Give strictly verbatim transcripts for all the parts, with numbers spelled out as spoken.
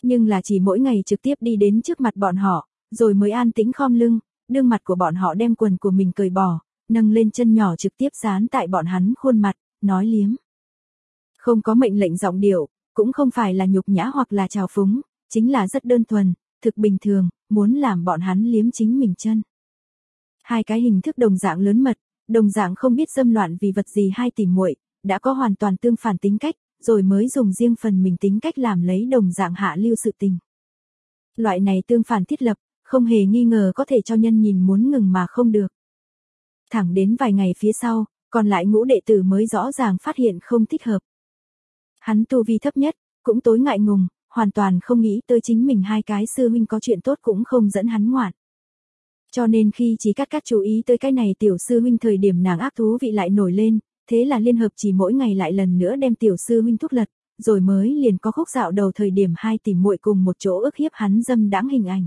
Nhưng là chỉ mỗi ngày trực tiếp đi đến trước mặt bọn họ, rồi mới an tĩnh khom lưng, đương mặt của bọn họ đem quần của mình cởi bỏ, nâng lên chân nhỏ trực tiếp dán tại bọn hắn khuôn mặt, nói liếm. Không có mệnh lệnh giọng điệu, cũng không phải là nhục nhã hoặc là trào phúng, chính là rất đơn thuần, thực bình thường, muốn làm bọn hắn liếm chính mình chân. Hai cái hình thức đồng dạng lớn mật, đồng dạng không biết dâm loạn vì vật gì hai tỷ muội, đã có hoàn toàn tương phản tính cách, rồi mới dùng riêng phần mình tính cách làm lấy đồng dạng hạ lưu sự tình. Loại này tương phản thiết lập, không hề nghi ngờ có thể cho nhân nhìn muốn ngừng mà không được. Thẳng đến vài ngày phía sau, còn lại ngũ đệ tử mới rõ ràng phát hiện không thích hợp. Hắn tu vi thấp nhất, cũng tối ngại ngùng, hoàn toàn không nghĩ tới chính mình hai cái sư huynh có chuyện tốt cũng không dẫn hắn ngoạn. Cho nên khi Chí Cát Cát chú ý tới cái này tiểu sư huynh thời điểm nàng ác thú vị lại nổi lên, thế là liên hợp chỉ mỗi ngày lại lần nữa đem tiểu sư huynh thúc lật, rồi mới liền có khúc dạo đầu thời điểm hai tỷ muội cùng một chỗ ức hiếp hắn dâm đãng hình ảnh.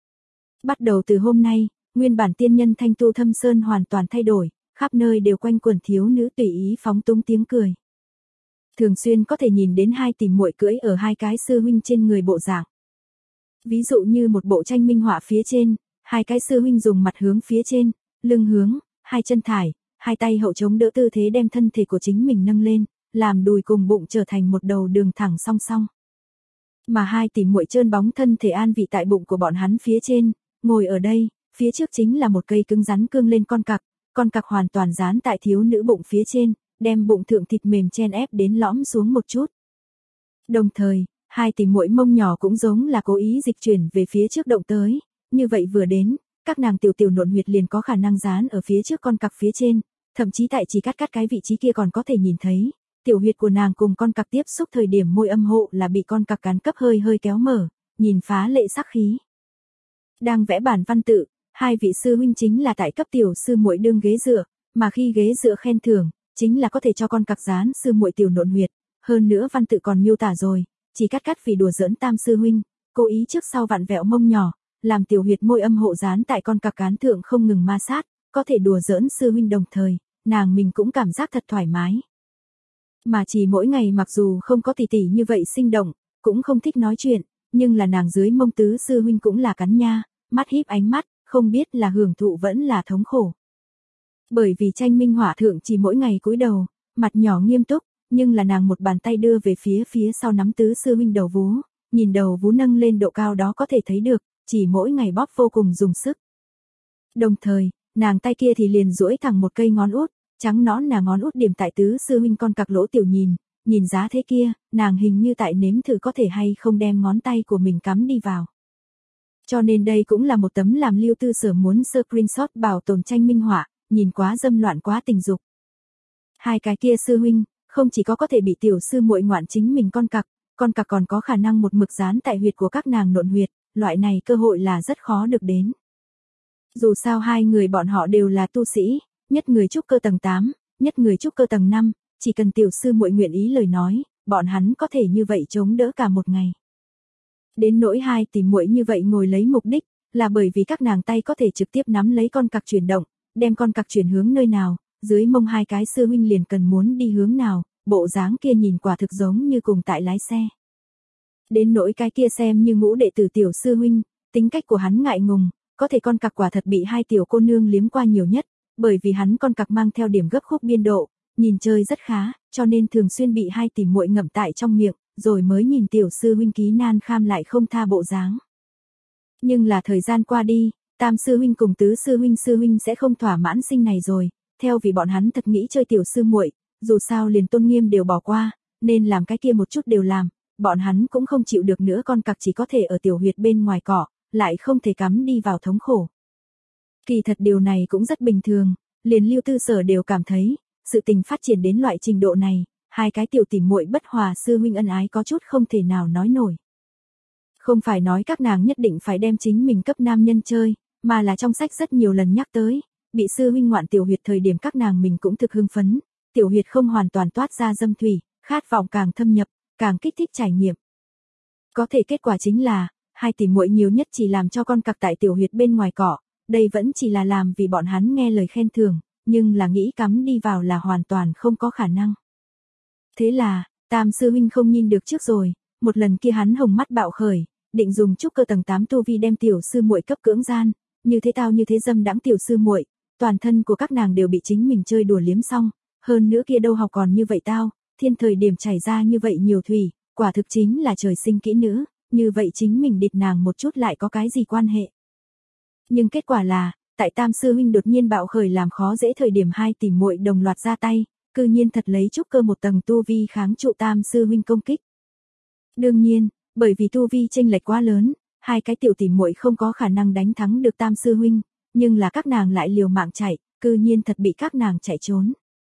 Bắt đầu từ hôm nay, nguyên bản tiên nhân thanh tu thâm sơn hoàn toàn thay đổi, khắp nơi đều quanh quẩn thiếu nữ tùy ý phóng túng tiếng cười. Thường xuyên có thể nhìn đến hai tỷ muội cưỡi ở hai cái sư huynh trên người bộ dạng. Ví dụ như một bộ tranh minh họa phía trên, hai cái sư huynh dùng mặt hướng phía trên, lưng hướng, hai chân thải, hai tay hậu chống đỡ tư thế đem thân thể của chính mình nâng lên, làm đùi cùng bụng trở thành một đầu đường thẳng song song. Mà hai tỷ muội trơn bóng thân thể an vị tại bụng của bọn hắn phía trên, ngồi ở đây, phía trước chính là một cây cứng rắn cương lên con cặc, con cặc hoàn toàn dán tại thiếu nữ bụng phía trên, đem bụng thượng thịt mềm chen ép đến lõm xuống một chút. Đồng thời, hai tỷ muội mông nhỏ cũng giống là cố ý dịch chuyển về phía trước động tới, như vậy vừa đến, các nàng tiểu tiểu nộn huyệt liền có khả năng dán ở phía trước con cặc phía trên, thậm chí tại Chí Cát Cát cái vị trí kia còn có thể nhìn thấy, tiểu huyệt của nàng cùng con cặc tiếp xúc thời điểm môi âm hộ là bị con cặc cắn cấp hơi hơi kéo mở, nhìn phá lệ sắc khí. Đang vẽ bản văn tự, hai vị sư huynh chính là tại cấp tiểu sư muội đương ghế dựa, mà khi ghế dựa khen thưởng, chính là có thể cho con cặc dán sư muội tiểu nộn huyệt, hơn nữa văn tự còn miêu tả rồi, Chí Cát Cát vì đùa giỡn tam sư huynh, cố ý trước sau vặn vẹo mông nhỏ, làm tiểu huyệt môi âm hộ dán tại con cặc cán thượng không ngừng ma sát, có thể đùa giỡn sư huynh đồng thời, nàng mình cũng cảm giác thật thoải mái. Mà chỉ mỗi ngày mặc dù không có tỷ tỷ như vậy sinh động, cũng không thích nói chuyện, nhưng là nàng dưới mông tứ sư huynh cũng là cắn nha, mắt híp ánh mắt, không biết là hưởng thụ vẫn là thống khổ. Bởi vì tranh minh họa thượng chỉ mỗi ngày cúi đầu, mặt nhỏ nghiêm túc, nhưng là nàng một bàn tay đưa về phía phía sau nắm tứ sư huynh đầu vú, nhìn đầu vú nâng lên độ cao đó có thể thấy được, chỉ mỗi ngày bóp vô cùng dùng sức. Đồng thời, nàng tay kia thì liền duỗi thẳng một cây ngón út, trắng nõn là ngón út điểm tại tứ sư huynh con cặc lỗ tiểu nhìn, nhìn giá thế kia, nàng hình như tại nếm thử có thể hay không đem ngón tay của mình cắm đi vào. Cho nên đây cũng là một tấm làm Lưu Tư Sở muốn screenshot bảo tồn tranh minh họa, nhìn quá dâm loạn quá tình dục. Hai cái kia sư huynh, không chỉ có có thể bị tiểu sư muội ngoạn chính mình con cặc, con cặc còn có khả năng một mực dán tại huyệt của các nàng nộn huyệt, loại này cơ hội là rất khó được đến. Dù sao hai người bọn họ đều là tu sĩ, nhất người trúc cơ tầng tám, nhất người trúc cơ tầng năm, chỉ cần tiểu sư muội nguyện ý lời nói, bọn hắn có thể như vậy chống đỡ cả một ngày. Đến nỗi hai tỷ muội như vậy ngồi lấy mục đích, là bởi vì các nàng tay có thể trực tiếp nắm lấy con cặc chuyển động, đem con cặc chuyển hướng nơi nào, dưới mông hai cái sư huynh liền cần muốn đi hướng nào, bộ dáng kia nhìn quả thực giống như cùng tại lái xe. Đến nỗi cái kia xem như ngũ đệ tử tiểu sư huynh, tính cách của hắn ngại ngùng, có thể con cặc quả thật bị hai tiểu cô nương liếm qua nhiều nhất, bởi vì hắn con cặc mang theo điểm gấp khúc biên độ, nhìn chơi rất khá, cho nên thường xuyên bị hai tỷ muội ngậm tại trong miệng, rồi mới nhìn tiểu sư huynh ký nan kham lại không tha bộ dáng. Nhưng là thời gian qua đi, tam sư huynh cùng tứ sư huynh sư huynh sẽ không thỏa mãn sinh này rồi, theo vì bọn hắn thật nghĩ chơi tiểu sư muội, dù sao liền tôn nghiêm đều bỏ qua, nên làm cái kia một chút đều làm, bọn hắn cũng không chịu được nữa con cặc chỉ có thể ở tiểu huyệt bên ngoài cỏ, lại không thể cắm đi vào thống khổ. Kỳ thật điều này cũng rất bình thường, liền Lưu Tư Sở đều cảm thấy, sự tình phát triển đến loại trình độ này, hai cái tiểu tỷ muội bất hòa sư huynh ân ái có chút không thể nào nói nổi. Không phải nói các nàng nhất định phải đem chính mình cấp nam nhân chơi, mà là trong sách rất nhiều lần nhắc tới, bị sư huynh ngoạn tiểu huyệt thời điểm các nàng mình cũng thực hưng phấn, tiểu huyệt không hoàn toàn toát ra dâm thủy, khát vọng càng thâm nhập, càng kích thích trải nghiệm. Có thể kết quả chính là, hai tỷ muội nhiều nhất chỉ làm cho con cặc tại tiểu huyệt bên ngoài cỏ, đây vẫn chỉ là làm vì bọn hắn nghe lời khen thưởng, nhưng là nghĩ cắm đi vào là hoàn toàn không có khả năng. Thế là, tam sư huynh không nhìn được trước rồi, một lần kia hắn hồng mắt bạo khởi, định dùng trúc cơ tầng tám tu vi đem tiểu sư muội cấp cưỡng gian, như thế tao như thế dâm đãng tiểu sư muội, toàn thân của các nàng đều bị chính mình chơi đùa liếm xong, hơn nữa kia đâu học còn như vậy tao, thiên thời điểm chảy ra như vậy nhiều thủy, quả thực chính là trời sinh kỹ nữ, như vậy chính mình địt nàng một chút lại có cái gì quan hệ. Nhưng kết quả là, tại Tam sư huynh đột nhiên bạo khởi làm khó dễ thời điểm hai tỷ muội đồng loạt ra tay, cư nhiên thật lấy trúc cơ một tầng tu vi kháng trụ Tam sư huynh công kích. Đương nhiên, bởi vì tu vi chênh lệch quá lớn, hai cái tiểu tỷ muội không có khả năng đánh thắng được Tam sư huynh, nhưng là các nàng lại liều mạng chạy, cư nhiên thật bị các nàng chạy trốn.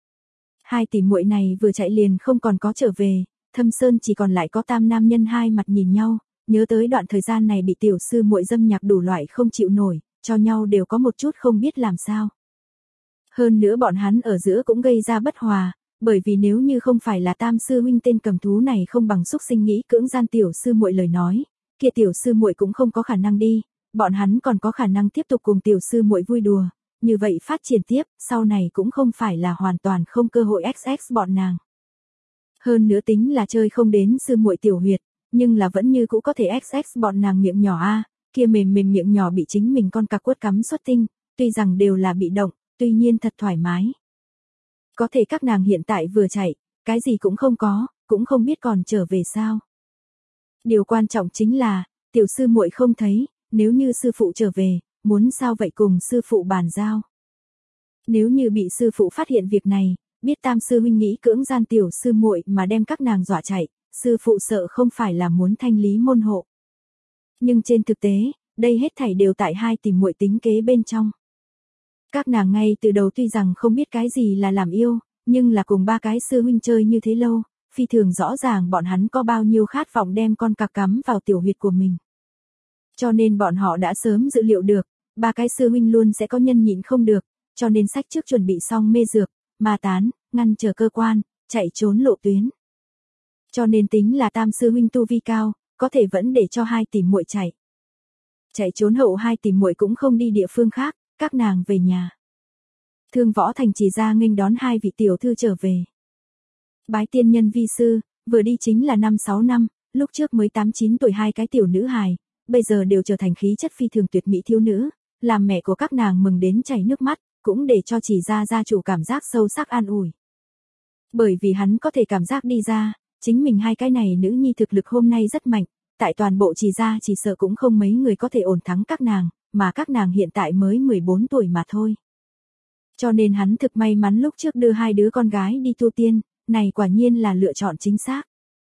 Hai tỷ muội này vừa chạy liền không còn có trở về, Thâm Sơn chỉ còn lại có Tam nam nhân hai mặt nhìn nhau, nhớ tới đoạn thời gian này bị tiểu sư muội dâm nhạc đủ loại không chịu nổi, cho nhau đều có một chút không biết làm sao. Hơn nữa bọn hắn ở giữa cũng gây ra bất hòa, bởi vì nếu như không phải là Tam sư huynh tên cầm thú này không bằng xúc sinh nghĩ cưỡng gian tiểu sư muội lời nói, kia tiểu sư muội cũng không có khả năng đi, bọn hắn còn có khả năng tiếp tục cùng tiểu sư muội vui đùa, như vậy phát triển tiếp, sau này cũng không phải là hoàn toàn không cơ hội ích ích bọn nàng. Hơn nữa tính là chơi không đến sư muội tiểu huyệt, nhưng là vẫn như cũ có thể ích ích bọn nàng miệng nhỏ a, kia mềm mềm miệng nhỏ bị chính mình con cặc quất cắm xuất tinh, tuy rằng đều là bị động, tuy nhiên thật thoải mái. Có thể các nàng hiện tại vừa chạy, cái gì cũng không có, cũng không biết còn trở về sao. Điều quan trọng chính là, tiểu sư muội không thấy, nếu như sư phụ trở về, muốn sao vậy cùng sư phụ bàn giao. Nếu như bị sư phụ phát hiện việc này, biết Tam sư huynh nghĩ cưỡng gian tiểu sư muội mà đem các nàng dọa chạy, sư phụ sợ không phải là muốn thanh lý môn hộ. Nhưng trên thực tế, đây hết thảy đều tại hai tỷ muội tính kế bên trong. Các nàng ngay từ đầu tuy rằng không biết cái gì là làm yêu, nhưng là cùng ba cái sư huynh chơi như thế lâu, phi thường rõ ràng bọn hắn có bao nhiêu khát vọng đem con cặc cắm vào tiểu huyệt của mình. Cho nên bọn họ đã sớm dự liệu được, ba cái sư huynh luôn sẽ có nhân nhịn không được, cho nên sách trước chuẩn bị xong mê dược, ma tán, ngăn trở cơ quan, chạy trốn lộ tuyến. Cho nên tính là Tam sư huynh tu vi cao, có thể vẫn để cho hai tỷ muội chạy. Chạy trốn hậu hai tỷ muội cũng không đi địa phương khác, các nàng về nhà. Thương Võ Thành chỉ ra nghênh đón hai vị tiểu thư trở về. Bái tiên nhân vi sư, vừa đi chính là năm sáu năm, lúc trước mới tám chín tuổi hai cái tiểu nữ hài, bây giờ đều trở thành khí chất phi thường tuyệt mỹ thiếu nữ, làm mẹ của các nàng mừng đến chảy nước mắt, cũng để cho chỉ ra gia chủ cảm giác sâu sắc an ủi. Bởi vì hắn có thể cảm giác đi ra, chính mình hai cái này nữ nhi thực lực hôm nay rất mạnh, tại toàn bộ chỉ ra chỉ sợ cũng không mấy người có thể ổn thắng các nàng, mà các nàng hiện tại mới mười bốn tuổi mà thôi. Cho nên hắn thực may mắn lúc trước đưa hai đứa con gái đi tu tiên, này quả nhiên là lựa chọn chính xác.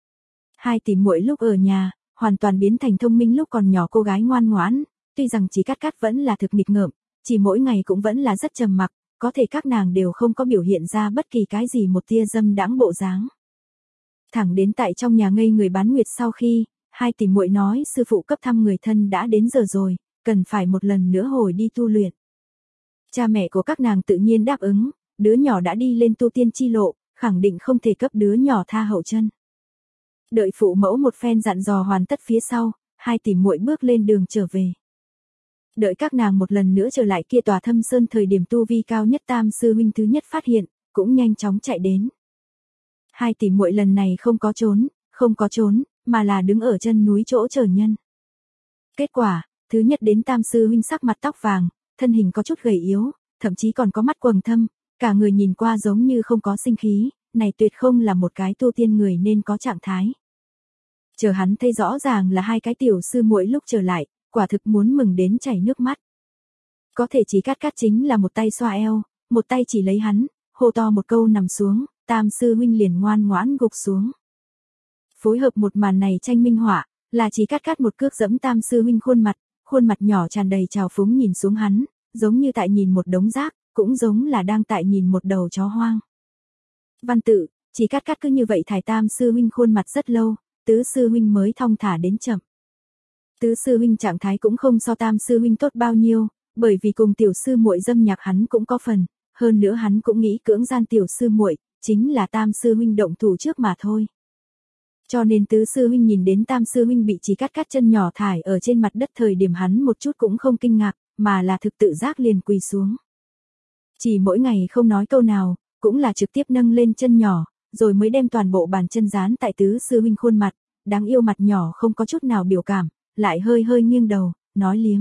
Hai tỷ muội lúc ở nhà, hoàn toàn biến thành thông minh lúc còn nhỏ cô gái ngoan ngoãn, tuy rằng Chỉ Cát Cát vẫn là thực nghịch ngợm, chỉ mỗi ngày cũng vẫn là rất trầm mặc, có thể các nàng đều không có biểu hiện ra bất kỳ cái gì một tia dâm đãng bộ dáng. Thẳng đến tại trong nhà ngây người bán nguyệt sau khi, hai tỷ muội nói sư phụ cấp thăm người thân đã đến giờ rồi, cần phải một lần nữa hồi đi tu luyện. Cha mẹ của các nàng tự nhiên đáp ứng, đứa nhỏ đã đi lên tu tiên chi lộ, khẳng định không thể cấp đứa nhỏ tha hậu chân. Đợi phụ mẫu một phen dặn dò hoàn tất phía sau, hai tỷ muội bước lên đường trở về. Đợi các nàng một lần nữa trở lại kia tòa Thâm Sơn thời điểm tu vi cao nhất Tam sư huynh thứ nhất phát hiện, cũng nhanh chóng chạy đến. Hai tỷ muội lần này không có trốn, không có trốn, mà là đứng ở chân núi chỗ chờ nhân. Kết quả, thứ nhất đến Tam sư huynh sắc mặt tóc vàng, thân hình có chút gầy yếu, thậm chí còn có mắt quầng thâm, cả người nhìn qua giống như không có sinh khí, này tuyệt không là một cái tu tiên người nên có trạng thái. Chờ hắn thấy rõ ràng là hai cái tiểu sư muội lúc trở lại, quả thực muốn mừng đến chảy nước mắt. Có thể Chỉ Cát Cát chính là một tay xoa eo, một tay chỉ lấy hắn, hô to một câu nằm xuống, Tam sư huynh liền ngoan ngoãn gục xuống. Phối hợp một màn này tranh minh họa, là Chỉ Cát Cát một cước dẫm Tam sư huynh khuôn mặt, khuôn mặt nhỏ tràn đầy trào phúng nhìn xuống hắn, giống như tại nhìn một đống rác, cũng giống là đang tại nhìn một đầu chó hoang. Văn tự, Chỉ Cát Cát cứ như vậy thải Tam sư huynh khuôn mặt rất lâu, tứ sư huynh mới thong thả đến chậm. Tứ sư huynh trạng thái cũng không so Tam sư huynh tốt bao nhiêu, bởi vì cùng tiểu sư muội dâm nhạc hắn cũng có phần, hơn nữa hắn cũng nghĩ cưỡng gian tiểu sư muội, chính là Tam sư huynh động thủ trước mà thôi. Cho nên tứ sư huynh nhìn đến Tam sư huynh bị Chỉ Cát Cát chân nhỏ thải ở trên mặt đất thời điểm hắn một chút cũng không kinh ngạc, mà là thực tự giác liền quỳ xuống. Chỉ mỗi ngày không nói câu nào, cũng là trực tiếp nâng lên chân nhỏ, rồi mới đem toàn bộ bàn chân dán tại tứ sư huynh khuôn mặt, đáng yêu mặt nhỏ không có chút nào biểu cảm, lại hơi hơi nghiêng đầu, nói liếm.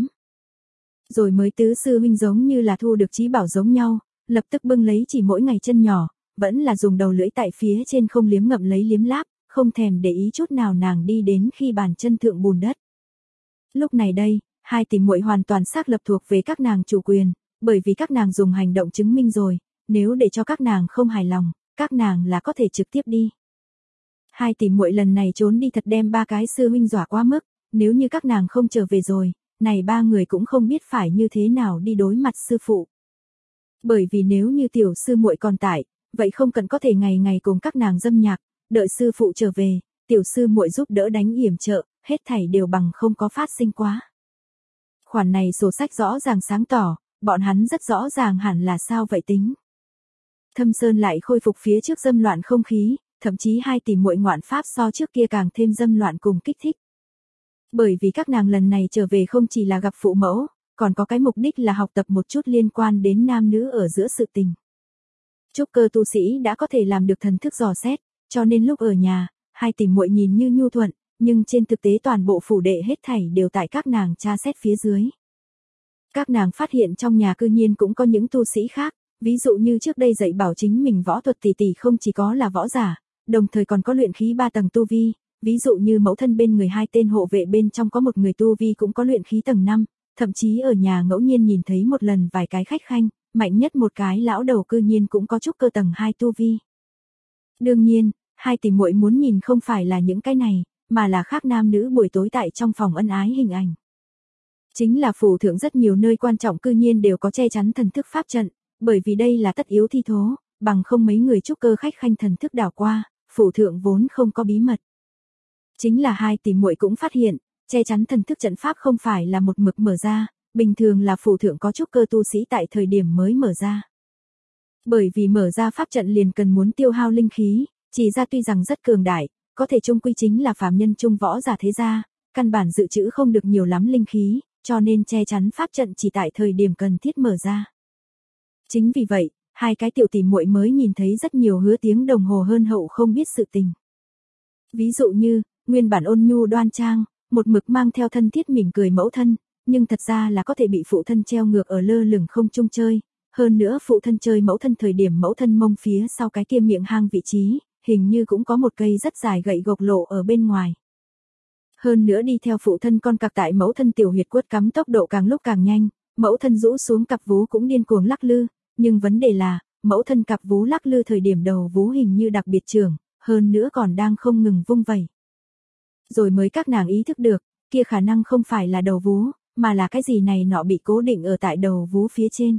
Rồi mới tứ sư huynh giống như là thu được trí bảo giống nhau, lập tức bưng lấy chỉ mỗi ngày chân nhỏ, vẫn là dùng đầu lưỡi tại phía trên không liếm ngậm lấy liếm láp, không thèm để ý chút nào nàng đi đến khi bàn chân thượng bùn đất. Lúc này đây, hai tỷ muội hoàn toàn xác lập thuộc về các nàng chủ quyền, bởi vì các nàng dùng hành động chứng minh rồi, nếu để cho các nàng không hài lòng, các nàng là có thể trực tiếp đi. Hai tỷ muội lần này trốn đi thật đem ba cái sư huynh dọa quá mức, nếu như các nàng không trở về rồi, này ba người cũng không biết phải như thế nào đi đối mặt sư phụ. Bởi vì nếu như tiểu sư muội còn tại, vậy không cần có thể ngày ngày cùng các nàng dâm nhạc, đợi sư phụ trở về, tiểu sư muội giúp đỡ đánh yểm trợ, hết thảy đều bằng không có phát sinh quá. Khoản này sổ sách rõ ràng sáng tỏ, bọn hắn rất rõ ràng hẳn là sao vậy tính. Thâm Sơn lại khôi phục phía trước dâm loạn không khí, thậm chí hai tỷ muội ngoạn pháp so trước kia càng thêm dâm loạn cùng kích thích. Bởi vì các nàng lần này trở về không chỉ là gặp phụ mẫu, còn có cái mục đích là học tập một chút liên quan đến nam nữ ở giữa sự tình. Trúc cơ tu sĩ đã có thể làm được thần thức dò xét, cho nên lúc ở nhà, hai tỷ muội nhìn như nhu thuận, nhưng trên thực tế toàn bộ phủ đệ hết thảy đều tại các nàng tra xét phía dưới. Các nàng phát hiện trong nhà cư nhiên cũng có những tu sĩ khác, ví dụ như trước đây dạy bảo chính mình võ thuật tỷ tỷ không chỉ có là võ giả, đồng thời còn có luyện khí ba tầng tu vi, ví dụ như mẫu thân bên người hai tên hộ vệ bên trong có một người tu vi cũng có luyện khí tầng năm, thậm chí ở nhà ngẫu nhiên nhìn thấy một lần vài cái khách khanh, mạnh nhất một cái lão đầu cư nhiên cũng có trúc cơ tầng hai tu vi. Đương nhiên, hai tỷ muội muốn nhìn không phải là những cái này, mà là khác nam nữ buổi tối tại trong phòng ân ái hình ảnh. Chính là phủ thượng rất nhiều nơi quan trọng cư nhiên đều có che chắn thần thức pháp trận, bởi vì đây là tất yếu thi thố, bằng không mấy người trúc cơ khách khanh thần thức đảo qua, phủ thượng vốn không có bí mật. Chính là hai tỷ muội cũng phát hiện, che chắn thần thức trận pháp không phải là một mực mở ra, bình thường là phủ thượng có trúc cơ tu sĩ tại thời điểm mới mở ra. Bởi vì mở ra pháp trận liền cần muốn tiêu hao linh khí, chỉ ra tuy rằng rất cường đại, có thể chung quy chính là phàm nhân trung võ giả thế gia, căn bản dự trữ không được nhiều lắm linh khí, cho nên che chắn pháp trận chỉ tại thời điểm cần thiết mở ra. Chính vì vậy, hai cái tiểu tỷ muội mới nhìn thấy rất nhiều hứa tiếng đồng hồ hơn hậu không biết sự tình. Ví dụ như, nguyên bản ôn nhu đoan trang, một mực mang theo thân thiết mỉm cười mẫu thân, nhưng thật ra là có thể bị phụ thân treo ngược ở lơ lửng không trung chơi, hơn nữa phụ thân chơi mẫu thân thời điểm mẫu thân mông phía sau cái kia miệng hang vị trí, hình như cũng có một cây rất dài gậy gộc lộ ở bên ngoài. Hơn nữa đi theo phụ thân con cặc tại mẫu thân tiểu huyệt quất cắm tốc độ càng lúc càng nhanh, mẫu thân rũ xuống cặp vú cũng điên cuồng lắc lư, nhưng vấn đề là, mẫu thân cặp vú lắc lư thời điểm đầu vú hình như đặc biệt trưởng, hơn nữa còn đang không ngừng vung vẩy. Rồi mới các nàng ý thức được, kia khả năng không phải là đầu vú, mà là cái gì này nọ bị cố định ở tại đầu vú phía trên.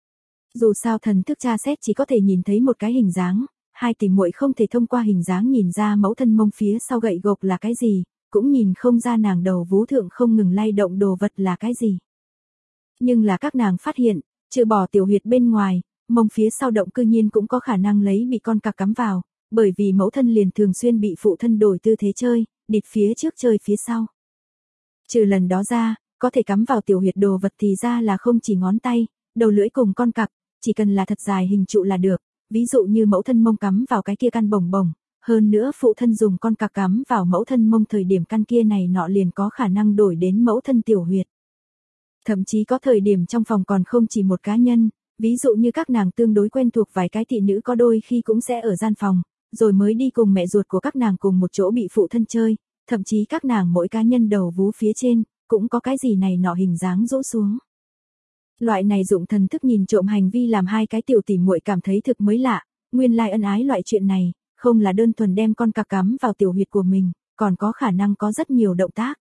Dù sao thần thức tra xét chỉ có thể nhìn thấy một cái hình dáng, hai tỷ muội không thể thông qua hình dáng nhìn ra mẫu thân mông phía sau gậy gộc là cái gì, cũng nhìn không ra nàng đầu vú thượng không ngừng lay động đồ vật là cái gì. Nhưng là các nàng phát hiện, trừ bỏ tiểu huyệt bên ngoài, mông phía sau động cư nhiên cũng có khả năng lấy bị con cặc cắm vào, bởi vì mẫu thân liền thường xuyên bị phụ thân đổi tư thế chơi, địt phía trước chơi phía sau. Trừ lần đó ra, có thể cắm vào tiểu huyệt đồ vật thì ra là không chỉ ngón tay, đầu lưỡi cùng con cặc, chỉ cần là thật dài hình trụ là được, ví dụ như mẫu thân mông cắm vào cái kia căn bồng bồng, hơn nữa phụ thân dùng con cặc cắm vào mẫu thân mông thời điểm căn kia này nọ liền có khả năng đổi đến mẫu thân tiểu huyệt. Thậm chí có thời điểm trong phòng còn không chỉ một cá nhân, ví dụ như các nàng tương đối quen thuộc vài cái thị nữ có đôi khi cũng sẽ ở gian phòng, rồi mới đi cùng mẹ ruột của các nàng cùng một chỗ bị phụ thân chơi, thậm chí các nàng mỗi cá nhân đầu vú phía trên, cũng có cái gì này nọ hình dáng rũ xuống. Loại này dụng thần thức nhìn trộm hành vi làm hai cái tiểu tỷ muội cảm thấy thực mới lạ, nguyên lai ân ái loại chuyện này, không là đơn thuần đem con cặc cắm vào tiểu huyệt của mình, còn có khả năng có rất nhiều động tác.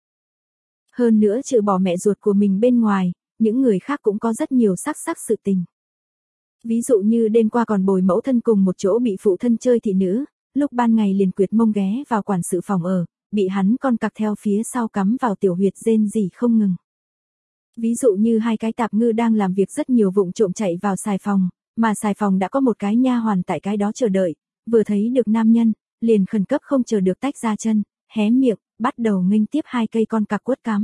Hơn nữa trừ bỏ mẹ ruột của mình bên ngoài, những người khác cũng có rất nhiều sắc sắc sự tình. Ví dụ như đêm qua còn bồi mẫu thân cùng một chỗ bị phụ thân chơi thị nữ, lúc ban ngày liền quyệt mông ghé vào quản sự phòng ở, bị hắn con cặc theo phía sau cắm vào tiểu huyệt rên rỉ không ngừng. Ví dụ như hai cái tạp ngư đang làm việc rất nhiều vụng trộm chạy vào xài phòng, mà xài phòng đã có một cái nha hoàn tại cái đó chờ đợi, vừa thấy được nam nhân, liền khẩn cấp không chờ được tách ra chân, hé miệng, bắt đầu nghênh tiếp hai cây con cặc quất cắm.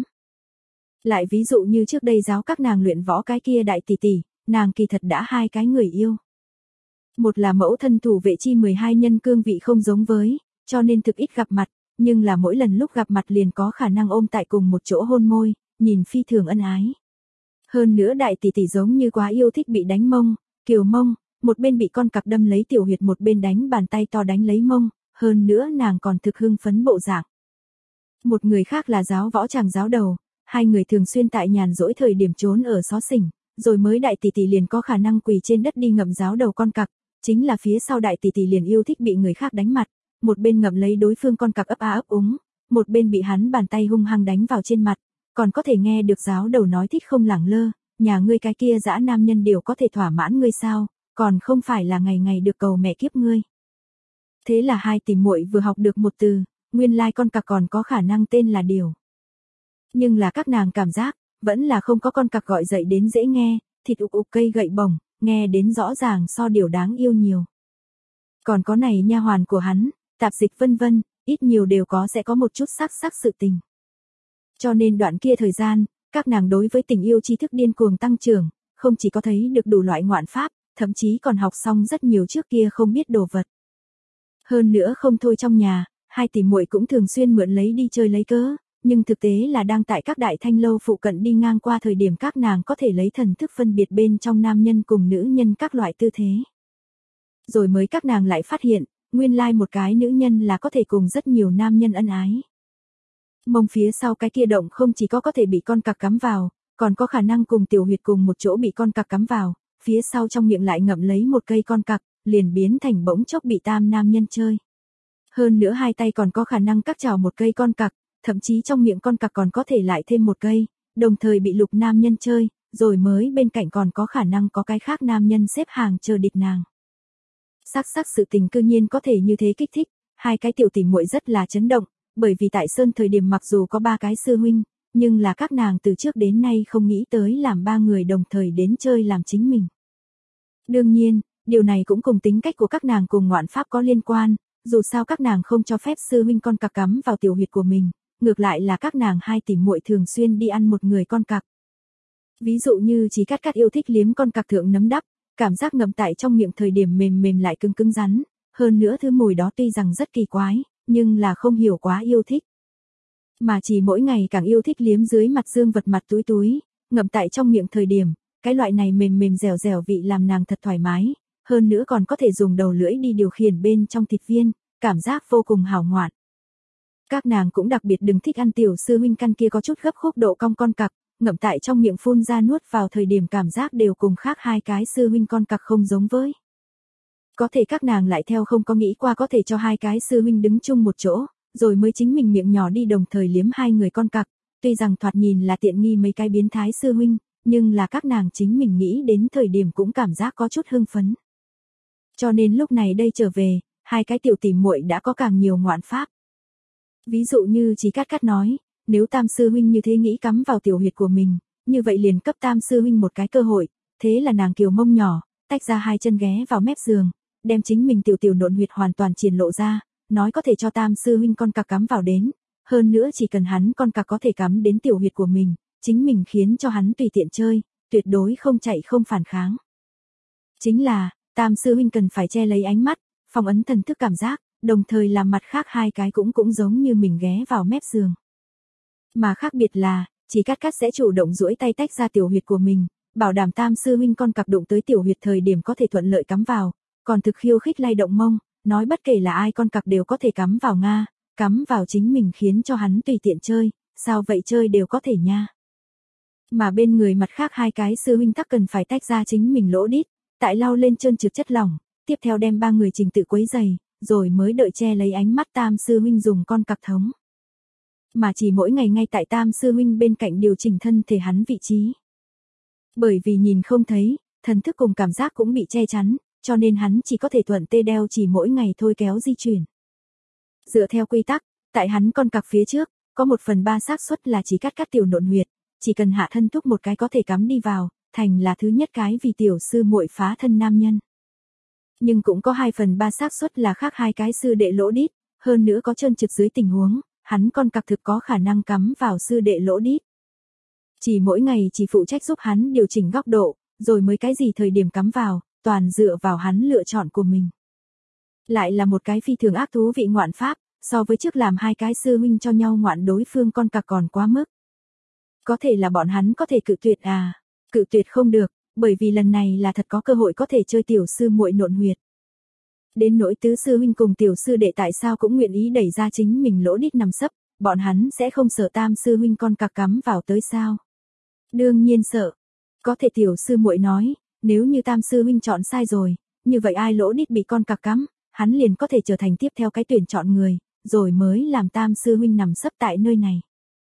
Lại ví dụ như trước đây giáo các nàng luyện võ cái kia đại tỷ tỷ, nàng kỳ thật đã hai cái người yêu. Một là mẫu thân thủ vệ chi mười hai nhân cương vị không giống với, cho nên thực ít gặp mặt, nhưng là mỗi lần lúc gặp mặt liền có khả năng ôm tại cùng một chỗ hôn môi, nhìn phi thường ân ái. Hơn nữa đại tỷ tỷ giống như quá yêu thích bị đánh mông, kiều mông, một bên bị con cặc đâm lấy tiểu huyệt một bên đánh bàn tay to đánh lấy mông, hơn nữa nàng còn thực hưng phấn bộ dạng. Một người khác là giáo võ chàng giáo đầu, hai người thường xuyên tại nhàn rỗi thời điểm trốn ở xó xỉnh, rồi mới đại tỷ tỷ liền có khả năng quỳ trên đất đi ngậm giáo đầu con cặc, chính là phía sau đại tỷ tỷ liền yêu thích bị người khác đánh mặt, một bên ngậm lấy đối phương con cặc ấp a ấp úng, một bên bị hắn bàn tay hung hăng đánh vào trên mặt, còn có thể nghe được giáo đầu nói thích không lẳng lơ, nhà ngươi cái kia dã nam nhân đều có thể thỏa mãn ngươi sao, còn không phải là ngày ngày được cầu mẹ kiếp ngươi. Thế là hai tỷ muội vừa học được một từ, nguyên lai con cặc còn có khả năng tên là điều. Nhưng là các nàng cảm giác, vẫn là không có con cặc gọi dậy đến dễ nghe, thịt ục ục cây gậy bổng, nghe đến rõ ràng so điều đáng yêu nhiều. Còn có này nha hoàn của hắn, tạp dịch vân vân, ít nhiều đều có sẽ có một chút sắc sắc sự tình. Cho nên đoạn kia thời gian, các nàng đối với tình yêu tri thức điên cuồng tăng trưởng, không chỉ có thấy được đủ loại ngoạn pháp, thậm chí còn học xong rất nhiều trước kia không biết đồ vật. Hơn nữa không thôi trong nhà, hai tỷ muội cũng thường xuyên mượn lấy đi chơi lấy cớ, nhưng thực tế là đang tại các đại thanh lâu phụ cận đi ngang qua thời điểm các nàng có thể lấy thần thức phân biệt bên trong nam nhân cùng nữ nhân các loại tư thế. Rồi mới các nàng lại phát hiện, nguyên lai một cái nữ nhân là có thể cùng rất nhiều nam nhân ân ái. Mông phía sau cái kia động không chỉ có có thể bị con cặc cắm vào, còn có khả năng cùng tiểu huyệt cùng một chỗ bị con cặc cắm vào, phía sau trong miệng lại ngậm lấy một cây con cặc, liền biến thành bỗng chốc bị tam nam nhân chơi. Hơn nữa hai tay còn có khả năng cắt chào một cây con cặc, thậm chí trong miệng con cặc còn có thể lại thêm một cây, đồng thời bị lục nam nhân chơi, rồi mới bên cạnh còn có khả năng có cái khác nam nhân xếp hàng chờ địch nàng. Sắc sắc sự tình cư nhiên có thể như thế kích thích, hai cái tiểu tỷ muội rất là chấn động, bởi vì tại Sơn thời điểm mặc dù có ba cái sư huynh, nhưng là các nàng từ trước đến nay không nghĩ tới làm ba người đồng thời đến chơi làm chính mình. Đương nhiên, điều này cũng cùng tính cách của các nàng cùng ngoạn pháp có liên quan, dù sao các nàng không cho phép sư huynh con cặc cắm vào tiểu huyệt của mình, ngược lại là các nàng hai tỷ muội thường xuyên đi ăn một người con cặc. Ví dụ như Chí Cát Cát yêu thích liếm con cặc thượng nấm đắp, cảm giác ngậm tại trong miệng thời điểm mềm mềm lại cứng cứng rắn, hơn nữa thứ mùi đó tuy rằng rất kỳ quái, nhưng là không hiểu quá yêu thích. Mà chỉ mỗi ngày càng yêu thích liếm dưới mặt dương vật mặt túi túi, ngậm tại trong miệng thời điểm, cái loại này mềm mềm dẻo dẻo vị làm nàng thật thoải mái, hơn nữa còn có thể dùng đầu lưỡi đi điều khiển bên trong thịt viên, cảm giác vô cùng hảo ngoạn. Các nàng cũng đặc biệt đừng thích ăn tiểu sư huynh căn kia có chút gấp khúc độ cong con cặc, ngậm tại trong miệng phun ra nuốt vào thời điểm cảm giác đều cùng khác hai cái sư huynh con cặc không giống với. Có thể các nàng lại theo không có nghĩ qua có thể cho hai cái sư huynh đứng chung một chỗ, rồi mới chính mình miệng nhỏ đi đồng thời liếm hai người con cặc, tuy rằng thoạt nhìn là tiện nghi mấy cái biến thái sư huynh, nhưng là các nàng chính mình nghĩ đến thời điểm cũng cảm giác có chút hưng phấn. Cho nên lúc này đây trở về, hai cái tiểu tỷ muội đã có càng nhiều ngoạn pháp. Ví dụ như Chí Cát Cát nói, nếu tam sư huynh như thế nghĩ cắm vào tiểu huyệt của mình, như vậy liền cấp tam sư huynh một cái cơ hội, thế là nàng kiều mông nhỏ, tách ra hai chân ghé vào mép giường, đem chính mình tiểu tiểu nộn huyệt hoàn toàn triển lộ ra, nói có thể cho tam sư huynh con cặc cắm vào đến, hơn nữa chỉ cần hắn con cặc có thể cắm đến tiểu huyệt của mình, chính mình khiến cho hắn tùy tiện chơi, tuyệt đối không chạy không phản kháng. Chính là, tam sư huynh cần phải che lấy ánh mắt, phong ấn thần thức cảm giác, đồng thời làm mặt khác hai cái cũng cũng giống như mình ghé vào mép giường. Mà khác biệt là, Chí Cát Cát sẽ chủ động duỗi tay tách ra tiểu huyệt của mình, bảo đảm tam sư huynh con cặc đụng tới tiểu huyệt thời điểm có thể thuận lợi cắm vào, còn thực khiêu khích lay động mông, nói bất kể là ai con cặc đều có thể cắm vào nga, cắm vào chính mình khiến cho hắn tùy tiện chơi, sao vậy chơi đều có thể nha. Mà bên người mặt khác hai cái sư huynh tắc cần phải tách ra chính mình lỗ đít, tại lau lên trơn trượt chất lỏng, tiếp theo đem ba người trình tự quấy giày, rồi mới đợi che lấy ánh mắt tam sư huynh dùng con cặc thống. Mà chỉ mỗi ngày ngay tại tam sư huynh bên cạnh điều chỉnh thân thể hắn vị trí. Bởi vì nhìn không thấy, thần thức cùng cảm giác cũng bị che chắn, cho nên hắn chỉ có thể thuận tê đeo chỉ mỗi ngày thôi kéo di chuyển. Dựa theo quy tắc, tại hắn con cặc phía trước, có một phần ba xác suất là Chí Cát Cát tiểu nộn huyệt, chỉ cần hạ thân thúc một cái có thể cắm đi vào, thành là thứ nhất cái vì tiểu sư muội phá thân nam nhân. Nhưng cũng có hai phần ba xác suất là khác hai cái sư đệ lỗ đít, hơn nữa có trơn trượt dưới tình huống, hắn con cặc thực có khả năng cắm vào sư đệ lỗ đít. Chỉ mỗi ngày chỉ phụ trách giúp hắn điều chỉnh góc độ, rồi mới cái gì thời điểm cắm vào, toàn dựa vào hắn lựa chọn của mình. Lại là một cái phi thường ác thú vị ngoạn pháp, so với trước làm hai cái sư huynh cho nhau ngoạn đối phương con cặc còn quá mức. Có thể là bọn hắn có thể cự tuyệt à? Cự tuyệt không được, bởi vì lần này là thật có cơ hội có thể chơi tiểu sư muội nộn huyệt. Đến nỗi tứ sư huynh cùng tiểu sư đệ tại sao cũng nguyện ý đẩy ra chính mình lỗ đít nằm sấp, bọn hắn sẽ không sợ tam sư huynh con cặc cắm vào tới sao? Đương nhiên sợ. Có thể tiểu sư muội nói, nếu như tam sư huynh chọn sai rồi, như vậy ai lỗ đít bị con cặc cắm, hắn liền có thể trở thành tiếp theo cái tuyển chọn người, rồi mới làm tam sư huynh nằm sấp tại nơi này.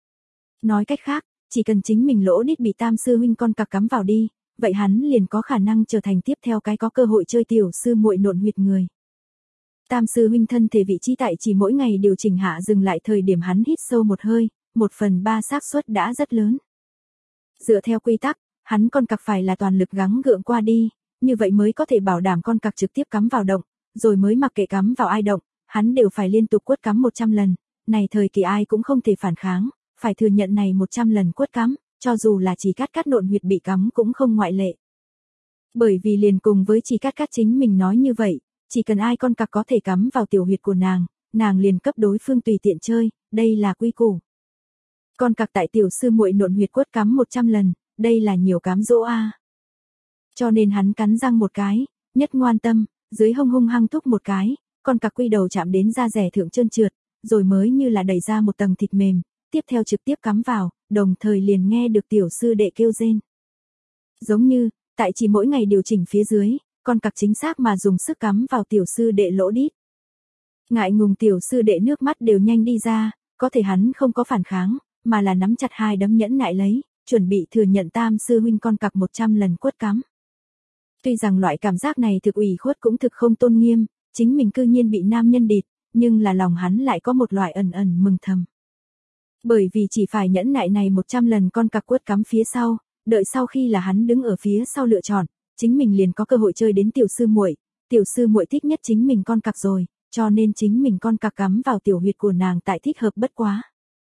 Nói cách khác, chỉ cần chính mình lỗ đít bị tam sư huynh con cặc cắm vào đi, vậy hắn liền có khả năng trở thành tiếp theo cái có cơ hội chơi tiểu sư muội nộn huyệt người. Tam sư huynh thân thể vị trí tại chỉ mỗi ngày điều chỉnh hạ dừng lại thời điểm hắn hít sâu một hơi, một phần ba xác suất đã rất lớn. Dựa theo quy tắc, hắn con cặc phải là toàn lực gắng gượng qua đi, như vậy mới có thể bảo đảm con cặc trực tiếp cắm vào động, rồi mới mặc kệ cắm vào ai động, hắn đều phải liên tục quất cắm một trăm lần, này thời kỳ ai cũng không thể phản kháng, phải thừa nhận này một trăm lần quất cắm, cho dù là chỉ cắt cắt nộn huyệt bị cắm cũng không ngoại lệ. Bởi vì liền cùng với chỉ cắt cắt chính mình nói như vậy, chỉ cần ai con cặc có thể cắm vào tiểu huyệt của nàng, nàng liền cấp đối phương tùy tiện chơi, đây là quy củ. Con cặc tại tiểu sư muội nộn huyệt quất cắm một trăm lần, đây là nhiều cám dỗ a. Cho nên hắn cắn răng một cái, nhất ngoan tâm, dưới hông hung hăng thúc một cái, con cặc quy đầu chạm đến da rẻ thượng trơn trượt, rồi mới như là đẩy ra một tầng thịt mềm, tiếp theo trực tiếp cắm vào, đồng thời liền nghe được tiểu sư đệ kêu rên. Giống như, tại chỉ mỗi ngày điều chỉnh phía dưới, con cặc chính xác mà dùng sức cắm vào tiểu sư đệ lỗ đít. Ngại ngùng tiểu sư đệ nước mắt đều nhanh đi ra, có thể hắn không có phản kháng, mà là nắm chặt hai đấm nhẫn nại lấy, chuẩn bị thừa nhận tam sư huynh con cặc một trăm lần quất cắm. Tuy rằng loại cảm giác này thực ủy khuất cũng thực không tôn nghiêm, chính mình cư nhiên bị nam nhân địt, nhưng là lòng hắn lại có một loại ẩn ẩn mừng thầm. Bởi vì chỉ phải nhẫn nại này một trăm lần con cặc quất cắm phía sau, đợi sau khi là hắn đứng ở phía sau lựa chọn, chính mình liền có cơ hội chơi đến tiểu sư muội, tiểu sư muội thích nhất chính mình con cặc rồi, cho nên chính mình con cặc cắm vào tiểu huyệt của nàng tại thích hợp bất quá.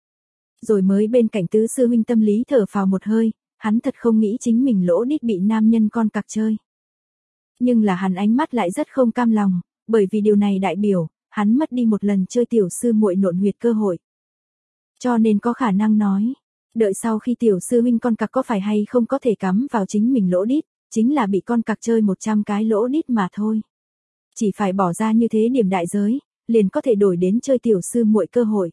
Rồi mới bên cạnh tứ sư huynh tâm lý thở phào một hơi, hắn thật không nghĩ chính mình lỗ đít bị nam nhân con cặc chơi. Nhưng là hắn ánh mắt lại rất không cam lòng, bởi vì điều này đại biểu, hắn mất đi một lần chơi tiểu sư muội nộn huyệt cơ hội. Cho nên có khả năng nói, đợi sau khi tiểu sư huynh con cặc có phải hay không có thể cắm vào chính mình lỗ đít, chính là bị con cặc chơi một trăm cái lỗ đít mà thôi. Chỉ phải bỏ ra như thế điểm đại giới, liền có thể đổi đến chơi tiểu sư muội cơ hội.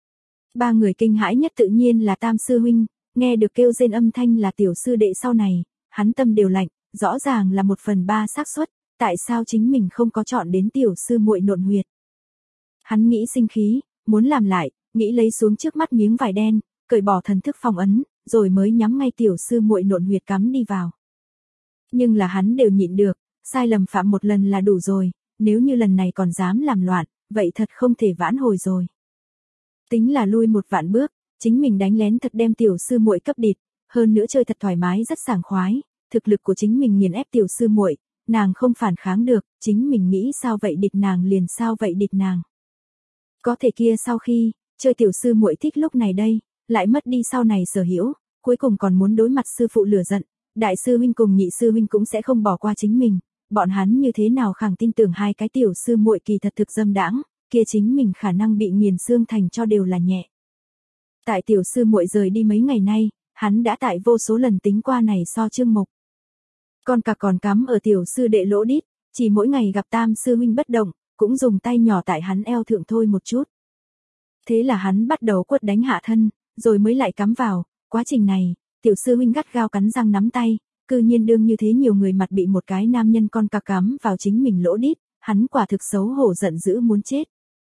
Ba người kinh hãi nhất tự nhiên là tam sư huynh, nghe được kêu rên âm thanh là tiểu sư đệ sau này, hắn tâm đều lạnh, rõ ràng là một phần ba xác suất, tại sao chính mình không có chọn đến tiểu sư muội nộn huyệt. Hắn nghĩ sinh khí, muốn làm lại, nghĩ lấy xuống trước mắt miếng vải đen, cởi bỏ thần thức phong ấn, rồi mới nhắm ngay tiểu sư muội nộn huyệt cắm đi vào. Nhưng là hắn đều nhịn được, sai lầm phạm một lần là đủ rồi, nếu như lần này còn dám làm loạn, vậy thật không thể vãn hồi rồi. Tính là lui một vạn bước, chính mình đánh lén thật đem tiểu sư muội cấp địt, hơn nữa chơi thật thoải mái rất sảng khoái, thực lực của chính mình nghiền ép tiểu sư muội, nàng không phản kháng được, chính mình nghĩ sao vậy địt nàng liền sao vậy địt nàng. Có thể kia sau khi, chơi tiểu sư muội thích lúc này đây, lại mất đi sau này sở hữu, cuối cùng còn muốn đối mặt sư phụ lửa giận, đại sư huynh cùng nhị sư huynh cũng sẽ không bỏ qua chính mình, bọn hắn như thế nào khẳng tin tưởng hai cái tiểu sư muội kỳ thật thực dâm đãng, kia chính mình khả năng bị nghiền xương thành cho đều là nhẹ. Tại tiểu sư muội rời đi mấy ngày nay, hắn đã tại vô số lần tính qua này so chương mục. Con cặc còn cắm ở tiểu sư đệ lỗ đít, chỉ mỗi ngày gặp tam sư huynh bất động, cũng dùng tay nhỏ tại hắn eo thượng thôi một chút. Thế là hắn bắt đầu quất đánh hạ thân, rồi mới lại cắm vào, quá trình này, tiểu sư huynh gắt gao cắn răng nắm tay, cư nhiên đương như thế nhiều người mặt bị một cái nam nhân con cặc cắm vào chính mình lỗ đít, hắn quả thực xấu hổ giận dữ muốn chết.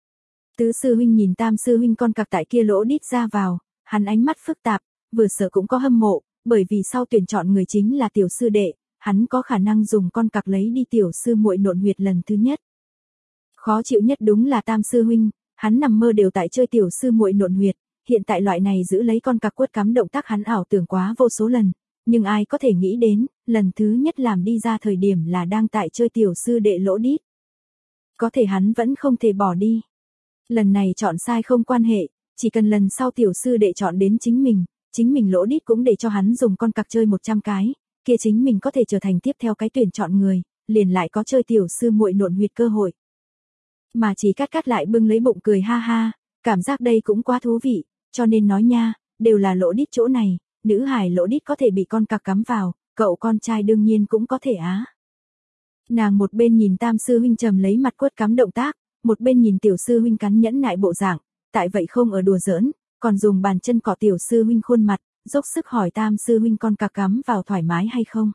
Tứ sư huynh nhìn tam sư huynh con cặc tại kia lỗ đít ra vào, hắn ánh mắt phức tạp, vừa sợ cũng có hâm mộ, bởi vì sau tuyển chọn người chính là tiểu sư đệ, hắn có khả năng dùng con cặc lấy đi tiểu sư muội nộn huyệt lần thứ nhất. Khó chịu nhất đúng là tam sư huynh, hắn nằm mơ đều tại chơi tiểu sư muội nộn huyệt, hiện tại loại này giữ lấy con cặc quất cắm động tác hắn ảo tưởng quá vô số lần, nhưng ai có thể nghĩ đến, lần thứ nhất làm đi ra thời điểm là đang tại chơi tiểu sư đệ lỗ đít. Có thể hắn vẫn không thể bỏ đi. Lần này chọn sai không quan hệ, chỉ cần lần sau tiểu sư đệ chọn đến chính mình, chính mình lỗ đít cũng để cho hắn dùng con cặc chơi một trăm cái, kia chính mình có thể trở thành tiếp theo cái tuyển chọn người, liền lại có chơi tiểu sư muội nộn huyệt cơ hội. Mà Chỉ Cát Cát lại bưng lấy bụng cười ha ha, cảm giác đây cũng quá thú vị, cho nên nói nha, đều là lỗ đít chỗ này, nữ hài lỗ đít có thể bị con cặc cắm vào, cậu con trai đương nhiên cũng có thể á. Nàng một bên nhìn Tam sư huynh trầm lấy mặt quất cắm động tác, một bên nhìn tiểu sư huynh cắn nhẫn nại bộ dạng, tại vậy không ở đùa giỡn, còn dùng bàn chân cọ tiểu sư huynh khuôn mặt, dốc sức hỏi Tam sư huynh con cặc cắm vào thoải mái hay không.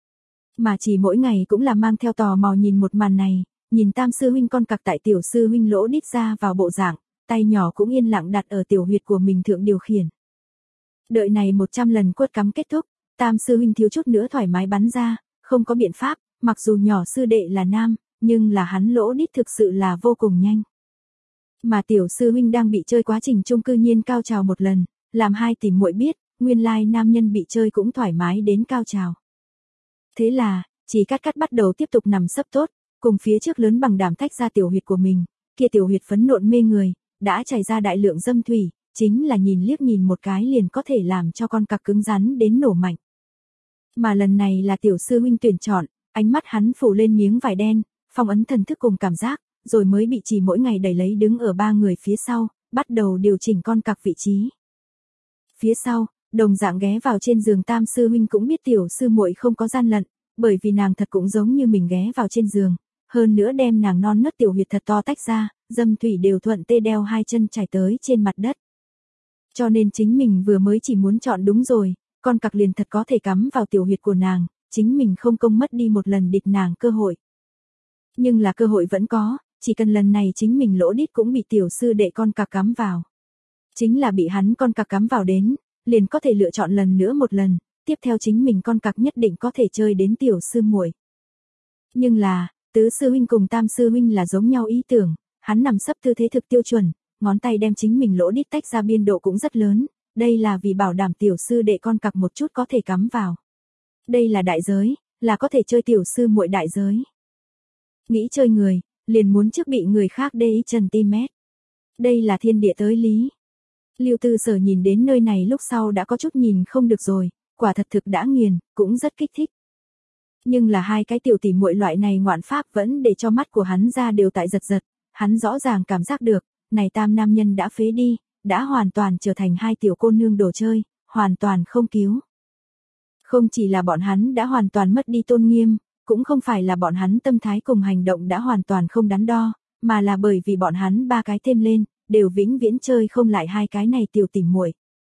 Mà Chỉ mỗi ngày cũng là mang theo tò mò nhìn một màn này, nhìn Tam sư huynh con cặc tại tiểu sư huynh lỗ đít ra vào bộ dạng, tay nhỏ cũng yên lặng đặt ở tiểu huyệt của mình thượng điều khiển. Đợi này một trăm lần quất cắm kết thúc, Tam sư huynh thiếu chút nữa thoải mái bắn ra, không có biện pháp, mặc dù nhỏ sư đệ là nam, nhưng là hắn lỗ đít thực sự là vô cùng nhanh. Mà tiểu sư huynh đang bị chơi quá trình chung cư nhiên cao trào một lần, làm hai tỷ muội biết, nguyên lai nam nhân bị chơi cũng thoải mái đến cao trào. Thế là, Chỉ Cát Cát bắt đầu tiếp tục nằm sấp tốt, cùng phía trước lớn bằng đảm tách ra tiểu huyệt của mình, kia tiểu huyệt phấn nộn mê người, đã chảy ra đại lượng dâm thủy, chính là nhìn liếc nhìn một cái liền có thể làm cho con cặc cứng rắn đến nổ mạnh. Mà lần này là tiểu sư huynh tuyển chọn, ánh mắt hắn phủ lên miếng vải đen, phong ấn thần thức cùng cảm giác, rồi mới bị Chỉ mỗi ngày đẩy lấy đứng ở ba người phía sau, bắt đầu điều chỉnh con cặc vị trí. Phía sau, đồng dạng ghé vào trên giường Tam sư huynh cũng biết tiểu sư muội không có gian lận, bởi vì nàng thật cũng giống như mình ghé vào trên giường, hơn nữa đem nàng non nớt tiểu huyệt thật to tách ra, dâm thủy đều thuận tê đeo hai chân chảy tới trên mặt đất. Cho nên chính mình vừa mới chỉ muốn chọn đúng rồi, con cặc liền thật có thể cắm vào tiểu huyệt của nàng, chính mình không công mất đi một lần địch nàng cơ hội. Nhưng là cơ hội vẫn có, chỉ cần lần này chính mình lỗ đít cũng bị tiểu sư đệ con cặc cắm vào. Chính là bị hắn con cặc cắm vào đến, liền có thể lựa chọn lần nữa một lần, tiếp theo chính mình con cặc nhất định có thể chơi đến tiểu sư muội. Nhưng là, tứ sư huynh cùng Tam sư huynh là giống nhau ý tưởng, hắn nằm sấp tư thế thực tiêu chuẩn, ngón tay đem chính mình lỗ đít tách ra biên độ cũng rất lớn, đây là vì bảo đảm tiểu sư đệ con cặc một chút có thể cắm vào. Đây là đại giới, là có thể chơi tiểu sư muội đại giới. Nghĩ chơi người, liền muốn trước bị người khác đê ý trần tim mét. Đây là thiên địa tới lý. Lưu Tư Sở nhìn đến nơi này lúc sau đã có chút nhìn không được rồi, quả thật thực đã nghiền, cũng rất kích thích. Nhưng là hai cái tiểu tỷ muội loại này ngoạn pháp vẫn để cho mắt của hắn ra đều tại giật giật, hắn rõ ràng cảm giác được, này tam nam nhân đã phế đi, đã hoàn toàn trở thành hai tiểu cô nương đồ chơi, hoàn toàn không cứu. Không chỉ là bọn hắn đã hoàn toàn mất đi tôn nghiêm, cũng không phải là bọn hắn tâm thái cùng hành động đã hoàn toàn không đắn đo, mà là bởi vì bọn hắn ba cái thêm lên, đều vĩnh viễn chơi không lại hai cái này tiểu tỷ muội.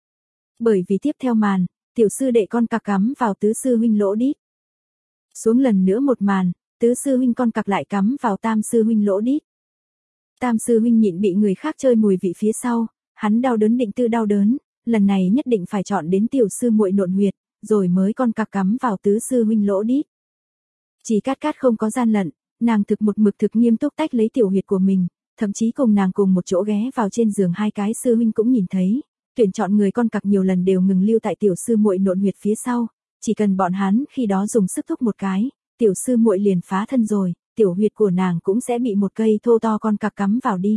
Bởi vì tiếp theo màn, tiểu sư đệ con cặc cắm vào tứ sư huynh lỗ đít. Xuống lần nữa một màn, tứ sư huynh con cặc lại cắm vào tam sư huynh lỗ đít. Tam sư huynh nhịn bị người khác chơi mùi vị phía sau, hắn đau đớn định tư đau đớn, lần này nhất định phải chọn đến tiểu sư muội nộn huyệt, rồi mới con cặc cắm vào tứ sư huynh lỗ đít. Chỉ Cát Cát không có gian lận, nàng thực một mực thực nghiêm túc tách lấy tiểu huyệt của mình, thậm chí cùng nàng cùng một chỗ ghé vào trên giường hai cái sư huynh cũng nhìn thấy, tuyển chọn người con cặc nhiều lần đều ngừng lưu tại tiểu sư muội nộn huyệt phía sau, chỉ cần bọn hắn khi đó dùng sức thúc một cái, tiểu sư muội liền phá thân rồi, tiểu huyệt của nàng cũng sẽ bị một cây thô to con cặc cắm vào đi.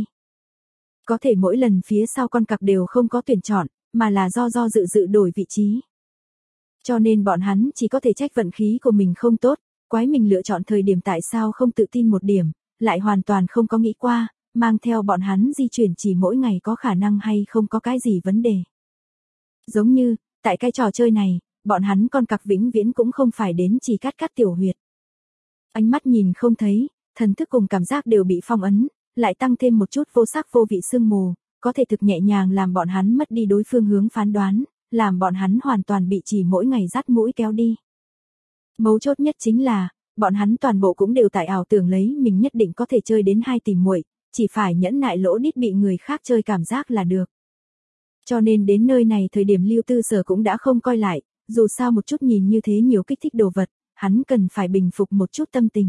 Có thể mỗi lần phía sau con cặc đều không có tuyển chọn, mà là do do dự dự đổi vị trí. Cho nên bọn hắn chỉ có thể trách vận khí của mình không tốt, quái mình lựa chọn thời điểm tại sao không tự tin một điểm, lại hoàn toàn không có nghĩ qua, mang theo bọn hắn di chuyển chỉ mỗi ngày có khả năng hay không có cái gì vấn đề. Giống như, tại cái trò chơi này, bọn hắn con cặc vĩnh viễn cũng không phải đến chỉ cắt cắt tiểu huyệt. Ánh mắt nhìn không thấy, thần thức cùng cảm giác đều bị phong ấn, lại tăng thêm một chút vô sắc vô vị sương mù, có thể thực nhẹ nhàng làm bọn hắn mất đi đối phương hướng phán đoán, làm bọn hắn hoàn toàn bị chỉ mỗi ngày dắt mũi kéo đi. Mấu chốt nhất chính là, bọn hắn toàn bộ cũng đều tại ảo tưởng lấy mình nhất định có thể chơi đến hai tỷ muội, chỉ phải nhẫn nại lỗ đít bị người khác chơi cảm giác là được. Cho nên đến nơi này thời điểm Lưu Tư Sở cũng đã không coi lại, dù sao một chút nhìn như thế nhiều kích thích đồ vật, hắn cần phải bình phục một chút tâm tình.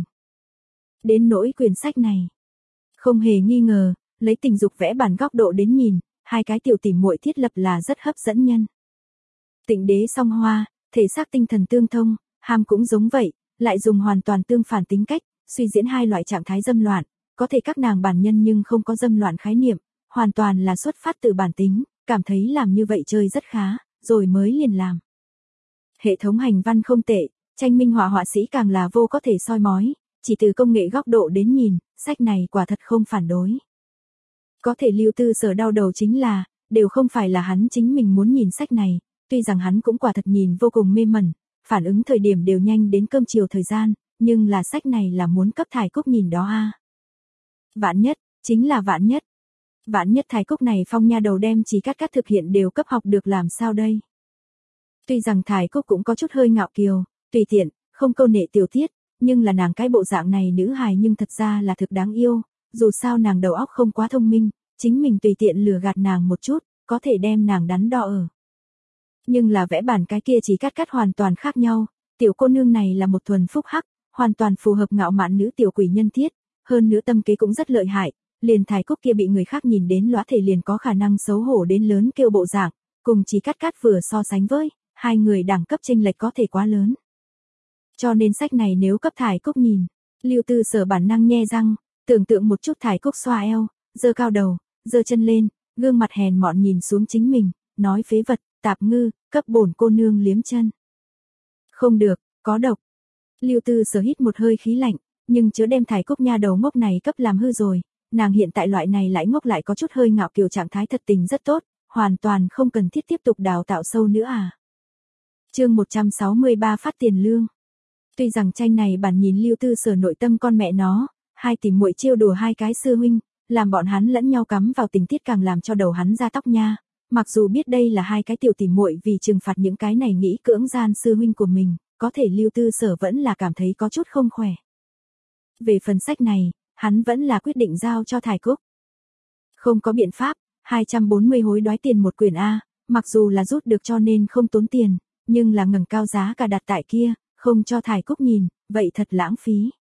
Đến nỗi quyển sách này, không hề nghi ngờ, lấy tình dục vẽ bản góc độ đến nhìn, hai cái tiểu tỷ muội thiết lập là rất hấp dẫn nhân. Tịnh đế song hoa, thể xác tinh thần tương thông, ham cũng giống vậy, lại dùng hoàn toàn tương phản tính cách, suy diễn hai loại trạng thái dâm loạn, có thể các nàng bản nhân nhưng không có dâm loạn khái niệm, hoàn toàn là xuất phát từ bản tính, cảm thấy làm như vậy chơi rất khá, rồi mới liền làm. Hệ thống hành văn không tệ, tranh minh họa họa sĩ càng là vô có thể soi mói, chỉ từ công nghệ góc độ đến nhìn, sách này quả thật không phản đối. Có thể Lưu Tư Sở đau đầu chính là, đều không phải là hắn chính mình muốn nhìn sách này, tuy rằng hắn cũng quả thật nhìn vô cùng mê mẩn, phản ứng thời điểm đều nhanh đến cơm chiều thời gian, nhưng là sách này là muốn cấp Thải Cúc nhìn đó a. Vạn nhất, chính là vạn nhất. Vạn nhất Thải Cúc này Phong nha đầu đem chỉ cắt cắt thực hiện đều cấp học được làm sao đây? Tuy rằng Thải Cúc cũng có chút hơi ngạo kiều, tùy tiện, không câu nệ tiểu tiết, nhưng là nàng cái bộ dạng này nữ hài nhưng thật ra là thực đáng yêu, dù sao nàng đầu óc không quá thông minh, chính mình tùy tiện lừa gạt nàng một chút, có thể đem nàng đắn đo ở. Nhưng là vẽ bản cái kia chỉ cắt cắt hoàn toàn khác nhau, tiểu cô nương này là một thuần phúc hắc, hoàn toàn phù hợp ngạo mạn nữ tiểu quỷ nhân thiết, hơn nữa tâm kế cũng rất lợi hại, liền Thải Cúc kia bị người khác nhìn đến lóa thể liền có khả năng xấu hổ đến lớn kêu bộ dạng, cùng chỉ cắt cắt vừa so sánh với, hai người đẳng cấp chênh lệch có thể quá lớn. Cho nên sách này nếu cấp Thải Cúc nhìn, Lưu Tư Sở bản năng nhe răng, tưởng tượng một chút Thải Cúc xoa eo, giơ cao đầu, giơ chân lên, gương mặt hèn mọn nhìn xuống chính mình, nói phế vật, tạp ngư, cấp bổn cô nương liếm chân. Không được, có độc. Lưu Tư Sở hít một hơi khí lạnh, nhưng chớ đem Thải Cúc nha đầu ngốc này cấp làm hư rồi, nàng hiện tại loại này lại ngốc lại có chút hơi ngạo kiều trạng thái thật tình rất tốt, hoàn toàn không cần thiết tiếp tục đào tạo sâu nữa à. Chương một trăm sáu mươi ba phát tiền lương. Tuy rằng tranh này bản nhìn Lưu Tư Sở nội tâm con mẹ nó, hai tỷ muội trêu đùa hai cái sư huynh, làm bọn hắn lẫn nhau cắm vào tình tiết càng làm cho đầu hắn ra tóc nha. Mặc dù biết đây là hai cái tiểu tỷ muội vì trừng phạt những cái này nghĩ cưỡng gian sư huynh của mình, có thể Lưu Tư Sở vẫn là cảm thấy có chút không khỏe. Về phần sách này, hắn vẫn là quyết định giao cho Thải Cúc. Không có biện pháp, hai trăm bốn mươi hối đoái tiền một quyển A, mặc dù là rút được cho nên không tốn tiền, nhưng là ngẩng cao giá cả đặt tại kia, không cho Thải Cúc nhìn, vậy thật lãng phí.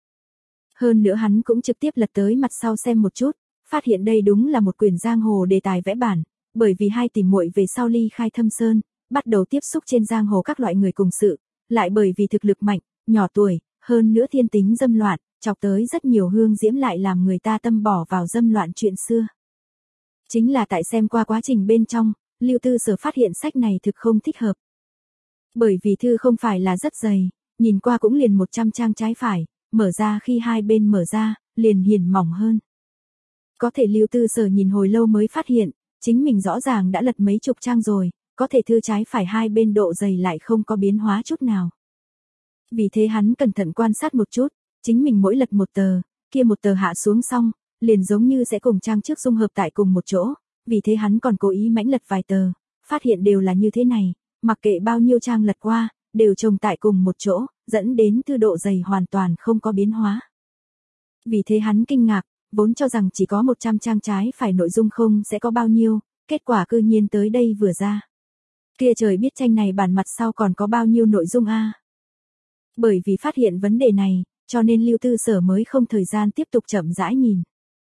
Hơn nữa hắn cũng trực tiếp lật tới mặt sau xem một chút, phát hiện đây đúng là một quyển giang hồ đề tài vẽ bản, bởi vì hai tỷ muội về sau ly khai Thâm Sơn, bắt đầu tiếp xúc trên giang hồ các loại người cùng sự, lại bởi vì thực lực mạnh, nhỏ tuổi, hơn nữa thiên tính dâm loạn, chọc tới rất nhiều hương diễm lại làm người ta tâm bỏ vào dâm loạn chuyện xưa. Chính là tại xem qua quá trình bên trong, Lưu Tư Sở phát hiện sách này thực không thích hợp. Bởi vì thư không phải là rất dày, nhìn qua cũng liền một trăm trang trái phải, mở ra khi hai bên mở ra, liền hiền mỏng hơn. Có thể Lưu Tư Sở nhìn hồi lâu mới phát hiện, chính mình rõ ràng đã lật mấy chục trang rồi, có thể thư trái phải hai bên độ dày lại không có biến hóa chút nào. Vì thế hắn cẩn thận quan sát một chút, chính mình mỗi lật một tờ, kia một tờ hạ xuống xong, liền giống như sẽ cùng trang trước dung hợp tại cùng một chỗ, vì thế hắn còn cố ý mãnh lật vài tờ, phát hiện đều là như thế này, mặc kệ bao nhiêu trang lật qua, đều chồng tại cùng một chỗ, dẫn đến thư độ dày hoàn toàn không có biến hóa. Vì thế hắn kinh ngạc, vốn cho rằng chỉ có một trăm trang trái phải nội dung không sẽ có bao nhiêu, kết quả cư nhiên tới đây vừa ra. Kia trời biết tranh này bản mặt sau còn có bao nhiêu nội dung a. Bởi vì phát hiện vấn đề này, cho nên Lưu Tư Sở mới không thời gian tiếp tục chậm rãi nhìn.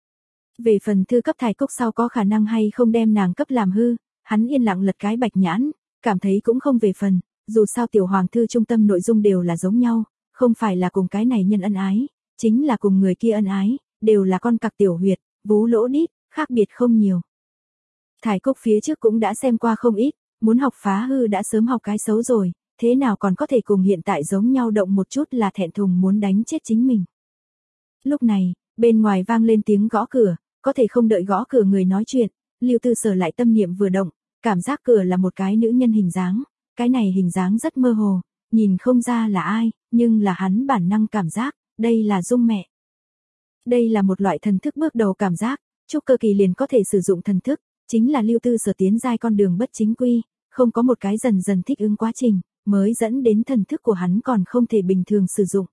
Về phần thư cấp Thải Cúc sau có khả năng hay không đem nàng cấp làm hư, hắn yên lặng lật cái bạch nhãn, cảm thấy cũng không về phần, dù sao tiểu hoàng thư trung tâm nội dung đều là giống nhau, không phải là cùng cái này nhân ân ái, chính là cùng người kia ân ái, đều là con cặc tiểu huyệt, vú lỗ đít, khác biệt không nhiều. Thải Cúc phía trước cũng đã xem qua không ít, muốn học phá hư đã sớm học cái xấu rồi, thế nào còn có thể cùng hiện tại giống nhau động một chút là thẹn thùng muốn đánh chết chính mình. Lúc này, bên ngoài vang lên tiếng gõ cửa, có thể không đợi gõ cửa người nói chuyện, Lưu Tư Sở lại tâm niệm vừa động, cảm giác cửa là một cái nữ nhân hình dáng, cái này hình dáng rất mơ hồ, nhìn không ra là ai, nhưng là hắn bản năng cảm giác, đây là Dung mẹ. Đây là một loại thần thức bước đầu cảm giác, trúc cơ kỳ liền có thể sử dụng thần thức, chính là Lưu Tư Sở tiến giai con đường bất chính quy, không có một cái dần dần thích ứng quá trình, mới dẫn đến thần thức của hắn còn không thể bình thường sử dụng.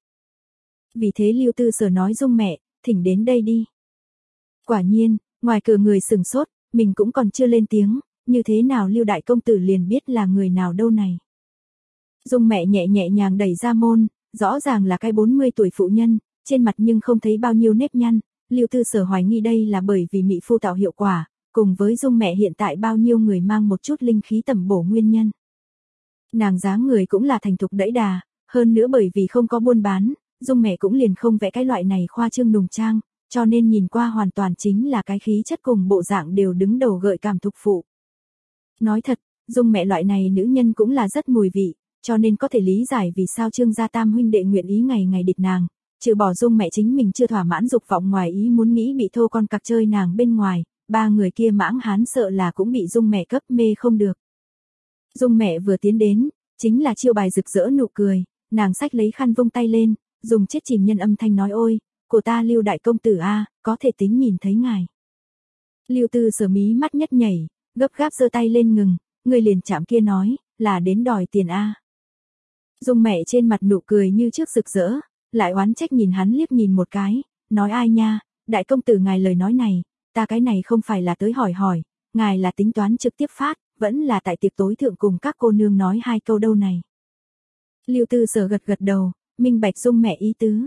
Vì thế Lưu Tư Sở nói Dung mẹ, thỉnh đến đây đi. Quả nhiên, ngoài cửa người sừng sốt, mình cũng còn chưa lên tiếng, như thế nào Lưu đại công tử liền biết là người nào đâu này. Dung mẹ nhẹ nhẹ nhàng đẩy ra môn, rõ ràng là cái bốn mươi tuổi phụ nhân, trên mặt nhưng không thấy bao nhiêu nếp nhăn, Lưu Tư Sở hoài nghi đây là bởi vì mị phu tạo hiệu quả, cùng với Dung mẹ hiện tại bao nhiêu người mang một chút linh khí tầm bổ nguyên nhân. Nàng dáng người cũng là thành thục đẫy đà, hơn nữa bởi vì không có buôn bán, Dung mẹ cũng liền không vẽ cái loại này khoa trương nùng trang, cho nên nhìn qua hoàn toàn chính là cái khí chất cùng bộ dạng đều đứng đầu gợi cảm thục phụ. Nói thật, Dung mẹ loại này nữ nhân cũng là rất mùi vị, cho nên có thể lý giải vì sao Trương gia tam huynh đệ nguyện ý ngày ngày địch nàng, trừ bỏ Dung mẹ chính mình chưa thỏa mãn dục vọng ngoài ý muốn nghĩ bị thô con cặc chơi nàng bên ngoài, ba người kia mãng hán sợ là cũng bị Dung mẹ cấp mê không được. Dung mẹ vừa tiến đến, chính là chiêu bài rực rỡ nụ cười, nàng xách lấy khăn vung tay lên, dùng chết chìm nhân âm thanh nói ôi, của ta Lưu đại công tử a, có thể tính nhìn thấy ngài. Lưu Tư Sở mí mắt nhất nhảy, gấp gáp giơ tay lên ngừng, người liền chạm kia nói, là đến đòi tiền a. Dung mẹ trên mặt nụ cười như trước rực rỡ, lại oán trách nhìn hắn liếc nhìn một cái, nói ai nha, đại công tử ngài lời nói này, ta cái này không phải là tới hỏi hỏi, ngài là tính toán trực tiếp phát, vẫn là tại tiệc tối thượng cùng các cô nương nói hai câu đâu này. Lưu Tư Sở gật gật đầu, minh bạch Dung mẹ ý tứ.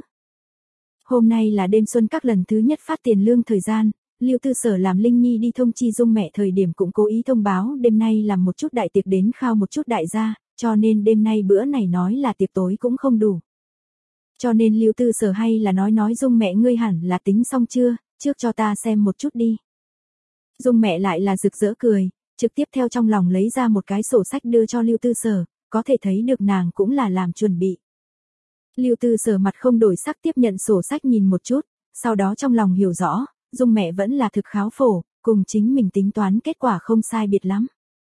Hôm nay là đêm xuân các lần thứ nhất phát tiền lương thời gian, Lưu Tư Sở làm Linh Nhi đi thông chi Dung mẹ thời điểm cũng cố ý thông báo đêm nay làm một chút đại tiệc đến khao một chút đại gia, cho nên đêm nay bữa này nói là tiệc tối cũng không đủ. Cho nên Lưu Tư Sở hay là nói nói Dung mẹ ngươi hẳn là tính xong chưa, trước cho ta xem một chút đi. Dung mẹ lại là rực rỡ cười, trực tiếp theo trong lòng lấy ra một cái sổ sách đưa cho Lưu Tư Sở, có thể thấy được nàng cũng là làm chuẩn bị. Lưu Tư Sở mặt không đổi sắc tiếp nhận sổ sách nhìn một chút, sau đó trong lòng hiểu rõ, Dung mẹ vẫn là thực kháo phổ, cùng chính mình tính toán kết quả không sai biệt lắm.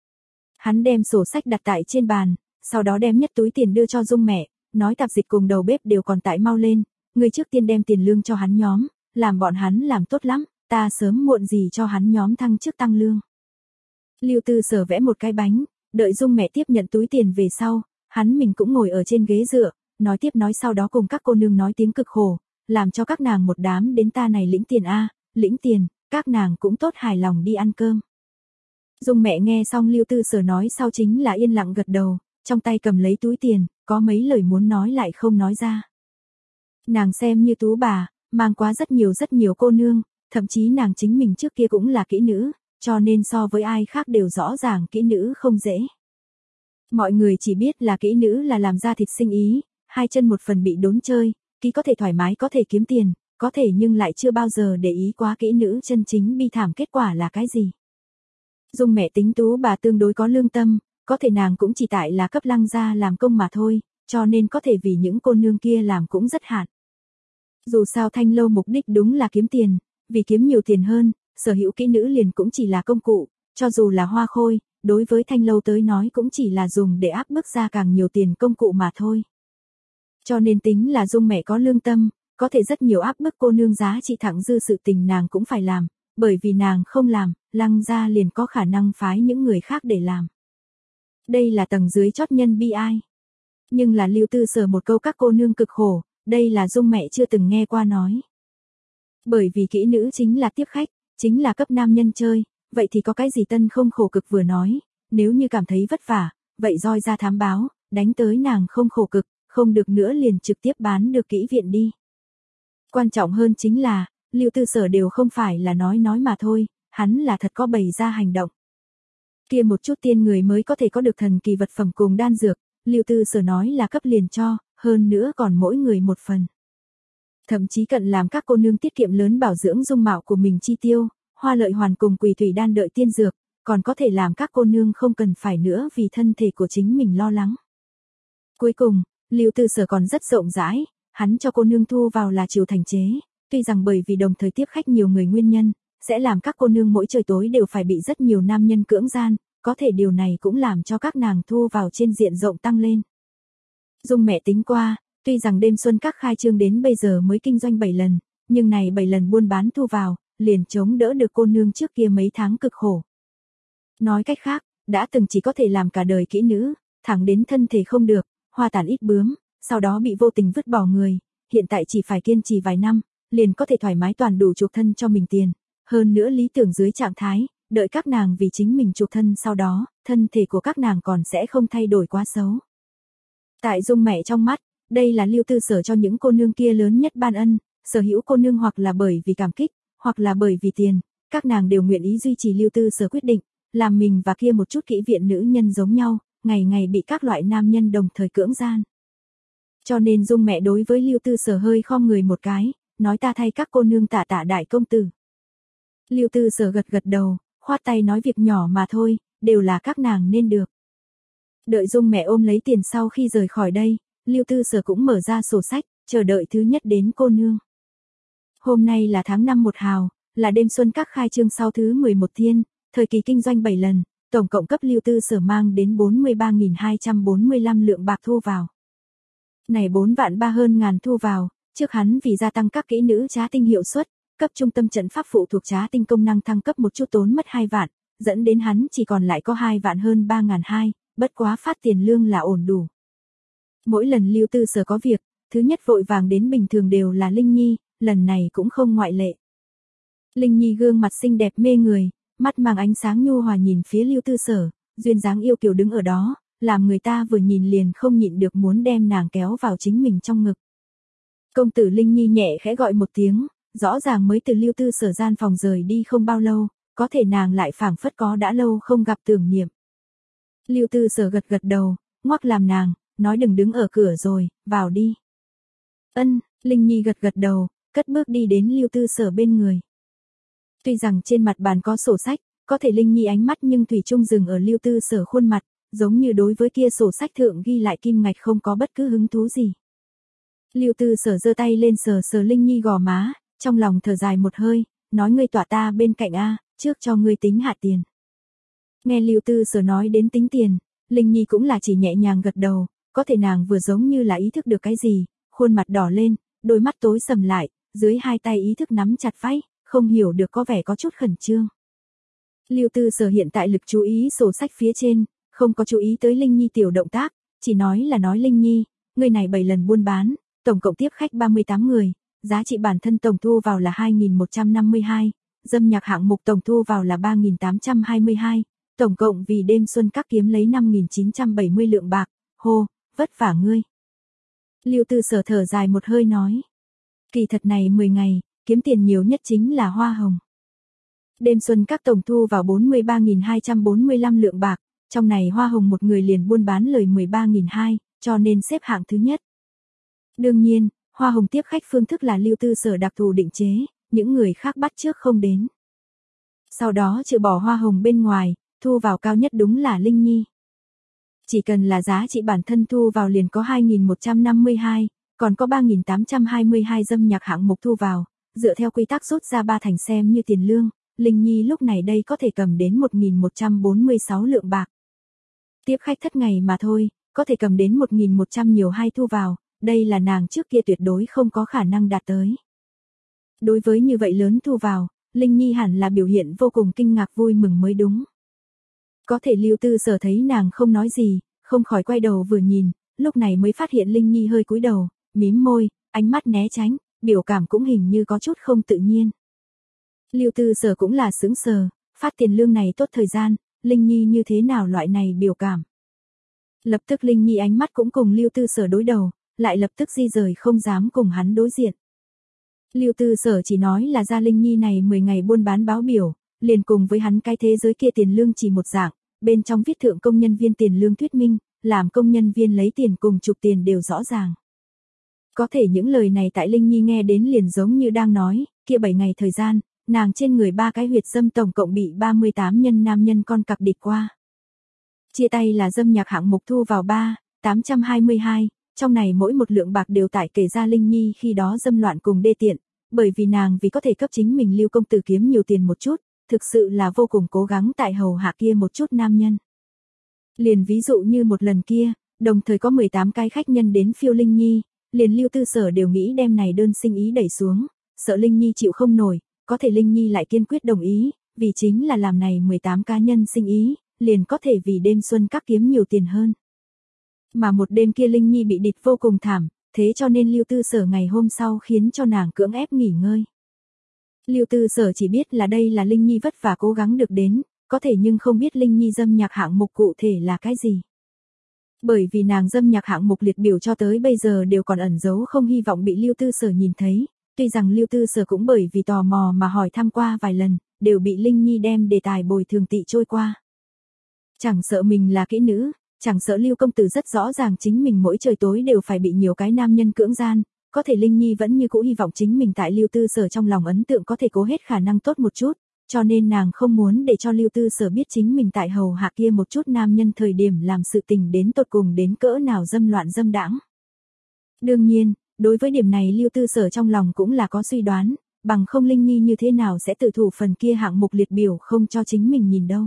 Hắn đem sổ sách đặt tại trên bàn, sau đó đem nhất túi tiền đưa cho Dung mẹ, nói tạp dịch cùng đầu bếp đều còn tại mau lên, người trước tiên đem tiền lương cho hắn nhóm, làm bọn hắn làm tốt lắm, ta sớm muộn gì cho hắn nhóm thăng chức tăng lương. Lưu Tư Sở vẽ một cái bánh, đợi Dung mẹ tiếp nhận túi tiền về sau, hắn mình cũng ngồi ở trên ghế dựa, nói tiếp nói sau đó cùng các cô nương nói tiếng cực khổ, làm cho các nàng một đám đến ta này lĩnh tiền a, lĩnh tiền, các nàng cũng tốt hài lòng đi ăn cơm. Dung mẹ nghe xong Lưu Tư Sở nói sau chính là yên lặng gật đầu, trong tay cầm lấy túi tiền, có mấy lời muốn nói lại không nói ra. Nàng xem như tú bà, mang quá rất nhiều rất nhiều cô nương, thậm chí nàng chính mình trước kia cũng là kỹ nữ, cho nên so với ai khác đều rõ ràng kỹ nữ không dễ. Mọi người chỉ biết là kỹ nữ là làm ra thịt sinh ý, hai chân một phần bị đốn chơi, kỹ có thể thoải mái có thể kiếm tiền, có thể nhưng lại chưa bao giờ để ý quá kỹ nữ chân chính bi thảm kết quả là cái gì. Dung mẹ tính tú bà tương đối có lương tâm, có thể nàng cũng chỉ tại là cấp lăng gia làm công mà thôi, cho nên có thể vì những cô nương kia làm cũng rất hạn. Dù sao Thanh Lâu mục đích đúng là kiếm tiền, vì kiếm nhiều tiền hơn, sở hữu kỹ nữ liền cũng chỉ là công cụ, cho dù là hoa khôi, đối với Thanh Lâu tới nói cũng chỉ là dùng để áp bức ra càng nhiều tiền công cụ mà thôi. Cho nên tính là Dung mẹ có lương tâm, có thể rất nhiều áp bức cô nương giá trị thẳng dư sự tình nàng cũng phải làm, bởi vì nàng không làm, lăng gia liền có khả năng phái những người khác để làm. Đây là tầng dưới chót nhân bi ai. Nhưng là Lưu Tư Sở một câu các cô nương cực khổ, đây là Dung mẹ chưa từng nghe qua nói. Bởi vì kỹ nữ chính là tiếp khách, chính là cấp nam nhân chơi, vậy thì có cái gì tân không khổ cực vừa nói, nếu như cảm thấy vất vả, vậy roi ra thám báo, đánh tới nàng không khổ cực, không được nữa liền trực tiếp bán được kỹ viện đi. Quan trọng hơn chính là, Lưu Tư Sở đều không phải là nói nói mà thôi, hắn là thật có bày ra hành động. Kia một chút tiên người mới có thể có được thần kỳ vật phẩm cùng đan dược, Lưu Tư Sở nói là cấp liền cho, hơn nữa còn mỗi người một phần. Thậm chí cận làm các cô nương tiết kiệm lớn bảo dưỡng dung mạo của mình chi tiêu, hoa lợi hoàn cùng quỳ thủy đan đợi tiên dược, còn có thể làm các cô nương không cần phải nữa vì thân thể của chính mình lo lắng. Cuối cùng, Lưu Tư Sở còn rất rộng rãi, hắn cho cô nương thu vào là chiều thành chế, tuy rằng bởi vì đồng thời tiếp khách nhiều người nguyên nhân, sẽ làm các cô nương mỗi trời tối đều phải bị rất nhiều nam nhân cưỡng gian, có thể điều này cũng làm cho các nàng thu vào trên diện rộng tăng lên. Dung mẹ tính qua, tuy rằng đêm xuân các khai trương đến bây giờ mới kinh doanh bảy lần, nhưng này bảy lần buôn bán thu vào, liền chống đỡ được cô nương trước kia mấy tháng cực khổ. Nói cách khác, đã từng chỉ có thể làm cả đời kỹ nữ, thẳng đến thân thể không được, hoa tàn ít bướm, sau đó bị vô tình vứt bỏ người, hiện tại chỉ phải kiên trì vài năm, liền có thể thoải mái toàn đủ chuộc thân cho mình tiền, hơn nữa lý tưởng dưới trạng thái, đợi các nàng vì chính mình chuộc thân sau đó, thân thể của các nàng còn sẽ không thay đổi quá xấu. Tại Dung mẹ trong mắt, đây là Lưu Tư Sở cho những cô nương kia lớn nhất ban ân, sở hữu cô nương hoặc là bởi vì cảm kích, hoặc là bởi vì tiền, các nàng đều nguyện ý duy trì Lưu Tư Sở quyết định, làm mình và kia một chút kỹ viện nữ nhân giống nhau, ngày ngày bị các loại nam nhân đồng thời cưỡng gian. Cho nên Dung mẹ đối với Lưu Tư Sở hơi khom người một cái, nói ta thay các cô nương tạ tạ đại công tử. Lưu Tư Sở gật gật đầu, khoát tay nói việc nhỏ mà thôi, đều là các nàng nên được. Đợi Dung mẹ ôm lấy tiền sau khi rời khỏi đây, Lưu Tư Sở cũng mở ra sổ sách, chờ đợi thứ nhất đến cô nương. Hôm nay là tháng năm một hào, là đêm xuân các khai trương sau thứ mười một thiên, thời kỳ kinh doanh bảy lần, tổng cộng cấp Lưu Tư Sở mang đến bốn mươi ba nghìn hai trăm bốn mươi lăm lượng bạc thu vào. Này bốn vạn ba hơn ngàn thu vào, trước hắn vì gia tăng các kỹ nữ trá tinh hiệu suất, cấp trung tâm trận pháp phụ thuộc trá tinh công năng thăng cấp một chút tốn mất hai vạn, dẫn đến hắn chỉ còn lại có hai vạn hơn ba ngàn hai, bất quá phát tiền lương là ổn đủ. Mỗi lần Lưu Tư Sở có việc, thứ nhất vội vàng đến bình thường đều là Linh Nhi, lần này cũng không ngoại lệ. Linh Nhi gương mặt xinh đẹp mê người, mắt mang ánh sáng nhu hòa nhìn phía Lưu Tư Sở, duyên dáng yêu kiều đứng ở đó, làm người ta vừa nhìn liền không nhịn được muốn đem nàng kéo vào chính mình trong ngực. Công tử Linh Nhi nhẹ khẽ gọi một tiếng, rõ ràng mới từ Lưu Tư Sở gian phòng rời đi không bao lâu, có thể nàng lại phảng phất có đã lâu không gặp tưởng niệm. Lưu Tư Sở gật gật đầu, ngoắc làm nàng, nói đừng đứng ở cửa rồi, vào đi. Ân, Linh Nhi gật gật đầu, cất bước đi đến Lưu Tư Sở bên người. Tuy rằng trên mặt bàn có sổ sách, có thể Linh Nhi ánh mắt nhưng thủy chung dừng ở Lưu Tư Sở khuôn mặt, giống như đối với kia sổ sách thượng ghi lại kim ngạch không có bất cứ hứng thú gì. Lưu Tư Sở giơ tay lên sờ sờ Linh Nhi gò má, trong lòng thở dài một hơi, nói ngươi tỏa ta bên cạnh a, trước cho ngươi tính hạ tiền. Nghe Lưu Tư Sở nói đến tính tiền, Linh Nhi cũng là chỉ nhẹ nhàng gật đầu, có thể nàng vừa giống như là ý thức được cái gì, khuôn mặt đỏ lên, đôi mắt tối sầm lại, dưới hai tay ý thức nắm chặt váy, không hiểu được có vẻ có chút khẩn trương. Lưu Tư Sở hiện tại lực chú ý sổ sách phía trên, không có chú ý tới Linh Nhi tiểu động tác, chỉ nói là nói Linh Nhi, người này bảy lần buôn bán, tổng cộng tiếp khách ba mươi tám người, giá trị bản thân tổng thu vào là hai nghìn một trăm năm mươi hai, dâm nhạc hạng mục tổng thu vào là ba nghìn tám trăm hai mươi hai, tổng cộng vì đêm xuân các kiếm lấy năm nghìn chín trăm bảy mươi lượng bạc, hô, vất vả ngươi. Lưu Tư Sở thở dài một hơi nói, kỳ thật này mười ngày, kiếm tiền nhiều nhất chính là hoa hồng. Đêm xuân các tổng thu vào bốn mươi ba nghìn hai trăm bốn mươi lăm lượng bạc, trong này hoa hồng một người liền buôn bán lời mười ba nghìn hai, cho nên xếp hạng thứ nhất. Đương nhiên, hoa hồng tiếp khách phương thức là Lưu Tư Sở đặc thù định chế, những người khác bắt trước không đến. Sau đó trừ bỏ hoa hồng bên ngoài, thu vào cao nhất đúng là Linh Nhi. Chỉ cần là giá trị bản thân thu vào liền có hai nghìn một trăm năm mươi hai, còn có ba nghìn tám trăm hai mươi hai dâm nhạc hạng mục thu vào, dựa theo quy tắc rút ra ba thành xem như tiền lương, Linh Nhi lúc này đây có thể cầm đến một nghìn một trăm bốn mươi sáu lượng bạc. Tiếp khách thất ngày mà thôi, có thể cầm đến một nghìn một trăm nhiều hai thu vào, đây là nàng trước kia tuyệt đối không có khả năng đạt tới. Đối với như vậy lớn thu vào, Linh Nhi hẳn là biểu hiện vô cùng kinh ngạc vui mừng mới đúng. Có thể Lưu Tư Sở thấy nàng không nói gì, không khỏi quay đầu vừa nhìn, lúc này mới phát hiện Linh Nhi hơi cúi đầu, mím môi, ánh mắt né tránh, biểu cảm cũng hình như có chút không tự nhiên. Lưu Tư Sở cũng là sững sờ, phát tiền lương này tốt thời gian, Linh Nhi như thế nào loại này biểu cảm. Lập tức Linh Nhi ánh mắt cũng cùng Lưu Tư Sở đối đầu, lại lập tức di rời không dám cùng hắn đối diện. Lưu Tư Sở chỉ nói là ra Linh Nhi này mười ngày buôn bán báo biểu, liền cùng với hắn cái thế giới kia tiền lương chỉ một dạng, bên trong viết thượng công nhân viên tiền lương thuyết minh, làm công nhân viên lấy tiền cùng chụp tiền đều rõ ràng. Có thể những lời này tại Linh Nhi nghe đến liền giống như đang nói, kia bảy ngày thời gian, nàng trên người ba cái huyệt dâm tổng cộng bị ba mươi tám nhân nam nhân con cặc địch qua. Chia tay là dâm nhạc hạng mục thu vào ba nghìn tám trăm hai mươi hai, trong này mỗi một lượng bạc đều tải kể ra Linh Nhi khi đó dâm loạn cùng đê tiện, bởi vì nàng vì có thể cấp chính mình Lưu công tử kiếm nhiều tiền một chút, thực sự là vô cùng cố gắng tại hầu hạ kia một chút nam nhân. Liền ví dụ như một lần kia, đồng thời có mười tám cái khách nhân đến phiêu Linh Nhi, liền Lưu Tư Sở đều nghĩ đem này đơn sinh ý đẩy xuống, sợ Linh Nhi chịu không nổi, có thể Linh Nhi lại kiên quyết đồng ý, vì chính là làm này mười tám cá nhân sinh ý, liền có thể vì đêm xuân các kiếm nhiều tiền hơn. Mà một đêm kia Linh Nhi bị địch vô cùng thảm, thế cho nên Lưu Tư Sở ngày hôm sau khiến cho nàng cưỡng ép nghỉ ngơi. Lưu Tư Sở chỉ biết là đây là Linh Nhi vất vả cố gắng được đến, có thể nhưng không biết Linh Nhi dâm nhạc hạng mục cụ thể là cái gì. Bởi vì nàng dâm nhạc hạng mục liệt biểu cho tới bây giờ đều còn ẩn giấu không hy vọng bị Lưu Tư Sở nhìn thấy, tuy rằng Lưu Tư Sở cũng bởi vì tò mò mà hỏi thăm qua vài lần, đều bị Linh Nhi đem đề tài bồi thường tị trôi qua. Chẳng sợ mình là kỹ nữ, chẳng sợ Lưu công tử rất rõ ràng chính mình mỗi trời tối đều phải bị nhiều cái nam nhân cưỡng gian, có thể Linh Nhi vẫn như cũ hy vọng chính mình tại Lưu Tư Sở trong lòng ấn tượng có thể cố hết khả năng tốt một chút, cho nên nàng không muốn để cho Lưu Tư Sở biết chính mình tại hầu hạ kia một chút nam nhân thời điểm làm sự tình đến tột cùng đến cỡ nào dâm loạn dâm đãng. Đương nhiên, Đối với điểm này Lưu Tư Sở trong lòng cũng là có suy đoán, bằng không Linh Nhi như thế nào sẽ tự thủ phần kia hạng mục liệt biểu không cho chính mình nhìn đâu.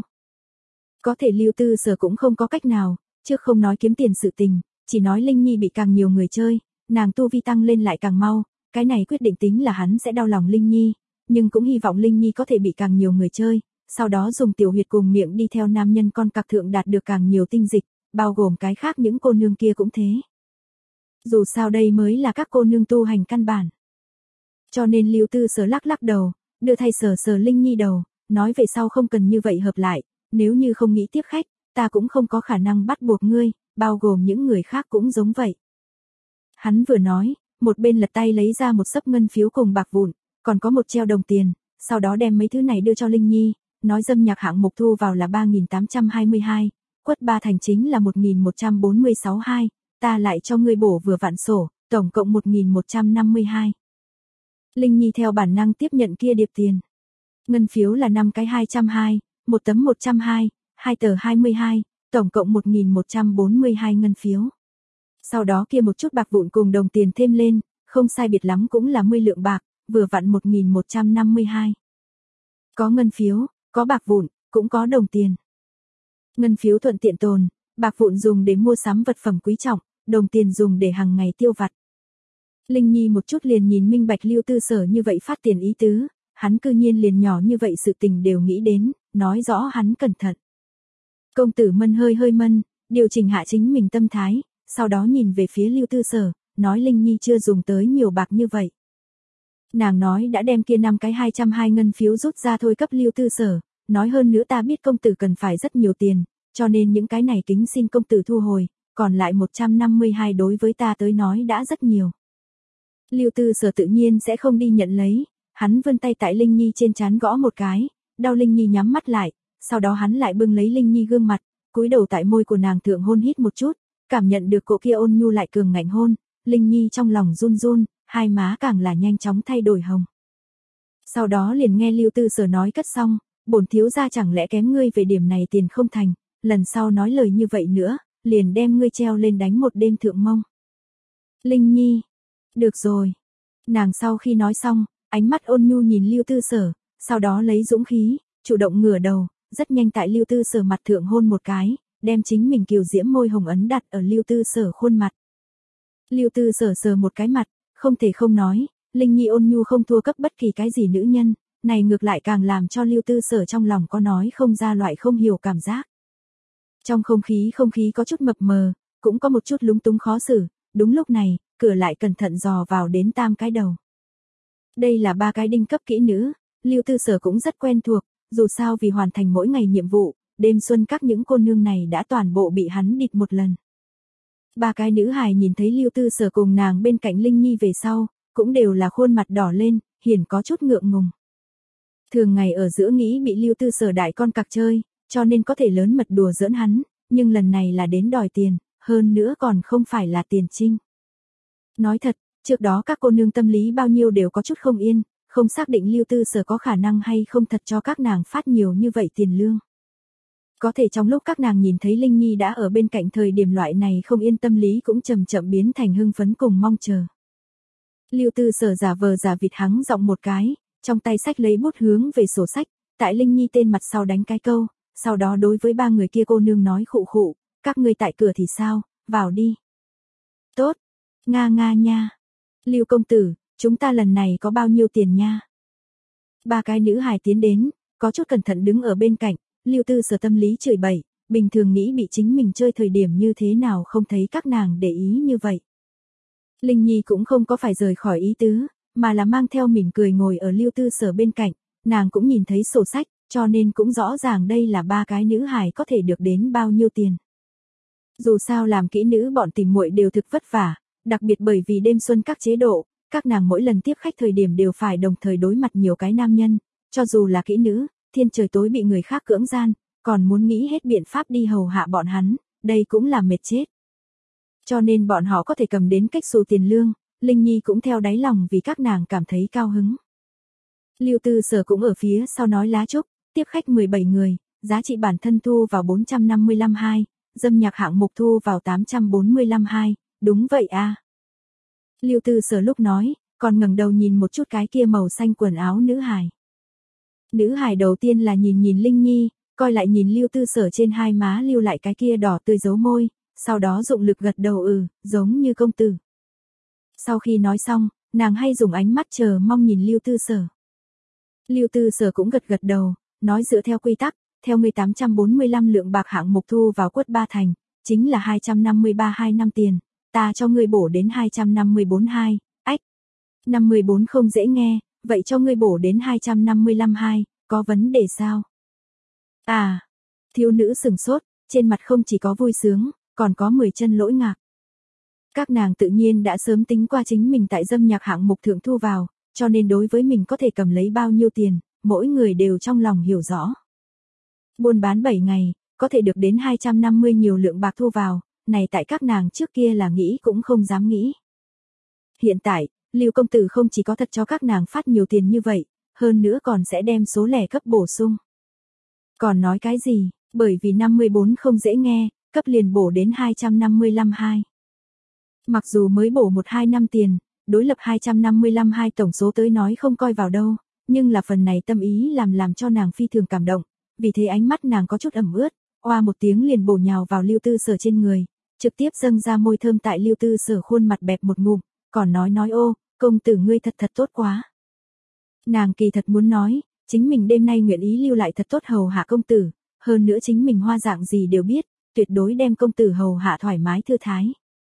Có thể Lưu Tư Sở cũng không có cách nào, trước không nói kiếm tiền sự tình, chỉ nói Linh Nhi bị càng nhiều người chơi, nàng tu vi tăng lên lại càng mau, cái này quyết định tính là hắn sẽ đau lòng Linh Nhi, nhưng cũng hy vọng Linh Nhi có thể bị càng nhiều người chơi, sau đó dùng tiểu huyệt cùng miệng đi theo nam nhân con cặc thượng đạt được càng nhiều tinh dịch, bao gồm cái khác những cô nương kia cũng thế. Dù sao đây mới là các cô nương tu hành căn bản. Cho nên Lưu Tư Sở lắc lắc đầu, đưa thay sờ sờ Linh Nhi đầu, nói về sau không cần như vậy hợp lại, nếu như không nghĩ tiếp khách, ta cũng không có khả năng bắt buộc ngươi, bao gồm những người khác cũng giống vậy. Hắn vừa nói, một bên lật tay lấy ra một xấp ngân phiếu cùng bạc vụn, còn có một treo đồng tiền, sau đó đem mấy thứ này đưa cho Linh Nhi, nói dâm nhạc hạng mục thu vào là ba nghìn tám trăm hai mươi hai, quất ba thành chính là một nghìn một trăm bốn mươi sáu hai, ta lại cho ngươi bổ vừa vặn sổ, tổng cộng một nghìn một trăm năm mươi hai. Linh Nhi theo bản năng tiếp nhận kia điệp tiền. Ngân phiếu là năm cái hai trăm hai, một tấm một trăm hai, hai tờ hai mươi hai, tổng cộng một nghìn một trăm bốn mươi hai ngân phiếu. Sau đó kia một chút bạc vụn cùng đồng tiền thêm lên, không sai biệt lắm cũng là mươi lượng bạc, vừa vặn một nghìn một trăm năm mươi hai. Có ngân phiếu, có bạc vụn, cũng có đồng tiền. Ngân phiếu thuận tiện tồn, bạc vụn dùng để mua sắm vật phẩm quý trọng, đồng tiền dùng để hàng ngày tiêu vặt. Linh Nhi một chút liền nhìn minh bạch Lưu Tư Sở như vậy phát tiền ý tứ, hắn cư nhiên liền nhỏ như vậy sự tình đều nghĩ đến, nói rõ hắn cẩn thận. Công tử Mân hơi hơi mân, điều chỉnh hạ chính mình tâm thái, sau đó nhìn về phía Lưu Tư Sở, nói Linh Nhi chưa dùng tới nhiều bạc như vậy. Nàng nói đã đem kia năm cái hai trăm hai ngân phiếu rút ra thôi cấp Lưu Tư Sở, nói hơn nữa ta biết công tử cần phải rất nhiều tiền, cho nên những cái này kính xin công tử thu hồi, còn lại một trăm năm mươi hai đối với ta tới nói đã rất nhiều. Lưu Tư Sở tự nhiên sẽ không đi nhận lấy, hắn vươn tay tại Linh Nhi trên trán gõ một cái, đau Linh Nhi nhắm mắt lại, sau đó hắn lại bưng lấy Linh Nhi gương mặt, cúi đầu tại môi của nàng thượng hôn hít một chút, cảm nhận được cỗ kia ôn nhu lại cường ngạnh hôn, Linh Nhi trong lòng run run, hai má càng là nhanh chóng thay đổi hồng. Sau đó liền nghe Lưu Tư Sở nói cất xong, bổn thiếu gia chẳng lẽ kém ngươi về điểm này tiền không thành, lần sau nói lời như vậy nữa, liền đem ngươi treo lên đánh một đêm thượng mông. Linh Nhi, được rồi. Nàng sau khi nói xong, ánh mắt ôn nhu nhìn Lưu Tư Sở, sau đó lấy dũng khí, chủ động ngửa đầu, rất nhanh tại Lưu Tư Sở mặt thượng hôn một cái, đem chính mình kiều diễm môi hồng ấn đặt ở Lưu Tư Sở khuôn mặt. Lưu Tư Sở sờ một cái mặt, không thể không nói, Linh Nhi ôn nhu không thua cấp bất kỳ cái gì nữ nhân, này ngược lại càng làm cho Lưu Tư Sở trong lòng có nói không ra loại không hiểu cảm giác. Trong không khí không khí có chút mập mờ, cũng có một chút lúng túng khó xử, đúng lúc này, cửa lại cẩn thận dò vào đến tam cái đầu. Đây là ba cái đinh cấp kỹ nữ, Lưu Tư Sở cũng rất quen thuộc, dù sao vì hoàn thành mỗi ngày nhiệm vụ, đêm xuân các những cô nương này đã toàn bộ bị hắn địt một lần. Ba cái nữ hài nhìn thấy Lưu Tư Sở cùng nàng bên cạnh Linh Nhi về sau, cũng đều là khuôn mặt đỏ lên, hiển có chút ngượng ngùng. Thường ngày ở giữa nghĩ bị Lưu Tư Sở đại con cặc chơi, cho nên có thể lớn mật đùa giỡn hắn, nhưng lần này là đến đòi tiền, hơn nữa còn không phải là tiền trinh. Nói thật, trước đó các cô nương tâm lý bao nhiêu đều có chút không yên, không xác định Lưu Tư Sở có khả năng hay không thật cho các nàng phát nhiều như vậy tiền lương. Có thể trong lúc các nàng nhìn thấy Linh Nhi đã ở bên cạnh thời điểm loại này không yên tâm lý cũng chậm chậm biến thành hưng phấn cùng mong chờ. Lưu Tư Sở giả vờ giả vịt hắng giọng một cái, trong tay sách lấy bút hướng về sổ sách, tại Linh Nhi tên mặt sau đánh cái câu, sau đó đối với ba người kia cô nương nói khụ khụ, các ngươi tại cửa thì sao, vào đi. Tốt, nga nga nha. Lưu công tử, chúng ta lần này có bao nhiêu tiền nha? Ba cái nữ hài tiến đến, có chút cẩn thận đứng ở bên cạnh, Lưu Tư Sở tâm lý chửi bậy, bình thường nghĩ bị chính mình chơi thời điểm như thế nào không thấy các nàng để ý như vậy. Linh Nhi cũng không có phải rời khỏi ý tứ, mà là mang theo mỉm cười ngồi ở Lưu Tư Sở bên cạnh, nàng cũng nhìn thấy sổ sách, cho nên cũng rõ ràng đây là ba cái nữ hài có thể được đến bao nhiêu tiền. Dù sao làm kỹ nữ bọn tìm muội đều thực vất vả, đặc biệt bởi vì đêm xuân các chế độ, các nàng mỗi lần tiếp khách thời điểm đều phải đồng thời đối mặt nhiều cái nam nhân, cho dù là kỹ nữ, thiên trời tối bị người khác cưỡng gian, còn muốn nghĩ hết biện pháp đi hầu hạ bọn hắn, đây cũng là mệt chết. Cho nên bọn họ có thể cầm đến cách xù tiền lương, Linh Nhi cũng theo đáy lòng vì các nàng cảm thấy cao hứng. Lưu Tư Sở cũng ở phía sau nói lá chúc, tiếp khách mười bảy người, giá trị bản thân thu vào bốn trăm năm mươi lăm hai, dâm nhạc hạng mục thu vào tám trăm bốn mươi lăm hai, đúng vậy a. Lưu Tư Sở lúc nói, còn ngẩng đầu nhìn một chút cái kia màu xanh quần áo nữ hài. Nữ hài đầu tiên là nhìn nhìn Linh Nhi, coi lại nhìn Lưu Tư Sở trên hai má lưu lại cái kia đỏ tươi dấu môi, sau đó dụng lực gật đầu ừ, giống như công tử. Sau khi nói xong, nàng hay dùng ánh mắt chờ mong nhìn Lưu Tư Sở. Lưu Tư Sở cũng gật gật đầu, nói dựa theo quy tắc, theo ngươi tám trăm bốn mươi lăm lượng bạc hạng mục thu vào quất ba thành, chính là hai trăm năm mươi ba hai năm tiền, ta cho ngươi bổ đến hai trăm năm mươi bốn hai, ách. năm mươi bốn không dễ nghe, vậy cho ngươi bổ đến hai trăm năm mươi lăm hai, có vấn đề sao? À, thiếu nữ sừng sốt, trên mặt không chỉ có vui sướng, còn có mười chân lỗi ngạc. Các nàng tự nhiên đã sớm tính qua chính mình tại dâm nhạc hạng mục thượng thu vào, cho nên đối với mình có thể cầm lấy bao nhiêu tiền, mỗi người đều trong lòng hiểu rõ. Buôn bán bảy ngày, có thể được đến hai trăm năm mươi nhiều lượng bạc thu vào, này tại các nàng trước kia là nghĩ cũng không dám nghĩ. Hiện tại, Lưu công tử không chỉ có thật cho các nàng phát nhiều tiền như vậy, hơn nữa còn sẽ đem số lẻ cấp bổ sung. Còn nói cái gì, bởi vì năm mươi bốn không dễ nghe, cấp liền bổ đến hai trăm năm mươi lăm hai. Mặc dù mới bổ một hai năm tiền, đối lập hai trăm năm mươi lăm hai tổng số tới nói không coi vào đâu, nhưng là phần này tâm ý làm làm cho nàng phi thường cảm động, vì thế ánh mắt nàng có chút ẩm ướt, oa một tiếng liền bổ nhào vào Lưu Tư Sở trên người, trực tiếp dâng ra môi thơm tại Lưu Tư Sở khuôn mặt bẹp một ngụm, còn nói nói ô, công tử ngươi thật thật tốt quá. Nàng kỳ thật muốn nói, chính mình đêm nay nguyện ý lưu lại thật tốt hầu hạ công tử, hơn nữa chính mình hoa dạng gì đều biết, tuyệt đối đem công tử hầu hạ thoải mái thư thái.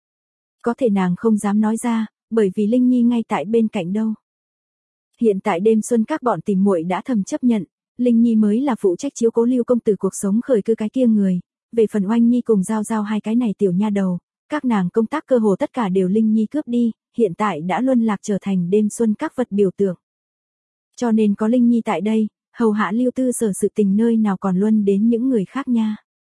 Có thể nàng không dám nói ra, bởi vì Linh Nhi ngay tại bên cạnh đâu. Hiện tại đêm xuân các bọn tìm muội đã thầm chấp nhận, Linh Nhi mới là phụ trách chiếu cố Lưu công tử cuộc sống khởi cư cái kia người, về phần Oanh Nhi cùng Giao Giao hai cái này tiểu nha đầu, các nàng công tác cơ hồ tất cả đều Linh Nhi cướp đi, hiện tại đã luân lạc trở thành đêm xuân các vật biểu tượng. Cho nên có Linh Nhi tại đây, hầu hạ Lưu Tư Sở sự tình nơi nào còn luân đến những người khác nha.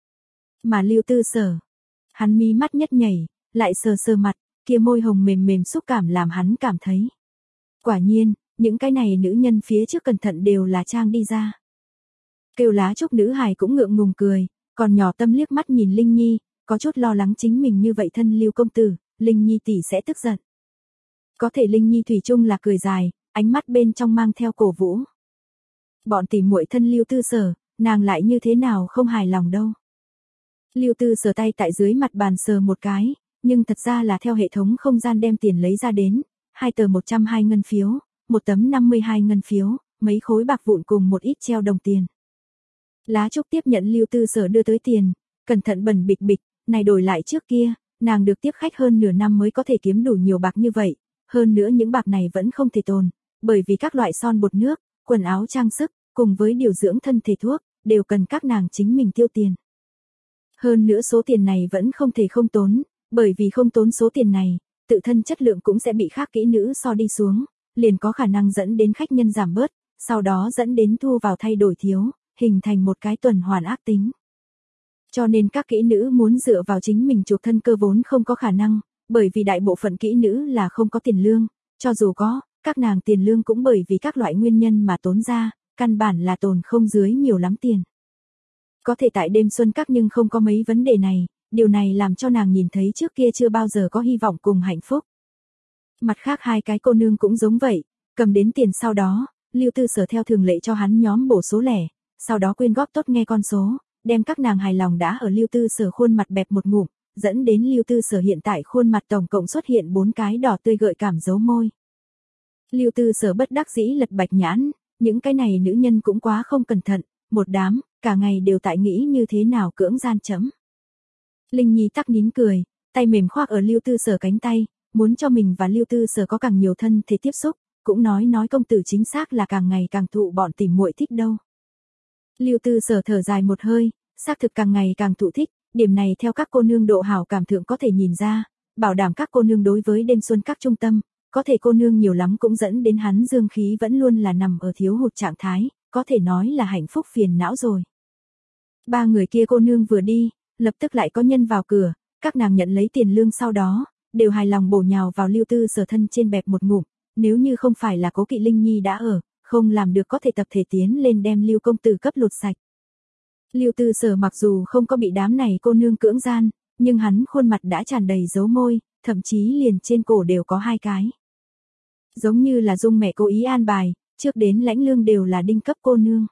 Mà Lưu Tư Sở, hắn mí mắt nhất nhảy, lại sờ sờ mặt, kia môi hồng mềm mềm xúc cảm làm hắn cảm thấy. Quả nhiên, những cái này nữ nhân phía trước cẩn thận đều là trang đi ra. Kêu lá trúc nữ hài cũng ngượng ngùng cười, còn nhỏ tâm liếc mắt nhìn Linh Nhi, có chút lo lắng chính mình như vậy thân Lưu công tử, Linh Nhi tỷ sẽ tức giận. Có thể Linh Nhi thủy chung là cười dài, ánh mắt bên trong mang theo cổ vũ. Bọn tỷ muội thân Lưu Tư Sở, nàng lại như thế nào không hài lòng đâu. Lưu Tư Sở tay tại dưới mặt bàn sờ một cái, nhưng thật ra là theo hệ thống không gian đem tiền lấy ra đến, hai tờ một trăm hai ngân phiếu, một tấm năm mươi hai ngân phiếu, mấy khối bạc vụn cùng một ít treo đồng tiền. Lá trúc tiếp nhận Lưu Tư Sở đưa tới tiền, cẩn thận bẩn bịch bịch, này đổi lại trước kia, nàng được tiếp khách hơn nửa năm mới có thể kiếm đủ nhiều bạc như vậy, hơn nữa những bạc này vẫn không thể tồn, bởi vì các loại son bột nước, quần áo trang sức, cùng với điều dưỡng thân thể thuốc, đều cần các nàng chính mình tiêu tiền. Hơn nữa số tiền này vẫn không thể không tốn, bởi vì không tốn số tiền này, tự thân chất lượng cũng sẽ bị khác kỹ nữ so đi xuống, liền có khả năng dẫn đến khách nhân giảm bớt, sau đó dẫn đến thu vào thay đổi thiếu, hình thành một cái tuần hoàn ác tính. Cho nên các kỹ nữ muốn dựa vào chính mình chuộc thân cơ vốn không có khả năng, bởi vì đại bộ phận kỹ nữ là không có tiền lương, cho dù có, các nàng tiền lương cũng bởi vì các loại nguyên nhân mà tốn ra, căn bản là tồn không dưới nhiều lắm tiền. Có thể tại đêm xuân các nhưng không có mấy vấn đề này, điều này làm cho nàng nhìn thấy trước kia chưa bao giờ có hy vọng cùng hạnh phúc. Mặt khác hai cái cô nương cũng giống vậy, cầm đến tiền sau đó, Lưu Tư Sở theo thường lệ cho hắn nhóm bổ số lẻ, sau đó quyên góp tốt nghe con số, đem các nàng hài lòng đã ở Lưu Tư Sở khuôn mặt bẹp một ngụm, dẫn đến Lưu Tư Sở hiện tại khuôn mặt tổng cộng xuất hiện bốn cái đỏ tươi gợi cảm dấu môi. Lưu Tư Sở bất đắc dĩ lật bạch nhãn, những cái này nữ nhân cũng quá không cẩn thận, một đám, cả ngày đều tại nghĩ như thế nào cưỡng gian chấm. Linh Nhi tắc nín cười, tay mềm khoác ở Lưu Tư Sở cánh tay, muốn cho mình và Lưu Tư Sở có càng nhiều thân thể tiếp xúc, cũng nói nói công tử chính xác là càng ngày càng thụ bọn tỷ muội thích đâu. Lưu Tư Sở thở dài một hơi, xác thực càng ngày càng thụ thích, điểm này theo các cô nương độ hảo cảm thượng có thể nhìn ra, bảo đảm các cô nương đối với đêm xuân các trung tâm, có thể cô nương nhiều lắm cũng dẫn đến hắn dương khí vẫn luôn là nằm ở thiếu hụt trạng thái, có thể nói là hạnh phúc phiền não rồi. Ba người kia cô nương vừa đi, lập tức lại có nhân vào cửa, các nàng nhận lấy tiền lương sau đó, đều hài lòng bổ nhào vào Lưu Tư Sở thân trên bẹp một ngụm, nếu như không phải là Cố Kỵ Linh Nhi đã ở, không làm được có thể tập thể tiến lên đem Lưu công tử cấp lột sạch. Lưu Tư Sở mặc dù không có bị đám này cô nương cưỡng gian, nhưng hắn khuôn mặt đã tràn đầy dấu môi, thậm chí liền trên cổ đều có hai cái. Giống như là Dung mẹ cố ý an bài, trước đến lãnh lương đều là đinh cấp cô nương.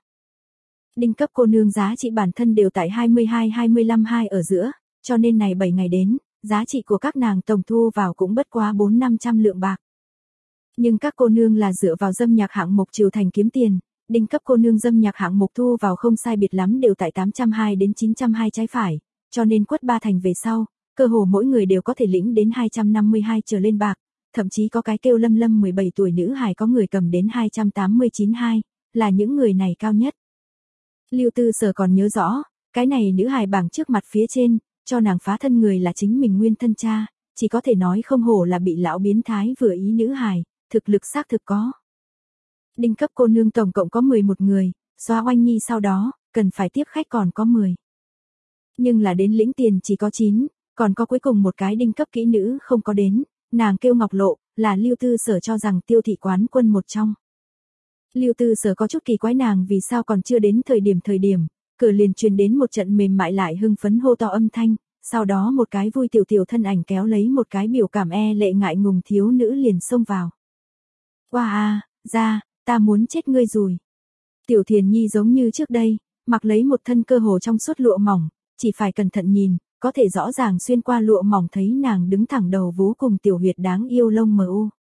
Đinh cấp cô nương giá trị bản thân đều tại hai mươi hai hai mươi lăm hai ở giữa, cho nên này bảy ngày đến, giá trị của các nàng tổng thu vào cũng bất quá bốn năm trăm lượng bạc. Nhưng các cô nương là dựa vào dâm nhạc hạng mục triều thành kiếm tiền, đinh cấp cô nương dâm nhạc hạng mục thu vào không sai biệt lắm đều tại tám trăm hai đến chín trăm hai trái phải, cho nên quất ba thành về sau, cơ hồ mỗi người đều có thể lĩnh đến hai trăm năm mươi hai trở lên bạc, thậm chí có cái kêu Lâm Lâm mười bảy tuổi nữ hài có người cầm đến hai trăm tám mươi chín hai, là những người này cao nhất. Lưu Tư Sở còn nhớ rõ, cái này nữ hài bảng trước mặt phía trên, cho nàng phá thân người là chính mình nguyên thân cha, chỉ có thể nói không hổ là bị lão biến thái vừa ý nữ hài, thực lực xác thực có. Đinh cấp cô nương tổng cộng có mười một người, xóa oanh nhi sau đó, cần phải tiếp khách còn có mười. Nhưng là đến lĩnh tiền chỉ có chín, còn có cuối cùng một cái đinh cấp kỹ nữ không có đến, nàng kêu Ngọc Lộ, là Lưu Tư Sở cho rằng tiêu thị quán quân một trong. Lưu Tư Sở có chút kỳ quái nàng vì sao còn chưa đến thời điểm thời điểm, cửa liền truyền đến một trận mềm mại lại hưng phấn hô to âm thanh, sau đó một cái vui tiểu tiểu thân ảnh kéo lấy một cái biểu cảm e lệ ngại ngùng thiếu nữ liền xông vào. Wow a, ra, ta muốn chết ngươi rồi. Tiểu Thiền Nhi giống như trước đây, mặc lấy một thân cơ hồ trong suốt lụa mỏng, chỉ phải cẩn thận nhìn, có thể rõ ràng xuyên qua lụa mỏng thấy nàng đứng thẳng đầu vú cùng tiểu huyệt đáng yêu lông mờ u.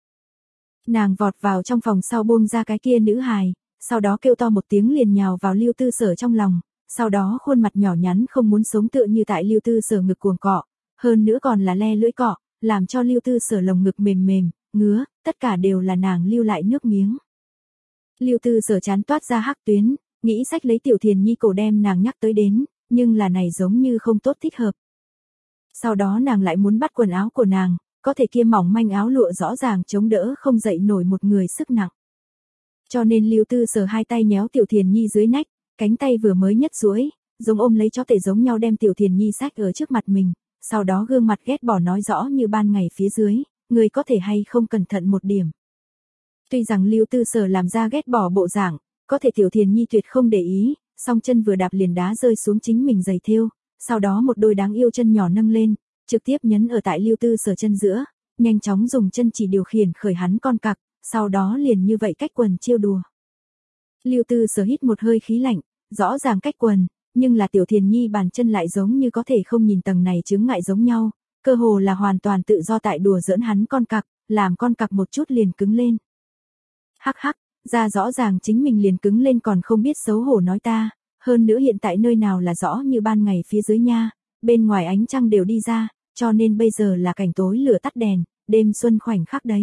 Nàng vọt vào trong phòng sau buông ra cái kia nữ hài, sau đó kêu to một tiếng liền nhào vào Lưu Tư Sở trong lòng, sau đó khuôn mặt nhỏ nhắn không muốn sống tựa như tại Lưu Tư Sở ngực cuồng cọ, hơn nữa còn là le lưỡi cọ, làm cho Lưu Tư Sở lồng ngực mềm mềm, ngứa, tất cả đều là nàng lưu lại nước miếng. Lưu Tư Sở chán toát ra hắc tuyến, nghĩ sách lấy Tiểu Thiền Nhi cổ đem nàng nhắc tới đến, nhưng là này giống như không tốt thích hợp. Sau đó nàng lại muốn bắt quần áo của nàng, có thể kia mỏng manh áo lụa rõ ràng chống đỡ không dậy nổi một người sức nặng. Cho nên Lưu Tư Sở hai tay nhéo Tiểu Thiền Nhi dưới nách, cánh tay vừa mới nhất duỗi, giống ôm lấy chó tể giống nhau đem Tiểu Thiền Nhi xách ở trước mặt mình, sau đó gương mặt ghét bỏ nói rõ như ban ngày phía dưới, người có thể hay không cẩn thận một điểm. Tuy rằng Lưu Tư Sở làm ra ghét bỏ bộ dạng, có thể Tiểu Thiền Nhi tuyệt không để ý, song chân vừa đạp liền đá rơi xuống chính mình giày thêu, sau đó một đôi đáng yêu chân nhỏ nâng lên, trực tiếp nhấn ở tại Lưu Tư Sở chân giữa, nhanh chóng dùng chân chỉ điều khiển khởi hắn con cặc, sau đó liền như vậy cách quần chiêu đùa. Lưu Tư Sở hít một hơi khí lạnh, rõ ràng cách quần, nhưng là Tiểu Thiền Nhi bàn chân lại giống như có thể không nhìn tầng này chướng ngại giống nhau, cơ hồ là hoàn toàn tự do tại đùa giỡn hắn con cặc, làm con cặc một chút liền cứng lên. Hắc hắc, ra rõ ràng chính mình liền cứng lên còn không biết xấu hổ nói ta, hơn nữa hiện tại nơi nào là rõ như ban ngày phía dưới nha, bên ngoài ánh trăng đều đi ra, cho nên bây giờ là cảnh tối lửa tắt đèn, đêm xuân khoảnh khắc đấy.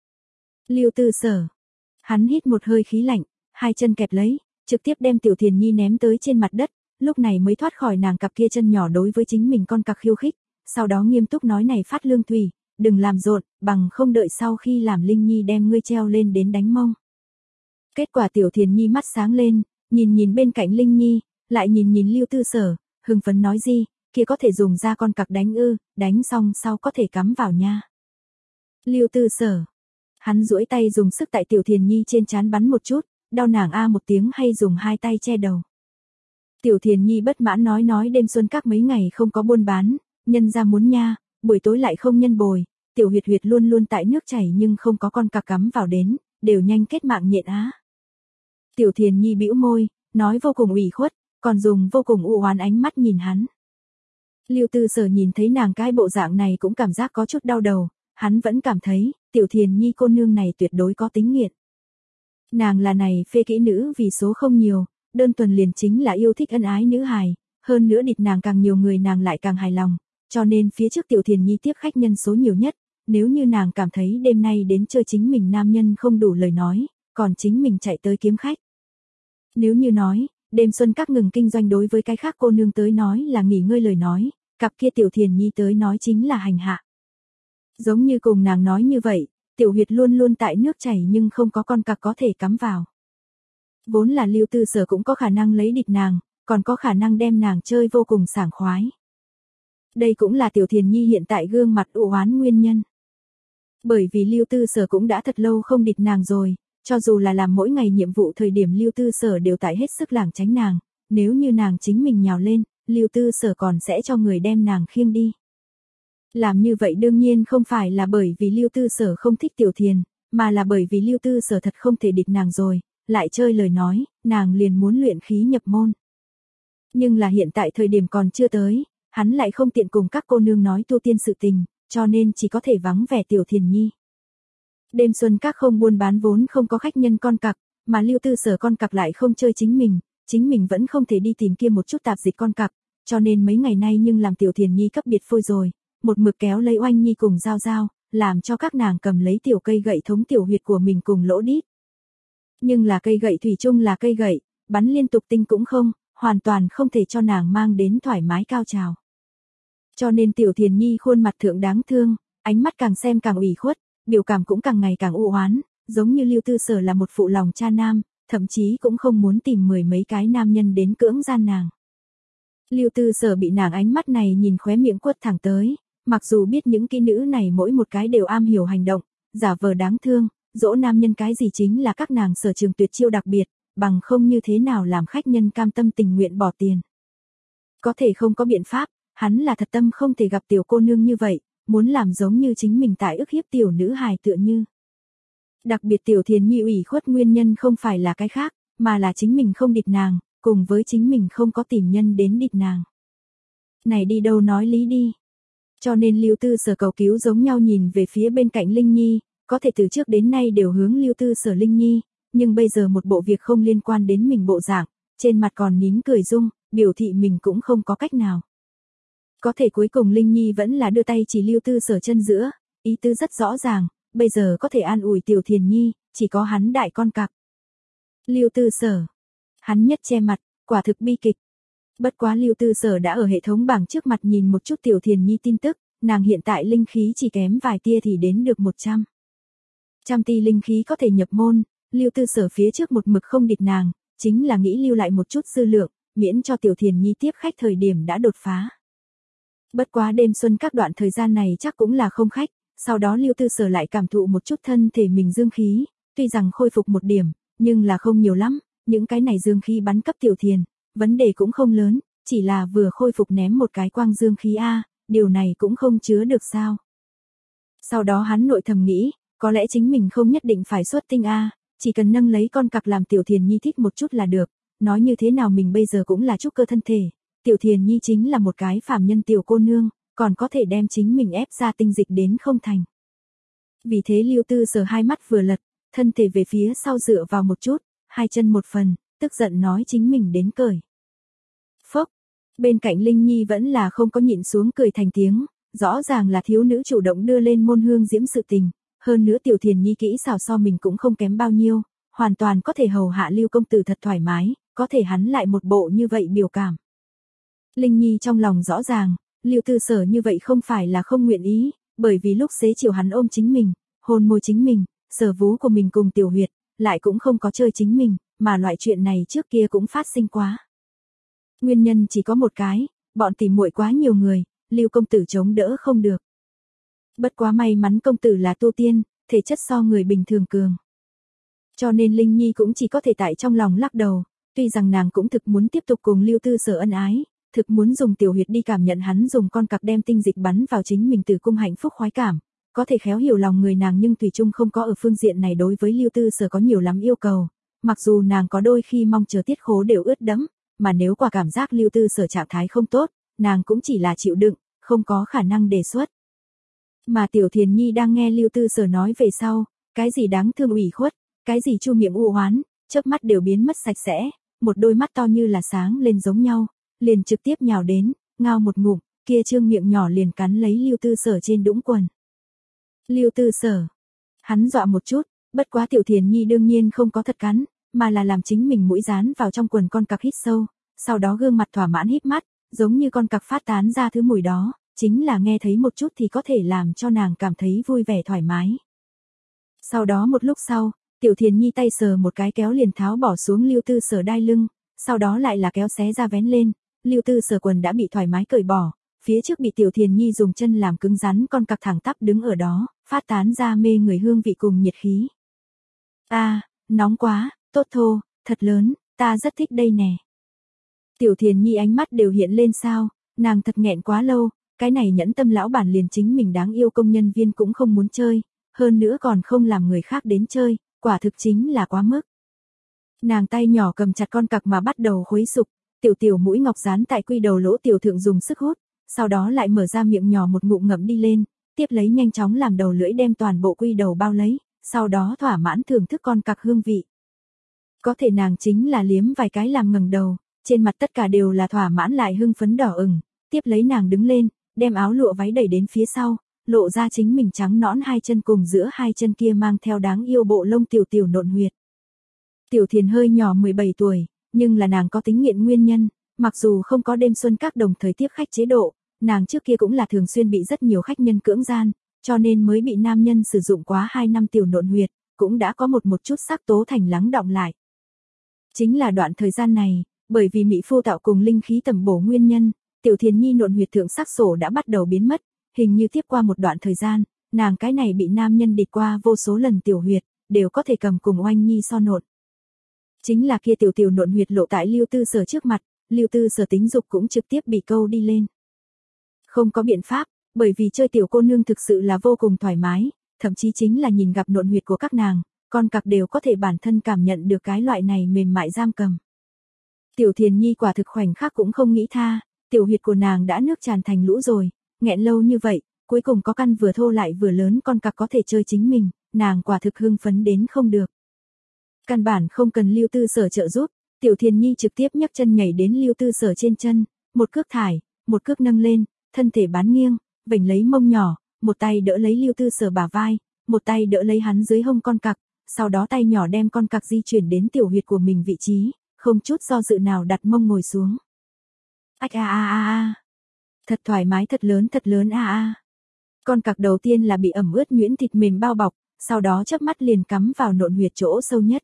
Lưu Tư Sở, hắn hít một hơi khí lạnh, hai chân kẹp lấy, trực tiếp đem Tiểu Thiền Nhi ném tới trên mặt đất, lúc này mới thoát khỏi nàng cặp kia chân nhỏ đối với chính mình con cặc khiêu khích, sau đó nghiêm túc nói này Phát Lương Thủy, đừng làm rộn, bằng không đợi sau khi làm Linh Nhi đem ngươi treo lên đến đánh mông. Kết quả Tiểu Thiền Nhi mắt sáng lên, nhìn nhìn bên cạnh Linh Nhi, lại nhìn nhìn Lưu Tư Sở, hưng phấn nói gì, kia có thể dùng ra con cặc đánh ư, đánh xong sau có thể cắm vào nha. Lưu Tư Sở, hắn duỗi tay dùng sức tại Tiểu Thiền Nhi trên trán bắn một chút, đau nàng a một tiếng hay dùng hai tay che đầu. Tiểu Thiền Nhi bất mãn nói nói đêm xuân các mấy ngày không có buôn bán, nhân ra muốn nha, buổi tối lại không nhân bồi, Tiểu Huyệt Huyệt luôn luôn tại nước chảy nhưng không có con cặc cắm vào đến, đều nhanh kết mạng nhện á. Tiểu Thiền Nhi bĩu môi, nói vô cùng ủy khuất, còn dùng vô cùng u oán ánh mắt nhìn hắn. Lưu Tư Sở nhìn thấy nàng cái bộ dạng này cũng cảm giác có chút đau đầu, hắn vẫn cảm thấy, Tiểu Thiền Nhi cô nương này tuyệt đối có tính nghiện. Nàng là này phê kỹ nữ vì số không nhiều, đơn thuần liền chính là yêu thích ân ái nữ hài, hơn nữa địch nàng càng nhiều người nàng lại càng hài lòng, cho nên phía trước Tiểu Thiền Nhi tiếp khách nhân số nhiều nhất, nếu như nàng cảm thấy đêm nay đến chơi chính mình nam nhân không đủ lời nói, còn chính mình chạy tới kiếm khách. Nếu như nói, đêm xuân các ngừng kinh doanh đối với cái khác cô nương tới nói là nghỉ ngơi lời nói, cặp kia Tiểu Thiền Nhi tới nói chính là hành hạ. Giống như cùng nàng nói như vậy, Tiểu Huyệt luôn luôn tại nước chảy nhưng không có con cặc có thể cắm vào. Vốn là Lưu Tư Sở cũng có khả năng lấy địch nàng, còn có khả năng đem nàng chơi vô cùng sảng khoái. Đây cũng là Tiểu Thiền Nhi hiện tại gương mặt u oán nguyên nhân. Bởi vì Lưu Tư Sở cũng đã thật lâu không địch nàng rồi, cho dù là làm mỗi ngày nhiệm vụ thời điểm Lưu Tư Sở đều tại hết sức lảng tránh nàng, nếu như nàng chính mình nhào lên, Lưu Tư Sở còn sẽ cho người đem nàng khiêng đi. Làm như vậy đương nhiên không phải là bởi vì Lưu Tư Sở không thích Tiểu Thiền, mà là bởi vì Lưu Tư Sở thật không thể địch nàng rồi, lại chơi lời nói, nàng liền muốn luyện khí nhập môn. Nhưng là hiện tại thời điểm còn chưa tới, hắn lại không tiện cùng các cô nương nói tu tiên sự tình, cho nên chỉ có thể vắng vẻ Tiểu Thiền Nhi. Đêm xuân các không buôn bán vốn không có khách nhân con cặc, mà Lưu Tư Sở con cặc lại không chơi chính mình, chính mình vẫn không thể đi tìm kia một chút tạp dịch con cặc, cho nên mấy ngày nay nhưng làm Tiểu Thiền Nhi cấp biệt phôi rồi, một mực kéo lấy Oanh Nhi cùng Giao Giao, làm cho các nàng cầm lấy tiểu cây gậy thống tiểu huyệt của mình cùng lỗ đít. Nhưng là cây gậy thủy chung là cây gậy, bắn liên tục tinh cũng không, hoàn toàn không thể cho nàng mang đến thoải mái cao trào. Cho nên Tiểu Thiền Nhi khuôn mặt thượng đáng thương, ánh mắt càng xem càng ủy khuất, biểu cảm cũng càng ngày càng u oán, giống như Lưu Tư Sở là một phụ lòng cha nam, thậm chí cũng không muốn tìm mười mấy cái nam nhân đến cưỡng gian nàng. Lưu Tư Sở bị nàng ánh mắt này nhìn khóe miệng quất thẳng tới, mặc dù biết những kỹ nữ này mỗi một cái đều am hiểu hành động, giả vờ đáng thương, dỗ nam nhân cái gì chính là các nàng sở trường tuyệt chiêu đặc biệt, bằng không như thế nào làm khách nhân cam tâm tình nguyện bỏ tiền. Có thể không có biện pháp, hắn là thật tâm không thể gặp tiểu cô nương như vậy, muốn làm giống như chính mình tại ức hiếp tiểu nữ hài tựa như. Đặc biệt Tiểu Thiền Nhi ủy khuất nguyên nhân không phải là cái khác, mà là chính mình không địch nàng, cùng với chính mình không có tìm nhân đến địch nàng. Này đi đâu nói lý đi. Cho nên Lưu Tư Sở cầu cứu giống nhau nhìn về phía bên cạnh Linh Nhi, có thể từ trước đến nay đều hướng Lưu Tư Sở Linh Nhi, nhưng bây giờ một bộ việc không liên quan đến mình bộ dạng, trên mặt còn nín cười dung, biểu thị mình cũng không có cách nào. Có thể cuối cùng Linh Nhi vẫn là đưa tay chỉ Lưu Tư Sở chân giữa, ý tư rất rõ ràng, bây giờ có thể an ủi Tiểu Thiền Nhi, chỉ có hắn đại con cặc. Lưu Tư Sở. Hắn nhất che mặt, quả thực bi kịch. Bất quá Lưu Tư Sở đã ở hệ thống bảng trước mặt nhìn một chút Tiểu Thiền Nhi tin tức, nàng hiện tại linh khí chỉ kém vài tia thì đến được một trăm. Trăm ti linh khí có thể nhập môn, Lưu Tư Sở phía trước một mực không địch nàng, chính là nghĩ lưu lại một chút dư lượng, miễn cho Tiểu Thiền Nhi tiếp khách thời điểm đã đột phá. Bất quá đêm xuân các đoạn thời gian này chắc cũng là không khách, sau đó Lưu Tư Sở lại cảm thụ một chút thân thể mình dương khí, tuy rằng khôi phục một điểm, nhưng là không nhiều lắm, những cái này dương khí bắn cấp Tiểu Thiền, vấn đề cũng không lớn, chỉ là vừa khôi phục ném một cái quang dương khí A, điều này cũng không chứa được sao. Sau đó hắn nội thầm nghĩ, có lẽ chính mình không nhất định phải xuất tinh A, chỉ cần nâng lấy con cặc làm Tiểu Thiền Nhi thích một chút là được, nói như thế nào mình bây giờ cũng là trúc cơ thân thể, Tiểu Thiền Nhi chính là một cái phàm nhân tiểu cô nương, còn có thể đem chính mình ép ra tinh dịch đến không thành. Vì thế Lưu Tư Sở hai mắt vừa lật, thân thể về phía sau dựa vào một chút, hai chân một phần, tức giận nói chính mình đến cởi. Phốc, bên cạnh Linh Nhi vẫn là không có nhịn xuống cười thành tiếng, rõ ràng là thiếu nữ chủ động đưa lên môn hương diễm sự tình, hơn nữa Tiểu Thiền Nhi kỹ xảo so mình cũng không kém bao nhiêu, hoàn toàn có thể hầu hạ Lưu công tử thật thoải mái, có thể hắn lại một bộ như vậy biểu cảm. Linh Nhi trong lòng rõ ràng, Lưu Tư Sở như vậy không phải là không nguyện ý, bởi vì lúc xế chiều hắn ôm chính mình, hôn môi chính mình, sờ vú của mình cùng tiểu huyệt, lại cũng không có chơi chính mình, mà loại chuyện này trước kia cũng phát sinh quá. Nguyên nhân chỉ có một cái, bọn tỉ muội quá nhiều người, Lưu công tử chống đỡ không được. Bất quá may mắn công tử là tu tiên, thể chất so người bình thường cường. Cho nên Linh Nhi cũng chỉ có thể tại trong lòng lắc đầu, tuy rằng nàng cũng thực muốn tiếp tục cùng Lưu Tư Sở ân ái, thực muốn dùng tiểu huyệt đi cảm nhận hắn dùng con cặc đem tinh dịch bắn vào chính mình tử cung hạnh phúc khoái cảm, có thể khéo hiểu lòng người nàng nhưng thủy chung không có ở phương diện này đối với Lưu Tư Sở có nhiều lắm yêu cầu, mặc dù nàng có đôi khi mong chờ tiết khố đều ướt đẫm, mà nếu quả cảm giác Lưu Tư Sở trạng thái không tốt, nàng cũng chỉ là chịu đựng, không có khả năng đề xuất. Mà Tiểu Thiền Nhi đang nghe Lưu Tư Sở nói về sau, cái gì đáng thương ủy khuất, cái gì chu miệng u oán, chớp mắt đều biến mất sạch sẽ, một đôi mắt to như là sáng lên giống nhau, liền trực tiếp nhào đến, ngao một ngụm, kia trương miệng nhỏ liền cắn lấy Lưu Tư Sở trên đũng quần. Lưu Tư Sở, hắn dọa một chút, bất quá Tiểu Thiền Nhi đương nhiên không có thật cắn, mà là làm chính mình mũi dán vào trong quần con cặc hít sâu, sau đó gương mặt thỏa mãn híp mắt, giống như con cặc phát tán ra thứ mùi đó, chính là nghe thấy một chút thì có thể làm cho nàng cảm thấy vui vẻ thoải mái. Sau đó một lúc sau, Tiểu Thiền Nhi tay sờ một cái kéo liền tháo bỏ xuống Lưu Tư Sở đai lưng, sau đó lại là kéo xé ra vén lên, Lưu Tư Sở quần đã bị thoải mái cởi bỏ, phía trước bị Tiểu Thiền Nhi dùng chân làm cứng rắn con cặc thẳng tắp đứng ở đó, phát tán ra mê người hương vị cùng nhiệt khí. A, à, nóng quá, tốt thô, thật lớn, ta rất thích đây nè. Tiểu Thiền Nhi ánh mắt đều hiện lên sao, nàng thật nghẹn quá lâu, cái này nhẫn tâm lão bản liền chính mình đáng yêu công nhân viên cũng không muốn chơi, hơn nữa còn không làm người khác đến chơi, quả thực chính là quá mức. Nàng tay nhỏ cầm chặt con cặc mà bắt đầu khuấy sục, tiểu tiểu mũi ngọc dán tại quy đầu lỗ tiểu thượng dùng sức hút, sau đó lại mở ra miệng nhỏ một ngụm ngậm đi lên, tiếp lấy nhanh chóng làm đầu lưỡi đem toàn bộ quy đầu bao lấy, sau đó thỏa mãn thưởng thức con cặc hương vị. Có thể nàng chính là liếm vài cái làm ngẩng đầu, trên mặt tất cả đều là thỏa mãn lại hưng phấn đỏ ửng, tiếp lấy nàng đứng lên, đem áo lụa váy đẩy đến phía sau, lộ ra chính mình trắng nõn hai chân cùng giữa hai chân kia mang theo đáng yêu bộ lông tiểu tiểu nộn huyệt. Tiểu Thiền hơi nhỏ mười bảy tuổi, nhưng là nàng có tính nghiện nguyên nhân, mặc dù không có đêm xuân các đồng thời tiếp khách chế độ, nàng trước kia cũng là thường xuyên bị rất nhiều khách nhân cưỡng gian, cho nên mới bị nam nhân sử dụng quá hai năm tiểu nộn huyệt, cũng đã có một một chút sắc tố thành lắng đọng lại. Chính là đoạn thời gian này, bởi vì mỹ phu tạo cùng linh khí tầm bổ nguyên nhân, Tiểu Thiền Nhi nộn huyệt thượng sắc sổ đã bắt đầu biến mất, hình như tiếp qua một đoạn thời gian, nàng cái này bị nam nhân địt qua vô số lần tiểu huyệt, đều có thể cầm cùng Oanh Nhi so nộn. Chính là kia tiểu tiểu nộn huyệt lộ tại Lưu Tư Sở trước mặt, Lưu Tư Sở tính dục cũng trực tiếp bị câu đi lên. Không có biện pháp, bởi vì chơi tiểu cô nương thực sự là vô cùng thoải mái, thậm chí chính là nhìn gặp nộn huyệt của các nàng, con cặc đều có thể bản thân cảm nhận được cái loại này mềm mại giam cầm. Tiểu Thiền Nhi quả thực khoảnh khắc cũng không nghĩ tha, tiểu huyệt của nàng đã nước tràn thành lũ rồi, nghẹn lâu như vậy, cuối cùng có căn vừa thô lại vừa lớn con cặc có thể chơi chính mình, nàng quả thực hưng phấn đến không được. Căn bản không cần Lưu Tư Sở trợ giúp, Tiểu Thiền Nhi trực tiếp nhấc chân nhảy đến Lưu Tư Sở trên chân, một cước thải, một cước nâng lên, thân thể bán nghiêng, vểnh lấy mông nhỏ, một tay đỡ lấy Lưu Tư Sở bả vai, một tay đỡ lấy hắn dưới hông con cặc, sau đó tay nhỏ đem con cặc di chuyển đến tiểu huyệt của mình vị trí, không chút do dự nào đặt mông ngồi xuống. Ách a a a a. Thật thoải mái thật lớn thật lớn a a. Con cặc đầu tiên là bị ẩm ướt nhuyễn thịt mềm bao bọc, sau đó chớp mắt liền cắm vào nộn huyệt chỗ sâu nhất.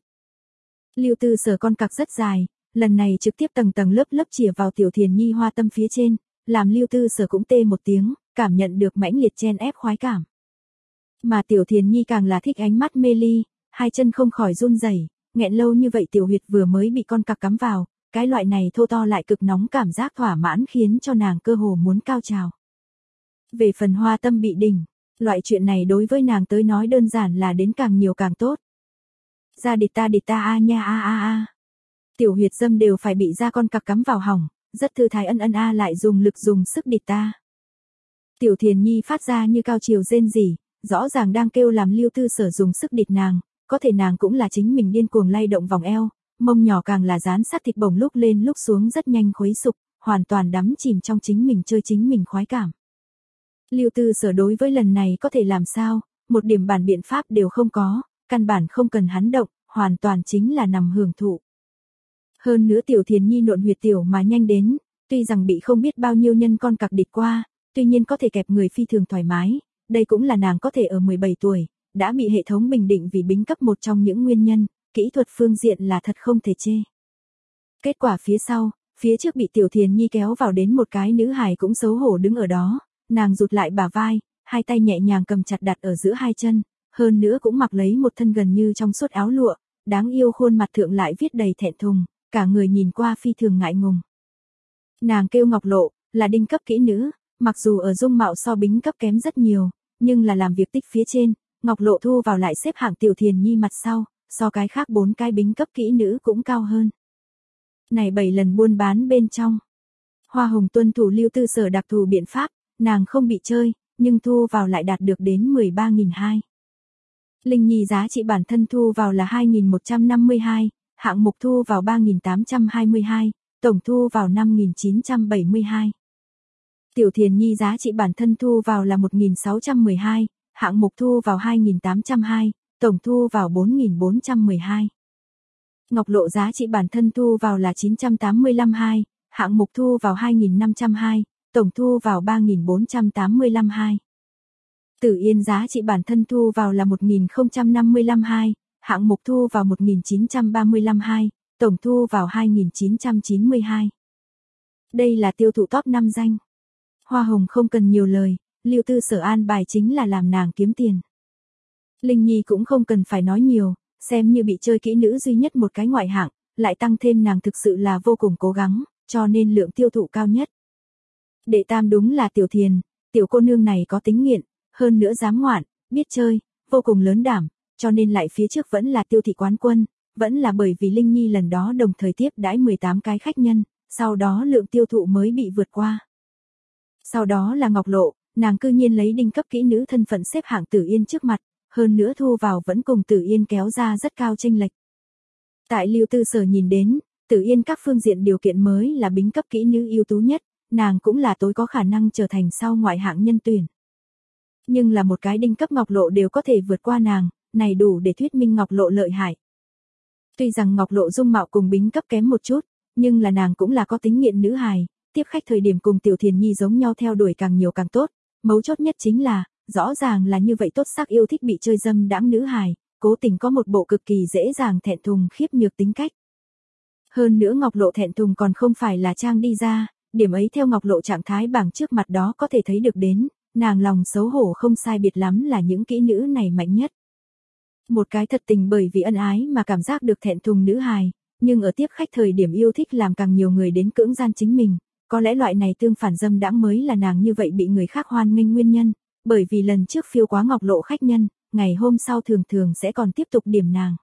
Lưu Tư Sở con cặc rất dài, lần này trực tiếp tầng tầng lớp lớp chìa vào Tiểu Thiền Nhi hoa tâm phía trên, làm Lưu Tư Sở cũng tê một tiếng, cảm nhận được mãnh liệt chen ép khoái cảm. Mà Tiểu Thiền Nhi càng là thích ánh mắt mê ly, hai chân không khỏi run rẩy, nghẹn lâu như vậy tiểu huyệt vừa mới bị con cặc cắm vào, cái loại này thô to lại cực nóng cảm giác thỏa mãn khiến cho nàng cơ hồ muốn cao trào. Về phần hoa tâm bị đỉnh, loại chuyện này đối với nàng tới nói đơn giản là đến càng nhiều càng tốt. Ra địch ta địch ta a nha a a a. Tiểu huyệt dâm đều phải bị ra con cặc cắm vào hỏng, rất thư thái ân ân a lại dùng lực dùng sức địch ta. Tiểu Thiền Nhi phát ra như cao chiều rên rỉ, rõ ràng đang kêu làm Lưu Tư Sở dùng sức địch nàng, có thể nàng cũng là chính mình điên cuồng lay động vòng eo, mông nhỏ càng là dán sát thịt bồng lúc lên lúc xuống rất nhanh khuấy sục, hoàn toàn đắm chìm trong chính mình chơi chính mình khoái cảm. Lưu Tư Sở đối với lần này có thể làm sao, một điểm bản biện pháp đều không có, căn bản không cần hắn động, hoàn toàn chính là nằm hưởng thụ. Hơn nữa Tiểu Thiền Nhi nộn huyệt tiểu mà nhanh đến, tuy rằng bị không biết bao nhiêu nhân con cặc địch qua, tuy nhiên có thể kẹp người phi thường thoải mái, đây cũng là nàng có thể ở mười bảy tuổi, đã bị hệ thống bình định vì bính cấp một trong những nguyên nhân, kỹ thuật phương diện là thật không thể chê. Kết quả phía sau, phía trước bị Tiểu Thiền Nhi kéo vào đến một cái nữ hài cũng xấu hổ đứng ở đó, nàng rụt lại bả vai, hai tay nhẹ nhàng cầm chặt đặt ở giữa hai chân, hơn nữa cũng mặc lấy một thân gần như trong suốt áo lụa, đáng yêu khuôn mặt thượng lại viết đầy thẹn thùng, cả người nhìn qua phi thường ngại ngùng. Nàng kêu Ngọc Lộ, là đinh cấp kỹ nữ, mặc dù ở dung mạo so bính cấp kém rất nhiều, nhưng là làm việc tích phía trên, Ngọc Lộ thu vào lại xếp hạng Tiểu Thiền Nhi mặt sau, so cái khác bốn cái bính cấp kỹ nữ cũng cao hơn. Này bảy lần buôn bán bên trong, Hoa Hồng tuân thủ Lưu Tư Sở đặc thù biện pháp, nàng không bị chơi, nhưng thu vào lại đạt được đến mười ba nghìn hai trăm. Linh Nhi giá trị bản thân thu vào là hai nghìn một trăm năm mươi hai, hạng mục thu vào ba nghìn tám trăm hai mươi hai, tổng thu vào năm nghìn chín trăm bảy mươi hai. Tiểu Thiền Nhi giá trị bản thân thu vào là một nghìn sáu trăm mười hai, hạng mục thu vào hai nghìn tám trăm hai, tổng thu vào bốn nghìn bốn trăm mười hai. Ngọc Lộ giá trị bản thân thu vào là chín trăm tám mươi lăm hai, hạng mục thu vào hai nghìn năm trăm hai, tổng thu vào ba nghìn bốn trăm tám mươi lăm hai. Tử Yên giá trị bản thân thu vào là một nghìn không trăm năm mươi lăm hai, hạng mục thu vào một nghìn chín trăm ba mươi lăm hai, tổng thu vào hai nghìn chín trăm chín mươi hai. Đây là tiêu thụ top năm danh. Hoa Hồng không cần nhiều lời, Lưu Tư Sở an bài chính là làm nàng kiếm tiền. Linh Nhi cũng không cần phải nói nhiều, xem như bị chơi kỹ nữ duy nhất một cái ngoại hạng, lại tăng thêm nàng thực sự là vô cùng cố gắng, cho nên lượng tiêu thụ cao nhất. Đệ tam đúng là Tiểu Thiền, tiểu cô nương này có tính nghiện, hơn nữa dám ngoạn, biết chơi, vô cùng lớn đảm, cho nên lại phía trước vẫn là Tiêu thị quán quân, vẫn là bởi vì Linh Nhi lần đó đồng thời tiếp đãi mười tám cái khách nhân, sau đó lượng tiêu thụ mới bị vượt qua. Sau đó là Ngọc Lộ, nàng cư nhiên lấy đinh cấp kỹ nữ thân phận xếp hạng Tử Yên trước mặt, hơn nữa thu vào vẫn cùng Tử Yên kéo ra rất cao chênh lệch. Tại Lưu Tư Sở nhìn đến, Tử Yên các phương diện điều kiện mới là bính cấp kỹ nữ ưu tú nhất, nàng cũng là tối có khả năng trở thành sau ngoại hạng nhân tuyển. Nhưng là một cái đinh cấp Ngọc Lộ đều có thể vượt qua nàng, này đủ để thuyết minh Ngọc Lộ lợi hại. Tuy rằng Ngọc Lộ dung mạo cùng bính cấp kém một chút, nhưng là nàng cũng là có tính nghiện nữ hài, tiếp khách thời điểm cùng Tiểu Thiền Nhi giống nhau theo đuổi càng nhiều càng tốt, mấu chốt nhất chính là, rõ ràng là như vậy tốt sắc yêu thích bị chơi dâm đãng nữ hài, cố tình có một bộ cực kỳ dễ dàng thẹn thùng khiếp nhược tính cách. Hơn nữa Ngọc Lộ thẹn thùng còn không phải là trang đi ra, điểm ấy theo Ngọc Lộ trạng thái bảng trước mặt đó có thể thấy được đến, nàng lòng xấu hổ không sai biệt lắm là những kỹ nữ này mạnh nhất. Một cái thật tình bởi vì ân ái mà cảm giác được thẹn thùng nữ hài, nhưng ở tiếp khách thời điểm yêu thích làm càng nhiều người đến cưỡng gian chính mình, có lẽ loại này tương phản dâm đãng mới là nàng như vậy bị người khác hoan nghênh nguyên nhân, bởi vì lần trước phiêu quá Ngọc Lộ khách nhân, ngày hôm sau thường thường sẽ còn tiếp tục điểm nàng.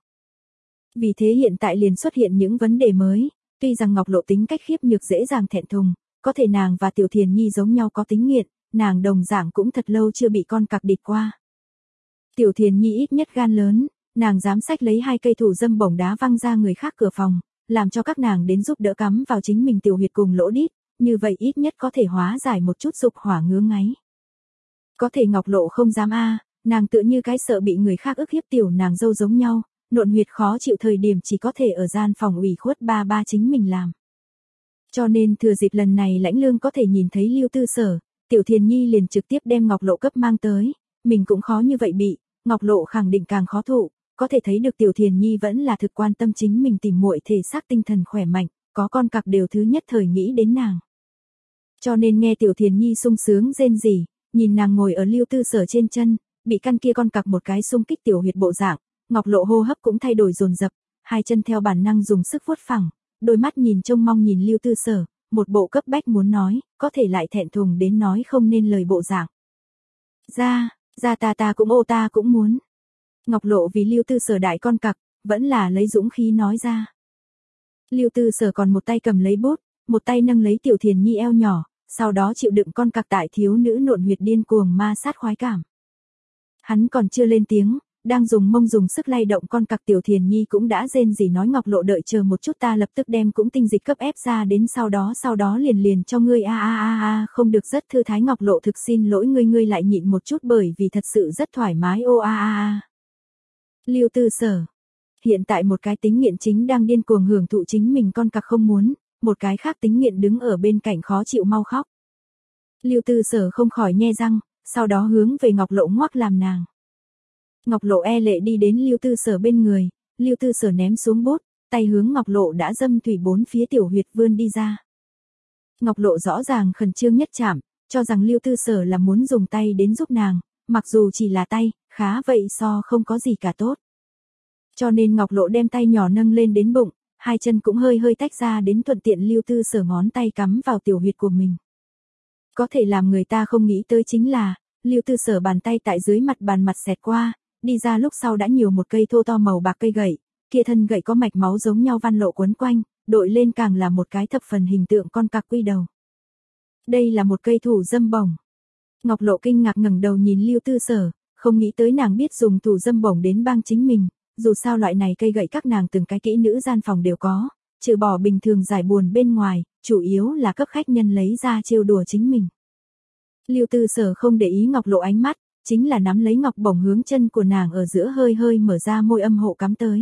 Vì thế hiện tại liền xuất hiện những vấn đề mới, tuy rằng Ngọc Lộ tính cách khiếp nhược dễ dàng thẹn thùng, có thể nàng và Tiểu Thiền Nhi giống nhau có tính nghiện, nàng đồng dạng cũng thật lâu chưa bị con cặc địch qua. Tiểu Thiền Nhi ít nhất gan lớn, nàng dám xách lấy hai cây thủ dâm bổng đá văng ra người khác cửa phòng, làm cho các nàng đến giúp đỡ cắm vào chính mình tiểu huyệt cùng lỗ đít, như vậy ít nhất có thể hóa giải một chút dục hỏa ngứa ngáy. Có thể Ngọc Lộ không dám a, nàng tựa như cái sợ bị người khác ức hiếp tiểu nàng dâu giống nhau, nộn huyệt khó chịu thời điểm chỉ có thể ở gian phòng ủy khuất ba ba chính mình làm. Cho nên thừa dịp lần này lãnh lương có thể nhìn thấy Lưu Tư Sở, Tiểu Thiền Nhi liền trực tiếp đem Ngọc Lộ cấp mang tới, mình cũng khó như vậy bị, Ngọc Lộ khẳng định càng khó thụ, có thể thấy được Tiểu Thiền Nhi vẫn là thực quan tâm chính mình tìm muội thể xác tinh thần khỏe mạnh, có con cặc đều thứ nhất thời nghĩ đến nàng. Cho nên nghe Tiểu Thiền Nhi sung sướng rên rỉ, nhìn nàng ngồi ở Lưu Tư Sở trên chân, bị căn kia con cặc một cái xung kích tiểu huyệt bộ dạng, Ngọc Lộ hô hấp cũng thay đổi dồn dập, hai chân theo bản năng dùng sức vuốt phẳng, đôi mắt nhìn trông mong nhìn Lưu Tư Sở, một bộ cấp bách muốn nói, có thể lại thẹn thùng đến nói không nên lời bộ dạng. Ra, ra ta ta cũng ô ta cũng muốn. Ngọc Lộ vì Lưu Tư Sở đại con cặc, vẫn là lấy dũng khí nói ra. Lưu Tư Sở còn một tay cầm lấy bút, một tay nâng lấy Tiểu Thiền Nhi eo nhỏ, sau đó chịu đựng con cặc tại thiếu nữ nộn huyệt điên cuồng ma sát khoái cảm. Hắn còn chưa lên tiếng, đang dùng mông dùng sức lay động con cặc Tiểu Thiền Nhi cũng đã rên rỉ nói Ngọc Lộ đợi chờ một chút ta lập tức đem cũng tinh dịch cấp ép ra đến sau đó sau đó liền liền cho ngươi a a a a không được rất thư thái Ngọc Lộ thực xin lỗi ngươi ngươi lại nhịn một chút bởi vì thật sự rất thoải mái ô a a a. Lưu Tư Sở. Hiện tại một cái tính nghiện chính đang điên cuồng hưởng thụ chính mình con cặc không muốn, một cái khác tính nghiện đứng ở bên cạnh khó chịu mau khóc. Lưu Tư Sở không khỏi nhe răng, sau đó hướng về Ngọc Lộ ngoắc làm nàng. Ngọc Lộ e lệ đi đến Lưu Tư Sở bên người, Lưu Tư Sở ném xuống bút, tay hướng Ngọc Lộ đã dâm thủy bốn phía tiểu huyệt vươn đi ra. Ngọc Lộ rõ ràng khẩn trương nhất chạm, cho rằng Lưu Tư Sở là muốn dùng tay đến giúp nàng, mặc dù chỉ là tay, khá vậy so không có gì cả tốt. Cho nên Ngọc Lộ đem tay nhỏ nâng lên đến bụng, hai chân cũng hơi hơi tách ra đến thuận tiện Lưu Tư Sở ngón tay cắm vào tiểu huyệt của mình. Có thể làm người ta không nghĩ tới chính là, Lưu Tư Sở bàn tay tại dưới mặt bàn mặt xẹt qua, đi ra lúc sau đã nhiều một cây thô to màu bạc cây gậy, kia thân gậy có mạch máu giống nhau văn lộ quấn quanh, đội lên càng là một cái thập phần hình tượng con cặc quy đầu. Đây là một cây thủ dâm bổng. Ngọc Lộ kinh ngạc ngẩng đầu nhìn Lưu Tư Sở, không nghĩ tới nàng biết dùng thủ dâm bổng đến bang chính mình, dù sao loại này cây gậy các nàng từng cái kỹ nữ gian phòng đều có, trừ bỏ bình thường giải buồn bên ngoài, chủ yếu là cấp khách nhân lấy ra trêu đùa chính mình. Lưu Tư Sở không để ý Ngọc Lộ ánh mắt, chính là nắm lấy ngọc bổng hướng chân của nàng ở giữa hơi hơi mở ra môi âm hộ cắm tới.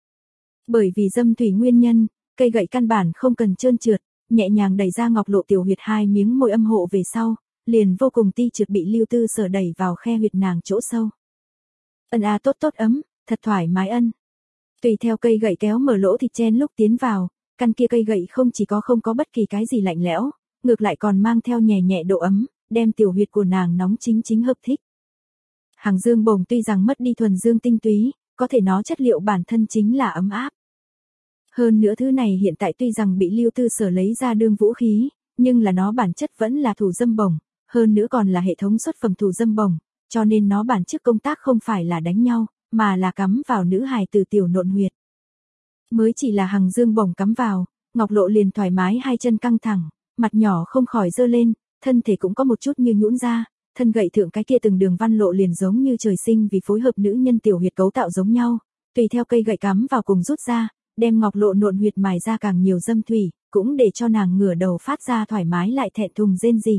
Bởi vì dâm thủy nguyên nhân, cây gậy căn bản không cần trơn trượt, nhẹ nhàng đẩy ra Ngọc Lộ tiểu huyệt hai miếng môi âm hộ về sau, liền vô cùng ti trượt bị Lưu Tư Sở đẩy vào khe huyệt nàng chỗ sâu. Ân a tốt tốt ấm, thật thoải mái ân. Tùy theo cây gậy kéo mở lỗ thịt chen lúc tiến vào, căn kia cây gậy không chỉ có không có bất kỳ cái gì lạnh lẽo, ngược lại còn mang theo nhẹ nhẹ độ ấm, đem tiểu huyệt của nàng nóng chính chính hợp thích. Hàng dương bổng tuy rằng mất đi thuần dương tinh túy, có thể nó chất liệu bản thân chính là ấm áp. Hơn nữa thứ này hiện tại tuy rằng bị Lưu Tư Sở lấy ra đương vũ khí, nhưng là nó bản chất vẫn là thủ dâm bổng, hơn nữa còn là hệ thống xuất phẩm thủ dâm bổng, cho nên nó bản chất công tác không phải là đánh nhau, mà là cắm vào nữ hài từ tiểu nộn huyệt. Mới chỉ là hằng dương bổng cắm vào, Ngọc Lộ liền thoải mái hai chân căng thẳng, mặt nhỏ không khỏi dơ lên, thân thể cũng có một chút như nhũn ra, thân gậy thượng cái kia từng đường văn lộ liền giống như trời sinh vì phối hợp nữ nhân tiểu huyệt cấu tạo giống nhau, tùy theo cây gậy cắm vào cùng rút ra, đem Ngọc Lộ nộn huyệt mài ra càng nhiều dâm thủy, cũng để cho nàng ngửa đầu phát ra thoải mái lại thẹn thùng rên rỉ.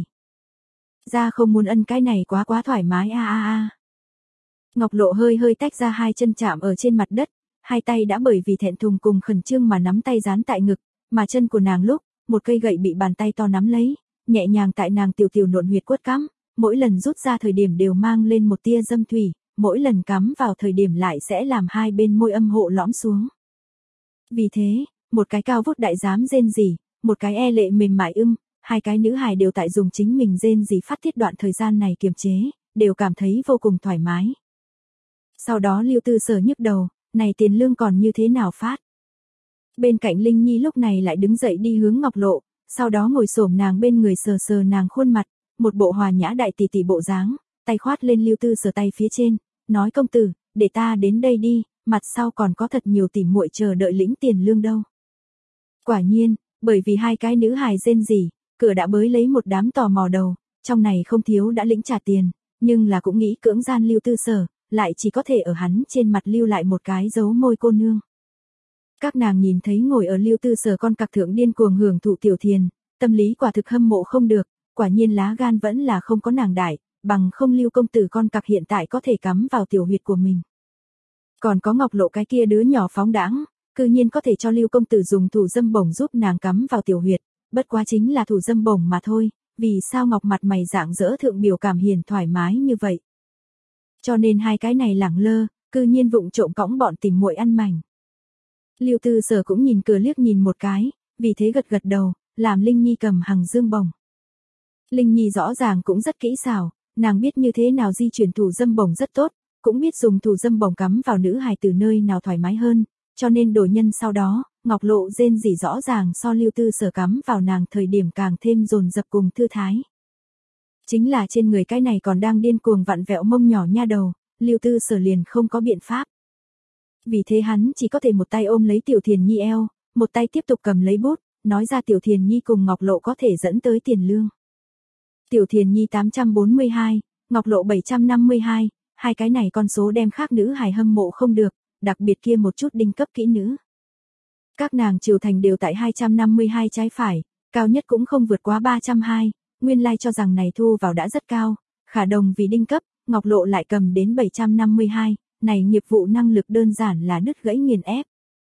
Ra không muốn ân cái này quá quá thoải mái a a a. Ngọc Lộ hơi hơi tách ra hai chân chạm ở trên mặt đất, hai tay đã bởi vì thẹn thùng cùng khẩn trương mà nắm tay dán tại ngực, mà chân của nàng lúc, một cây gậy bị bàn tay to nắm lấy, nhẹ nhàng tại nàng tiểu tiểu nộn huyệt quất cắm, mỗi lần rút ra thời điểm đều mang lên một tia dâm thủy, mỗi lần cắm vào thời điểm lại sẽ làm hai bên môi âm hộ lõm xuống. Vì thế, một cái cao vút đại dám rên rỉ, một cái e lệ mềm mại ưm, hai cái nữ hài đều tại dùng chính mình rên rỉ phát tiết đoạn thời gian này kiềm chế, đều cảm thấy vô cùng thoải mái. Sau đó Lưu Tư Sở nhức đầu, này tiền lương còn như thế nào phát? Bên cạnh Linh Nhi lúc này lại đứng dậy đi hướng Ngọc Lộ, sau đó ngồi xổm nàng bên người sờ sờ nàng khuôn mặt, một bộ hòa nhã đại tỷ tỷ bộ dáng, tay khoát lên Lưu Tư Sở tay phía trên, nói công tử, để ta đến đây đi, mặt sau còn có thật nhiều tỷ muội chờ đợi lĩnh tiền lương đâu. Quả nhiên, bởi vì hai cái nữ hài rên rỉ, cửa đã bới lấy một đám tò mò đầu, trong này không thiếu đã lĩnh trả tiền, nhưng là cũng nghĩ cưỡng gian Lưu Tư Sở, lại chỉ có thể ở hắn trên mặt lưu lại một cái dấu môi cô nương. Các nàng nhìn thấy ngồi ở Lưu Tư Sở con cặc thượng điên cuồng hưởng thụ tiểu thiền, tâm lý quả thực hâm mộ không được, quả nhiên lá gan vẫn là không có nàng đại, bằng không Lưu công tử con cặc hiện tại có thể cắm vào tiểu huyệt của mình. Còn có Ngọc Lộ cái kia đứa nhỏ phóng đãng, cư nhiên có thể cho Lưu công tử dùng thủ dâm bổng giúp nàng cắm vào tiểu huyệt, bất quá chính là thủ dâm bổng mà thôi, vì sao Ngọc mặt mày dạng dỡ thượng biểu cảm hiền thoải mái như vậy. Cho nên hai cái này lẳng lơ, cư nhiên vụng trộm cõng bọn tìm muội ăn mảnh. Lưu Tư Sở cũng nhìn cửa liếc nhìn một cái, vì thế gật gật đầu, làm Linh Nhi cầm hằng dương bổng. Linh Nhi rõ ràng cũng rất kỹ xảo, nàng biết như thế nào di chuyển thủ dâm bổng rất tốt, cũng biết dùng thủ dâm bổng cắm vào nữ hài từ nơi nào thoải mái hơn, cho nên đổi nhân sau đó, Ngọc Lộ rên rỉ rõ ràng so Lưu Tư Sở cắm vào nàng thời điểm càng thêm dồn dập cùng thư thái. Chính là trên người cái này còn đang điên cuồng vặn vẹo mông nhỏ nha đầu, Lưu Tư Sở liền không có biện pháp. Vì thế hắn chỉ có thể một tay ôm lấy Tiểu Thiền Nhi eo, một tay tiếp tục cầm lấy bút, nói ra Tiểu Thiền Nhi cùng Ngọc Lộ có thể dẫn tới tiền lương. Tiểu Thiền Nhi tám trăm bốn mươi hai, Ngọc Lộ bảy trăm năm mươi hai, hai cái này con số đem khác nữ hài hâm mộ không được, đặc biệt kia một chút đinh cấp kỹ nữ. Các nàng triều thành đều tại hai trăm năm mươi hai trái phải, cao nhất cũng không vượt quá ba trăm hai, nguyên lai cho rằng này thu vào đã rất cao, khả đồng vì đinh cấp, Ngọc Lộ lại cầm đến bảy trăm năm mươi hai, này nghiệp vụ năng lực đơn giản là đứt gãy nghiền ép.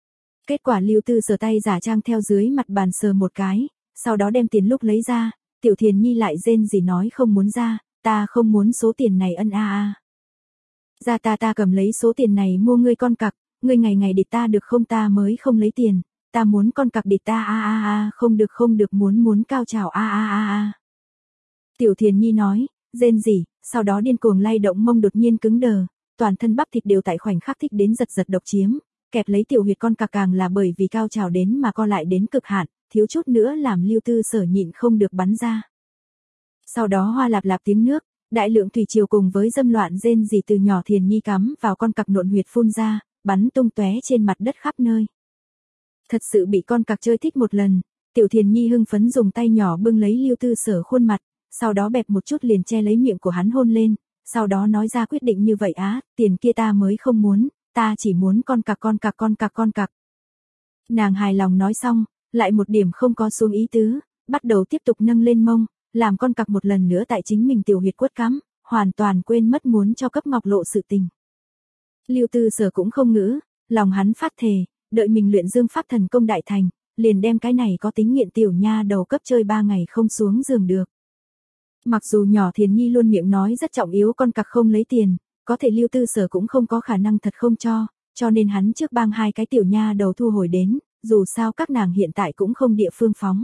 Kết quả Lưu Tư Sở tay giả trang theo dưới mặt bàn sờ một cái, sau đó đem tiền lúc lấy ra, Tiểu Thiền Nhi lại rên gì nói không muốn ra, ta không muốn số tiền này ân a a. Ra ta ta cầm lấy số tiền này mua ngươi con cặc, ngươi ngày ngày địch ta được không ta mới không lấy tiền, ta muốn con cặc địch ta a a a không được không được muốn muốn cao trào a a a a. Tiểu Thiền Nhi nói, rên rỉ, sau đó điên cuồng lay động mông đột nhiên cứng đờ, toàn thân bắp thịt đều tại khoảnh khắc thích đến giật giật độc chiếm, kẹp lấy tiểu huyệt con cặc càng là bởi vì cao trào đến mà co lại đến cực hạn, thiếu chút nữa làm Lưu Tư Sở nhịn không được bắn ra. Sau đó hoa lạp lạp tiếng nước, đại lượng thủy triều cùng với dâm loạn rên rỉ từ nhỏ Thiền Nhi cắm vào con cặc nộn huyệt phun ra, bắn tung tóe trên mặt đất khắp nơi. Thật sự bị con cặc chơi thích một lần, Tiểu Thiền Nhi hưng phấn dùng tay nhỏ bưng lấy Lưu Tư Sở khuôn mặt, sau đó bẹp một chút liền che lấy miệng của hắn hôn lên, sau đó nói ra quyết định như vậy á, tiền kia ta mới không muốn, ta chỉ muốn con cặc con cặc con cặc con cặc. Nàng hài lòng nói xong, lại một điểm không có xuống ý tứ, bắt đầu tiếp tục nâng lên mông, làm con cặc một lần nữa tại chính mình tiểu huyệt quất cắm, hoàn toàn quên mất muốn cho cấp Ngọc Lộ sự tình. Lưu Tư Sở cũng không ngữ, lòng hắn phát thề, đợi mình luyện dương pháp thần công đại thành, liền đem cái này có tính nghiện tiểu nha đầu cấp chơi ba ngày không xuống giường được. Mặc dù nhỏ Thiền Nhi luôn miệng nói rất trọng yếu con cặc không lấy tiền, có thể Lưu Tư Sở cũng không có khả năng thật không cho, cho nên hắn trước bang hai cái tiểu nha đầu thu hồi đến, dù sao các nàng hiện tại cũng không địa phương phóng.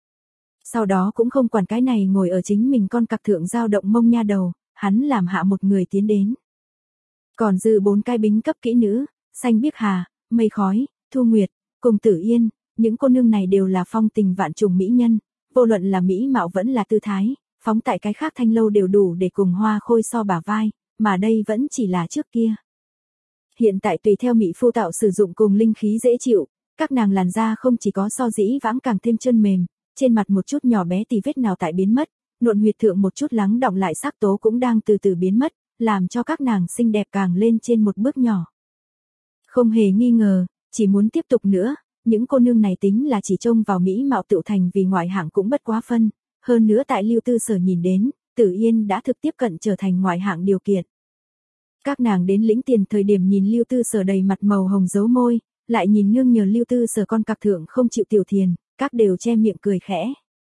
Sau đó cũng không quản cái này ngồi ở chính mình con cặc thượng dao động mông nha đầu, hắn làm hạ một người tiến đến. Còn dư bốn cái bính cấp kỹ nữ, Xanh Biếc Hà, Mây Khói, Thu Nguyệt, cùng Tử Yên, những cô nương này đều là phong tình vạn trùng mỹ nhân, vô luận là mỹ mạo vẫn là tư thái, phóng tại cái khác thanh lâu đều đủ để cùng Hoa Khôi so bả vai, mà đây vẫn chỉ là trước kia. Hiện tại tùy theo mỹ phu tạo sử dụng cùng linh khí dễ chịu, các nàng làn da không chỉ có so dĩ vãng càng thêm chân mềm, trên mặt một chút nhỏ bé tì vết nào tại biến mất, nhuận huyệt thượng một chút lắng đọng lại sắc tố cũng đang từ từ biến mất, làm cho các nàng xinh đẹp càng lên trên một bước nhỏ. Không hề nghi ngờ, chỉ muốn tiếp tục nữa, những cô nương này tính là chỉ trông vào mỹ mạo tự thành vì ngoại hạng cũng bất quá phân, hơn nữa tại Lưu Tư Sở nhìn đến, Tử Yên đã thực tiếp cận trở thành ngoại hạng điều kiện. Các nàng đến lĩnh tiền thời điểm nhìn Lưu Tư Sở đầy mặt màu hồng dấu môi, lại nhìn nương nhờ Lưu Tư Sở con cặc thượng không chịu tiểu thiền, các đều che miệng cười khẽ.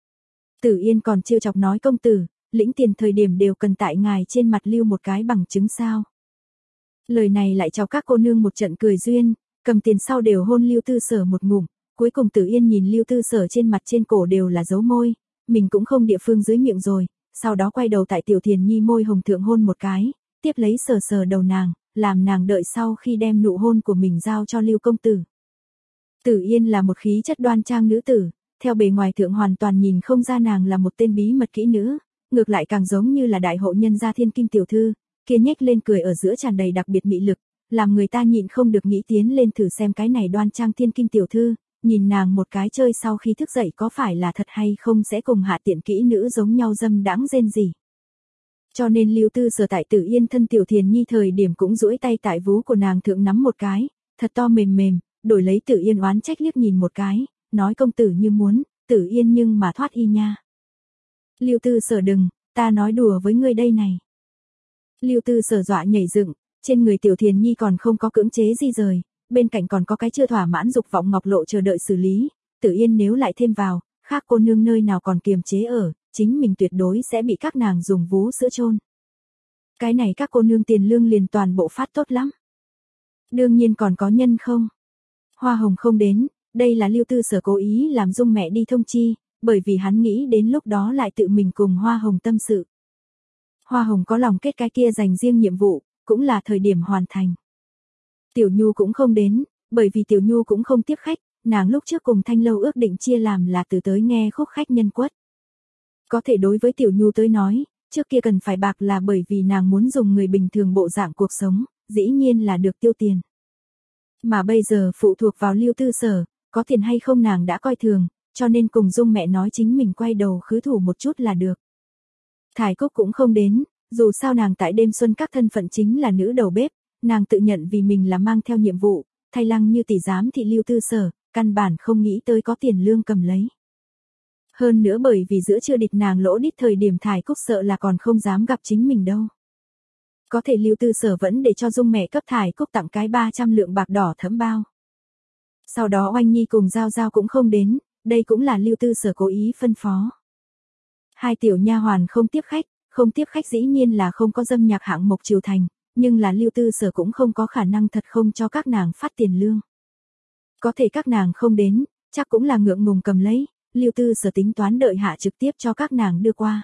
Tử Yên còn trêu chọc nói công tử, lĩnh tiền thời điểm đều cần tại ngài trên mặt lưu một cái bằng chứng sao. Lời này lại cho các cô nương một trận cười duyên, cầm tiền sau đều hôn Lưu Tư Sở một ngụm, cuối cùng Tử Yên nhìn Lưu Tư Sở trên mặt trên cổ đều là dấu môi, mình cũng không địa phương dưới miệng rồi, sau đó quay đầu tại Tiểu Thiền Nhi môi hồng thượng hôn một cái, tiếp lấy sờ sờ đầu nàng, làm nàng đợi sau khi đem nụ hôn của mình giao cho Lưu công tử. Tử Yên là một khí chất đoan trang nữ tử, theo bề ngoài thượng hoàn toàn nhìn không ra nàng là một tên bí mật kỹ nữ, ngược lại càng giống như là đại hộ nhân gia thiên kim tiểu thư, kia nhếch lên cười ở giữa tràn đầy đặc biệt mị lực, làm người ta nhịn không được nghĩ tiến lên thử xem cái này đoan trang thiên kim tiểu thư, nhìn nàng một cái chơi sau khi thức dậy có phải là thật hay không sẽ cùng hạ tiện kỹ nữ giống nhau dâm đãng rên gì. Cho nên Lưu Tư Sở tại Tử Yên thân Tiểu Thiền Nhi thời điểm cũng duỗi tay tại vú của nàng thượng nắm một cái, thật to mềm mềm, đổi lấy Tử Yên oán trách liếc nhìn một cái, nói công tử như muốn, Tử Yên nhưng mà thoát y nha. Lưu Tư Sở đừng, ta nói đùa với ngươi đây này. Lưu Tư Sở dọa nhảy dựng, trên người Tiểu Thiền Nhi còn không có cưỡng chế di rời, bên cạnh còn có cái chưa thỏa mãn dục vọng ngọc lộ chờ đợi xử lý, Tử Yên nếu lại thêm vào, khác cô nương nơi nào còn kiềm chế ở, chính mình tuyệt đối sẽ bị các nàng dùng vú sữa chôn. Cái này các cô nương tiền lương liền toàn bộ phát tốt lắm. Đương nhiên còn có nhân không? Hoa hồng không đến, đây là Lưu Tư Sở cố ý làm Dung mẹ đi thông chi, bởi vì hắn nghĩ đến lúc đó lại tự mình cùng Hoa hồng tâm sự. Hoa hồng có lòng kết cái kia dành riêng nhiệm vụ, cũng là thời điểm hoàn thành. Tiểu Nhu cũng không đến, bởi vì Tiểu Nhu cũng không tiếp khách, nàng lúc trước cùng Thanh Lâu ước định chia làm là từ tới nghe khúc khách nhân quất. Có thể đối với Tiểu Nhu tới nói, trước kia cần phải bạc là bởi vì nàng muốn dùng người bình thường bộ dạng cuộc sống, dĩ nhiên là được tiêu tiền. Mà bây giờ phụ thuộc vào Lưu Tư Sở, có tiền hay không nàng đã coi thường, cho nên cùng Dung mẹ nói chính mình quay đầu khứ thủ một chút là được. Thải Cúc cũng không đến, dù sao nàng tại đêm xuân các thân phận chính là nữ đầu bếp, nàng tự nhận vì mình là mang theo nhiệm vụ, thay lăng như tỷ giám thị Lưu Tư Sở, căn bản không nghĩ tới có tiền lương cầm lấy. Hơn nữa bởi vì giữa trưa địch nàng lỗ đít thời điểm Thải Cúc sợ là còn không dám gặp chính mình đâu. Có thể Lưu Tư Sở vẫn để cho Dung mẹ cấp Thải Cúc tặng cái ba trăm lượng bạc đỏ thẫm bao. Sau đó Oanh Nhi cùng Giao Giao cũng không đến, đây cũng là Lưu Tư Sở cố ý phân phó. Hai tiểu nha hoàn không tiếp khách, không tiếp khách dĩ nhiên là không có dâm nhạc hạng mục triều thành, nhưng là Lưu Tư Sở cũng không có khả năng thật không cho các nàng phát tiền lương. Có thể các nàng không đến, chắc cũng là ngượng ngùng cầm lấy, Lưu Tư Sở tính toán đợi hạ trực tiếp cho các nàng đưa qua.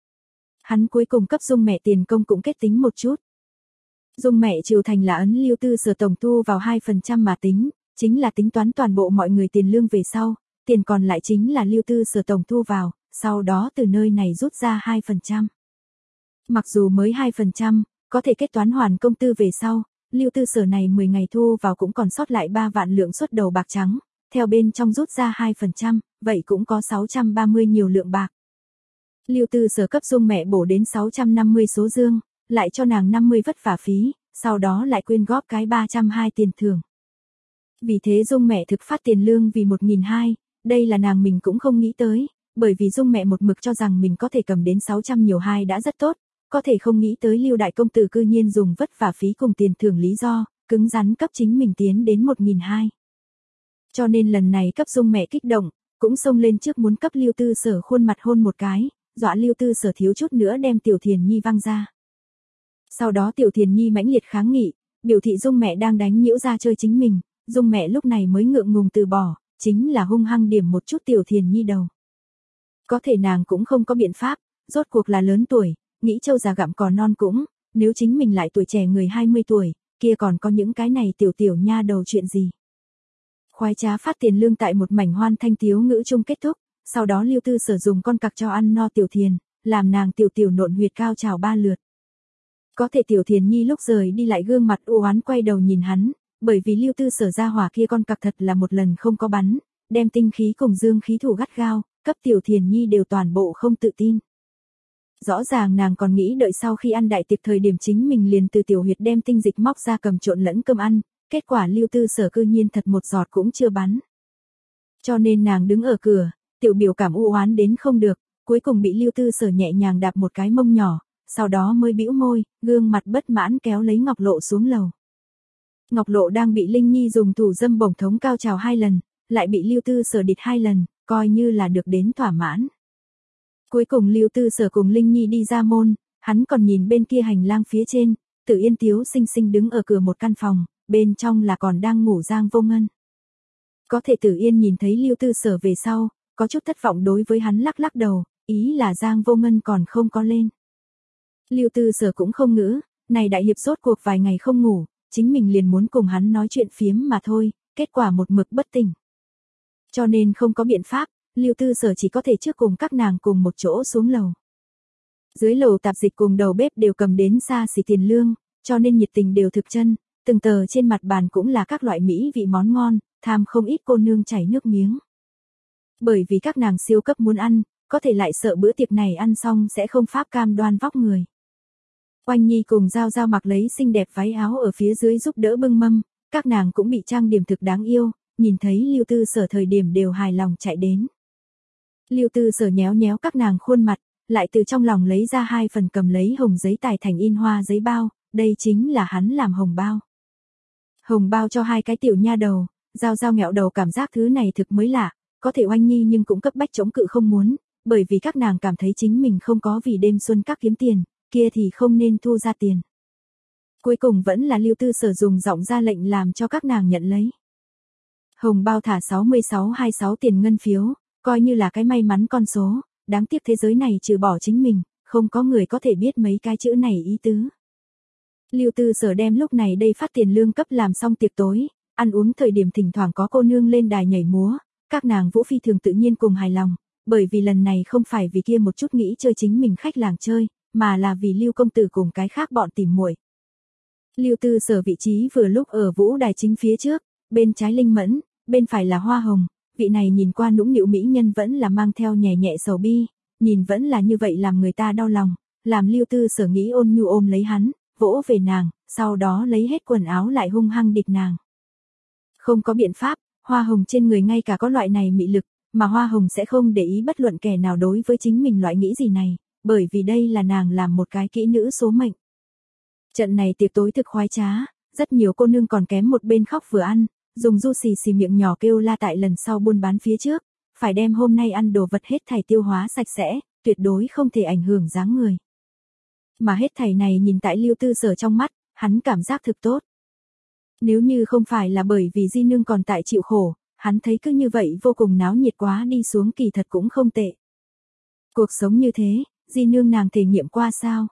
Hắn cuối cùng cấp Dung mẹ tiền công cũng kết tính một chút. Dung mẹ triều thành là ấn Lưu Tư Sở tổng thu vào hai phần trăm mà tính, chính là tính toán toàn bộ mọi người tiền lương về sau, tiền còn lại chính là Lưu Tư Sở tổng thu vào, sau đó từ nơi này rút ra hai phần trăm. Mặc dù mới hai phần trăm, có thể kết toán hoàn công tư về sau, Lưu Tư Sở này mười ngày thu vào cũng còn sót lại ba vạn lượng xuất đầu bạc trắng, theo bên trong rút ra hai phần trăm, vậy cũng có sáu trăm ba mươi nhiều lượng bạc. Lưu Tư Sở cấp Dung mẹ bổ đến sáu trăm năm mươi số dương, lại cho nàng năm mươi vất vả phí, sau đó lại quyên góp cái ba trăm hai tiền thưởng. Vì thế Dung mẹ thực phát tiền lương vì một nghìn hai, đây là nàng mình cũng không nghĩ tới, bởi vì Dung mẹ một mực cho rằng mình có thể cầm đến sáu trăm nhiều hai đã rất tốt, có thể không nghĩ tới Lưu đại công tử cư nhiên dùng vất vả phí cùng tiền thưởng lý do, cứng rắn cấp chính mình tiến đến một nghìn hai. Cho nên lần này cấp Dung mẹ kích động, cũng xông lên trước muốn cấp Lưu Tư Sở khuôn mặt hôn một cái, dọa Lưu Tư Sở thiếu chút nữa đem Tiểu Thiền Nhi văng ra. Sau đó Tiểu Thiền Nhi mãnh liệt kháng nghị, biểu thị Dung mẹ đang đánh nhiễu ra chơi chính mình, Dung mẹ lúc này mới ngượng ngùng từ bỏ, chính là hung hăng điểm một chút Tiểu Thiền Nhi đầu. Có thể nàng cũng không có biện pháp, rốt cuộc là lớn tuổi, nghĩ trâu già gặm cò non cũng, nếu chính mình lại tuổi trẻ người hai mươi tuổi, kia còn có những cái này tiểu tiểu nha đầu chuyện gì. Khoái trá phát tiền lương tại một mảnh hoan thanh tiếu ngữ chung kết thúc, sau đó Lưu Tư Sở dùng con cặc cho ăn no Tiểu Thiền, làm nàng tiểu tiểu nộn huyệt cao trào ba lượt. Có thể Tiểu Thiền Nhi lúc rời đi lại gương mặt u oán quay đầu nhìn hắn, bởi vì Lưu Tư Sở ra hỏa kia con cặc thật là một lần không có bắn, đem tinh khí cùng dương khí thủ gắt gao, cấp Tiểu Thiền Nhi đều toàn bộ không tự tin. Rõ ràng nàng còn nghĩ đợi sau khi ăn đại tiệc thời điểm chính mình liền từ tiểu huyệt đem tinh dịch móc ra cầm trộn lẫn cơm ăn, kết quả Lưu Tư Sở cư nhiên thật một giọt cũng chưa bắn. Cho nên nàng đứng ở cửa, tiểu biểu cảm u oán đến không được, cuối cùng bị Lưu Tư Sở nhẹ nhàng đạp một cái mông nhỏ, sau đó mới bĩu môi, gương mặt bất mãn kéo lấy Ngọc Lộ xuống lầu. Ngọc Lộ đang bị Linh Nhi dùng thủ dâm bổng thống cao trào hai lần, lại bị Lưu Tư Sở địt hai lần, coi như là được đến thỏa mãn. Cuối cùng Lưu Tư Sở cùng Linh Nhi đi ra môn, hắn còn nhìn bên kia hành lang phía trên, Tử Yên Tiếu xinh xinh đứng ở cửa một căn phòng, bên trong là còn đang ngủ Giang Vô Ngân. Có thể Tử Yên nhìn thấy Lưu Tư Sở về sau, có chút thất vọng đối với hắn lắc lắc đầu, ý là Giang Vô Ngân còn không có lên. Lưu Tư Sở cũng không ngữ, này đại hiệp rốt cuộc vài ngày không ngủ, chính mình liền muốn cùng hắn nói chuyện phiếm mà thôi, kết quả một mực bất tỉnh. Cho nên không có biện pháp, Lưu Tư Sở chỉ có thể trước cùng các nàng cùng một chỗ xuống lầu. Dưới lầu tạp dịch cùng đầu bếp đều cầm đến xa xỉ tiền lương, cho nên nhiệt tình đều thực chân, từng tờ trên mặt bàn cũng là các loại mỹ vị món ngon, tham không ít cô nương chảy nước miếng. Bởi vì các nàng siêu cấp muốn ăn, có thể lại sợ bữa tiệc này ăn xong sẽ không pháp cam đoan vóc người. Oanh Nhi cùng Giao Giao mặc lấy xinh đẹp váy áo ở phía dưới giúp đỡ bưng mâm, các nàng cũng bị trang điểm thực đáng yêu, nhìn thấy Lưu Tư Sở thời điểm đều hài lòng chạy đến. Lưu Tư Sở nhéo nhéo các nàng khuôn mặt, lại từ trong lòng lấy ra hai phần cầm lấy hồng giấy tài thành in hoa giấy bao, đây chính là hắn làm hồng bao. Hồng bao cho hai cái tiểu nha đầu, Giao Giao nghẹo đầu cảm giác thứ này thực mới lạ, có thể Oanh Nhi nhưng cũng cấp bách chống cự không muốn, bởi vì các nàng cảm thấy chính mình không có vì đêm xuân các kiếm tiền, kia thì không nên thu ra tiền. Cuối cùng vẫn là Lưu Tư Sở dùng giọng ra lệnh làm cho các nàng nhận lấy. Hồng bao thả sáu mươi sáu hai mươi sáu tiền ngân phiếu, coi như là cái may mắn con số, đáng tiếc thế giới này trừ bỏ chính mình, không có người có thể biết mấy cái chữ này ý tứ. Lưu Tư Sở đem lúc này đây phát tiền lương cấp làm xong tiệc tối, ăn uống thời điểm thỉnh thoảng có cô nương lên đài nhảy múa, các nàng vũ phi thường tự nhiên cùng hài lòng, bởi vì lần này không phải vì kia một chút nghĩ chơi chính mình khách làng chơi, mà là vì Lưu công tử cùng cái khác bọn tìm muội. Lưu Tư Sở vị trí vừa lúc ở vũ đài chính phía trước, bên trái Linh Mẫn, bên phải là Hoa Hồng, vị này nhìn qua nũng nịu mỹ nhân vẫn là mang theo nhẹ nhẹ sầu bi, nhìn vẫn là như vậy làm người ta đau lòng, làm Lưu Tư Sở nghĩ ôn nhu ôm lấy hắn, vỗ về nàng, sau đó lấy hết quần áo lại hung hăng địch nàng. Không có biện pháp, Hoa Hồng trên người ngay cả có loại này mị lực, mà Hoa Hồng sẽ không để ý bất luận kẻ nào đối với chính mình loại nghĩ gì này, bởi vì đây là nàng làm một cái kỹ nữ số mệnh. Trận này tiệc tối thực khoái trá, rất nhiều cô nương còn kém một bên khóc vừa ăn, dùng du xì xì miệng nhỏ kêu la tại lần sau buôn bán phía trước, phải đem hôm nay ăn đồ vật hết thảy tiêu hóa sạch sẽ, tuyệt đối không thể ảnh hưởng dáng người. Mà hết thảy này nhìn tại Lưu Tư Sở trong mắt, hắn cảm giác thực tốt. Nếu như không phải là bởi vì Di Nương còn tại chịu khổ, hắn thấy cứ như vậy vô cùng náo nhiệt quá đi xuống kỳ thật cũng không tệ. Cuộc sống như thế, Di Nương nàng thể nghiệm qua sao?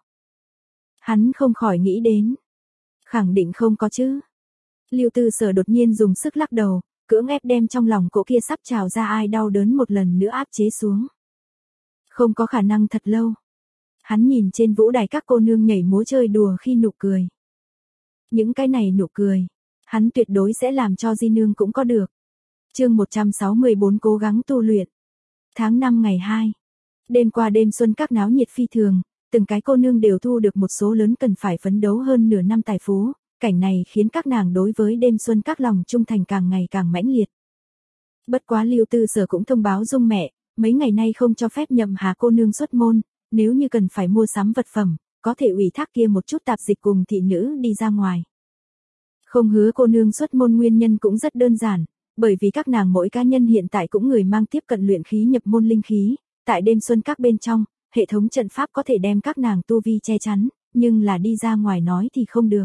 Hắn không khỏi nghĩ đến. Khẳng định không có chứ. Lưu Tư Sở đột nhiên dùng sức lắc đầu, cưỡng ép đem trong lòng cỗ kia sắp trào ra ai đau đớn một lần nữa áp chế xuống. Không có khả năng thật lâu. Hắn nhìn trên vũ đài các cô nương nhảy múa chơi đùa khi nụ cười. Những cái này nụ cười, hắn tuyệt đối sẽ làm cho Di Nương cũng có được. Chương một trăm sáu mươi bốn cố gắng tu luyện. Tháng năm ngày hai. Đêm qua đêm xuân các náo nhiệt phi thường, từng cái cô nương đều thu được một số lớn cần phải phấn đấu hơn nửa năm tài phú, cảnh này khiến các nàng đối với đêm xuân các lòng trung thành càng ngày càng mãnh liệt. Bất quá Lưu Tư Sở cũng thông báo Dung mẹ, mấy ngày nay không cho phép Nhậm Hà cô nương xuất môn, nếu như cần phải mua sắm vật phẩm, có thể ủy thác kia một chút tạp dịch cùng thị nữ đi ra ngoài. Không hứa cô nương xuất môn nguyên nhân cũng rất đơn giản, bởi vì các nàng mỗi cá nhân hiện tại cũng người mang tiếp cận luyện khí nhập môn linh khí, tại đêm xuân các bên trong, hệ thống trận pháp có thể đem các nàng tu vi che chắn, nhưng là đi ra ngoài nói thì không được.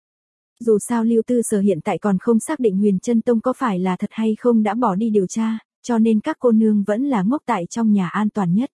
Dù sao Lưu Tư Sở hiện tại còn không xác định Huyền Chân Tông có phải là thật hay không đã bỏ đi điều tra, cho nên các cô nương vẫn là ngốc tại trong nhà an toàn nhất.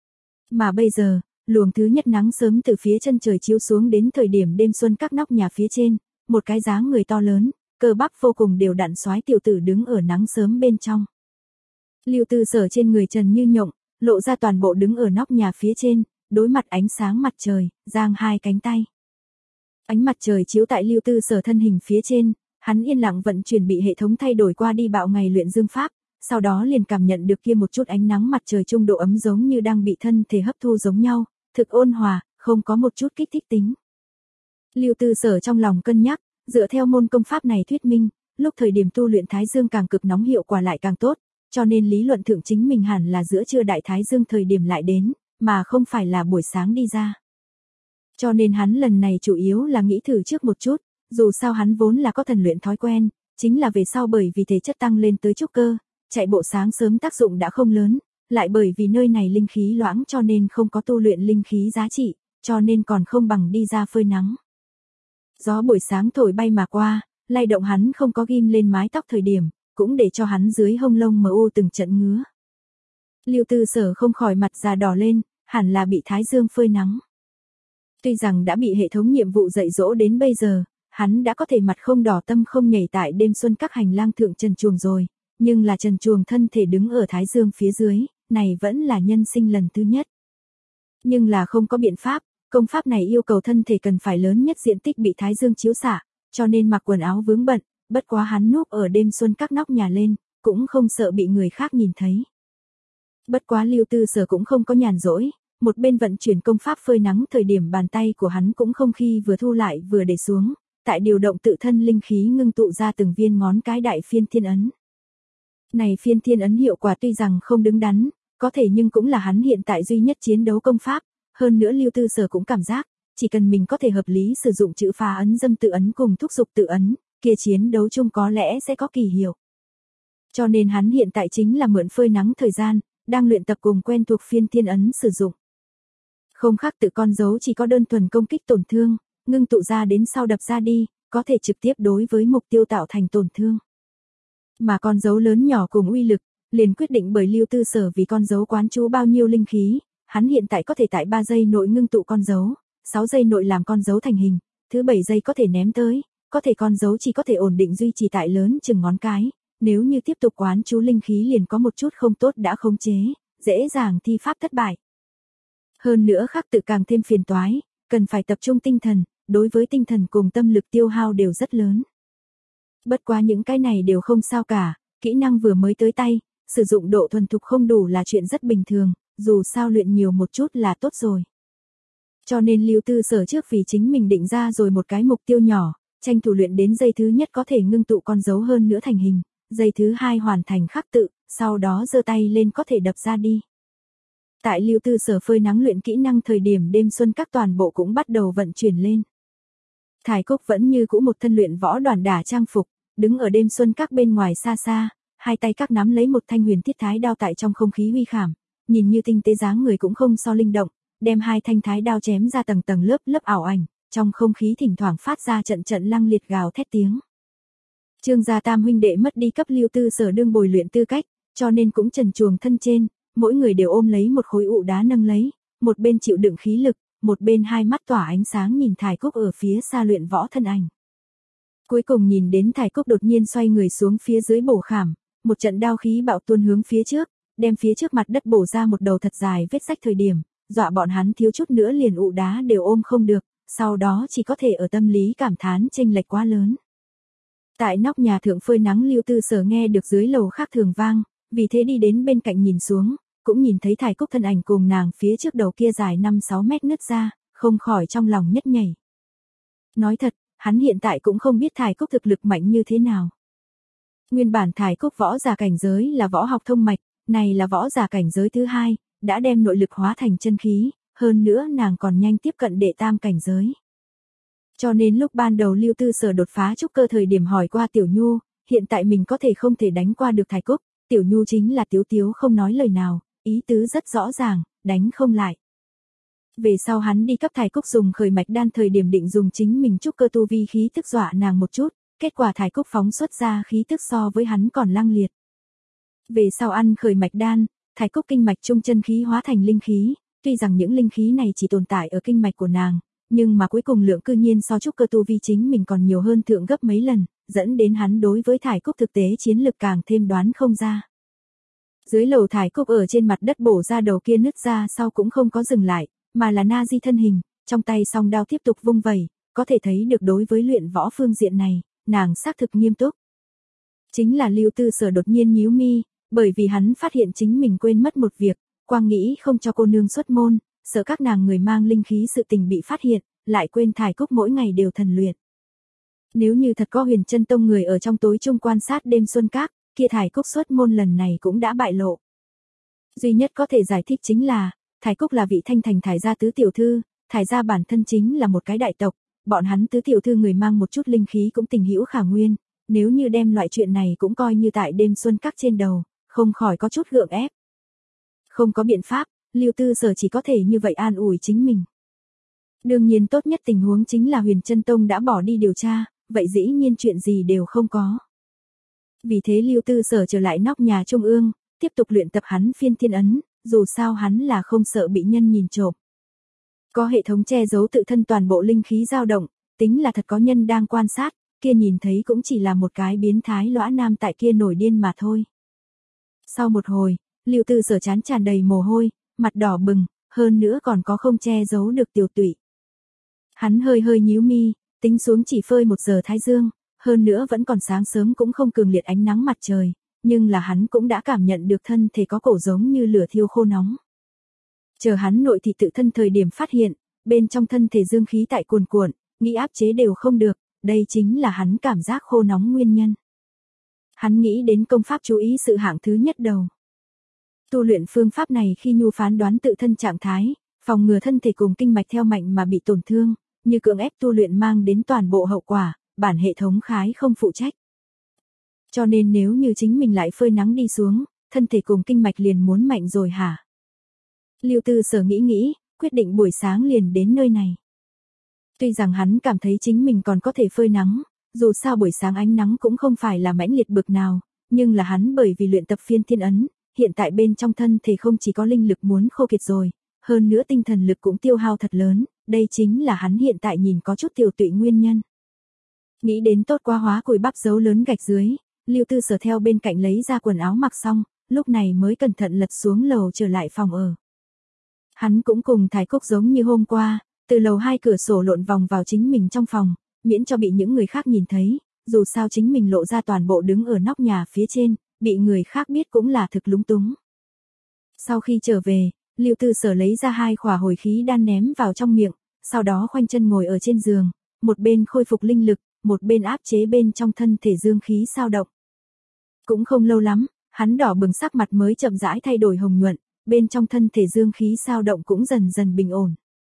Mà bây giờ, luồng thứ nhất nắng sớm từ phía chân trời chiếu xuống đến thời điểm đêm xuân các nóc nhà phía trên, một cái dáng người to lớn, cơ bắp vô cùng đều đặn soái tiểu tử đứng ở nắng sớm bên trong. Lưu Tư Sở trên người trần như nhộng, lộ ra toàn bộ đứng ở nóc nhà phía trên, đối mặt ánh sáng mặt trời, giang hai cánh tay. Ánh mặt trời chiếu tại Lưu Tư Sở thân hình phía trên, hắn yên lặng vận chuyển bị hệ thống thay đổi qua đi bạo ngày luyện dương pháp, sau đó liền cảm nhận được kia một chút ánh nắng mặt trời trung độ ấm giống như đang bị thân thể hấp thu giống nhau, thực ôn hòa, không có một chút kích thích tính. Lưu Tư Sở trong lòng cân nhắc, dựa theo môn công pháp này thuyết minh, lúc thời điểm tu luyện thái dương càng cực nóng hiệu quả lại càng tốt, cho nên lý luận thượng chính mình hẳn là giữa trưa đại thái dương thời điểm lại đến, mà không phải là buổi sáng đi ra. Cho nên hắn lần này chủ yếu là nghĩ thử trước một chút, dù sao hắn vốn là có thần luyện thói quen, chính là về sau bởi vì thể chất tăng lên tới trúc cơ, chạy bộ sáng sớm tác dụng đã không lớn, lại bởi vì nơi này linh khí loãng cho nên không có tu luyện linh khí giá trị, cho nên còn không bằng đi ra phơi nắng. Gió buổi sáng thổi bay mà qua, lay động hắn không có ghim lên mái tóc thời điểm, cũng để cho hắn dưới hông lông mờ u từng trận ngứa. Lưu Tư Sở không khỏi mặt già đỏ lên, hẳn là bị thái dương phơi nắng. Tuy rằng đã bị hệ thống nhiệm vụ dạy dỗ đến bây giờ, hắn đã có thể mặt không đỏ tâm không nhảy tại đêm xuân các hành lang thượng trần chuồng rồi, nhưng là trần chuồng thân thể đứng ở thái dương phía dưới, này vẫn là nhân sinh lần thứ nhất. Nhưng là không có biện pháp, công pháp này yêu cầu thân thể cần phải lớn nhất diện tích bị thái dương chiếu xạ, cho nên mặc quần áo vướng bận, bất quá hắn núp ở đêm xuân các nóc nhà lên, cũng không sợ bị người khác nhìn thấy. Bất quá Lưu Tư Sở cũng không có nhàn rỗi, một bên vận chuyển công pháp phơi nắng thời điểm bàn tay của hắn cũng không khi vừa thu lại vừa để xuống, tại điều động tự thân linh khí ngưng tụ ra từng viên ngón cái đại phiên thiên ấn. Này phiên thiên ấn hiệu quả tuy rằng không đứng đắn, có thể nhưng cũng là hắn hiện tại duy nhất chiến đấu công pháp, hơn nữa Lưu Tư Sở cũng cảm giác, chỉ cần mình có thể hợp lý sử dụng chữ phá ấn dâm tự ấn cùng thúc dục tự ấn, kia chiến đấu chung có lẽ sẽ có kỳ hiệu. Cho nên hắn hiện tại chính là mượn phơi nắng thời gian, đang luyện tập cùng quen thuộc phiên thiên ấn sử dụng. Không khác tự con dấu chỉ có đơn thuần công kích tổn thương, ngưng tụ ra đến sau đập ra đi, có thể trực tiếp đối với mục tiêu tạo thành tổn thương. Mà con dấu lớn nhỏ cùng uy lực, liền quyết định bởi Lưu Tư Sở vì con dấu quán chú bao nhiêu linh khí, hắn hiện tại có thể tại ba giây nội ngưng tụ con dấu, sáu giây nội làm con dấu thành hình, thứ bảy giây có thể ném tới, có thể con dấu chỉ có thể ổn định duy trì tại lớn chừng ngón cái, nếu như tiếp tục quán chú linh khí liền có một chút không tốt đã khống chế, dễ dàng thi pháp thất bại. Hơn nữa khắc tự càng thêm phiền toái, cần phải tập trung tinh thần, đối với tinh thần cùng tâm lực tiêu hao đều rất lớn. Bất quá những cái này đều không sao cả, kỹ năng vừa mới tới tay, sử dụng độ thuần thục không đủ là chuyện rất bình thường, dù sao luyện nhiều một chút là tốt rồi. Cho nên Lưu Tư Sở trước vì chính mình định ra rồi một cái mục tiêu nhỏ, tranh thủ luyện đến giây thứ nhất có thể ngưng tụ con dấu hơn nữa thành hình, giây thứ hai hoàn thành khắc tự, sau đó giơ tay lên có thể đập ra đi. Tại Lưu Tư Sở phơi nắng luyện kỹ năng thời điểm đêm xuân các toàn bộ cũng bắt đầu vận chuyển lên. Thải Cúc vẫn như cũ một thân luyện võ đoàn đả trang phục, đứng ở đêm xuân các bên ngoài xa xa, hai tay các nắm lấy một thanh huyền thiết thái đao tại trong không khí huy khảm, nhìn như tinh tế dáng người cũng không so linh động, đem hai thanh thái đao chém ra tầng tầng lớp lớp ảo ảnh, trong không khí thỉnh thoảng phát ra trận trận lăng liệt gào thét tiếng. Trương gia tam huynh đệ mất đi cấp Lưu Tư Sở đương bồi luyện tư cách, cho nên cũng trần truồng thân trên, mỗi người đều ôm lấy một khối ụ đá nâng lấy, một bên chịu đựng khí lực, một bên hai mắt tỏa ánh sáng nhìn Thải Cúc ở phía xa luyện võ thân ảnh. Cuối cùng nhìn đến Thải Cúc đột nhiên xoay người xuống phía dưới bổ khảm, một trận đao khí bạo tuôn hướng phía trước, đem phía trước mặt đất bổ ra một đầu thật dài vết rách thời điểm, dọa bọn hắn thiếu chút nữa liền ụ đá đều ôm không được, sau đó chỉ có thể ở tâm lý cảm thán chênh lệch quá lớn. Tại nóc nhà thượng phơi nắng Lưu Tư Sở nghe được dưới lầu khác thường vang, vì thế đi đến bên cạnh nhìn xuống, cũng nhìn thấy Thải Cúc thân ảnh cùng nàng phía trước đầu kia dài năm sáu mét nứt ra, không khỏi trong lòng nhất nhảy. Nói thật, hắn hiện tại cũng không biết Thải Cúc thực lực mạnh như thế nào. Nguyên bản Thải Cúc võ giả cảnh giới là võ học thông mạch, này là võ giả cảnh giới thứ hai, đã đem nội lực hóa thành chân khí, hơn nữa nàng còn nhanh tiếp cận đệ tam cảnh giới. Cho nên lúc ban đầu Lưu Tư Sở đột phá trúc cơ thời điểm hỏi qua Tiểu Nhu, hiện tại mình có thể không thể đánh qua được Thải Cúc, Tiểu Nhu chính là tiếu tiếu không nói lời nào, ý tứ rất rõ ràng, đánh không lại. Về sau hắn đi cấp Thải Cúc dùng khởi mạch đan thời điểm định dùng chính mình trúc cơ tu vi khí tức dọa nàng một chút, kết quả Thải Cúc phóng xuất ra khí tức so với hắn còn lăng liệt. Về sau ăn khởi mạch đan, Thải Cúc kinh mạch trung chân khí hóa thành linh khí, tuy rằng những linh khí này chỉ tồn tại ở kinh mạch của nàng, nhưng mà cuối cùng lượng cư nhiên so trúc cơ tu vi chính mình còn nhiều hơn thượng gấp mấy lần, dẫn đến hắn đối với Thải Cúc thực tế chiến lực càng thêm đoán không ra. Dưới lầu thải cúc ở trên mặt đất bổ ra đầu kia nứt ra sau cũng không có dừng lại, mà là na di thân hình, trong tay song đao tiếp tục vung vẩy, có thể thấy được đối với luyện võ phương diện này, nàng xác thực nghiêm túc. Chính là Lưu Tư Sở đột nhiên nhíu mi, bởi vì hắn phát hiện chính mình quên mất một việc, quang nghĩ không cho cô nương xuất môn, sợ các nàng người mang linh khí sự tình bị phát hiện, lại quên thải cúc mỗi ngày đều thần luyện. Nếu như thật có Huyền Chân Tông người ở trong tối trung quan sát đêm xuân các, kia thải cúc xuất môn lần này cũng đã bại lộ. Duy nhất có thể giải thích chính là, thải cúc là vị thanh thành thải gia tứ tiểu thư, thải gia bản thân chính là một cái đại tộc, bọn hắn tứ tiểu thư người mang một chút linh khí cũng tình hữu khả nguyên, nếu như đem loại chuyện này cũng coi như tại đêm xuân các trên đầu, không khỏi có chút gượng ép. Không có biện pháp, Lưu Tư Sở chỉ có thể như vậy an ủi chính mình. Đương nhiên tốt nhất tình huống chính là Huyền Chân Tông đã bỏ đi điều tra, vậy dĩ nhiên chuyện gì đều không có. Vì thế Lưu Tư Sở trở lại nóc nhà trung ương, tiếp tục luyện tập hắn phiên thiên ấn, dù sao hắn là không sợ bị nhân nhìn trộm. Có hệ thống che giấu tự thân toàn bộ linh khí dao động, tính là thật có nhân đang quan sát, kia nhìn thấy cũng chỉ là một cái biến thái lõa nam tại kia nổi điên mà thôi. Sau một hồi, Lưu Tư Sở chán tràn đầy mồ hôi, mặt đỏ bừng, hơn nữa còn có không che giấu được tiểu tụy. Hắn hơi hơi nhíu mi, tính xuống chỉ phơi một giờ thái dương, hơn nữa vẫn còn sáng sớm cũng không cường liệt ánh nắng mặt trời, nhưng là hắn cũng đã cảm nhận được thân thể có cổ giống như lửa thiêu khô nóng. Chờ hắn nội thị tự thân thời điểm phát hiện, bên trong thân thể dương khí tại cuồn cuộn, nghĩ áp chế đều không được, đây chính là hắn cảm giác khô nóng nguyên nhân. Hắn nghĩ đến công pháp chú ý sự hạng thứ nhất đầu. Tu luyện phương pháp này khi nhu phán đoán tự thân trạng thái, phòng ngừa thân thể cùng kinh mạch theo mạnh mà bị tổn thương, như cưỡng ép tu luyện mang đến toàn bộ hậu quả, bản hệ thống khái không phụ trách. Cho nên nếu như chính mình lại phơi nắng đi xuống, thân thể cùng kinh mạch liền muốn mạnh rồi hả? Lưu Tư Sở nghĩ nghĩ, quyết định buổi sáng liền đến nơi này. Tuy rằng hắn cảm thấy chính mình còn có thể phơi nắng, dù sao buổi sáng ánh nắng cũng không phải là mãnh liệt bực nào, nhưng là hắn bởi vì luyện tập phiên thiên ấn, hiện tại bên trong thân thể không chỉ có linh lực muốn khô kiệt rồi, hơn nữa tinh thần lực cũng tiêu hao thật lớn, đây chính là hắn hiện tại nhìn có chút tiểu tụy nguyên nhân. Nghĩ đến tốt quá hóa cùi bắp dấu lớn gạch dưới, Lưu Tư Sở theo bên cạnh lấy ra quần áo mặc xong, lúc này mới cẩn thận lật xuống lầu trở lại phòng ở. Hắn cũng cùng Thái Cúc giống như hôm qua, từ lầu hai cửa sổ lộn vòng vào chính mình trong phòng, miễn cho bị những người khác nhìn thấy, dù sao chính mình lộ ra toàn bộ đứng ở nóc nhà phía trên, bị người khác biết cũng là thực lúng túng. Sau khi trở về, Lưu Tư Sở lấy ra hai khỏa hồi khí đan ném vào trong miệng, sau đó khoanh chân ngồi ở trên giường, một bên khôi phục linh lực, một bên áp chế bên trong thân thể dương khí sao động. Cũng không lâu lắm, hắn đỏ bừng sắc mặt mới chậm rãi thay đổi hồng nhuận, bên trong thân thể dương khí sao động cũng dần dần bình ổn.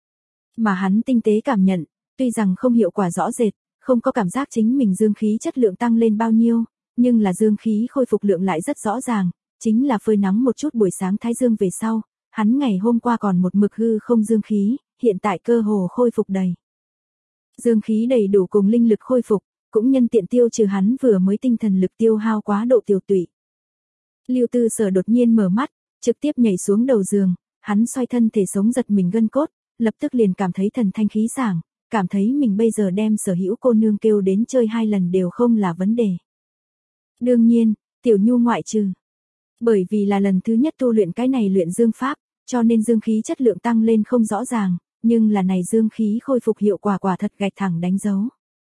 Mà hắn tinh tế cảm nhận, tuy rằng không hiệu quả rõ rệt, không có cảm giác chính mình dương khí chất lượng tăng lên bao nhiêu, nhưng là dương khí khôi phục lượng lại rất rõ ràng, chính là phơi nắng một chút buổi sáng thái dương về sau, hắn ngày hôm qua còn một mực hư không dương khí, hiện tại cơ hồ khôi phục đầy. Dương khí đầy đủ cùng linh lực khôi phục, cũng nhân tiện tiêu trừ hắn vừa mới tinh thần lực tiêu hao quá độ tiểu tụy. Lưu Tư Sở đột nhiên mở mắt, trực tiếp nhảy xuống đầu giường, hắn xoay thân thể sống giật mình gân cốt, lập tức liền cảm thấy thần thanh khí sảng, cảm thấy mình bây giờ đem sở hữu cô nương kêu đến chơi hai lần đều không là vấn đề. Đương nhiên, Tiểu Nhu ngoại trừ. Bởi vì là lần thứ nhất tu luyện cái này luyện dương pháp, cho nên dương khí chất lượng tăng lên không rõ ràng, nhưng là này dương khí khôi phục hiệu quả quả thật gạch thẳng đánh dấu.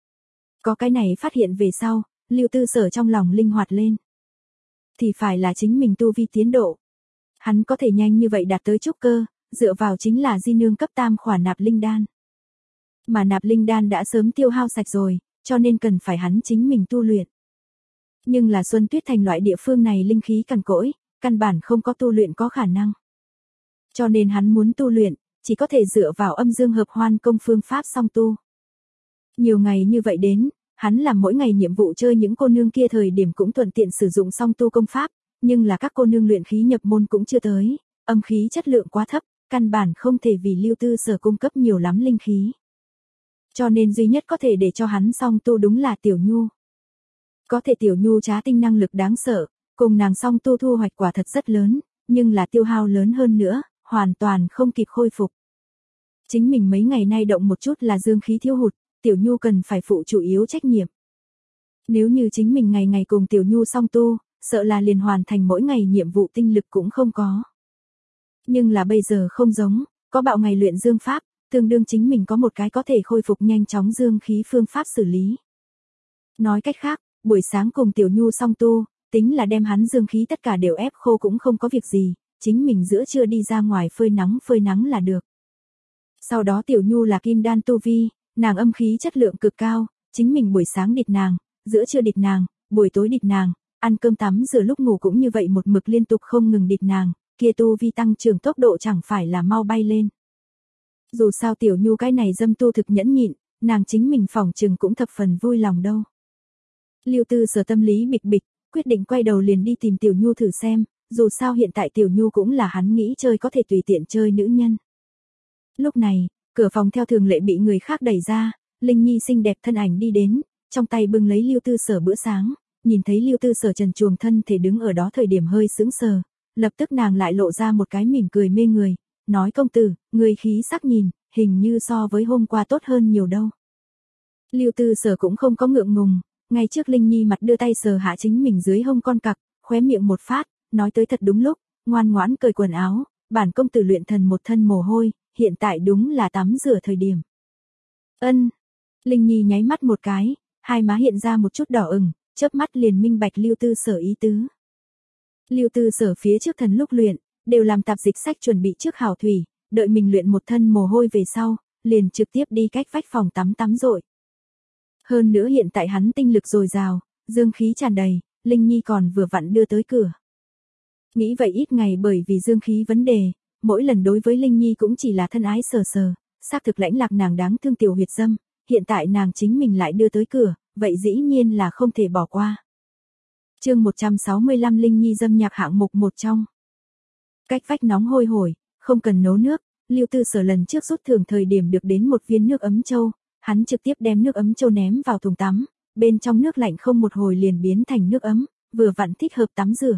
Có cái này phát hiện về sau, Lưu Tư Sở trong lòng linh hoạt lên. Thì phải là chính mình tu vi tiến độ. Hắn có thể nhanh như vậy đạt tới trúc cơ, dựa vào chính là di nương cấp tam khỏa nạp linh đan. Mà nạp linh đan đã sớm tiêu hao sạch rồi, cho nên cần phải hắn chính mình tu luyện. Nhưng là Xuân Tuyết Thành loại địa phương này linh khí cằn cỗi, căn bản không có tu luyện có khả năng. Cho nên hắn muốn tu luyện, chỉ có thể dựa vào âm dương hợp hoan công phương pháp song tu. Nhiều ngày như vậy đến, hắn làm mỗi ngày nhiệm vụ chơi những cô nương kia thời điểm cũng thuận tiện sử dụng song tu công pháp, nhưng là các cô nương luyện khí nhập môn cũng chưa tới, âm khí chất lượng quá thấp, căn bản không thể vì Lưu Tư Sở cung cấp nhiều lắm linh khí. Cho nên duy nhất có thể để cho hắn song tu đúng là Tiểu Nhu. Có thể Tiểu Nhu trá tinh năng lực đáng sợ, cùng nàng song tu thu hoạch quả thật rất lớn, nhưng là tiêu hao lớn hơn nữa, hoàn toàn không kịp khôi phục. Chính mình mấy ngày nay động một chút là dương khí thiếu hụt, Tiểu Nhu cần phải phụ chủ yếu trách nhiệm. Nếu như chính mình ngày ngày cùng Tiểu Nhu song tu, sợ là liền hoàn thành mỗi ngày nhiệm vụ tinh lực cũng không có. Nhưng là bây giờ không giống, có bạo ngày luyện dương pháp, tương đương chính mình có một cái có thể khôi phục nhanh chóng dương khí phương pháp xử lý. Nói cách khác, buổi sáng cùng Tiểu Nhu song tu, tính là đem hắn dương khí tất cả đều ép khô cũng không có việc gì, chính mình giữa trưa đi ra ngoài phơi nắng phơi nắng là được. Sau đó Tiểu Nhu là kim đan tu vi, nàng âm khí chất lượng cực cao, chính mình buổi sáng địt nàng, giữa trưa địt nàng, buổi tối địt nàng, ăn cơm tắm rửa lúc ngủ cũng như vậy một mực liên tục không ngừng địt nàng, kia tu vi tăng trưởng tốc độ chẳng phải là mau bay lên. Dù sao Tiểu Nhu cái này dâm tu thực nhẫn nhịn, nàng chính mình phỏng chừng cũng thập phần vui lòng đâu. Lưu Tư Sở tâm lý bịch bịch, quyết định quay đầu liền đi tìm Tiểu Nhu thử xem, dù sao hiện tại Tiểu Nhu cũng là hắn nghĩ chơi có thể tùy tiện chơi nữ nhân. Lúc này, cửa phòng theo thường lệ bị người khác đẩy ra, Linh Nhi xinh đẹp thân ảnh đi đến, trong tay bưng lấy Lưu Tư Sở bữa sáng, nhìn thấy Lưu Tư Sở trần truồng thân thể đứng ở đó thời điểm hơi sững sờ, lập tức nàng lại lộ ra một cái mỉm cười mê người, nói công tử, người khí sắc nhìn, hình như so với hôm qua tốt hơn nhiều đâu. Lưu Tư Sở cũng không có ngượng ngùng, ngay trước Linh Nhi mặt đưa tay sờ hạ chính mình dưới hông con cặc, khóe miệng một phát, nói tới thật đúng lúc, ngoan ngoãn cởi quần áo, bản công tử luyện thần một thân mồ hôi, hiện tại đúng là tắm rửa thời điểm. Ân. Linh Nhi nháy mắt một cái, hai má hiện ra một chút đỏ ửng, chớp mắt liền minh bạch Lưu Tư Sở ý tứ. Lưu Tư Sở phía trước thần lúc luyện, đều làm tạp dịch sách chuẩn bị trước hảo thủy, đợi mình luyện một thân mồ hôi về sau, liền trực tiếp đi cách vách phòng tắm tắm rội. Hơn nữa hiện tại hắn tinh lực dồi dào, dương khí tràn đầy, Linh Nhi còn vừa vặn đưa tới cửa. Nghĩ vậy ít ngày bởi vì dương khí vấn đề, mỗi lần đối với Linh Nhi cũng chỉ là thân ái sờ sờ, xác thực lãnh lạc nàng đáng thương tiểu huyệt dâm, hiện tại nàng chính mình lại đưa tới cửa, vậy dĩ nhiên là không thể bỏ qua. Chương một trăm sáu mươi lăm Linh Nhi dâm nhạc hạng mục một trong. Cách vách nóng hôi hổi, không cần nấu nước, Lưu Tư Sở lần trước rút thưởng thời điểm được đến một viên nước ấm châu, hắn trực tiếp đem nước ấm châu ném vào thùng tắm, bên trong nước lạnh không một hồi liền biến thành nước ấm, vừa vặn thích hợp tắm rửa.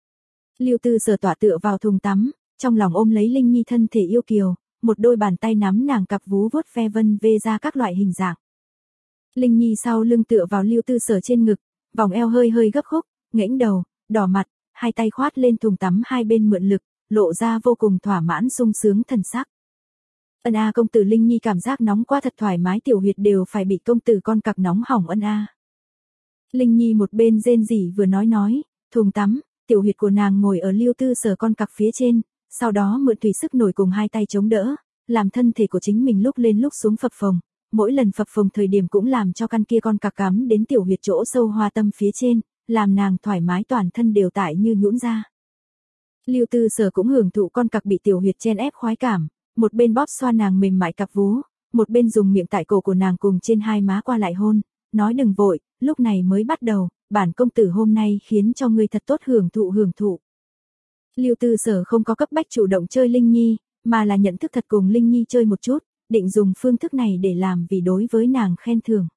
Lưu Tư Sở tỏa tựa vào thùng tắm, trong lòng ôm lấy Linh Nhi thân thể yêu kiều, một đôi bàn tay nắm nàng cặp vú vuốt ve vân vê ra các loại hình dạng. Linh Nhi sau lưng tựa vào Lưu Tư Sở trên ngực, vòng eo hơi hơi gấp khúc, ngẩng đầu, đỏ mặt, hai tay khoát lên thùng tắm hai bên mượn lực, lộ ra vô cùng thỏa mãn sung sướng thần sắc. Ân a công tử Linh Nhi cảm giác nóng quá thật thoải mái tiểu huyệt đều phải bị công tử con cặc nóng hỏng ân a. Linh Nhi một bên rên rỉ vừa nói nói, thùng tắm, tiểu huyệt của nàng ngồi ở Lưu Tư Sở con cặc phía trên, sau đó mượn thủy sức nổi cùng hai tay chống đỡ, làm thân thể của chính mình lúc lên lúc xuống phập phồng, mỗi lần phập phồng thời điểm cũng làm cho căn kia con cặc cắm đến tiểu huyệt chỗ sâu hoa tâm phía trên, làm nàng thoải mái toàn thân đều tại như nhũn ra. Lưu Tư Sở cũng hưởng thụ con cặc bị tiểu huyệt chen ép khoái cảm, một bên bóp xoa nàng mềm mại cặp vú, một bên dùng miệng tại cổ của nàng cùng trên hai má qua lại hôn, nói đừng vội, lúc này mới bắt đầu, bản công tử hôm nay khiến cho ngươi thật tốt hưởng thụ hưởng thụ. Lưu Tư Sở không có cấp bách chủ động chơi Linh Nhi, mà là nhận thức thật cùng Linh Nhi chơi một chút, định dùng phương thức này để làm vì đối với nàng khen thưởng.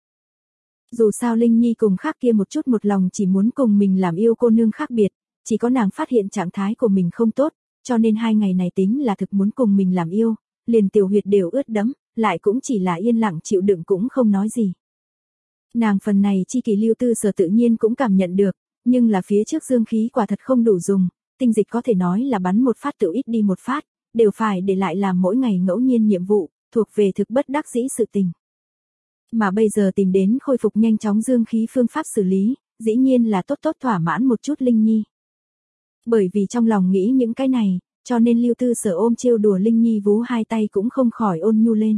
Dù sao Linh Nhi cùng khác kia một chút một lòng chỉ muốn cùng mình làm yêu cô nương khác biệt, chỉ có nàng phát hiện trạng thái của mình không tốt, cho nên hai ngày này tính là thực muốn cùng mình làm yêu, liền tiểu huyệt đều ướt đẫm, lại cũng chỉ là yên lặng chịu đựng cũng không nói gì. Nàng phần này chi kỳ Lưu Tư Sở tự nhiên cũng cảm nhận được, nhưng là phía trước dương khí quả thật không đủ dùng, tinh dịch có thể nói là bắn một phát tự ít đi một phát, đều phải để lại làm mỗi ngày ngẫu nhiên nhiệm vụ, thuộc về thực bất đắc dĩ sự tình. Mà bây giờ tìm đến khôi phục nhanh chóng dương khí phương pháp xử lý, dĩ nhiên là tốt tốt thỏa mãn một chút Linh Nhi. Bởi vì trong lòng nghĩ những cái này, cho nên Lưu Tư Sở ôm trêu đùa Linh Nhi vú hai tay cũng không khỏi ôn nhu lên.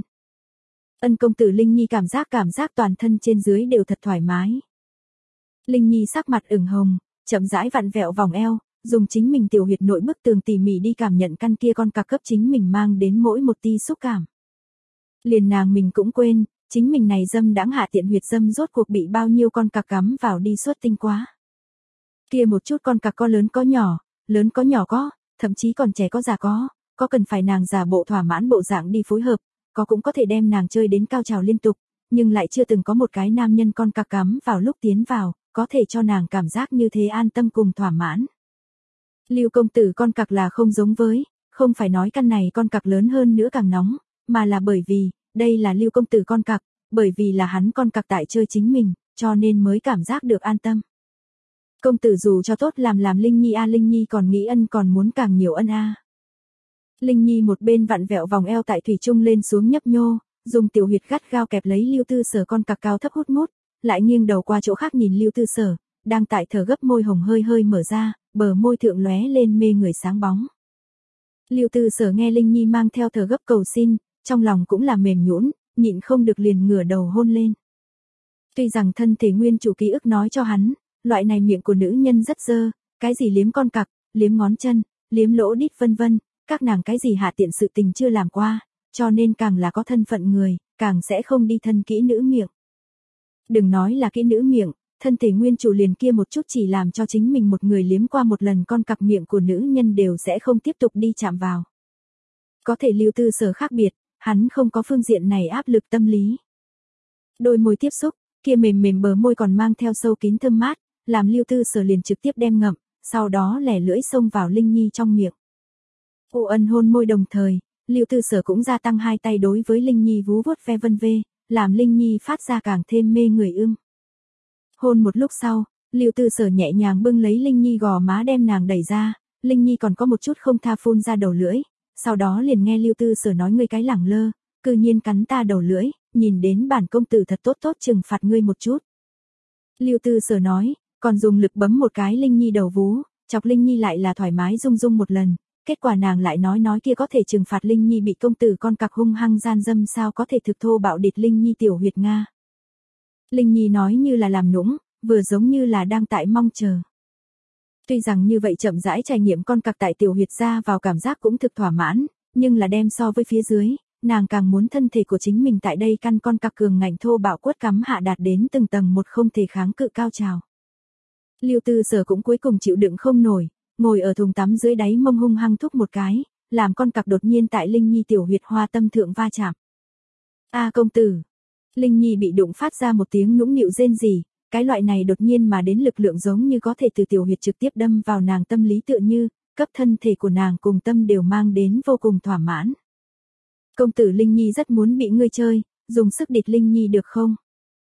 Ân công tử Linh Nhi cảm giác cảm giác toàn thân trên dưới đều thật thoải mái. Linh Nhi sắc mặt ửng hồng, chậm rãi vặn vẹo vòng eo, dùng chính mình tiểu huyệt nội bức tường tỉ mỉ đi cảm nhận căn kia con cặc cấp chính mình mang đến mỗi một tia xúc cảm. Liền nàng mình cũng quên, chính mình này dâm đãng hạ tiện huyệt dâm rốt cuộc bị bao nhiêu con cặc cắm vào đi suốt tinh quá. Kia một chút con cặc có lớn có nhỏ, lớn có nhỏ có, thậm chí còn trẻ có già có, có cần phải nàng giả bộ thỏa mãn bộ dạng đi phối hợp, có cũng có thể đem nàng chơi đến cao trào liên tục, nhưng lại chưa từng có một cái nam nhân con cặc cắm vào lúc tiến vào, có thể cho nàng cảm giác như thế an tâm cùng thỏa mãn. Lưu công tử con cặc là không giống với, không phải nói căn này con cặc lớn hơn nữa càng nóng, mà là bởi vì, đây là Lưu công tử con cặc, bởi vì là hắn con cặc tại chơi chính mình, cho nên mới cảm giác được an tâm. Công tử dù cho tốt làm làm Linh Nhi a, Linh Nhi còn nghĩ ân còn muốn càng nhiều ân a. Linh Nhi một bên vặn vẹo vòng eo tại thủy chung lên xuống nhấp nhô, dùng tiểu huyệt gắt gao kẹp lấy Lưu Tư Sở con cặc cao thấp hút mút, lại nghiêng đầu qua chỗ khác nhìn Lưu Tư Sở, đang tại thở gấp, môi hồng hơi hơi mở ra, bờ môi thượng lóe lên mê người sáng bóng. Lưu Tư Sở nghe Linh Nhi mang theo thở gấp cầu xin, trong lòng cũng là mềm nhũn, nhịn không được liền ngửa đầu hôn lên. Tuy rằng thân thể nguyên chủ ký ức nói cho hắn, loại này miệng của nữ nhân rất dơ, cái gì liếm con cặc, liếm ngón chân, liếm lỗ đít vân vân, các nàng cái gì hạ tiện sự tình chưa làm qua, cho nên càng là có thân phận người, càng sẽ không đi thân kỹ nữ miệng. Đừng nói là kỹ nữ miệng, thân thể nguyên chủ liền kia một chút chỉ làm cho chính mình một người liếm qua một lần con cặc miệng của nữ nhân đều sẽ không tiếp tục đi chạm vào. Có thể Lưu Tư Sở khác biệt, hắn không có phương diện này áp lực tâm lý. Đôi môi tiếp xúc, kia mềm mềm bờ môi còn mang theo sâu kín thơm mát, làm Lưu Tư Sở liền trực tiếp đem ngậm, sau đó lẻ lưỡi xông vào Linh Nhi trong miệng. Ô ân hôn môi đồng thời, Lưu Tư Sở cũng gia tăng hai tay đối với Linh Nhi vú vuốt ve vân vê, làm Linh Nhi phát ra càng thêm mê người ưm. Hôn một lúc sau, Lưu Tư Sở nhẹ nhàng bưng lấy Linh Nhi gò má đem nàng đẩy ra, Linh Nhi còn có một chút không tha phun ra đầu lưỡi, sau đó liền nghe Lưu Tư Sở nói ngươi cái lẳng lơ, cư nhiên cắn ta đầu lưỡi, nhìn đến bản công tử thật tốt tốt trừng phạt ngươi một chút. Lưu Tư Sở nói, còn dùng lực bấm một cái Linh Nhi đầu vú, chọc Linh Nhi lại là thoải mái rung rung một lần, kết quả nàng lại nói nói kia có thể trừng phạt Linh Nhi bị công tử con cặc hung hăng gian dâm sao có thể thực thô bạo địt Linh Nhi tiểu huyệt Nga. Linh Nhi nói như là làm nũng, vừa giống như là đang tại mong chờ. Tuy rằng như vậy chậm rãi trải nghiệm con cặc tại tiểu huyệt ra vào cảm giác cũng thực thỏa mãn, nhưng là đem so với phía dưới, nàng càng muốn thân thể của chính mình tại đây căn con cặc cường ngạnh thô bạo quất cắm hạ đạt đến từng tầng một không thể kháng cự cao trào. Lưu Tư Sở cũng cuối cùng chịu đựng không nổi, ngồi ở thùng tắm dưới đáy mông hung hăng thúc một cái, làm con cặc đột nhiên tại Linh Nhi tiểu huyệt hoa tâm thượng va chạm. A công tử. Linh Nhi bị đụng phát ra một tiếng nũng nịu rên rỉ, cái loại này đột nhiên mà đến lực lượng giống như có thể từ tiểu huyệt trực tiếp đâm vào nàng tâm lý tựa như, cấp thân thể của nàng cùng tâm đều mang đến vô cùng thỏa mãn. Công tử Linh Nhi rất muốn bị ngươi chơi, dùng sức địt Linh Nhi được không?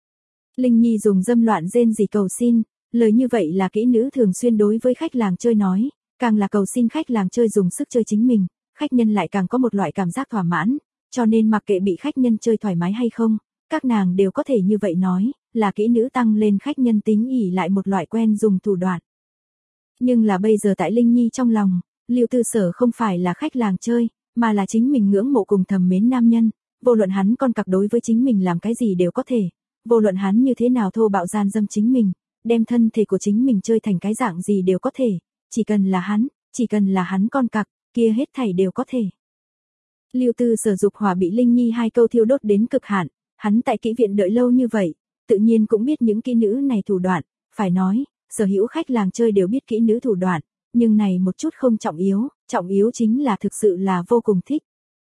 Linh Nhi dùng dâm loạn rên rỉ cầu xin, lời như vậy là kỹ nữ thường xuyên đối với khách làng chơi nói, càng là cầu xin khách làng chơi dùng sức chơi chính mình, khách nhân lại càng có một loại cảm giác thỏa mãn, cho nên mặc kệ bị khách nhân chơi thoải mái hay không, các nàng đều có thể như vậy nói, là kỹ nữ tăng lên khách nhân tính ỉ lại một loại quen dùng thủ đoạn. Nhưng là bây giờ tại Linh Nhi trong lòng, Lưu Tư Sở không phải là khách làng chơi, mà là chính mình ngưỡng mộ cùng thầm mến nam nhân, vô luận hắn con cặc đối với chính mình làm cái gì đều có thể, vô luận hắn như thế nào thô bạo gian dâm chính mình, đem thân thể của chính mình chơi thành cái dạng gì đều có thể, chỉ cần là hắn, chỉ cần là hắn con cặc, kia hết thảy đều có thể. Lưu Tư Sở dục hỏa bị Linh Nhi hai câu thiêu đốt đến cực hạn, hắn tại kỹ viện đợi lâu như vậy, tự nhiên cũng biết những kỹ nữ này thủ đoạn, phải nói, sở hữu khách làng chơi đều biết kỹ nữ thủ đoạn, nhưng này một chút không trọng yếu, trọng yếu chính là thực sự là vô cùng thích.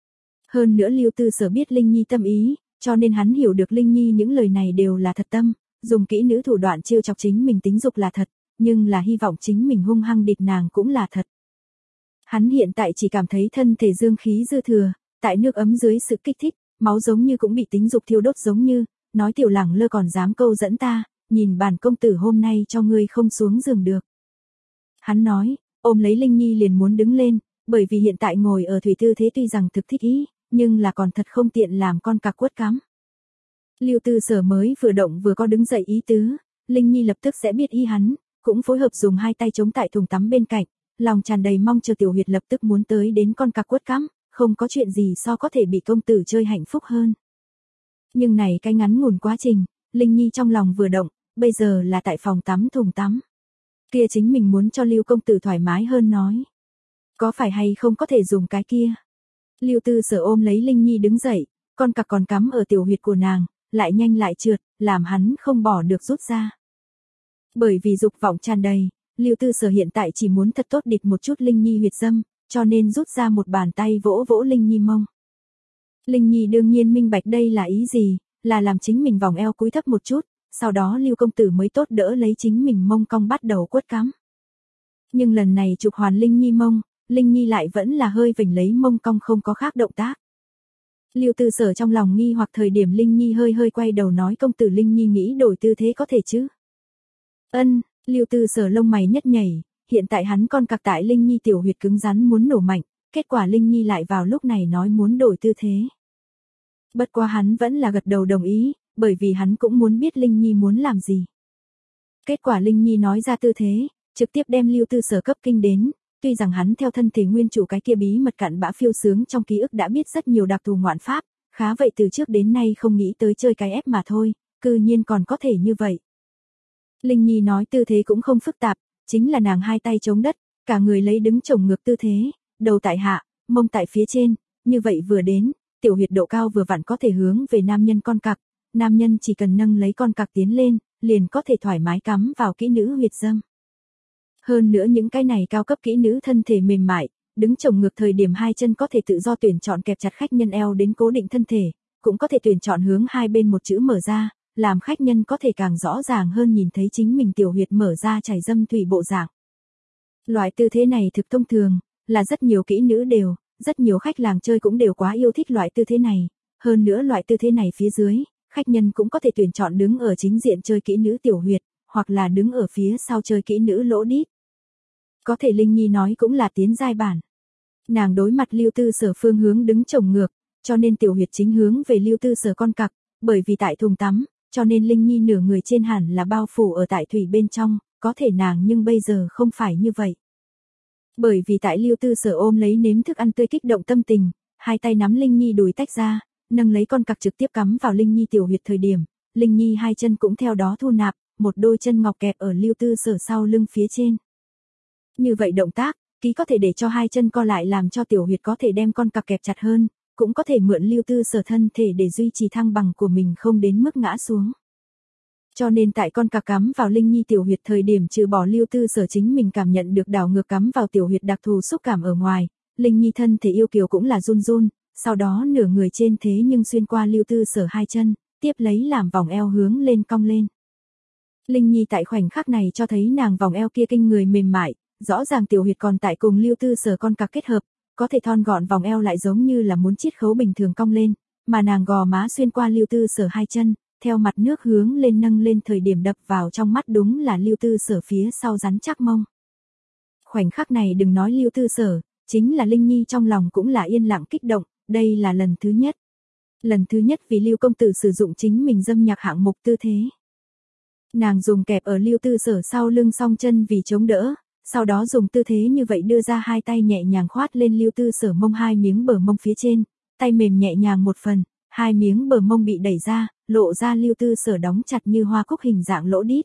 Hơn nữa Lưu Tư Sở biết Linh Nhi tâm ý, cho nên hắn hiểu được Linh Nhi những lời này đều là thật tâm, dùng kỹ nữ thủ đoạn trêu chọc chính mình tính dục là thật, nhưng là hy vọng chính mình hung hăng địt nàng cũng là thật. Hắn hiện tại chỉ cảm thấy thân thể dương khí dư thừa, tại nước ấm dưới sự kích thích, máu giống như cũng bị tính dục thiêu đốt giống như, nói tiểu lẳng lơ còn dám câu dẫn ta, nhìn bản công tử hôm nay cho ngươi không xuống giường được. Hắn nói, ôm lấy Linh Nhi liền muốn đứng lên, bởi vì hiện tại ngồi ở thủy tư thế tuy rằng thực thích ý, nhưng là còn thật không tiện làm con cặc quất cắm. Lưu Tư Sở mới vừa động vừa có đứng dậy ý tứ, Linh Nhi lập tức sẽ biết ý hắn, cũng phối hợp dùng hai tay chống tại thùng tắm bên cạnh, lòng tràn đầy mong chờ tiểu huyệt lập tức muốn tới đến con cặc quất cắm, không có chuyện gì so có thể bị công tử chơi hạnh phúc hơn. Nhưng này cái ngắn ngủn quá trình, Linh Nhi trong lòng vừa động, bây giờ là tại phòng tắm thùng tắm. Kia chính mình muốn cho Lưu công tử thoải mái hơn nói. Có phải hay không có thể dùng cái kia? Lưu Tư Sở ôm lấy Linh Nhi đứng dậy, con cặc còn cắm ở tiểu huyệt của nàng, lại nhanh lại trượt, làm hắn không bỏ được rút ra. Bởi vì dục vọng tràn đầy, Lưu Tư Sở hiện tại chỉ muốn thật tốt địt một chút Linh Nhi huyệt dâm, cho nên rút ra một bàn tay vỗ vỗ Linh Nhi mông. Linh Nhi đương nhiên minh bạch đây là ý gì, là làm chính mình vòng eo cúi thấp một chút, sau đó Lưu công tử mới tốt đỡ lấy chính mình mông cong bắt đầu quất cắm. Nhưng lần này chụp hoàn Linh Nhi mông, Linh Nhi lại vẫn là hơi vểnh lấy mông cong không có khác động tác. Lưu Tư Sở trong lòng nghi hoặc thời điểm Linh Nhi hơi hơi quay đầu nói công tử Linh Nhi nghĩ đổi tư thế có thể chứ. Ân, Lưu Tư Sở lông mày nhất nhảy, hiện tại hắn con cặc tại Linh Nhi tiểu huyệt cứng rắn muốn nổ mạnh, kết quả Linh Nhi lại vào lúc này nói muốn đổi tư thế. Bất quá hắn vẫn là gật đầu đồng ý, bởi vì hắn cũng muốn biết Linh Nhi muốn làm gì. Kết quả Linh Nhi nói ra tư thế, trực tiếp đem Lưu Tư Sở cấp kinh đến, tuy rằng hắn theo thân thể nguyên chủ cái kia bí mật cặn bã phiêu sướng trong ký ức đã biết rất nhiều đặc thù ngoạn pháp, khá vậy từ trước đến nay không nghĩ tới chơi cái ép mà thôi, cư nhiên còn có thể như vậy. Linh Nhi nói tư thế cũng không phức tạp, chính là nàng hai tay chống đất, cả người lấy đứng chồng ngược tư thế, đầu tại hạ, mông tại phía trên, như vậy vừa đến, tiểu huyệt độ cao vừa vặn có thể hướng về nam nhân con cặc, nam nhân chỉ cần nâng lấy con cặc tiến lên, liền có thể thoải mái cắm vào kỹ nữ huyệt dâm. Hơn nữa những cái này cao cấp kỹ nữ thân thể mềm mại, đứng chồng ngược thời điểm hai chân có thể tự do tuyển chọn kẹp chặt khách nhân eo đến cố định thân thể, cũng có thể tuyển chọn hướng hai bên một chữ mở ra, làm khách nhân có thể càng rõ ràng hơn nhìn thấy chính mình tiểu huyệt mở ra chảy dâm thủy bộ dạng. Loại tư thế này thực thông thường, là rất nhiều kỹ nữ đều, rất nhiều khách làng chơi cũng đều quá yêu thích loại tư thế này, hơn nữa loại tư thế này phía dưới, khách nhân cũng có thể tuyển chọn đứng ở chính diện chơi kỹ nữ tiểu huyệt, hoặc là đứng ở phía sau chơi kỹ nữ lỗ đít. Có thể Linh Nhi nói cũng là tiến giai bản. Nàng đối mặt Lưu Tư Sở phương hướng đứng chồng ngược, cho nên tiểu huyệt chính hướng về Lưu Tư Sở con cặc, bởi vì tại thùng tắm, cho nên Linh Nhi nửa người trên hẳn là bao phủ ở tại thủy bên trong, có thể nàng nhưng bây giờ không phải như vậy. Bởi vì tại Lưu Tư Sở ôm lấy nếm thức ăn tươi kích động tâm tình, hai tay nắm Linh Nhi đùi tách ra, nâng lấy con cặc trực tiếp cắm vào Linh Nhi tiểu huyệt thời điểm, Linh Nhi hai chân cũng theo đó thu nạp, một đôi chân ngọc kẹp ở Lưu Tư Sở sau lưng phía trên. Như vậy động tác, ký có thể để cho hai chân co lại làm cho tiểu huyệt có thể đem con cặc kẹp chặt hơn, cũng có thể mượn Lưu Tư Sở thân thể để duy trì thăng bằng của mình không đến mức ngã xuống. Cho nên tại con cặc cắm vào Linh Nhi tiểu huyệt thời điểm trừ bỏ Lưu Tư Sở chính mình cảm nhận được đảo ngược cắm vào tiểu huyệt đặc thù xúc cảm ở ngoài, Linh Nhi thân thể yêu kiều cũng là run run, sau đó nửa người trên thế nhưng xuyên qua Lưu Tư Sở hai chân, tiếp lấy làm vòng eo hướng lên cong lên. Linh Nhi tại khoảnh khắc này cho thấy nàng vòng eo kia kinh người mềm mại, rõ ràng tiểu huyệt còn tại cùng Lưu Tư Sở con cặc kết hợp, có thể thon gọn vòng eo lại giống như là muốn chiết khấu bình thường cong lên, mà nàng gò má xuyên qua Lưu Tư Sở hai chân, theo mặt nước hướng lên nâng lên thời điểm đập vào trong mắt đúng là Lưu Tư Sở phía sau rắn chắc mông. Khoảnh khắc này đừng nói Lưu Tư Sở, chính là Linh Nhi trong lòng cũng là yên lặng kích động, đây là lần thứ nhất. Lần thứ nhất vì Lưu công tử sử dụng chính mình dâm nhạc hạng mục tư thế. Nàng dùng kẹp ở Lưu Tư Sở sau lưng song chân vì chống đỡ, sau đó dùng tư thế như vậy đưa ra hai tay nhẹ nhàng khoát lên Lưu Tư Sở mông hai miếng bờ mông phía trên, tay mềm nhẹ nhàng một phần, hai miếng bờ mông bị đẩy ra, lộ ra Lưu Tư Sở đóng chặt như hoa cúc hình dạng lỗ đít.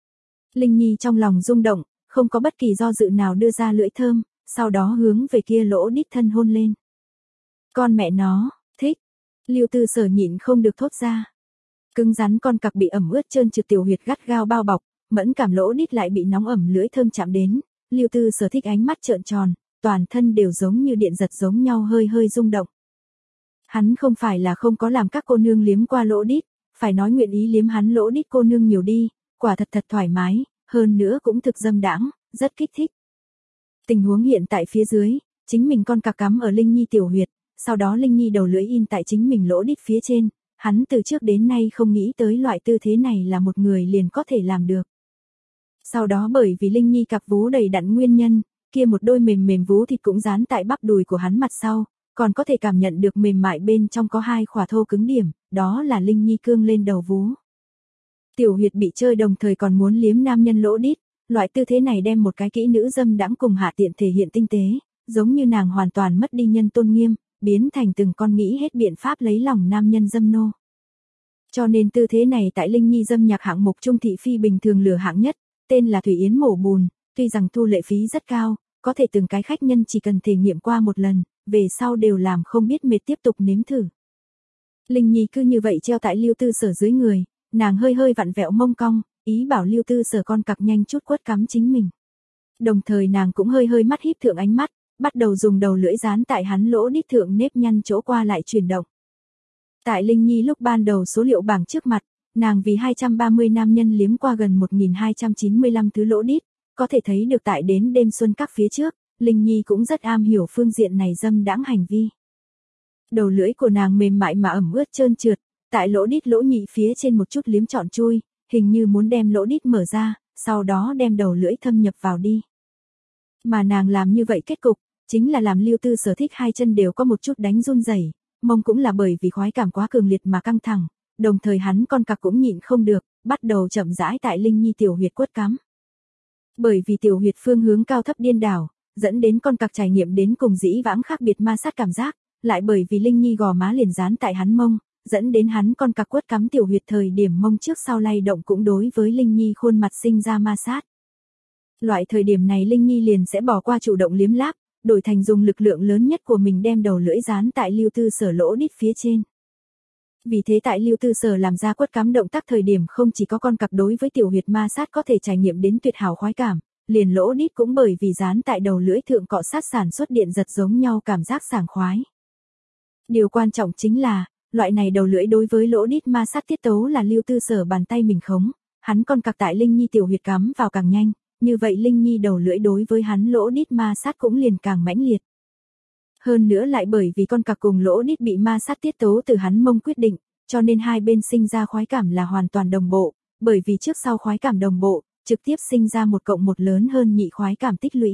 Linh Nhi trong lòng rung động, không có bất kỳ do dự nào đưa ra lưỡi thơm, sau đó hướng về kia lỗ đít thân hôn lên. Con mẹ nó, thích. Lưu Tư Sở nhịn không được thốt ra. Cứng rắn con cặc bị ẩm ướt trơn trượt tiểu huyệt gắt gao bao bọc, mẫn cảm lỗ đít lại bị nóng ẩm lưỡi thơm chạm đến, Lưu Tư Sở thích ánh mắt trợn tròn, toàn thân đều giống như điện giật giống nhau hơi hơi rung động. Hắn không phải là không có làm các cô nương liếm qua lỗ đít, phải nói nguyện ý liếm hắn lỗ đít cô nương nhiều đi, quả thật thật thoải mái, hơn nữa cũng thực dâm đãng, rất kích thích. Tình huống hiện tại phía dưới, chính mình con cặc cắm ở Linh Nhi tiểu huyệt, sau đó Linh Nhi đầu lưỡi in tại chính mình lỗ đít phía trên, hắn từ trước đến nay không nghĩ tới loại tư thế này là một người liền có thể làm được. Sau đó bởi vì Linh Nhi cặp vú đầy đặn nguyên nhân, kia một đôi mềm mềm vú thịt cũng dán tại bắp đùi của hắn mặt sau, còn có thể cảm nhận được mềm mại bên trong có hai khỏa thô cứng điểm, đó là Linh Nhi cương lên đầu vú. Tiểu huyệt bị chơi đồng thời còn muốn liếm nam nhân lỗ đít, loại tư thế này đem một cái kỹ nữ dâm đãng cùng hạ tiện thể hiện tinh tế, giống như nàng hoàn toàn mất đi nhân tôn nghiêm, biến thành từng con nghĩ hết biện pháp lấy lòng nam nhân dâm nô. Cho nên tư thế này tại Linh Nhi dâm nhạc hạng mục trung thị phi bình thường lửa hạng nhất, tên là Thủy Yến mổ bùn, tuy rằng thu lệ phí rất cao, có thể từng cái khách nhân chỉ cần thể nghiệm qua một lần, về sau đều làm không biết mệt tiếp tục nếm thử. Linh Nhi cứ như vậy treo tại Lưu Tư Sở dưới người, nàng hơi hơi vặn vẹo mông cong, ý bảo Lưu Tư Sở con cặc nhanh chút quất cắm chính mình. Đồng thời nàng cũng hơi hơi mắt híp thượng ánh mắt, bắt đầu dùng đầu lưỡi dán tại hắn lỗ đít thượng nếp nhăn chỗ qua lại chuyển động. Tại Linh Nhi lúc ban đầu số liệu bảng trước mặt, nàng vì hai trăm ba mươi nam nhân liếm qua gần một nghìn hai trăm chín mươi lăm thứ lỗ đít, có thể thấy được tại đến đêm xuân các phía trước, Linh Nhi cũng rất am hiểu phương diện này dâm đãng hành vi. Đầu lưỡi của nàng mềm mại mà ẩm ướt trơn trượt, tại lỗ đít lỗ nhị phía trên một chút liếm trọn chui, hình như muốn đem lỗ đít mở ra, sau đó đem đầu lưỡi thâm nhập vào đi. Mà nàng làm như vậy kết cục, chính là làm Lưu Tư Sở thích hai chân đều có một chút đánh run rẩy, mông cũng là bởi vì khoái cảm quá cường liệt mà căng thẳng, đồng thời hắn con cặc cũng nhịn không được, bắt đầu chậm rãi tại Linh Nhi tiểu huyệt quất cắm. Bởi vì tiểu huyệt phương hướng cao thấp điên đảo, dẫn đến con cặc trải nghiệm đến cùng dĩ vãng khác biệt ma sát cảm giác, lại bởi vì Linh Nhi gò má liền dán tại hắn mông, dẫn đến hắn con cặc quất cắm tiểu huyệt thời điểm mông trước sau lay động cũng đối với Linh Nhi khuôn mặt sinh ra ma sát. Loại thời điểm này Linh Nhi liền sẽ bỏ qua chủ động liếm láp, đổi thành dùng lực lượng lớn nhất của mình đem đầu lưỡi dán tại Lưu Tư Sở lỗ đít phía trên. Vì thế tại Lưu Tư Sở làm ra quất cắm động tác thời điểm không chỉ có con cặc đối với tiểu huyệt ma sát có thể trải nghiệm đến tuyệt hảo khoái cảm, liền lỗ đít cũng bởi vì dán tại đầu lưỡi thượng cọ sát sản xuất điện giật giống nhau cảm giác sảng khoái. Điều quan trọng chính là, loại này đầu lưỡi đối với lỗ đít ma sát tiết tấu là Lưu Tư Sở bàn tay mình khống, hắn con cặc tại Linh Nhi tiểu huyệt cắm vào càng nhanh, như vậy Linh Nhi đầu lưỡi đối với hắn lỗ đít ma sát cũng liền càng mãnh liệt. Hơn nữa lại bởi vì con cặc cùng lỗ đít bị ma sát tiết tấu từ hắn mông quyết định, cho nên hai bên sinh ra khoái cảm là hoàn toàn đồng bộ, bởi vì trước sau khoái cảm đồng bộ, trực tiếp sinh ra một cộng một lớn hơn nhị khoái cảm tích lũy.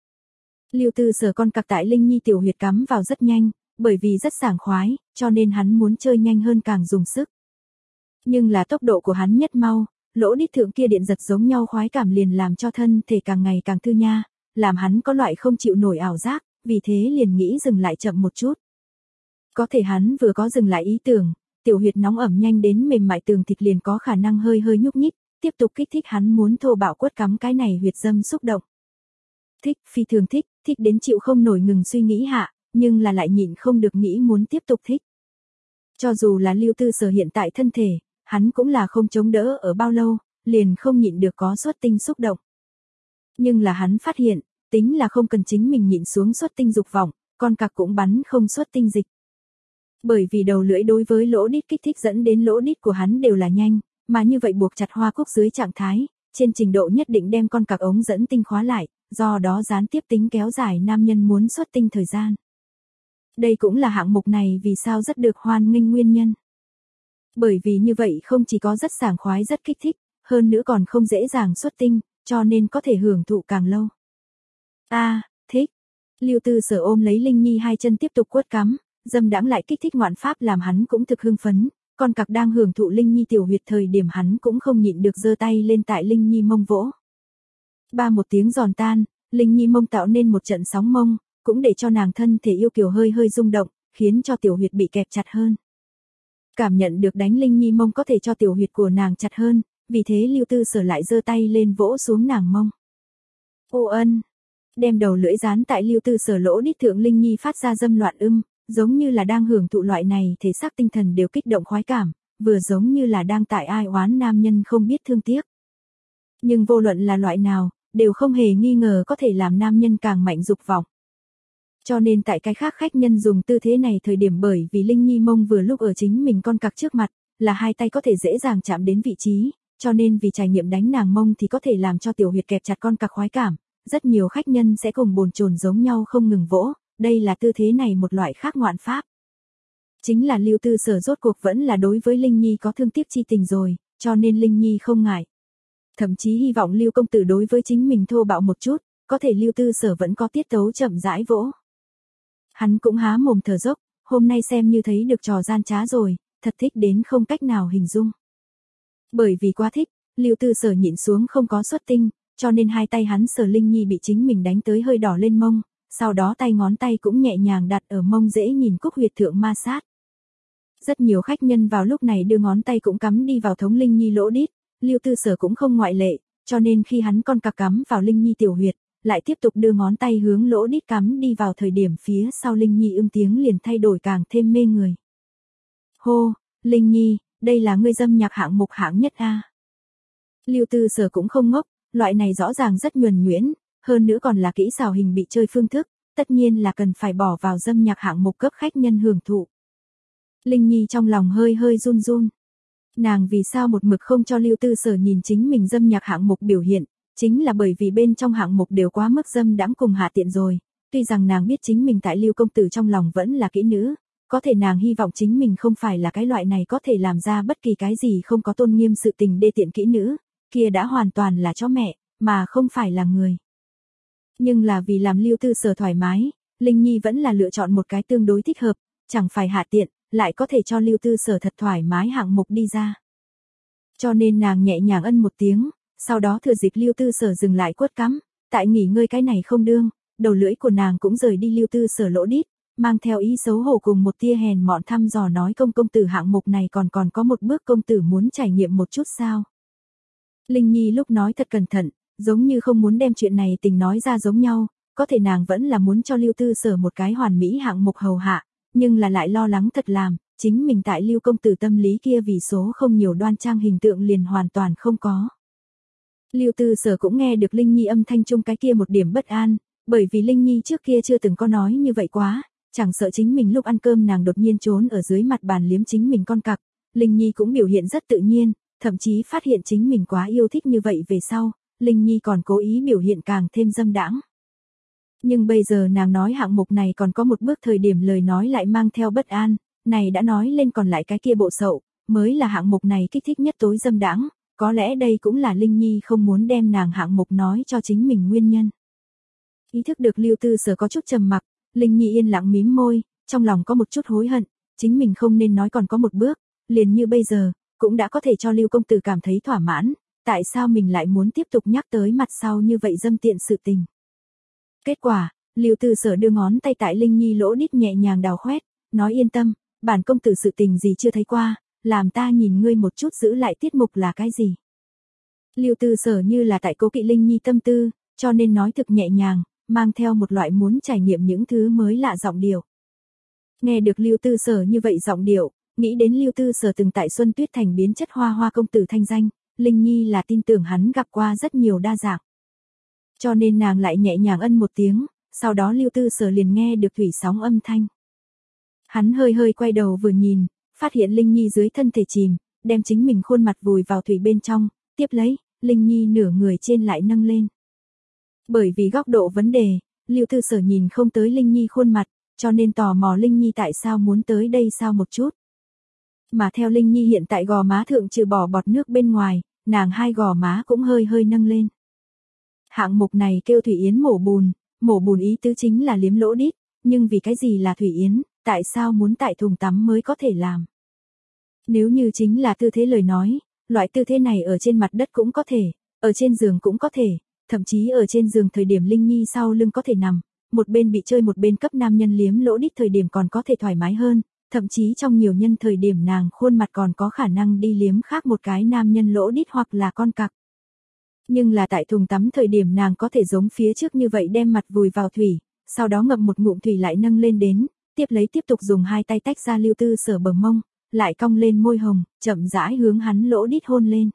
Lưu Tư Sở con cặc tại Linh Nhi tiểu huyệt cắm vào rất nhanh, bởi vì rất sảng khoái, cho nên hắn muốn chơi nhanh hơn càng dùng sức. Nhưng là tốc độ của hắn nhất mau, lỗ đít thượng kia điện giật giống nhau khoái cảm liền làm cho thân thể càng ngày càng thư nha, làm hắn có loại không chịu nổi ảo giác, vì thế liền nghĩ dừng lại chậm một chút. Có thể hắn vừa có dừng lại ý tưởng, tiểu huyệt nóng ẩm nhanh đến mềm mại tường thịt liền có khả năng hơi hơi nhúc nhích, tiếp tục kích thích hắn muốn thô bạo quất cắm cái này huyệt dâm xúc động. Thích, phi thường thích, thích đến chịu không nổi ngừng suy nghĩ hạ, nhưng là lại nhịn không được nghĩ muốn tiếp tục thích. Cho dù là Lưu Tư Sở hiện tại thân thể, hắn cũng là không chống đỡ ở bao lâu, liền không nhịn được có xuất tinh xúc động. Nhưng là hắn phát hiện, tính là không cần chính mình nhịn xuống xuất tinh dục vọng, con cặc cũng bắn không xuất tinh dịch. Bởi vì đầu lưỡi đối với lỗ đít kích thích dẫn đến lỗ đít của hắn đều là nhanh, mà như vậy buộc chặt hoa cúc dưới trạng thái, trên trình độ nhất định đem con cặc ống dẫn tinh khóa lại, do đó gián tiếp tính kéo dài nam nhân muốn xuất tinh thời gian. Đây cũng là hạng mục này vì sao rất được hoan nghênh nguyên nhân. Bởi vì như vậy không chỉ có rất sảng khoái rất kích thích, hơn nữa còn không dễ dàng xuất tinh, cho nên có thể hưởng thụ càng lâu. A, à, thích. Lưu Tư Sở ôm lấy Linh Nhi hai chân tiếp tục quất cắm, dâm đãng lại kích thích ngoạn pháp làm hắn cũng thực hưng phấn, con cặc đang hưởng thụ Linh Nhi tiểu huyệt thời điểm hắn cũng không nhịn được giơ tay lên tại Linh Nhi mông vỗ. Ba một tiếng giòn tan, Linh Nhi mông tạo nên một trận sóng mông, cũng để cho nàng thân thể yêu kiều hơi hơi rung động, khiến cho tiểu huyệt bị kẹp chặt hơn. Cảm nhận được đánh Linh Nhi mông có thể cho tiểu huyệt của nàng chặt hơn, vì thế Lưu Tư Sở lại giơ tay lên vỗ xuống nàng mông. Ô ân, đem đầu lưỡi dán tại Lưu Tư Sở lỗ đít thượng Linh Nhi phát ra dâm loạn ưm, giống như là đang hưởng thụ loại này thể xác tinh thần đều kích động khoái cảm, vừa giống như là đang tại ai oán nam nhân không biết thương tiếc. Nhưng vô luận là loại nào, đều không hề nghi ngờ có thể làm nam nhân càng mạnh dục vọng. Cho nên tại cái khác khách nhân dùng tư thế này thời điểm bởi vì Linh Nhi mông vừa lúc ở chính mình con cặc trước mặt, là hai tay có thể dễ dàng chạm đến vị trí, cho nên vì trải nghiệm đánh nàng mông thì có thể làm cho tiểu huyệt kẹp chặt con cặc khoái cảm, rất nhiều khách nhân sẽ cùng bồn chồn giống nhau không ngừng vỗ, đây là tư thế này một loại khác ngoạn pháp. Chính là Lưu Tư Sở rốt cuộc vẫn là đối với Linh Nhi có thương tiếc chi tình rồi, cho nên Linh Nhi không ngại. Thậm chí hy vọng Lưu công tử đối với chính mình thô bạo một chút, có thể Lưu Tư Sở vẫn có tiết tấu chậm rãi vỗ. Hắn cũng há mồm thở dốc, hôm nay xem như thấy được trò gian trá rồi, thật thích đến không cách nào hình dung. Bởi vì quá thích, Lưu Tư Sở nhịn xuống không có xuất tinh, cho nên hai tay hắn sờ Linh Nhi bị chính mình đánh tới hơi đỏ lên mông, sau đó tay ngón tay cũng nhẹ nhàng đặt ở mông dễ nhìn cúc huyệt thượng ma sát. Rất nhiều khách nhân vào lúc này đưa ngón tay cũng cắm đi vào thống Linh Nhi lỗ đít, Lưu Tư Sở cũng không ngoại lệ, cho nên khi hắn con cặc cắm vào Linh Nhi tiểu huyệt, lại tiếp tục đưa ngón tay hướng lỗ đít cắm đi vào thời điểm phía sau Linh Nhi ưm tiếng liền thay đổi càng thêm mê người. Hô, Linh Nhi, đây là ngươi dâm nhạc hạng mục hạng nhất a. Lưu Tư Sở cũng không ngốc, loại này rõ ràng rất nhuần nhuyễn, hơn nữa còn là kỹ xảo hình bị chơi phương thức, tất nhiên là cần phải bỏ vào dâm nhạc hạng mục cấp khách nhân hưởng thụ. Linh Nhi trong lòng hơi hơi run run. Nàng vì sao một mực không cho Lưu Tư Sở nhìn chính mình dâm nhạc hạng mục biểu hiện, chính là bởi vì bên trong hạng mục đều quá mức dâm đãng cùng hạ tiện rồi, tuy rằng nàng biết chính mình tại Lưu công tử trong lòng vẫn là kỹ nữ, có thể nàng hy vọng chính mình không phải là cái loại này có thể làm ra bất kỳ cái gì không có tôn nghiêm sự tình đê tiện kỹ nữ, kia đã hoàn toàn là chó mẹ, mà không phải là người. Nhưng là vì làm Lưu Tư Sở thoải mái, Linh Nhi vẫn là lựa chọn một cái tương đối thích hợp, chẳng phải hạ tiện, lại có thể cho Lưu Tư Sở thật thoải mái hạng mục đi ra. Cho nên nàng nhẹ nhàng ân một tiếng, sau đó thừa dịp Lưu Tư Sở dừng lại quất cắm, tại nghỉ ngơi cái này không đương, đầu lưỡi của nàng cũng rời đi Lưu Tư Sở lỗ đít, mang theo ý xấu hổ cùng một tia hèn mọn thăm dò nói công công tử hạng mục này còn còn có một bước công tử muốn trải nghiệm một chút sao. Linh Nhi lúc nói thật cẩn thận, giống như không muốn đem chuyện này tình nói ra giống nhau, có thể nàng vẫn là muốn cho Lưu Tư Sở một cái hoàn mỹ hạng mục hầu hạ, nhưng là lại lo lắng thật làm, chính mình tại Lưu công tử tâm lý kia vì số không nhiều đoan trang hình tượng liền hoàn toàn không có. Lưu Tư Sở cũng nghe được Linh Nhi âm thanh chung cái kia một điểm bất an, bởi vì Linh Nhi trước kia chưa từng có nói như vậy quá, chẳng sợ chính mình lúc ăn cơm nàng đột nhiên trốn ở dưới mặt bàn liếm chính mình con cặc, Linh Nhi cũng biểu hiện rất tự nhiên, thậm chí phát hiện chính mình quá yêu thích như vậy về sau, Linh Nhi còn cố ý biểu hiện càng thêm dâm đãng. Nhưng bây giờ nàng nói hạng mục này còn có một bước thời điểm lời nói lại mang theo bất an, này đã nói lên còn lại cái kia bộ sậu, mới là hạng mục này kích thích nhất tối dâm đãng, có lẽ đây cũng là Linh Nhi không muốn đem nàng hạng mục nói cho chính mình nguyên nhân. Ý thức được Lưu Tư Sở có chút trầm mặc, Linh Nhi yên lặng mím môi, trong lòng có một chút hối hận, chính mình không nên nói còn có một bước, liền như bây giờ, cũng đã có thể cho Lưu công tử cảm thấy thỏa mãn, tại sao mình lại muốn tiếp tục nhắc tới mặt sau như vậy dâm tiện sự tình. Kết quả, Lưu Tư Sở đưa ngón tay tại Linh Nhi lỗ đít nhẹ nhàng đào khoét, nói yên tâm, bản công tử sự tình gì chưa thấy qua, làm ta nhìn ngươi một chút giữ lại tiết mục là cái gì. Lưu Tư Sở như là tại cố kỵ Linh Nhi tâm tư, cho nên nói thực nhẹ nhàng, mang theo một loại muốn trải nghiệm những thứ mới lạ giọng điệu. Nghe được Lưu Tư Sở như vậy giọng điệu, nghĩ đến Lưu Tư Sở từng tại Xuân Tuyết Thành biến chất hoa hoa công tử thanh danh, Linh Nhi là tin tưởng hắn gặp qua rất nhiều đa dạng. Cho nên nàng lại nhẹ nhàng ân một tiếng, sau đó Lưu Tư Sở liền nghe được thủy sóng âm thanh. Hắn hơi hơi quay đầu vừa nhìn, phát hiện Linh Nhi dưới thân thể chìm, đem chính mình khuôn mặt vùi vào thủy bên trong, tiếp lấy, Linh Nhi nửa người trên lại nâng lên. Bởi vì góc độ vấn đề, Lưu Tư Sở nhìn không tới Linh Nhi khuôn mặt, cho nên tò mò Linh Nhi tại sao muốn tới đây sao một chút. Mà theo Linh Nhi hiện tại gò má thượng trừ bỏ bọt nước bên ngoài, nàng hai gò má cũng hơi hơi nâng lên. Hạng mục này kêu Thủy Yến mổ bùn, mổ bùn ý tứ chính là liếm lỗ đít, nhưng vì cái gì là Thủy Yến, tại sao muốn tại thùng tắm mới có thể làm. Nếu như chính là tư thế lời nói, loại tư thế này ở trên mặt đất cũng có thể, ở trên giường cũng có thể, thậm chí ở trên giường thời điểm Linh Nhi sau lưng có thể nằm, một bên bị chơi một bên cấp nam nhân liếm lỗ đít thời điểm còn có thể thoải mái hơn, thậm chí trong nhiều nhân thời điểm nàng khuôn mặt còn có khả năng đi liếm khác một cái nam nhân lỗ đít hoặc là con cặc. Nhưng là tại thùng tắm thời điểm nàng có thể giống phía trước như vậy đem mặt vùi vào thủy, sau đó ngậm một ngụm thủy lại nâng lên đến, tiếp lấy tiếp tục dùng hai tay tách ra Lưu Tư Sở bờ mông, lại cong lên môi hồng, chậm rãi hướng hắn lỗ đít hôn lên.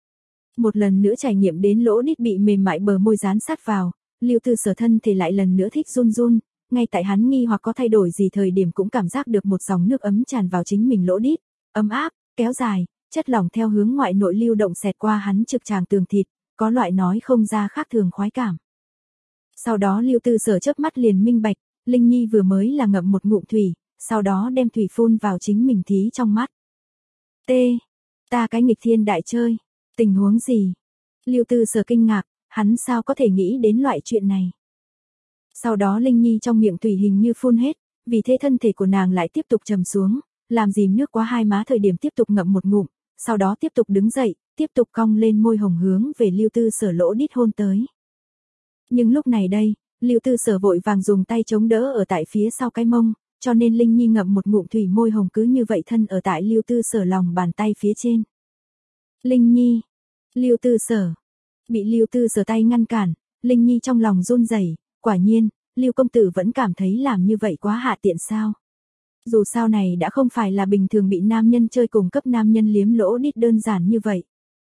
Một lần nữa trải nghiệm đến lỗ đít bị mềm mại bờ môi dán sát vào, Lưu Tư Sở thân thể lại lần nữa thích run run, ngay tại hắn nghi hoặc có thay đổi gì thời điểm cũng cảm giác được một dòng nước ấm tràn vào chính mình lỗ đít, ấm áp, kéo dài, chất lỏng theo hướng ngoại nội lưu động xẹt qua hắn trực tràng tường thịt, có loại nói không ra khác thường khoái cảm. Sau đó Lưu Tư Sở chớp mắt liền minh bạch, Linh Nhi vừa mới là ngậm một ngụm thủy, sau đó đem thủy phun vào chính mình thí trong mắt. T. Ta cái nghịch thiên đại chơi. Tình huống gì? Lưu Tư Sở kinh ngạc, hắn sao có thể nghĩ đến loại chuyện này. Sau đó Linh Nhi trong miệng thủy hình như phun hết, vì thế thân thể của nàng lại tiếp tục trầm xuống, làm dìm nước quá hai má thời điểm tiếp tục ngậm một ngụm, sau đó tiếp tục đứng dậy, tiếp tục cong lên môi hồng hướng về Lưu Tư Sở lỗ đít hôn tới. Nhưng lúc này đây, Lưu Tư Sở vội vàng dùng tay chống đỡ ở tại phía sau cái mông, cho nên Linh Nhi ngậm một ngụm thủy môi hồng cứ như vậy thân ở tại Lưu Tư Sở lòng bàn tay phía trên. Linh Nhi, Lưu Tư Sở, bị Lưu Tư Sở tay ngăn cản, Linh Nhi trong lòng run rẩy, quả nhiên, Lưu công tử vẫn cảm thấy làm như vậy quá hạ tiện sao? Dù sao này đã không phải là bình thường bị nam nhân chơi cùng cấp nam nhân liếm lỗ đít đơn giản như vậy.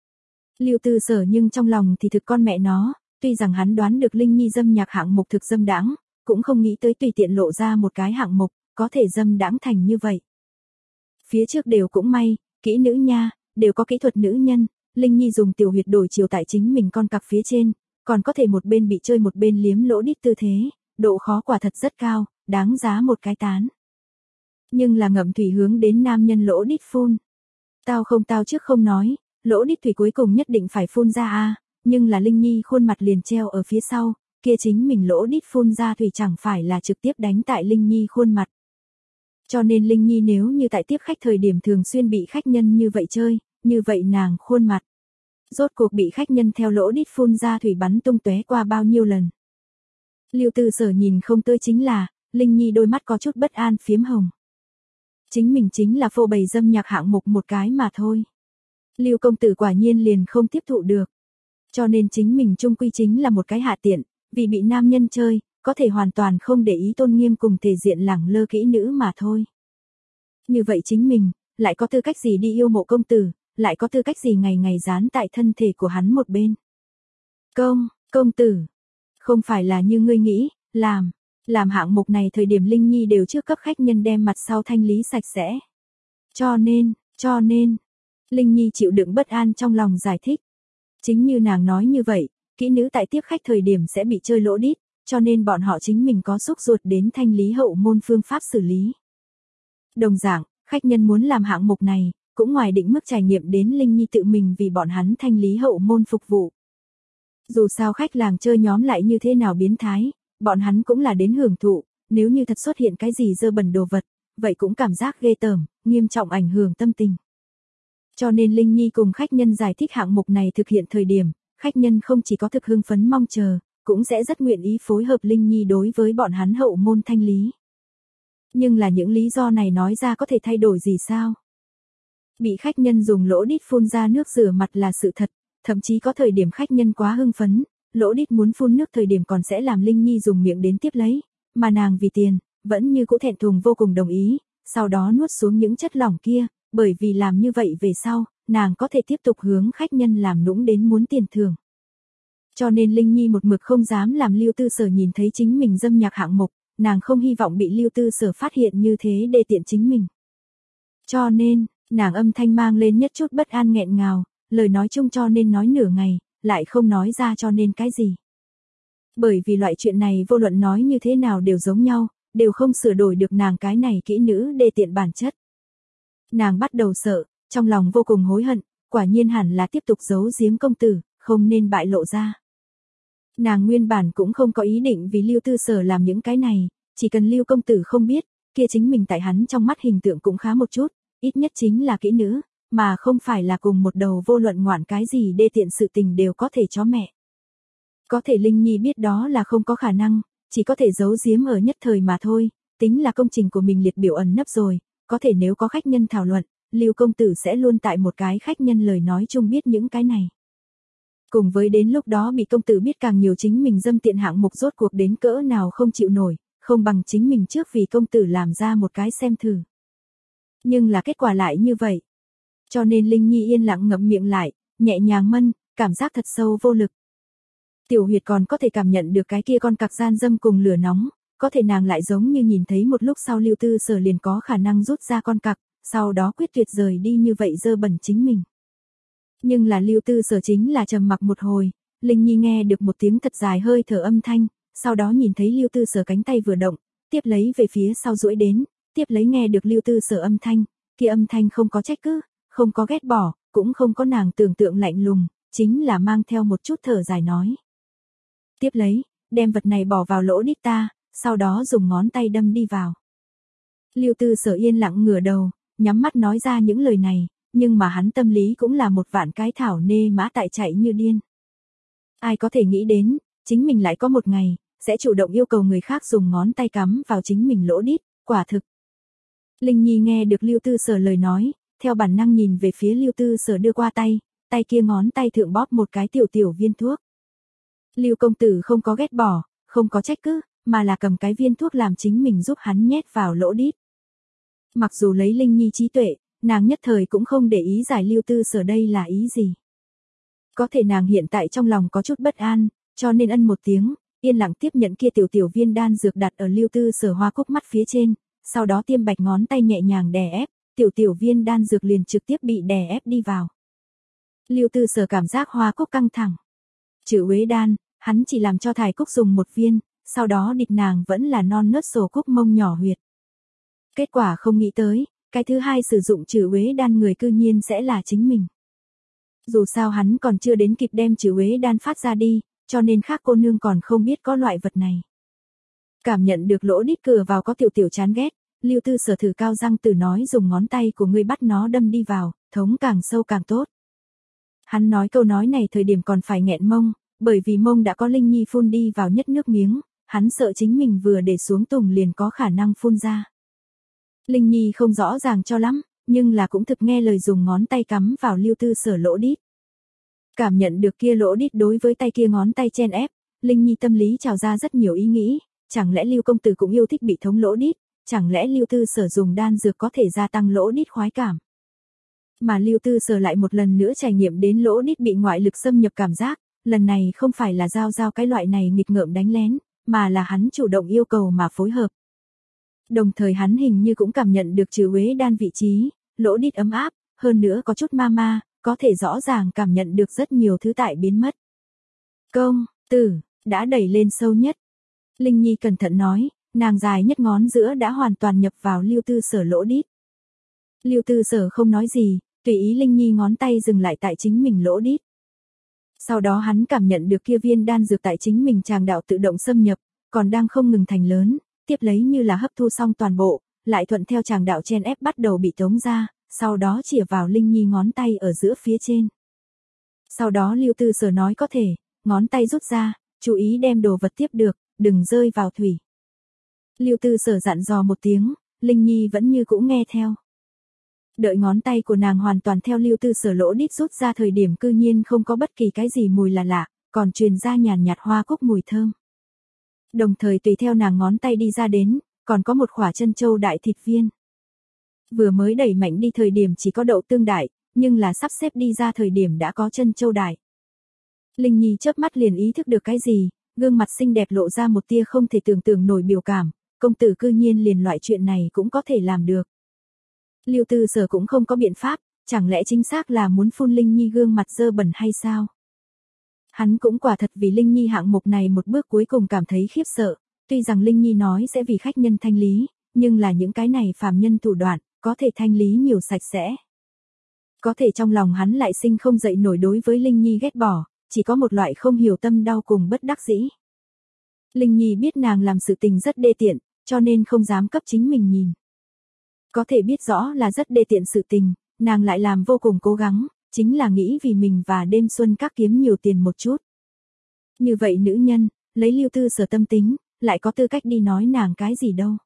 Lưu Tư Sở nhưng trong lòng thì thực con mẹ nó, tuy rằng hắn đoán được Linh Nhi dâm nhạc hạng mục thực dâm đãng, cũng không nghĩ tới tùy tiện lộ ra một cái hạng mục, có thể dâm đãng thành như vậy. Phía trước đều cũng may, kỹ nữ nha, đều có kỹ thuật nữ nhân, Linh Nhi dùng tiểu huyệt đổi chiều tại chính mình con cặc phía trên, còn có thể một bên bị chơi một bên liếm lỗ đít tư thế, độ khó quả thật rất cao, đáng giá một cái tán. Nhưng là ngậm thủy hướng đến nam nhân lỗ đít phun. Tao không tao trước không nói, lỗ đít thủy cuối cùng nhất định phải phun ra a, nhưng là Linh Nhi khuôn mặt liền treo ở phía sau, kia chính mình lỗ đít phun ra thủy chẳng phải là trực tiếp đánh tại Linh Nhi khuôn mặt. Cho nên Linh Nhi nếu như tại tiếp khách thời điểm thường xuyên bị khách nhân như vậy chơi, như vậy nàng khuôn mặt. Rốt cuộc bị khách nhân theo lỗ đít phun ra thủy bắn tung tóe qua bao nhiêu lần. Lưu Tư Sở nhìn không tới chính là, Linh Nhi đôi mắt có chút bất an phiếm hồng. Chính mình chính là phô bày dâm nhạc hạng mục một cái mà thôi. Lưu công tử quả nhiên liền không tiếp thụ được. Cho nên chính mình chung quy chính là một cái hạ tiện, vì bị nam nhân chơi, có thể hoàn toàn không để ý tôn nghiêm cùng thể diện lẳng lơ kỹ nữ mà thôi. Như vậy chính mình, lại có tư cách gì đi yêu mộ công tử, lại có tư cách gì ngày ngày dán tại thân thể của hắn một bên. Công, công tử, không phải là như ngươi nghĩ, làm, làm hạng mục này thời điểm Linh Nhi đều trước cấp khách nhân đem mặt sau thanh lý sạch sẽ. Cho nên, cho nên, Linh Nhi chịu đựng bất an trong lòng giải thích. Chính như nàng nói như vậy, kỹ nữ tại tiếp khách thời điểm sẽ bị chơi lỗ đít, cho nên bọn họ chính mình có xúc ruột đến thanh lý hậu môn phương pháp xử lý. Đồng dạng, khách nhân muốn làm hạng mục này, cũng ngoài định mức trải nghiệm đến Linh Nhi tự mình vì bọn hắn thanh lý hậu môn phục vụ. Dù sao khách làng chơi nhóm lại như thế nào biến thái, bọn hắn cũng là đến hưởng thụ, nếu như thật xuất hiện cái gì dơ bẩn đồ vật, vậy cũng cảm giác ghê tởm, nghiêm trọng ảnh hưởng tâm tình. Cho nên Linh Nhi cùng khách nhân giải thích hạng mục này thực hiện thời điểm, khách nhân không chỉ có thực hưng phấn mong chờ, cũng sẽ rất nguyện ý phối hợp Linh Nhi đối với bọn hắn hậu môn thanh lý. Nhưng là những lý do này nói ra có thể thay đổi gì sao? Bị khách nhân dùng lỗ đít phun ra nước rửa mặt là sự thật, thậm chí có thời điểm khách nhân quá hưng phấn, lỗ đít muốn phun nước thời điểm còn sẽ làm Linh Nhi dùng miệng đến tiếp lấy, mà nàng vì tiền, vẫn như cũ thẹn thùng vô cùng đồng ý, sau đó nuốt xuống những chất lỏng kia, bởi vì làm như vậy về sau, nàng có thể tiếp tục hướng khách nhân làm nũng đến muốn tiền thưởng. Cho nên Linh Nhi một mực không dám làm Lưu Tư Sở nhìn thấy chính mình dâm nhạc hạng mục, nàng không hy vọng bị Lưu Tư Sở phát hiện như thế để tiện chính mình. Cho nên, nàng âm thanh mang lên nhất chút bất an nghẹn ngào, lời nói chung cho nên nói nửa ngày, lại không nói ra cho nên cái gì. Bởi vì loại chuyện này vô luận nói như thế nào đều giống nhau, đều không sửa đổi được nàng cái này kỹ nữ đê tiện bản chất. Nàng bắt đầu sợ, trong lòng vô cùng hối hận, quả nhiên hẳn là tiếp tục giấu giếm công tử, không nên bại lộ ra. Nàng nguyên bản cũng không có ý định vì Lưu Tư Sở làm những cái này, chỉ cần Lưu công tử không biết, kia chính mình tại hắn trong mắt hình tượng cũng khá một chút, ít nhất chính là kỹ nữ, mà không phải là cùng một đầu vô luận ngoạn cái gì đê tiện sự tình đều có thể chó mẹ. Có thể Linh Nhi biết đó là không có khả năng, chỉ có thể giấu giếm ở nhất thời mà thôi, tính là công trình của mình liệt biểu ẩn nấp rồi, có thể nếu có khách nhân thảo luận, Lưu công tử sẽ luôn tại một cái khách nhân lời nói chung biết những cái này. Cùng với đến lúc đó bị công tử biết càng nhiều chính mình dâm tiện hạng mục rốt cuộc đến cỡ nào không chịu nổi, không bằng chính mình trước vì công tử làm ra một cái xem thử. Nhưng là kết quả lại như vậy. Cho nên Linh Nhi yên lặng ngậm miệng lại, nhẹ nhàng mân, cảm giác thật sâu vô lực. Tiểu huyệt còn có thể cảm nhận được cái kia con cặc gian dâm cùng lửa nóng, có thể nàng lại giống như nhìn thấy một lúc sau Lưu Tư Sở liền có khả năng rút ra con cặc, sau đó quyết tuyệt rời đi như vậy dơ bẩn chính mình. Nhưng là Lưu Tư Sở chính là trầm mặc một hồi, Linh Nhi nghe được một tiếng thật dài hơi thở âm thanh, sau đó nhìn thấy Lưu Tư Sở cánh tay vừa động, tiếp lấy về phía sau duỗi đến, tiếp lấy nghe được Lưu Tư Sở âm thanh, kia âm thanh không có trách cứ, không có ghét bỏ, cũng không có nàng tưởng tượng lạnh lùng, chính là mang theo một chút thở dài nói. Tiếp lấy, đem vật này bỏ vào lỗ đít ta, sau đó dùng ngón tay đâm đi vào. Lưu Tư Sở yên lặng ngửa đầu, nhắm mắt nói ra những lời này, nhưng mà hắn tâm lý cũng là một vạn cái thảo nê mã tại chạy như điên. Ai có thể nghĩ đến, chính mình lại có một ngày, sẽ chủ động yêu cầu người khác dùng ngón tay cắm vào chính mình lỗ đít, quả thực. Linh Nhi nghe được Lưu Tư Sở lời nói, theo bản năng nhìn về phía Lưu Tư Sở đưa qua tay, tay kia ngón tay thượng bóp một cái tiểu tiểu viên thuốc. Lưu công tử không có ghét bỏ, không có trách cứ, mà là cầm cái viên thuốc làm chính mình giúp hắn nhét vào lỗ đít. Mặc dù lấy Linh Nhi trí tuệ, nàng nhất thời cũng không để ý giải Lưu Tư Sở đây là ý gì. Có thể nàng hiện tại trong lòng có chút bất an, cho nên ân một tiếng, yên lặng tiếp nhận kia tiểu tiểu viên đan dược đặt ở Lưu Tư Sở hoa cúc mắt phía trên, sau đó tiêm bạch ngón tay nhẹ nhàng đè ép, tiểu tiểu viên đan dược liền trực tiếp bị đè ép đi vào. Lưu Tư Sở cảm giác hoa cúc căng thẳng. Chữ uế đan, hắn chỉ làm cho Thải Cúc dùng một viên, sau đó địch nàng vẫn là non nớt sổ cúc mông nhỏ huyệt. Kết quả không nghĩ tới, cái thứ hai sử dụng chữ uế đan người cư nhiên sẽ là chính mình. Dù sao hắn còn chưa đến kịp đem trừ uế đan phát ra đi, cho nên khác cô nương còn không biết có loại vật này. Cảm nhận được lỗ đít cửa vào có tiểu tiểu chán ghét, Lưu Tư Sở thử cao răng từ nói dùng ngón tay của ngươi bắt nó đâm đi vào, thống càng sâu càng tốt. Hắn nói câu nói này thời điểm còn phải nghẹn mông, bởi vì mông đã có Linh Nhi phun đi vào nhất nước miếng, hắn sợ chính mình vừa để xuống tùng liền có khả năng phun ra. Linh Nhi không rõ ràng cho lắm, nhưng là cũng thực nghe lời dùng ngón tay cắm vào Lưu Tư Sở lỗ đít. Cảm nhận được kia lỗ đít đối với tay kia ngón tay chen ép, Linh Nhi tâm lý trào ra rất nhiều ý nghĩ, chẳng lẽ Lưu công tử cũng yêu thích bị thống lỗ đít, chẳng lẽ Lưu Tư Sở dùng đan dược có thể gia tăng lỗ đít khoái cảm. Mà Lưu Tư Sở lại một lần nữa trải nghiệm đến lỗ đít bị ngoại lực xâm nhập cảm giác, lần này không phải là giao giao cái loại này nghịch ngợm đánh lén, mà là hắn chủ động yêu cầu mà phối hợp. Đồng thời hắn hình như cũng cảm nhận được trừ uế đan vị trí, lỗ đít ấm áp, hơn nữa có chút ma ma, có thể rõ ràng cảm nhận được rất nhiều thứ tại biến mất. Công tử, đã đẩy lên sâu nhất. Linh Nhi cẩn thận nói, nàng dài nhất ngón giữa đã hoàn toàn nhập vào Lưu Tư Sở lỗ đít. Lưu Tư Sở không nói gì, tùy ý Linh Nhi ngón tay dừng lại tại chính mình lỗ đít. Sau đó hắn cảm nhận được kia viên đan dược tại chính mình tràng đạo tự động xâm nhập, còn đang không ngừng thành lớn, tiếp lấy như là hấp thu xong toàn bộ, lại thuận theo tràng đạo chen ép bắt đầu bị tống ra, sau đó chìa vào Linh Nhi ngón tay ở giữa phía trên. Sau đó Lưu Tư Sở nói có thể, ngón tay rút ra, chú ý đem đồ vật tiếp được, đừng rơi vào thủy. Lưu Tư Sở dặn dò một tiếng, Linh Nhi vẫn như cũ nghe theo. Đợi ngón tay của nàng hoàn toàn theo Lưu Tư Sở lỗ đít rút ra thời điểm cư nhiên không có bất kỳ cái gì mùi là lạ, còn truyền ra nhàn nhạt hoa cúc mùi thơm. Đồng thời tùy theo nàng ngón tay đi ra đến, còn có một khỏa chân châu đại thịt viên. Vừa mới đẩy mạnh đi thời điểm chỉ có đậu tương đại, nhưng là sắp xếp đi ra thời điểm đã có chân châu đại. Linh Nhi chớp mắt liền ý thức được cái gì, gương mặt xinh đẹp lộ ra một tia không thể tưởng tượng nổi biểu cảm, công tử cư nhiên liền loại chuyện này cũng có thể làm được. Lưu Tư Sở cũng không có biện pháp, chẳng lẽ chính xác là muốn phun Linh Nhi gương mặt dơ bẩn hay sao? Hắn cũng quả thật vì Linh Nhi hạng mục này một bước cuối cùng cảm thấy khiếp sợ, tuy rằng Linh Nhi nói sẽ vì khách nhân thanh lý, nhưng là những cái này phàm nhân thủ đoạn, có thể thanh lý nhiều sạch sẽ. Có thể trong lòng hắn lại sinh không dậy nổi đối với Linh Nhi ghét bỏ, chỉ có một loại không hiểu tâm đau cùng bất đắc dĩ. Linh Nhi biết nàng làm sự tình rất đê tiện, cho nên không dám cấp chính mình nhìn. Có thể biết rõ là rất đê tiện sự tình, nàng lại làm vô cùng cố gắng, chính là nghĩ vì mình và đêm xuân các kiếm nhiều tiền một chút. Như vậy nữ nhân, lấy Lưu Tư Sở tâm tính, lại có tư cách đi nói nàng cái gì đâu.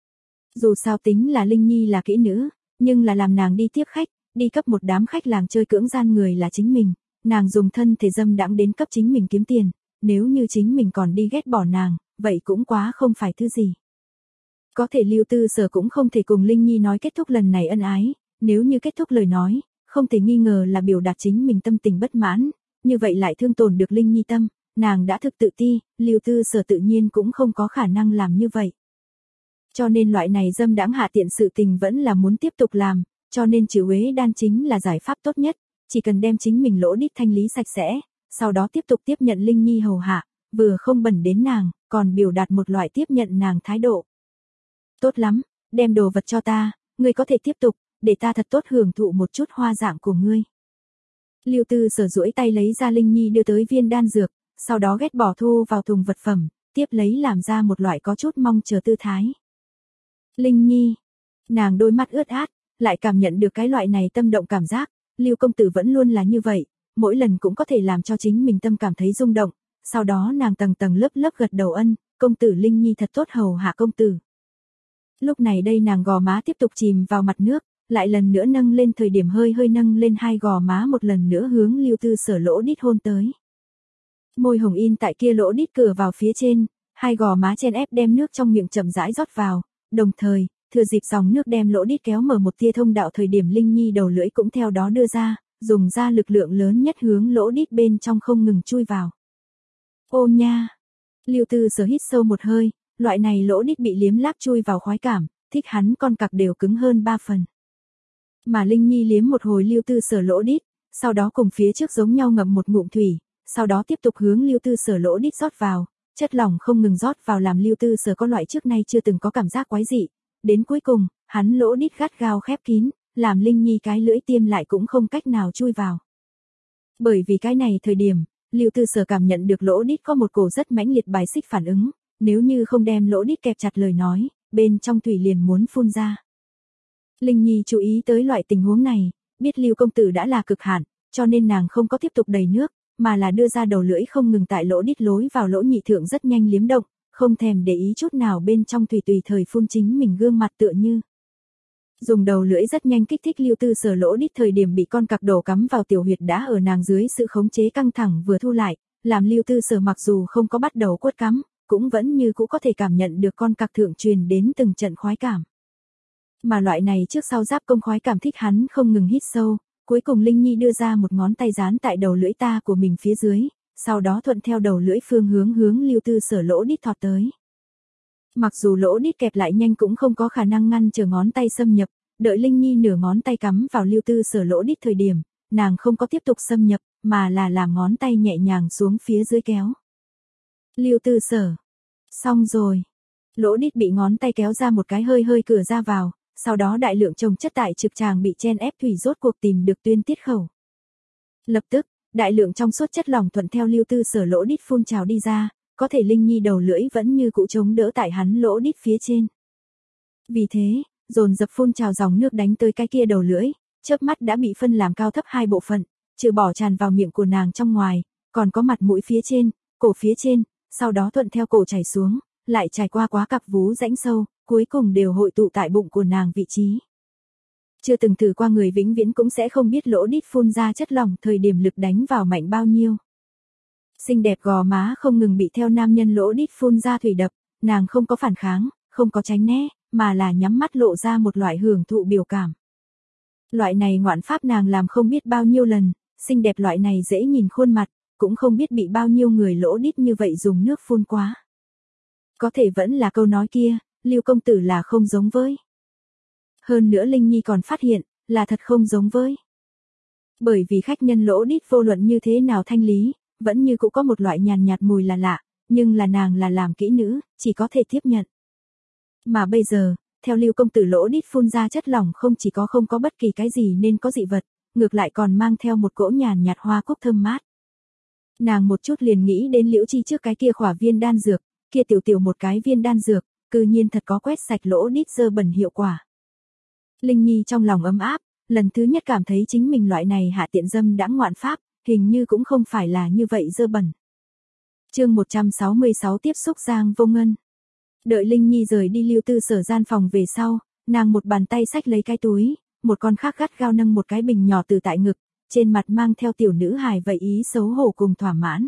Dù sao tính là Linh Nhi là kỹ nữ, nhưng là làm nàng đi tiếp khách, đi cấp một đám khách làng chơi cưỡng gian người là chính mình, nàng dùng thân thể dâm đãng đến cấp chính mình kiếm tiền, nếu như chính mình còn đi ghét bỏ nàng, vậy cũng quá không phải thứ gì. Có thể Lưu Tư Sở cũng không thể cùng Linh Nhi nói kết thúc lần này ân ái, nếu như kết thúc lời nói, không thể nghi ngờ là biểu đạt chính mình tâm tình bất mãn, như vậy lại thương tổn được Linh Nhi tâm, nàng đã thực tự ti, Lưu Tư Sở tự nhiên cũng không có khả năng làm như vậy. Cho nên loại này dâm đãng hạ tiện sự tình vẫn là muốn tiếp tục làm, cho nên trừ uế đan chính là giải pháp tốt nhất, chỉ cần đem chính mình lỗ đít thanh lý sạch sẽ, sau đó tiếp tục tiếp nhận Linh Nhi hầu hạ, vừa không bẩn đến nàng, còn biểu đạt một loại tiếp nhận nàng thái độ. Tốt lắm, đem đồ vật cho ta, ngươi có thể tiếp tục, để ta thật tốt hưởng thụ một chút hoa dạng của ngươi. Lưu Tư Sở duỗi tay lấy ra Linh Nhi đưa tới viên đan dược, sau đó ghét bỏ thu vào thùng vật phẩm, tiếp lấy làm ra một loại có chút mong chờ tư thái. Linh Nhi, nàng đôi mắt ướt át, lại cảm nhận được cái loại này tâm động cảm giác, Lưu công tử vẫn luôn là như vậy, mỗi lần cũng có thể làm cho chính mình tâm cảm thấy rung động, sau đó nàng tầng tầng lớp lớp gật đầu ân, công tử Linh Nhi thật tốt hầu hạ công tử. Lúc này đây nàng gò má tiếp tục chìm vào mặt nước, lại lần nữa nâng lên thời điểm hơi hơi nâng lên hai gò má một lần nữa hướng Lưu Tư Sở lỗ đít hôn tới. Môi hồng in tại kia lỗ đít cửa vào phía trên, hai gò má chen ép đem nước trong miệng chậm rãi rót vào, đồng thời, thừa dịp dòng nước đem lỗ đít kéo mở một tia thông đạo thời điểm Linh Nhi đầu lưỡi cũng theo đó đưa ra, dùng ra lực lượng lớn nhất hướng lỗ đít bên trong không ngừng chui vào. Ô nha! Lưu Tư Sở hít sâu một hơi, loại này lỗ đít bị liếm láp chui vào khoái cảm, thích hắn con cặc đều cứng hơn ba phần. Mà Linh Nhi liếm một hồi Lưu Tư Sở lỗ đít, sau đó cùng phía trước giống nhau ngậm một ngụm thủy, sau đó tiếp tục hướng Lưu Tư Sở lỗ đít rót vào, chất lỏng không ngừng rót vào làm Lưu Tư Sở có loại trước nay chưa từng có cảm giác quái dị, đến cuối cùng, hắn lỗ đít gắt gao khép kín, làm Linh Nhi cái lưỡi tiêm lại cũng không cách nào chui vào. Bởi vì cái này thời điểm, Lưu Tư Sở cảm nhận được lỗ đít có một cổ rất mãnh liệt bài xích phản ứng, nếu như không đem lỗ đít kẹp chặt lời nói, bên trong thủy liền muốn phun ra. Linh Nhi chú ý tới loại tình huống này, biết Lưu công tử đã là cực hạn, cho nên nàng không có tiếp tục đầy nước, mà là đưa ra đầu lưỡi không ngừng tại lỗ đít lối vào lỗ nhị thượng rất nhanh liếm động, không thèm để ý chút nào bên trong thủy tùy thời phun chính mình gương mặt tựa như. Dùng đầu lưỡi rất nhanh kích thích Lưu Tư Sở lỗ đít thời điểm bị con cặc đổ cắm vào tiểu huyệt đã ở nàng dưới sự khống chế căng thẳng vừa thu lại, làm Lưu Tư Sở mặc dù không có bắt đầu quất cắm, cũng vẫn như cũ có thể cảm nhận được con cặc thượng truyền đến từng trận khoái cảm. Mà loại này trước sau giáp công khoái cảm thích hắn không ngừng hít sâu, cuối cùng Linh Nhi đưa ra một ngón tay dán tại đầu lưỡi ta của mình phía dưới, sau đó thuận theo đầu lưỡi phương hướng hướng Lưu Tư Sở lỗ đít thọt tới. Mặc dù lỗ đít kẹp lại nhanh cũng không có khả năng ngăn chờ ngón tay xâm nhập, đợi Linh Nhi nửa ngón tay cắm vào Lưu Tư Sở lỗ đít thời điểm, nàng không có tiếp tục xâm nhập, mà là làm ngón tay nhẹ nhàng xuống phía dưới kéo. Lưu Tư Sở. Xong rồi. Lỗ đít bị ngón tay kéo ra một cái hơi hơi cửa ra vào, sau đó đại lượng chồng chất tại trực tràng bị chen ép thủy rốt cuộc tìm được tuyên tiết khẩu. Lập tức, đại lượng trong suốt chất lỏng thuận theo Lưu Tư Sở lỗ đít phun trào đi ra, có thể Linh Nhi đầu lưỡi vẫn như cũ chống đỡ tại hắn lỗ đít phía trên. Vì thế, dồn dập phun trào dòng nước đánh tới cái kia đầu lưỡi, chớp mắt đã bị phân làm cao thấp hai bộ phận, trừ bỏ tràn vào miệng của nàng trong ngoài, còn có mặt mũi phía trên, cổ phía trên, sau đó thuận theo cổ chảy xuống, lại trải qua quá cặp vú rãnh sâu, cuối cùng đều hội tụ tại bụng của nàng vị trí. Chưa từng thử qua người vĩnh viễn cũng sẽ không biết lỗ đít phun ra chất lỏng thời điểm lực đánh vào mạnh bao nhiêu. Xinh đẹp gò má không ngừng bị theo nam nhân lỗ đít phun ra thủy đập, nàng không có phản kháng, không có tránh né, mà là nhắm mắt lộ ra một loại hưởng thụ biểu cảm. Loại này ngoạn pháp nàng làm không biết bao nhiêu lần, xinh đẹp loại này dễ nhìn khuôn mặt, cũng không biết bị bao nhiêu người lỗ đít như vậy dùng nước phun quá. Có thể vẫn là câu nói kia, Lưu công tử là không giống với. Hơn nữa Linh Nhi còn phát hiện, là thật không giống với. Bởi vì khách nhân lỗ đít vô luận như thế nào thanh lý, vẫn như cũng có một loại nhàn nhạt mùi là lạ, nhưng là nàng là làm kỹ nữ, chỉ có thể tiếp nhận. Mà bây giờ, theo Lưu công tử lỗ đít phun ra chất lỏng không chỉ có không có bất kỳ cái gì nên có dị vật, ngược lại còn mang theo một cỗ nhàn nhạt hoa cúc thơm mát. Nàng một chút liền nghĩ đến Liễu Chi trước cái kia khỏa viên đan dược, kia tiểu tiểu một cái viên đan dược, cư nhiên thật có quét sạch lỗ đít dơ bẩn hiệu quả. Linh Nhi trong lòng ấm áp, lần thứ nhất cảm thấy chính mình loại này hạ tiện dâm đã ngoạn pháp, hình như cũng không phải là như vậy dơ bẩn. Chương một trăm sáu mươi sáu tiếp xúc Giang Vô Ngân. Đợi Linh Nhi rời đi Lưu Tư Sở gian phòng về sau, nàng một bàn tay xách lấy cái túi, một con khác gắt gao nâng một cái bình nhỏ từ tại ngực, trên mặt mang theo tiểu nữ hài vậy ý xấu hổ cùng thỏa mãn.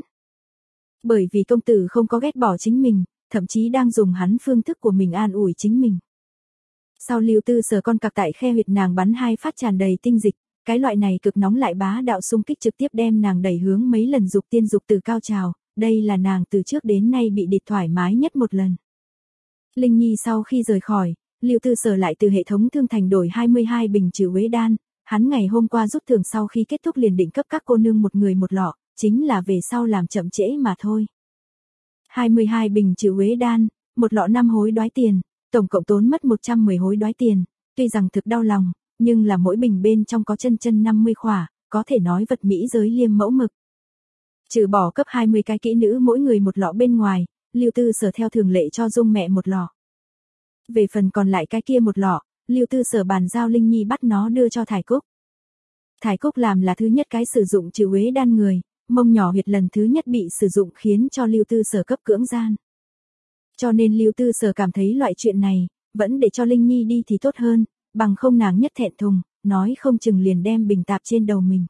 Bởi vì công tử không có ghét bỏ chính mình, thậm chí đang dùng hắn phương thức của mình an ủi chính mình. Sau Lưu Tư Sở con cặc tại khe huyệt nàng bắn hai phát tràn đầy tinh dịch, cái loại này cực nóng lại bá đạo xung kích trực tiếp đem nàng đẩy hướng mấy lần dục tiên dục từ cao trào, đây là nàng từ trước đến nay bị địch thoải mái nhất một lần. Linh Nhi sau khi rời khỏi, Lưu Tư Sở lại từ hệ thống thương thành đổi hai mươi hai bình trừ uế đan, hắn ngày hôm qua rút thưởng sau khi kết thúc liền định cấp các cô nương một người một lọ, chính là về sau làm chậm trễ mà thôi. hai mươi hai bình trừ uế đan, một lọ năm hối đoái tiền, tổng cộng tốn mất một trăm mười hối đoái tiền, tuy rằng thực đau lòng, nhưng là mỗi bình bên trong có chân chân năm mươi khỏa, có thể nói vật mỹ giới liêm mẫu mực. Trừ bỏ cấp hai mươi cái kỹ nữ mỗi người một lọ bên ngoài, Lưu Tư Sở theo thường lệ cho Dung mẹ một lọ. Về phần còn lại cái kia một lọ, Lưu Tư Sở bàn giao Linh Nhi bắt nó đưa cho Thải Cúc. Thải Cúc làm là thứ nhất cái sử dụng trừ uế đan người, mông nhỏ huyệt lần thứ nhất bị sử dụng khiến cho Lưu Tư Sở cấp cưỡng gian. Cho nên Lưu Tư Sở cảm thấy loại chuyện này, vẫn để cho Linh Nhi đi thì tốt hơn, bằng không nàng nhất thẹn thùng, nói không chừng liền đem bình tạp trên đầu mình.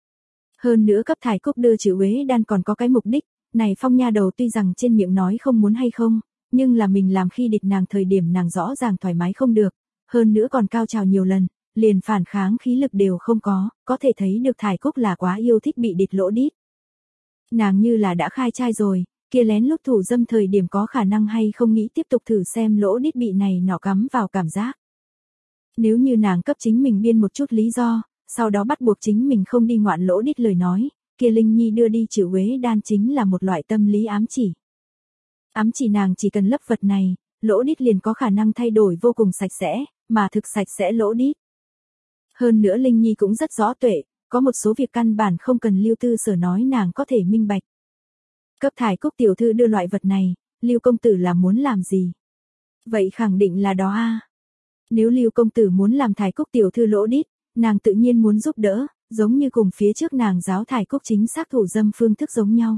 Hơn nữa cấp Thải Cúc đưa trừ uế đan còn có cái mục đích, này Phong nha đầu tuy rằng trên miệng nói không muốn hay không, nhưng là mình làm khi địch nàng thời điểm nàng rõ ràng thoải mái không được, hơn nữa còn cao trào nhiều lần, liền phản kháng khí lực đều không có, có thể thấy được Thải Cúc là quá yêu thích bị địch lỗ đít. Nàng như là đã khai trai rồi, kia lén lút thủ dâm thời điểm có khả năng hay không nghĩ tiếp tục thử xem lỗ đít bị này nọ cắm vào cảm giác. Nếu như nàng cấp chính mình biên một chút lý do, sau đó bắt buộc chính mình không đi ngoạn lỗ đít lời nói, kia Linh Nhi đưa đi trừ uế đan chính là một loại tâm lý ám chỉ. Ám chỉ nàng chỉ cần lấp vật này, lỗ đít liền có khả năng thay đổi vô cùng sạch sẽ, mà thực sạch sẽ lỗ đít. Hơn nữa Linh Nhi cũng rất rõ tuệ, có một số việc căn bản không cần Lưu Tư Sở nói nàng có thể minh bạch. Cấp Thải Cúc tiểu thư đưa loại vật này, Lưu công tử là muốn làm gì? Vậy khẳng định là đó a. Nếu Lưu công tử muốn làm Thải Cúc tiểu thư lỗ đít, nàng tự nhiên muốn giúp đỡ, giống như cùng phía trước nàng giáo Thải Cúc chính xác thủ dâm phương thức giống nhau.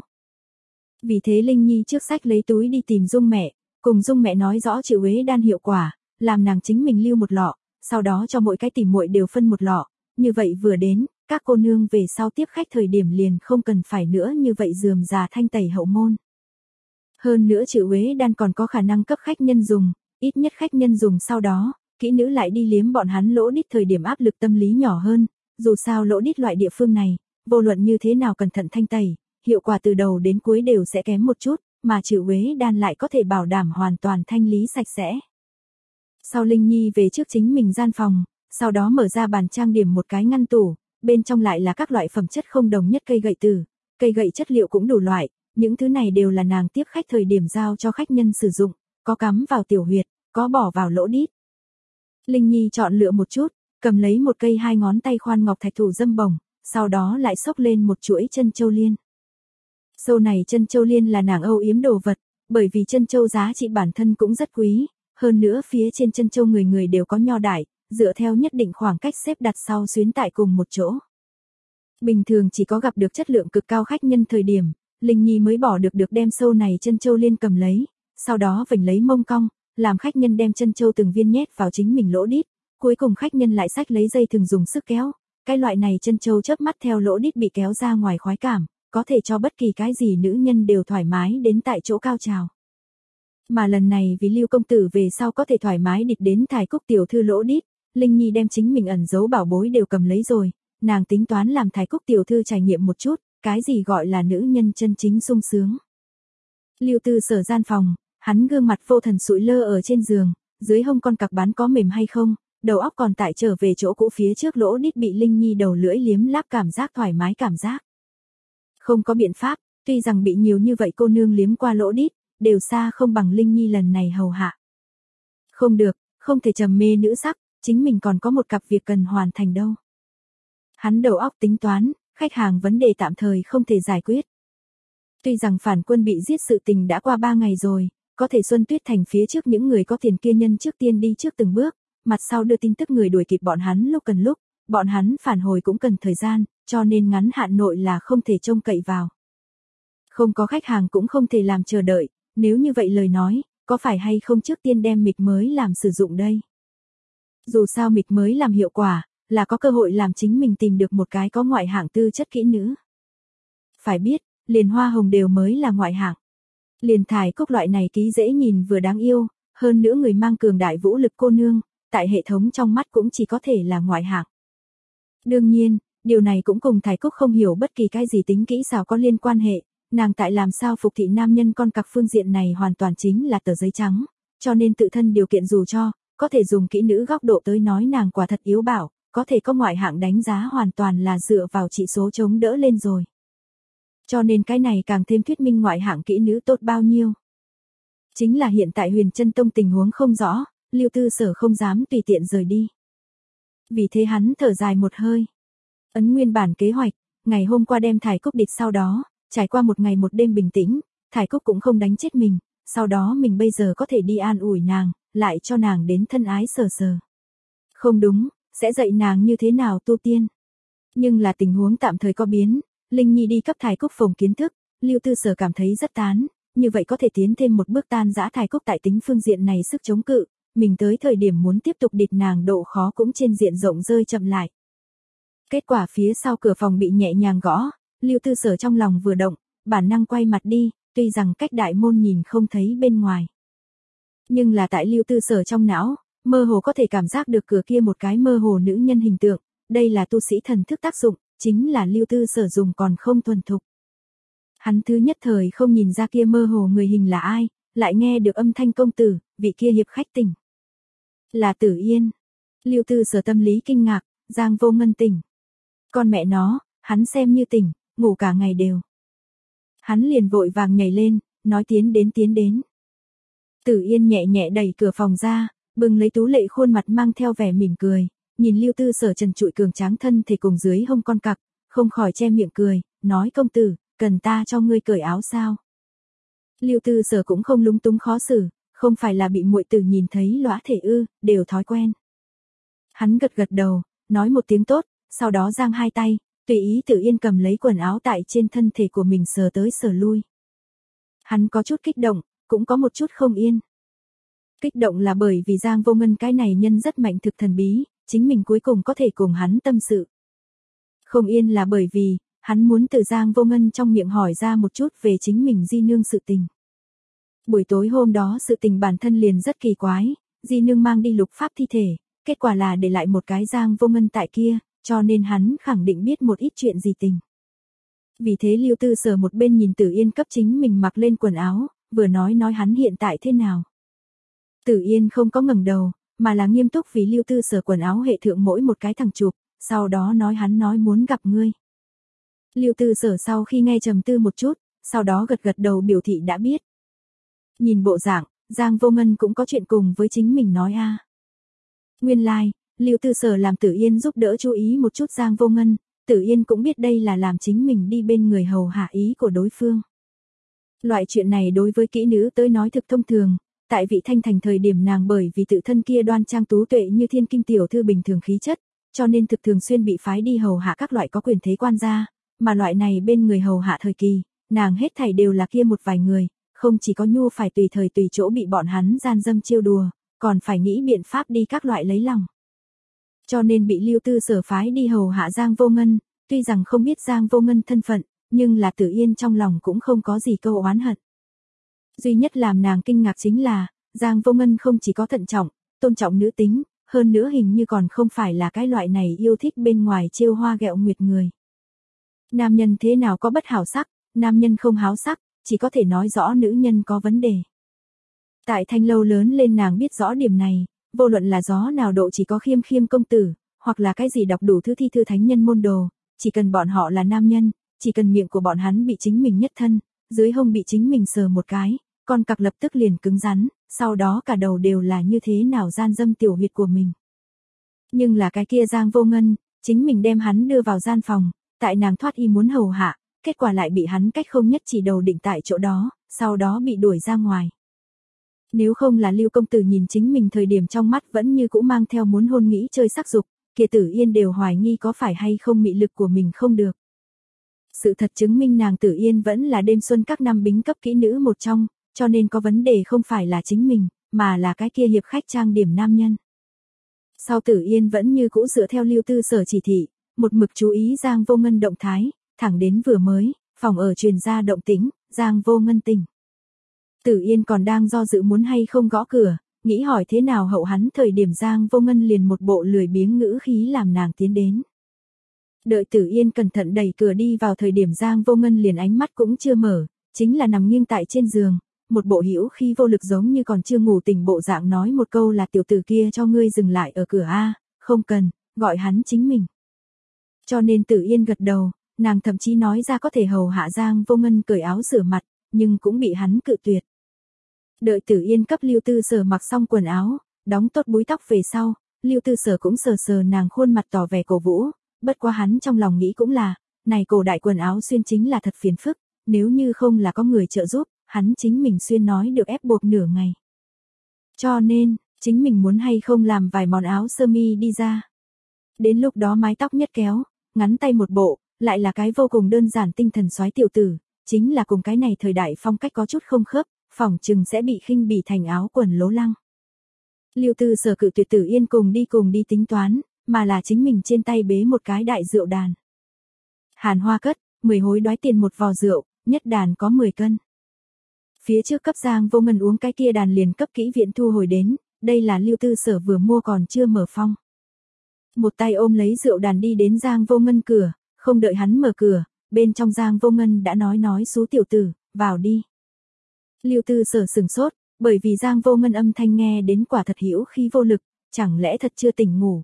Vì thế Linh Nhi trước sách lấy túi đi tìm Dung mẹ, cùng Dung mẹ nói rõ chịu uế đan hiệu quả, làm nàng chính mình lưu một lọ, sau đó cho mỗi cái tỉ muội đều phân một lọ, như vậy vừa đến, các cô nương về sau tiếp khách thời điểm liền không cần phải nữa như vậy rườm rà thanh tẩy hậu môn. Hơn nữa chịu uế đan còn có khả năng cấp khách nhân dùng, ít nhất khách nhân dùng sau đó, kỹ nữ lại đi liếm bọn hắn lỗ đít thời điểm áp lực tâm lý nhỏ hơn, dù sao lỗ đít loại địa phương này, vô luận như thế nào cẩn thận thanh tẩy, hiệu quả từ đầu đến cuối đều sẽ kém một chút, mà chịu uế đan lại có thể bảo đảm hoàn toàn thanh lý sạch sẽ. Sau Linh Nhi về trước chính mình gian phòng, sau đó mở ra bàn trang điểm một cái ngăn tủ, bên trong lại là các loại phẩm chất không đồng nhất cây gậy tử, cây gậy chất liệu cũng đủ loại, những thứ này đều là nàng tiếp khách thời điểm giao cho khách nhân sử dụng, có cắm vào tiểu huyệt, có bỏ vào lỗ đít. Linh Nhi chọn lựa một chút, cầm lấy một cây hai ngón tay khoan ngọc thạch thủ dâm bổng, sau đó lại xốc lên một chuỗi chân châu liên. Sau này chân châu liên là nàng âu yếm đồ vật, bởi vì chân châu giá trị bản thân cũng rất quý, hơn nữa phía trên chân châu người người đều có nho đại, dựa theo nhất định khoảng cách xếp đặt sau xuyến tại cùng một chỗ. Bình thường chỉ có gặp được chất lượng cực cao khách nhân thời điểm, Linh Nhi mới bỏ được được đem sâu này chân châu liên cầm lấy, sau đó vểnh lấy mông cong, làm khách nhân đem chân châu từng viên nhét vào chính mình lỗ đít, cuối cùng khách nhân lại xách lấy dây thường dùng sức kéo, cái loại này chân châu chớp mắt theo lỗ đít bị kéo ra ngoài khoái cảm, có thể cho bất kỳ cái gì nữ nhân đều thoải mái đến tại chỗ cao trào. Mà lần này vì Lưu công tử về sau có thể thoải mái địch đến Thải Cúc tiểu thư lỗ đít, Linh Nhi đem chính mình ẩn giấu bảo bối đều cầm lấy rồi, nàng tính toán làm Thải Cúc tiểu thư trải nghiệm một chút, cái gì gọi là nữ nhân chân chính sung sướng. Lưu Tư Sở gian phòng, hắn gương mặt vô thần sụi lơ ở trên giường, dưới hông con cặc bán có mềm hay không, đầu óc còn tại trở về chỗ cũ phía trước lỗ đít bị Linh Nhi đầu lưỡi liếm láp cảm giác thoải mái cảm giác. Không có biện pháp, tuy rằng bị nhiều như vậy cô nương liếm qua lỗ đít, đều xa không bằng Linh Nhi lần này hầu hạ. Không được, không thể trầm mê nữ sắc, chính mình còn có một cặp việc cần hoàn thành đâu. Hắn đầu óc tính toán, khách hàng vấn đề tạm thời không thể giải quyết. Tuy rằng phản quân bị giết sự tình đã qua ba ngày rồi, có thể Xuân Tuyết Thành phía trước những người có tiền kia nhân trước tiên đi trước từng bước, mặt sau đưa tin tức người đuổi kịp bọn hắn lúc cần lúc, bọn hắn phản hồi cũng cần thời gian, cho nên ngắn hạn nội là không thể trông cậy vào. Không có khách hàng cũng không thể làm chờ đợi, nếu như vậy lời nói, có phải hay không trước tiên đem mịch mới làm sử dụng đây? Dù sao mịch mới làm hiệu quả, là có cơ hội làm chính mình tìm được một cái có ngoại hạng tư chất kỹ nữ. Phải biết, liền Hoa Hồng đều mới là ngoại hạng. Liền Thải Cúc loại này ký dễ nhìn vừa đáng yêu, hơn nữa người mang cường đại vũ lực cô nương, tại hệ thống trong mắt cũng chỉ có thể là ngoại hạng. Đương nhiên, điều này cũng cùng Thải Cúc không hiểu bất kỳ cái gì tính kỹ xảo có liên quan hệ, nàng tại làm sao phục thị nam nhân con cặc phương diện này hoàn toàn chính là tờ giấy trắng, cho nên tự thân điều kiện dù cho, có thể dùng kỹ nữ góc độ tới nói nàng quả thật yếu bảo, có thể có ngoại hạng đánh giá hoàn toàn là dựa vào chỉ số chống đỡ lên rồi. Cho nên cái này càng thêm thuyết minh ngoại hạng kỹ nữ tốt bao nhiêu. Chính là hiện tại Huyền Chân Tông tình huống không rõ, Lưu Tư Sở không dám tùy tiện rời đi. Vì thế hắn thở dài một hơi. Ấn nguyên bản kế hoạch, ngày hôm qua đem Thải Cúc địch sau đó, trải qua một ngày một đêm bình tĩnh, Thải Cúc cũng không đánh chết mình, sau đó mình bây giờ có thể đi an ủi nàng, lại cho nàng đến thân ái sờ sờ. Không đúng, sẽ dạy nàng như thế nào tu tiên. Nhưng là tình huống tạm thời có biến, Linh Nhi đi cấp Thải Cúc phồng kiến thức, Lưu Tư Sở cảm thấy rất tán, như vậy có thể tiến thêm một bước tan rã Thải Cúc tại tính phương diện này sức chống cự, mình tới thời điểm muốn tiếp tục địch nàng độ khó cũng trên diện rộng rơi chậm lại. Kết quả phía sau cửa phòng bị nhẹ nhàng gõ, Lưu Tư Sở trong lòng vừa động, bản năng quay mặt đi, tuy rằng cách đại môn nhìn không thấy bên ngoài. Nhưng là tại Lưu Tư Sở trong não, mơ hồ có thể cảm giác được cửa kia một cái mơ hồ nữ nhân hình tượng, đây là tu sĩ thần thức tác dụng, chính là Lưu Tư Sở dùng còn không thuần thục. Hắn thứ nhất thời không nhìn ra kia mơ hồ người hình là ai, lại nghe được âm thanh công tử, vị kia hiệp khách tỉnh. Là Tử Yên. Lưu Tư Sở tâm lý kinh ngạc, Giang Vô Ngân tỉnh. Con mẹ nó, hắn xem như tỉnh, ngủ cả ngày đều. Hắn liền vội vàng nhảy lên, nói tiến đến tiến đến. Tử Yên nhẹ nhẹ đẩy cửa phòng ra, bừng lấy tú lệ khuôn mặt mang theo vẻ mỉm cười, nhìn Lưu Tư Sở trần trụi cường tráng thân thể cùng dưới hông con cặc, không khỏi che miệng cười, nói công tử, cần ta cho ngươi cởi áo sao? Lưu Tư Sở cũng không lúng túng khó xử, không phải là bị muội tử nhìn thấy lõa thể ư, đều thói quen. Hắn gật gật đầu, nói một tiếng tốt, sau đó giang hai tay, tùy ý Tử Yên cầm lấy quần áo tại trên thân thể của mình sờ tới sờ lui. Hắn có chút kích động, cũng có một chút không yên. Kích động là bởi vì Giang Vô Ngân cái này nhân rất mạnh thực thần bí, chính mình cuối cùng có thể cùng hắn tâm sự. Không yên là bởi vì, hắn muốn từ Giang Vô Ngân trong miệng hỏi ra một chút về chính mình di nương sự tình. Buổi tối hôm đó sự tình bản thân liền rất kỳ quái, di nương mang đi lục pháp thi thể, kết quả là để lại một cái Giang Vô Ngân tại kia, cho nên hắn khẳng định biết một ít chuyện gì tình. Vì thế Lưu Tư Sở một bên nhìn Tử Yên cấp chính mình mặc lên quần áo, vừa nói nói hắn hiện tại thế nào. Tử Yên không có ngẩng đầu, mà là nghiêm túc vì Lưu Tư Sở quần áo hệ thượng mỗi một cái thằng chụp, sau đó nói hắn nói muốn gặp ngươi. Lưu Tư Sở sau khi nghe trầm tư một chút, sau đó gật gật đầu biểu thị đã biết. Nhìn bộ dạng, Giang Vô Ngân cũng có chuyện cùng với chính mình nói a. À. Nguyên lai, like, Lưu Tư Sở làm Tử Yên giúp đỡ chú ý một chút Giang Vô Ngân, Tử Yên cũng biết đây là làm chính mình đi bên người hầu hạ ý của đối phương. Loại chuyện này đối với kỹ nữ tới nói thực thông thường, tại vị thanh thành thời điểm nàng bởi vì tự thân kia đoan trang tú tuệ như thiên kim tiểu thư bình thường khí chất, cho nên thực thường xuyên bị phái đi hầu hạ các loại có quyền thế quan gia, mà loại này bên người hầu hạ thời kỳ, nàng hết thảy đều là kia một vài người, không chỉ có nhu phải tùy thời tùy chỗ bị bọn hắn gian dâm chiêu đùa, còn phải nghĩ biện pháp đi các loại lấy lòng. Cho nên bị Lưu Tư Sở phái đi hầu hạ Giang Vô Ngân, tuy rằng không biết Giang Vô Ngân thân phận, nhưng là Tử Yên trong lòng cũng không có gì câu oán hận. Duy nhất làm nàng kinh ngạc chính là, Giang Vô Ngân không chỉ có thận trọng, tôn trọng nữ tính, hơn nữa hình như còn không phải là cái loại này yêu thích bên ngoài trêu hoa ghẹo nguyệt người. Nam nhân thế nào có bất hảo sắc, nam nhân không háo sắc, chỉ có thể nói rõ nữ nhân có vấn đề. Tại Thanh Lâu lớn lên nàng biết rõ điểm này, vô luận là gió nào độ chỉ có khiêm khiêm công tử, hoặc là cái gì đọc đủ thư thi thư thánh nhân môn đồ, chỉ cần bọn họ là nam nhân, chỉ cần miệng của bọn hắn bị chính mình nhất thân, dưới hông bị chính mình sờ một cái, con cặc lập tức liền cứng rắn, sau đó cả đầu đều là như thế nào gian dâm tiểu huyệt của mình. Nhưng là cái kia Giang Vô Ngân, chính mình đem hắn đưa vào gian phòng, tại nàng thoát y muốn hầu hạ, kết quả lại bị hắn cách không nhất chỉ đầu định tại chỗ đó, sau đó bị đuổi ra ngoài. Nếu không là Lưu công tử nhìn chính mình thời điểm trong mắt vẫn như cũ mang theo muốn hôn nghĩ chơi sắc dục, kia Tử Yên đều hoài nghi có phải hay không mị lực của mình không được. Sự thật chứng minh nàng Tử Yên vẫn là đêm xuân các năm bính cấp kỹ nữ một trong, cho nên có vấn đề không phải là chính mình, mà là cái kia hiệp khách trang điểm nam nhân. Sau Tử Yên vẫn như cũ dựa theo Lưu Tư Sở chỉ thị, một mực chú ý Giang Vô Ngân động thái, thẳng đến vừa mới, phòng ở truyền ra động tĩnh, Giang Vô Ngân tỉnh. Tử Yên còn đang do dự muốn hay không gõ cửa, nghĩ hỏi thế nào hậu hắn thời điểm Giang Vô Ngân liền một bộ lười biếng ngữ khí làm nàng tiến đến. Đợi Tử Yên cẩn thận đẩy cửa đi vào thời điểm Giang Vô Ngân liền ánh mắt cũng chưa mở, chính là nằm nghiêng tại trên giường, một bộ hữu khí vô lực giống như còn chưa ngủ tỉnh bộ dạng nói một câu là tiểu tử kia cho ngươi dừng lại ở cửa a, không cần, gọi hắn chính mình. Cho nên Tử Yên gật đầu, nàng thậm chí nói ra có thể hầu hạ Giang Vô Ngân cởi áo rửa mặt, nhưng cũng bị hắn cự tuyệt. Đợi Tử Yên cấp Lưu Tư Sở mặc xong quần áo, đóng tốt búi tóc về sau, Lưu Tư Sở cũng sờ sờ nàng khuôn mặt tỏ vẻ cổ vũ, bất quá hắn trong lòng nghĩ cũng là, này cổ đại quần áo xuyên chính là thật phiền phức, nếu như không là có người trợ giúp, hắn chính mình xuyên nói được ép buộc nửa ngày. Cho nên, chính mình muốn hay không làm vài món áo sơ mi đi ra. Đến lúc đó mái tóc nhất kéo, ngắn tay một bộ, lại là cái vô cùng đơn giản tinh thần soái tiểu tử, chính là cùng cái này thời đại phong cách có chút không khớp, phỏng chừng sẽ bị khinh bỉ thành áo quần lố lăng. Lưu Tư Sở cự tuyệt Tử Yên cùng đi cùng đi tính toán, mà là chính mình trên tay bế một cái đại rượu đàn. Hàn Hoa cất, mười hối đoái tiền một vò rượu, nhất đàn có mười cân. Phía trước cấp Giang Vô Ngân uống cái kia đàn liền cấp kỹ viện thu hồi đến, đây là Lưu Tư Sở vừa mua còn chưa mở phong. Một tay ôm lấy rượu đàn đi đến Giang Vô Ngân cửa, không đợi hắn mở cửa, bên trong Giang Vô Ngân đã nói nói xú tiểu tử, vào đi. Lưu Tư Sở sừng sốt, bởi vì Giang Vô Ngân âm thanh nghe đến quả thật hữu khí vô lực, chẳng lẽ thật chưa tỉnh ngủ.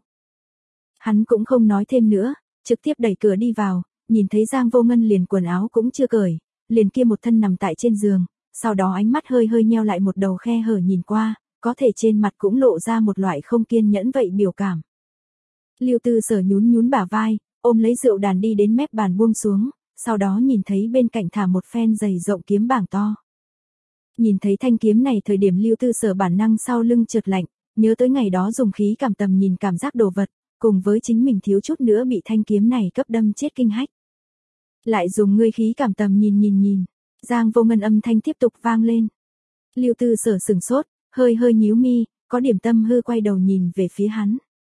Hắn cũng không nói thêm nữa, trực tiếp đẩy cửa đi vào, nhìn thấy Giang Vô Ngân liền quần áo cũng chưa cởi, liền kia một thân nằm tại trên giường, sau đó ánh mắt hơi hơi nheo lại một đầu khe hở nhìn qua, có thể trên mặt cũng lộ ra một loại không kiên nhẫn vậy biểu cảm. Lưu Tư Sở nhún nhún bả vai, ôm lấy rượu đàn đi đến mép bàn buông xuống, sau đó nhìn thấy bên cạnh thả một phen dày rộng kiếm bảng to. Nhìn thấy thanh kiếm này thời điểm Lưu Tư Sở bản năng sau lưng trượt lạnh, nhớ tới ngày đó dùng khí cảm tầm nhìn cảm giác đồ vật, cùng với chính mình thiếu chút nữa bị thanh kiếm này cấp đâm chết kinh hách. Lại dùng ngươi khí cảm tầm nhìn nhìn nhìn, Giang Vô Ngân âm thanh tiếp tục vang lên. Lưu Tư Sở sừng sốt, hơi hơi nhíu mi, có điểm tâm hư quay đầu nhìn về phía hắn.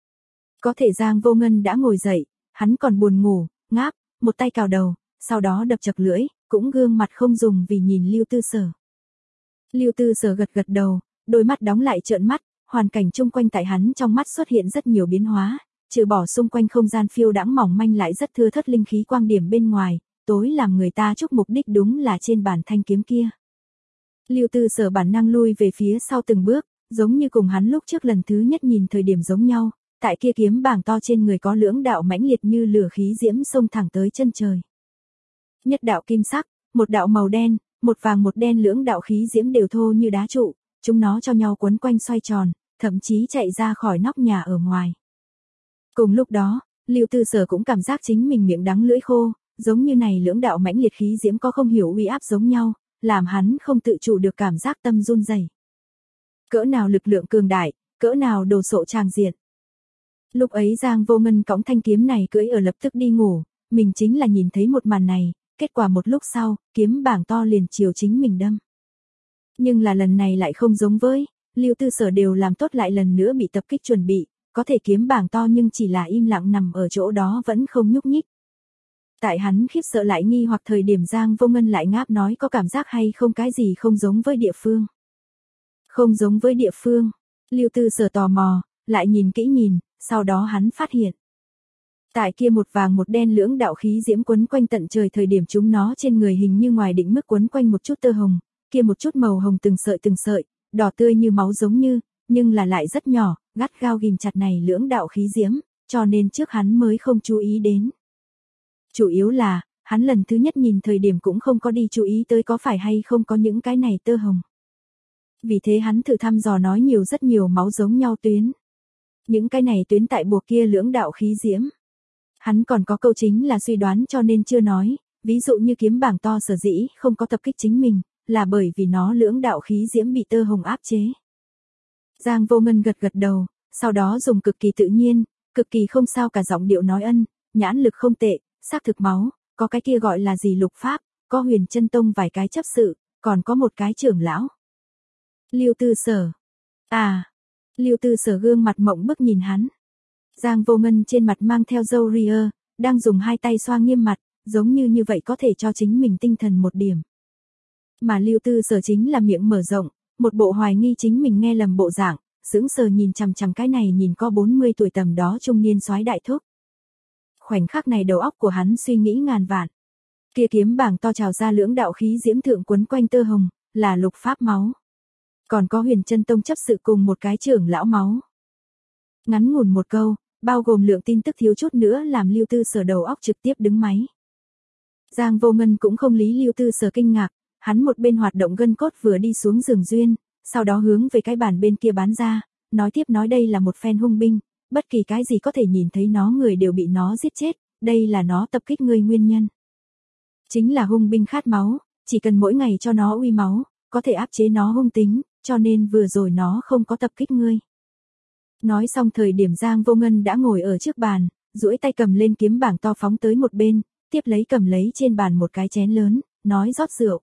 Có thể Giang Vô Ngân đã ngồi dậy, hắn còn buồn ngủ, ngáp, một tay cào đầu, sau đó đập chật lưỡi, cũng gương mặt không dùng vì nhìn Lưu Tư Sở. Lưu Tư Sở gật gật đầu, đôi mắt đóng lại trợn mắt, hoàn cảnh chung quanh tại hắn trong mắt xuất hiện rất nhiều biến hóa, trừ bỏ xung quanh không gian phiêu đãng mỏng manh lại rất thưa thớt linh khí quang điểm bên ngoài, tối làm người ta chúc mục đích đúng là trên bàn thanh kiếm kia. Lưu Tư Sở bản năng lui về phía sau từng bước, giống như cùng hắn lúc trước lần thứ nhất nhìn thời điểm giống nhau, tại kia kiếm bảng to trên người có lưỡng đạo mãnh liệt như lửa khí diễm xông thẳng tới chân trời. Nhất đạo kim sắc, một đạo màu đen, một vàng một đen lưỡng đạo khí diễm đều thô như đá trụ, chúng nó cho nhau quấn quanh xoay tròn, thậm chí chạy ra khỏi nóc nhà ở ngoài. Cùng lúc đó, Lưu Tư Sở cũng cảm giác chính mình miệng đắng lưỡi khô, giống như này lưỡng đạo mãnh liệt khí diễm có không hiểu uy áp giống nhau, làm hắn không tự chủ được cảm giác tâm run rẩy. Cỡ nào lực lượng cường đại, cỡ nào đồ sộ tràng diện. Lúc ấy Giang Vô Ngân cõng thanh kiếm này cưỡi ở lập tức đi ngủ, mình chính là nhìn thấy một màn này, kết quả một lúc sau, kiếm bảng to liền chiều chính mình đâm. Nhưng là lần này lại không giống với, Lưu Tư Sở đều làm tốt lại lần nữa bị tập kích chuẩn bị, có thể kiếm bảng to nhưng chỉ là im lặng nằm ở chỗ đó vẫn không nhúc nhích. Tại hắn khiếp sợ lại nghi hoặc thời điểm Giang Vô Ngân lại ngáp nói có cảm giác hay không cái gì không giống với địa phương. Không giống với địa phương, Lưu Tư Sở tò mò, lại nhìn kỹ nhìn, sau đó hắn phát hiện. Tại kia một vàng một đen lưỡng đạo khí diễm quấn quanh tận trời thời điểm chúng nó trên người hình như ngoài định mức quấn quanh một chút tơ hồng, kia một chút màu hồng từng sợi từng sợi, đỏ tươi như máu giống như, nhưng là lại rất nhỏ, gắt gao ghim chặt này lưỡng đạo khí diễm, cho nên trước hắn mới không chú ý đến. Chủ yếu là, hắn lần thứ nhất nhìn thời điểm cũng không có đi chú ý tới có phải hay không có những cái này tơ hồng. Vì thế hắn thử thăm dò nói nhiều rất nhiều máu giống nhau tuyến. Những cái này tuyến tại buộc kia lưỡng đạo khí diễm. Hắn còn có câu chính là suy đoán cho nên chưa nói, ví dụ như kiếm bảng to sở dĩ không có tập kích chính mình, là bởi vì nó lưỡng đạo khí diễm bị tơ hồng áp chế. Giang Vô Ngân gật gật đầu, sau đó dùng cực kỳ tự nhiên, cực kỳ không sao cả giọng điệu nói ân, nhãn lực không tệ, xác thực máu, có cái kia gọi là gì lục pháp, có Huyền Chân Tông vài cái chấp sự, còn có một cái trưởng lão. Lưu Tư Sở. À. Lưu Tư Sở gương mặt mộng bức nhìn hắn. Giang Vô Ngân trên mặt mang theo râu ria, đang dùng hai tay xoa nghiêm mặt, giống như như vậy có thể cho chính mình tinh thần một điểm. Mà Lưu Tư Sở chính là miệng mở rộng, một bộ hoài nghi chính mình nghe lầm bộ dạng, sững sờ nhìn chằm chằm cái này nhìn có bốn mươi tuổi tầm đó trung niên soái đại thúc. Khoảnh khắc này đầu óc của hắn suy nghĩ ngàn vạn. Kia kiếm bảng to trào ra lưỡng đạo khí diễm thượng quấn quanh tơ hồng, là lục pháp máu. Còn có Huyền Chân Tông chấp sự cùng một cái trưởng lão máu. Ngắn ngủn một câu, bao gồm lượng tin tức thiếu chút nữa làm Lưu Tư Sở đầu óc trực tiếp đứng máy. Giang Vô Ngân cũng không lý Lưu Tư Sở kinh ngạc, hắn một bên hoạt động gân cốt vừa đi xuống giường duyên, sau đó hướng về cái bàn bên kia bán ra, nói tiếp nói đây là một phen hung binh, bất kỳ cái gì có thể nhìn thấy nó người đều bị nó giết chết, đây là nó tập kích ngươi nguyên nhân. Chính là hung binh khát máu, chỉ cần mỗi ngày cho nó uy máu, có thể áp chế nó hung tính, cho nên vừa rồi nó không có tập kích ngươi. Nói xong thời điểm Giang Vô Ngân đã ngồi ở trước bàn, duỗi tay cầm lên kiếm bảng to phóng tới một bên, tiếp lấy cầm lấy trên bàn một cái chén lớn, nói rót rượu.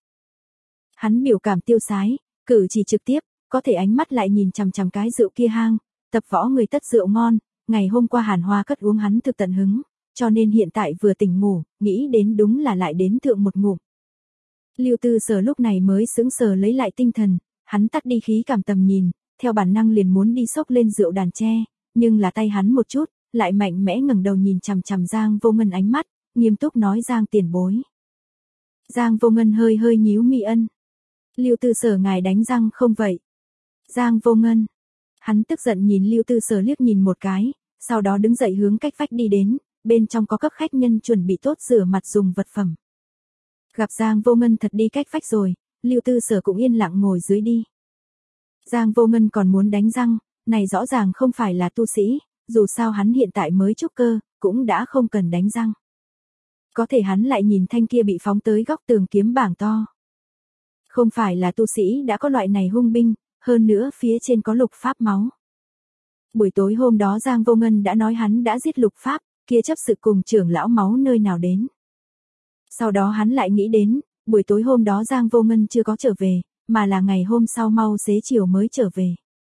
Hắn biểu cảm tiêu sái, cử chỉ trực tiếp, có thể ánh mắt lại nhìn chằm chằm cái rượu kia hang, tập võ người tất rượu ngon, ngày hôm qua Hàn Hoa cất uống hắn thực tận hứng, cho nên hiện tại vừa tỉnh ngủ, nghĩ đến đúng là lại đến thượng một ngụm. Lưu Tư Sở lúc này mới sững sờ lấy lại tinh thần, hắn tắt đi khí cảm tầm nhìn, theo bản năng liền muốn đi xốc lên rượu đàn tre, nhưng là tay hắn một chút, lại mạnh mẽ ngẩng đầu nhìn chằm chằm Giang Vô Ngân ánh mắt, nghiêm túc nói Giang tiền bối. Giang Vô Ngân hơi hơi nhíu mi ân. Lưu Tư Sở ngài đánh răng không vậy? Giang Vô Ngân. Hắn tức giận nhìn Lưu Tư Sở liếc nhìn một cái, sau đó đứng dậy hướng cách vách đi đến, bên trong có cấp khách nhân chuẩn bị tốt rửa mặt dùng vật phẩm. Gặp Giang Vô Ngân thật đi cách vách rồi, Lưu Tư Sở cũng yên lặng ngồi dưới đi. Giang Vô Ngân còn muốn đánh răng, này rõ ràng không phải là tu sĩ, dù sao hắn hiện tại mới trúc cơ, cũng đã không cần đánh răng. Có thể hắn lại nhìn thanh kia bị phóng tới góc tường kiếm bảng to. Không phải là tu sĩ đã có loại này hung binh, hơn nữa phía trên có lục pháp máu. Buổi tối hôm đó Giang Vô Ngân đã nói hắn đã giết lục pháp, kia chấp sự cùng trưởng lão máu nơi nào đến. Sau đó hắn lại nghĩ đến, buổi tối hôm đó Giang Vô Ngân chưa có trở về, mà là ngày hôm sau mau xế chiều mới trở về.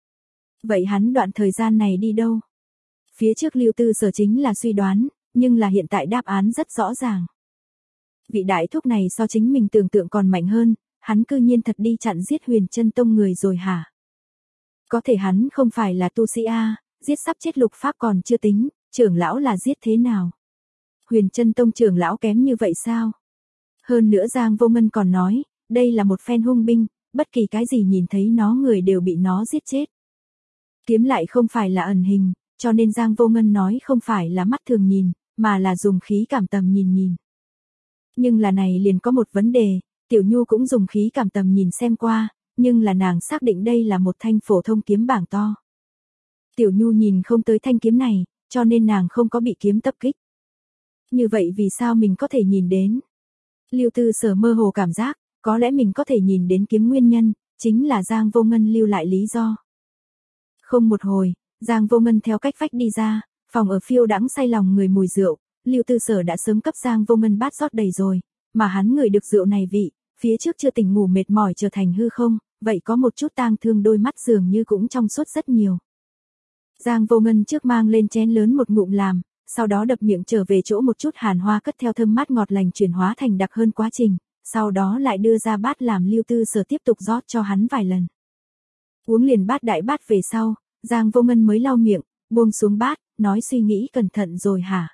Vậy hắn đoạn thời gian này đi đâu? Phía trước Lưu Tư Sở chính là suy đoán, nhưng là hiện tại đáp án rất rõ ràng. Vị đại thúc này so chính mình tưởng tượng còn mạnh hơn, hắn cư nhiên thật đi chặn giết Huyền Chân Tông người rồi hả? Có thể hắn không phải là tu sĩ a, giết sắp chết lục pháp còn chưa tính, trưởng lão là giết thế nào? Huyền Chân Tông trưởng lão kém như vậy sao? Hơn nữa Giang Vô Ngân còn nói, đây là một phen hung binh, bất kỳ cái gì nhìn thấy nó người đều bị nó giết chết. Kiếm lại không phải là ẩn hình, cho nên Giang Vô Ngân nói không phải là mắt thường nhìn, mà là dùng khí cảm tầm nhìn nhìn. Nhưng là này liền có một vấn đề, Tiểu Nhu cũng dùng khí cảm tầm nhìn xem qua, nhưng là nàng xác định đây là một thanh phổ thông kiếm bảng to. Tiểu Nhu nhìn không tới thanh kiếm này, cho nên nàng không có bị kiếm tập kích. Như vậy vì sao mình có thể nhìn đến? Lưu Tư Sở mơ hồ cảm giác, có lẽ mình có thể nhìn đến kiếm nguyên nhân, chính là Giang Vô Ngân lưu lại lý do. Không một hồi, Giang Vô Ngân theo cách vách đi ra, phòng ở phiêu đãng say lòng người mùi rượu, Lưu Tư Sở đã sớm cấp Giang Vô Ngân bát rót đầy rồi, mà hắn ngửi được rượu này vị, phía trước chưa tỉnh ngủ mệt mỏi trở thành hư không, vậy có một chút tang thương đôi mắt dường như cũng trong suốt rất nhiều. Giang Vô Ngân trước mang lên chén lớn một ngụm làm, sau đó đập miệng trở về chỗ một chút hàn hoa cất theo thơm mát ngọt lành chuyển hóa thành đặc hơn quá trình, sau đó lại đưa ra bát làm Lưu Tư Sở tiếp tục rót cho hắn vài lần. Uống liền bát đại bát về sau, Giang Vô Ngân mới lau miệng, buông xuống bát, nói suy nghĩ cẩn thận rồi hả?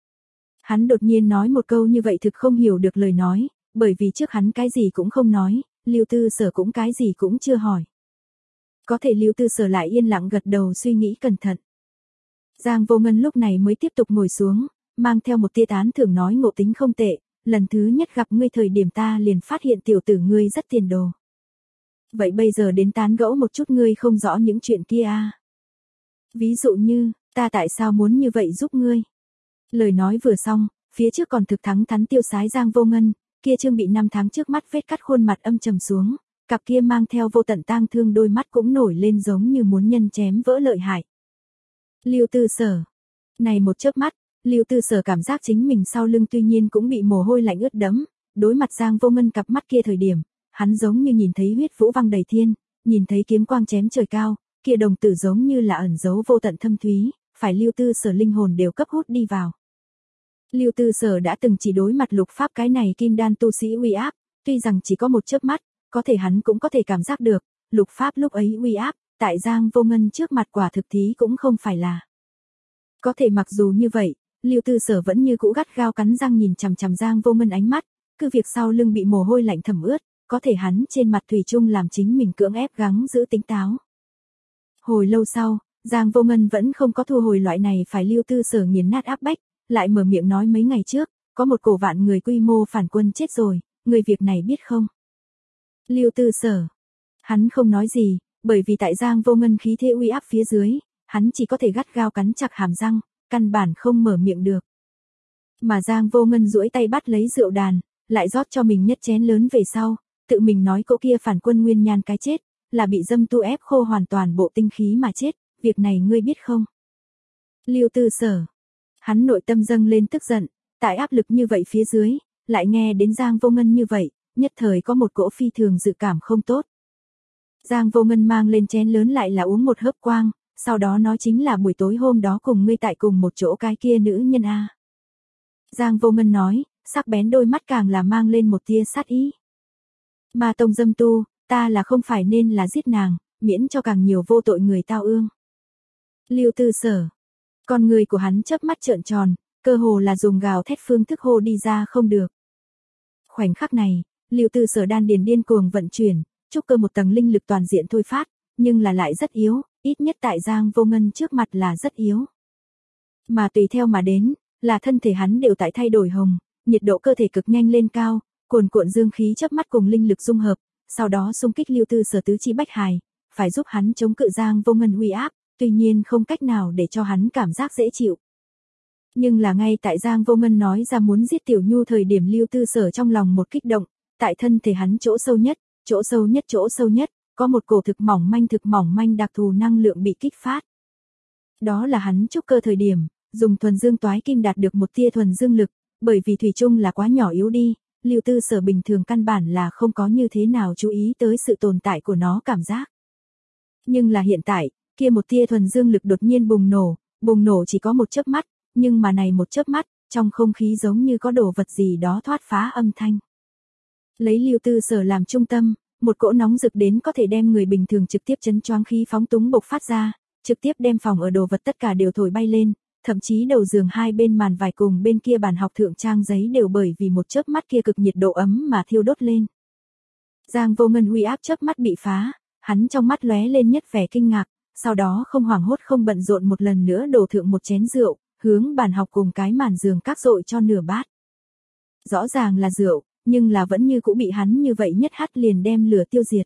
Hắn đột nhiên nói một câu như vậy thực không hiểu được lời nói, bởi vì trước hắn cái gì cũng không nói, Lưu Tư Sở cũng cái gì cũng chưa hỏi. Có thể Lưu Tư Sở lại yên lặng gật đầu suy nghĩ cẩn thận. Giang Vô Ngân lúc này mới tiếp tục ngồi xuống, mang theo một tia tán thưởng nói ngộ tính không tệ, lần thứ nhất gặp ngươi thời điểm ta liền phát hiện tiểu tử ngươi rất tiền đồ. Vậy bây giờ đến tán gẫu một chút ngươi không rõ những chuyện kia à? Ví dụ như, ta tại sao muốn như vậy giúp ngươi? Lời nói vừa xong, phía trước còn thực thắng thắn tiêu sái Giang Vô Ngân, kia trương bị năm tháng trước mắt vết cắt khuôn mặt âm trầm xuống, cặp kia mang theo vô tận tang thương đôi mắt cũng nổi lên giống như muốn nhân chém vỡ lợi hại. Lưu Tư Sở. Này một chớp mắt, Lưu Tư Sở cảm giác chính mình sau lưng tuy nhiên cũng bị mồ hôi lạnh ướt đẫm, đối mặt Giang Vô Ngân cặp mắt kia thời điểm, hắn giống như nhìn thấy huyết vũ văng đầy thiên, nhìn thấy kiếm quang chém trời cao, kia đồng tử giống như là ẩn giấu vô tận thâm thúy, phải Lưu Tư Sở linh hồn đều cấp hút đi vào. Lưu Tư Sở đã từng chỉ đối mặt lục pháp cái này kim đan tu sĩ uy áp, tuy rằng chỉ có một chớp mắt, có thể hắn cũng có thể cảm giác được, lục pháp lúc ấy uy áp, tại Giang Vô Ngân trước mặt quả thực thí cũng không phải là. Có thể mặc dù như vậy, Lưu Tư Sở vẫn như cũ gắt gao cắn răng nhìn chằm chằm Giang Vô Ngân ánh mắt, cứ việc sau lưng bị mồ hôi lạnh thẩm ướt, có thể hắn trên mặt thủy chung làm chính mình cưỡng ép gắng giữ tỉnh táo. Hồi lâu sau, Giang Vô Ngân vẫn không có thu hồi loại này phải Lưu Tư Sở nghiền nát áp bách, lại mở miệng nói mấy ngày trước, có một cổ vạn người quy mô phản quân chết rồi, người việc này biết không? Lưu Tư Sở. Hắn không nói gì, bởi vì tại Giang Vô Ngân khí thế uy áp phía dưới, hắn chỉ có thể gắt gao cắn chặt hàm răng, căn bản không mở miệng được. Mà Giang Vô Ngân duỗi tay bắt lấy rượu đàn, lại rót cho mình nhất chén lớn về sau, tự mình nói cậu kia phản quân nguyên nhan cái chết, là bị dâm tu ép khô hoàn toàn bộ tinh khí mà chết, việc này ngươi biết không? Lưu Tư Sở. Hắn nội tâm dâng lên tức giận, tại áp lực như vậy phía dưới, lại nghe đến Giang Vô Ngân như vậy, nhất thời có một cỗ phi thường dự cảm không tốt. Giang Vô Ngân mang lên chén lớn lại là uống một hớp quang, sau đó nói chính là buổi tối hôm đó cùng ngươi tại cùng một chỗ cái kia nữ nhân a. Giang Vô Ngân nói, sắc bén đôi mắt càng là mang lên một tia sát ý. Ma tông dâm tu, ta là không phải nên là giết nàng, miễn cho càng nhiều vô tội người tao ương. Lưu Tư Sở. Con người của hắn chớp mắt trợn tròn, cơ hồ là dùng gào thét phương thức hô đi ra không được. Khoảnh khắc này, Lưu Tư Sở đan điền điên cuồng vận chuyển, trúc cơ một tầng linh lực toàn diện thôi phát, nhưng là lại rất yếu, ít nhất tại Giang Vô Ngân trước mặt là rất yếu. Mà tùy theo mà đến, là thân thể hắn đều tại thay đổi hồng, nhiệt độ cơ thể cực nhanh lên cao, cuồn cuộn dương khí chớp mắt cùng linh lực dung hợp, sau đó xung kích Lưu Tư Sở tứ chi bách hài, phải giúp hắn chống cự Giang Vô Ngân uy áp, tuy nhiên không cách nào để cho hắn cảm giác dễ chịu. Nhưng là ngay tại Giang Vô Ngân nói ra muốn giết Tiểu Nhu thời điểm Lưu Tư Sở trong lòng một kích động, tại thân thể hắn chỗ sâu nhất, chỗ sâu nhất chỗ sâu nhất, có một cổ thực mỏng manh thực mỏng manh đặc thù năng lượng bị kích phát. Đó là hắn trúc cơ thời điểm, dùng thuần dương toái kim đạt được một tia thuần dương lực, bởi vì thủy chung là quá nhỏ yếu đi, Lưu Tư Sở bình thường căn bản là không có như thế nào chú ý tới sự tồn tại của nó cảm giác. Nhưng là hiện tại, kia một tia thuần dương lực đột nhiên bùng nổ, bùng nổ chỉ có một chớp mắt, nhưng mà này một chớp mắt, trong không khí giống như có đồ vật gì đó thoát phá âm thanh. Lấy Lưu Tư Sở làm trung tâm, một cỗ nóng rực đến có thể đem người bình thường trực tiếp chấn choáng khí phóng túng bộc phát ra, trực tiếp đem phòng ở đồ vật tất cả đều thổi bay lên, thậm chí đầu giường hai bên màn vải cùng bên kia bàn học thượng trang giấy đều bởi vì một chớp mắt kia cực nhiệt độ ấm mà thiêu đốt lên. Giang Vô Ngân uy áp chớp mắt bị phá, hắn trong mắt lóe lên nhất vẻ kinh ngạc, sau đó không hoảng hốt không bận rộn một lần nữa đổ thượng một chén rượu, hướng bàn học cùng cái màn giường các dội cho nửa bát. Rõ ràng là rượu, nhưng là vẫn như cũng bị hắn như vậy nhất hắt liền đem lửa tiêu diệt.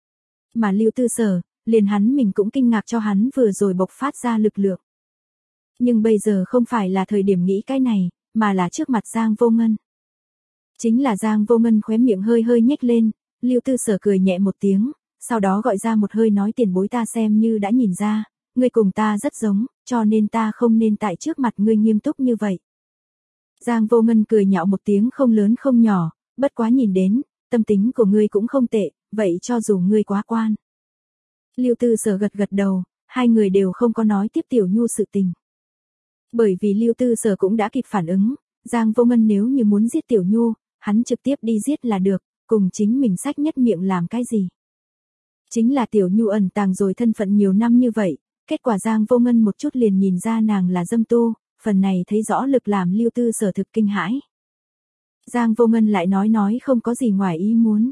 Mà Lưu Tư Sở, liền hắn mình cũng kinh ngạc cho hắn vừa rồi bộc phát ra lực lượng. Nhưng bây giờ không phải là thời điểm nghĩ cái này, mà là trước mặt Giang Vô Ngân. Chính là Giang Vô Ngân khóe miệng hơi hơi nhếch lên, Lưu Tư Sở cười nhẹ một tiếng, sau đó gọi ra một hơi nói tiền bối ta xem như đã nhìn ra, ngươi cùng ta rất giống, cho nên ta không nên tại trước mặt ngươi nghiêm túc như vậy. Giang Vô Ngân cười nhạo một tiếng không lớn không nhỏ, bất quá nhìn đến, tâm tính của ngươi cũng không tệ, vậy cho dù ngươi quá quan. Lưu Tư Sở gật gật đầu, hai người đều không có nói tiếp Tiểu Nhu sự tình. Bởi vì Lưu Tư Sở cũng đã kịp phản ứng, Giang Vô Ngân nếu như muốn giết Tiểu Nhu, hắn trực tiếp đi giết là được, cùng chính mình sách nhất miệng làm cái gì. Chính là Tiểu Nhu ẩn tàng rồi thân phận nhiều năm như vậy, kết quả Giang Vô Ngân một chút liền nhìn ra nàng là dâm tu, phần này thấy rõ lực làm Lưu Tư Sở thực kinh hãi. Giang Vô Ngân lại nói nói không có gì ngoài ý muốn.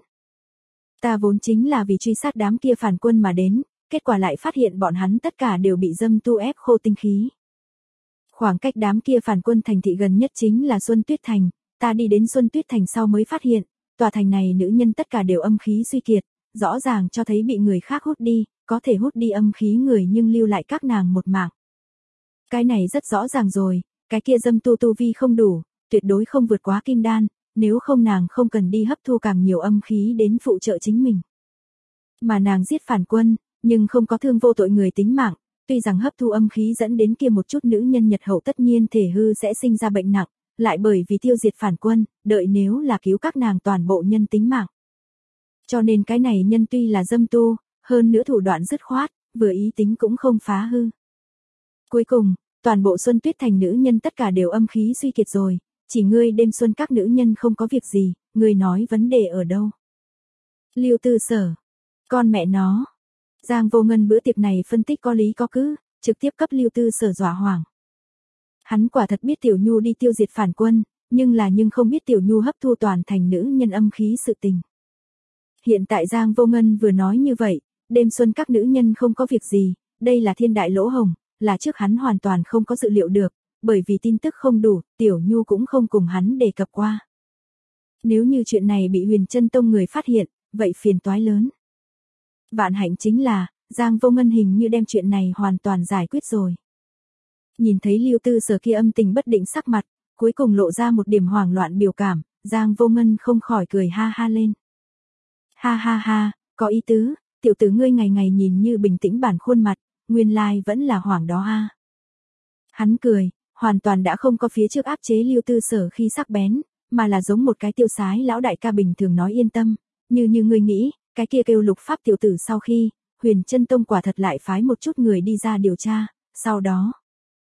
Ta vốn chính là vì truy sát đám kia phản quân mà đến, kết quả lại phát hiện bọn hắn tất cả đều bị dâm tu ép khô tinh khí. Khoảng cách đám kia phản quân thành thị gần nhất chính là Xuân Tuyết Thành, ta đi đến Xuân Tuyết Thành sau mới phát hiện, tòa thành này nữ nhân tất cả đều âm khí suy kiệt, rõ ràng cho thấy bị người khác hút đi, có thể hút đi âm khí người nhưng lưu lại các nàng một mạng. Cái này rất rõ ràng rồi, cái kia dâm tu tu vi không đủ, tuyệt đối không vượt quá kim đan, nếu không nàng không cần đi hấp thu càng nhiều âm khí đến phụ trợ chính mình. Mà nàng giết phản quân, nhưng không có thương vô tội người tính mạng, tuy rằng hấp thu âm khí dẫn đến kia một chút nữ nhân nhật hậu tất nhiên thể hư sẽ sinh ra bệnh nặng, lại bởi vì tiêu diệt phản quân, đợi nếu là cứu các nàng toàn bộ nhân tính mạng. Cho nên cái này nhân tuy là dâm tu, hơn nữa thủ đoạn dứt khoát, vừa ý tính cũng không phá hư. Cuối cùng, toàn bộ Xuân Tuyết Thành nữ nhân tất cả đều âm khí suy kiệt rồi, chỉ ngươi đêm xuân các nữ nhân không có việc gì, ngươi nói vấn đề ở đâu. Lưu Tư Sở, con mẹ nó. Giang Vô Ngân bữa tiệc này phân tích có lý có cứ, trực tiếp cấp Lưu Tư Sở dọa hoảng. Hắn quả thật biết Tiểu Nhu đi tiêu diệt phản quân, nhưng là nhưng không biết Tiểu Nhu hấp thu toàn thành nữ nhân âm khí sự tình. Hiện tại Giang Vô Ngân vừa nói như vậy, đêm xuân các nữ nhân không có việc gì, đây là thiên đại lỗ hồng, là trước hắn hoàn toàn không có dự liệu được, bởi vì tin tức không đủ, Tiểu Nhu cũng không cùng hắn đề cập qua. Nếu như chuyện này bị Huyền Chân Tông người phát hiện, vậy phiền toái lớn. Vạn hạnh chính là, Giang Vô Ngân hình như đem chuyện này hoàn toàn giải quyết rồi. Nhìn thấy Lưu Tư Sở kia âm tình bất định sắc mặt, cuối cùng lộ ra một điểm hoảng loạn biểu cảm, Giang Vô Ngân không khỏi cười ha ha lên. Ha ha ha, có ý tứ, tiểu tử ngươi ngày ngày nhìn như bình tĩnh bản khuôn mặt, nguyên lai vẫn là hoảng đó ha. Hắn cười, hoàn toàn đã không có phía trước áp chế Lưu Tư Sở khi sắc bén, mà là giống một cái tiêu sái lão đại ca bình thường nói yên tâm, như như ngươi nghĩ, cái kia kêu Lục Pháp tiểu tử sau khi, Huyền Chân Tông quả thật lại phái một chút người đi ra điều tra, sau đó.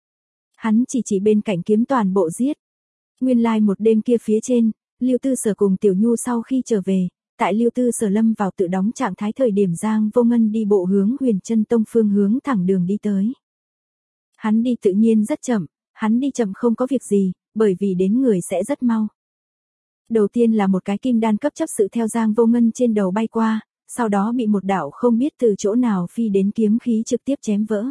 Hắn chỉ chỉ bên cạnh kiếm toàn bộ giết. Nguyên lai like một đêm kia phía trên, Lưu Tư Sở cùng Tiểu Nhu sau khi trở về, tại Lưu Tư Sở lâm vào tự đóng trạng thái thời điểm Giang Vô Ngân đi bộ hướng Huyền Chân Tông phương hướng thẳng đường đi tới. Hắn đi tự nhiên rất chậm, hắn đi chậm không có việc gì, bởi vì đến người sẽ rất mau. Đầu tiên là một cái kim đan cấp chấp sự theo Giang Vô Ngân trên đầu bay qua, sau đó bị một đạo không biết từ chỗ nào phi đến kiếm khí trực tiếp chém vỡ.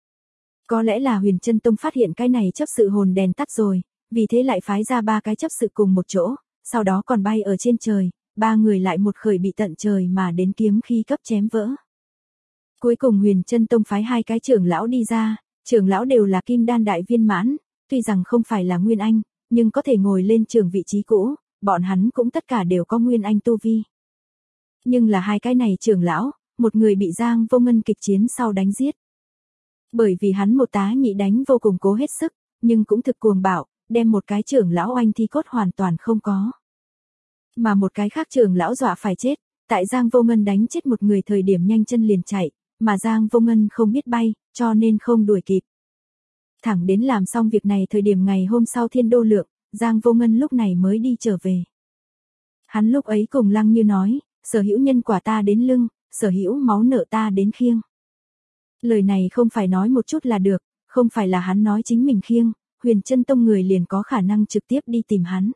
Có lẽ là Huyền Chân Tông phát hiện cái này chấp sự hồn đèn tắt rồi, vì thế lại phái ra ba cái chấp sự cùng một chỗ, sau đó còn bay ở trên trời, ba người lại một khởi bị tận trời mà đến kiếm khí cấp chém vỡ. Cuối cùng Huyền Chân Tông phái hai cái trưởng lão đi ra, trưởng lão đều là kim đan đại viên mãn, tuy rằng không phải là nguyên anh, nhưng có thể ngồi lên trưởng vị trí cũ, bọn hắn cũng tất cả đều có nguyên anh tu vi. Nhưng là hai cái này trưởng lão, một người bị Giang Vô Ngân kịch chiến sau đánh giết. Bởi vì hắn một tá nhị đánh vô cùng cố hết sức, nhưng cũng thực cuồng bạo, đem một cái trưởng lão oanh thi cốt hoàn toàn không có. Mà một cái khác trưởng lão dọa phải chết, tại Giang Vô Ngân đánh chết một người thời điểm nhanh chân liền chạy, mà Giang Vô Ngân không biết bay, cho nên không đuổi kịp. Thẳng đến làm xong việc này thời điểm ngày hôm sau thiên đô lượng, Giang Vô Ngân lúc này mới đi trở về. Hắn lúc ấy cùng Lăng Như nói, sở hữu nhân quả ta đến lưng, sở hữu máu nợ ta đến khiêng. Lời này không phải nói một chút là được, không phải là hắn nói chính mình khiêng, Huyền Chân Tông người liền có khả năng trực tiếp đi tìm hắn.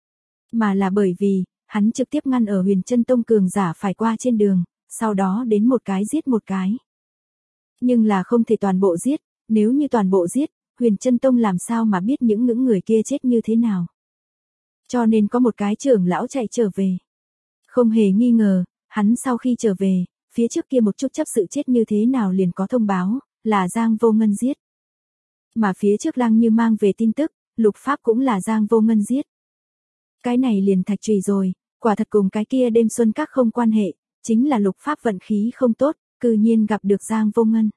Mà là bởi vì, hắn trực tiếp ngăn ở Huyền Chân Tông cường giả phải qua trên đường, sau đó đến một cái giết một cái. Nhưng là không thể toàn bộ giết, nếu như toàn bộ giết, Huyền Chân Tông làm sao mà biết những những người kia chết như thế nào. Cho nên có một cái trưởng lão chạy trở về. Không hề nghi ngờ, hắn sau khi trở về, phía trước kia một chút chấp sự chết như thế nào liền có thông báo, là Giang Vô Ngân giết. Mà phía trước Lăng Như mang về tin tức, Lục Pháp cũng là Giang Vô Ngân giết. Cái này liền thạch trùy rồi, quả thật cùng cái kia đêm xuân các không quan hệ, chính là Lục Pháp vận khí không tốt, cư nhiên gặp được Giang Vô Ngân.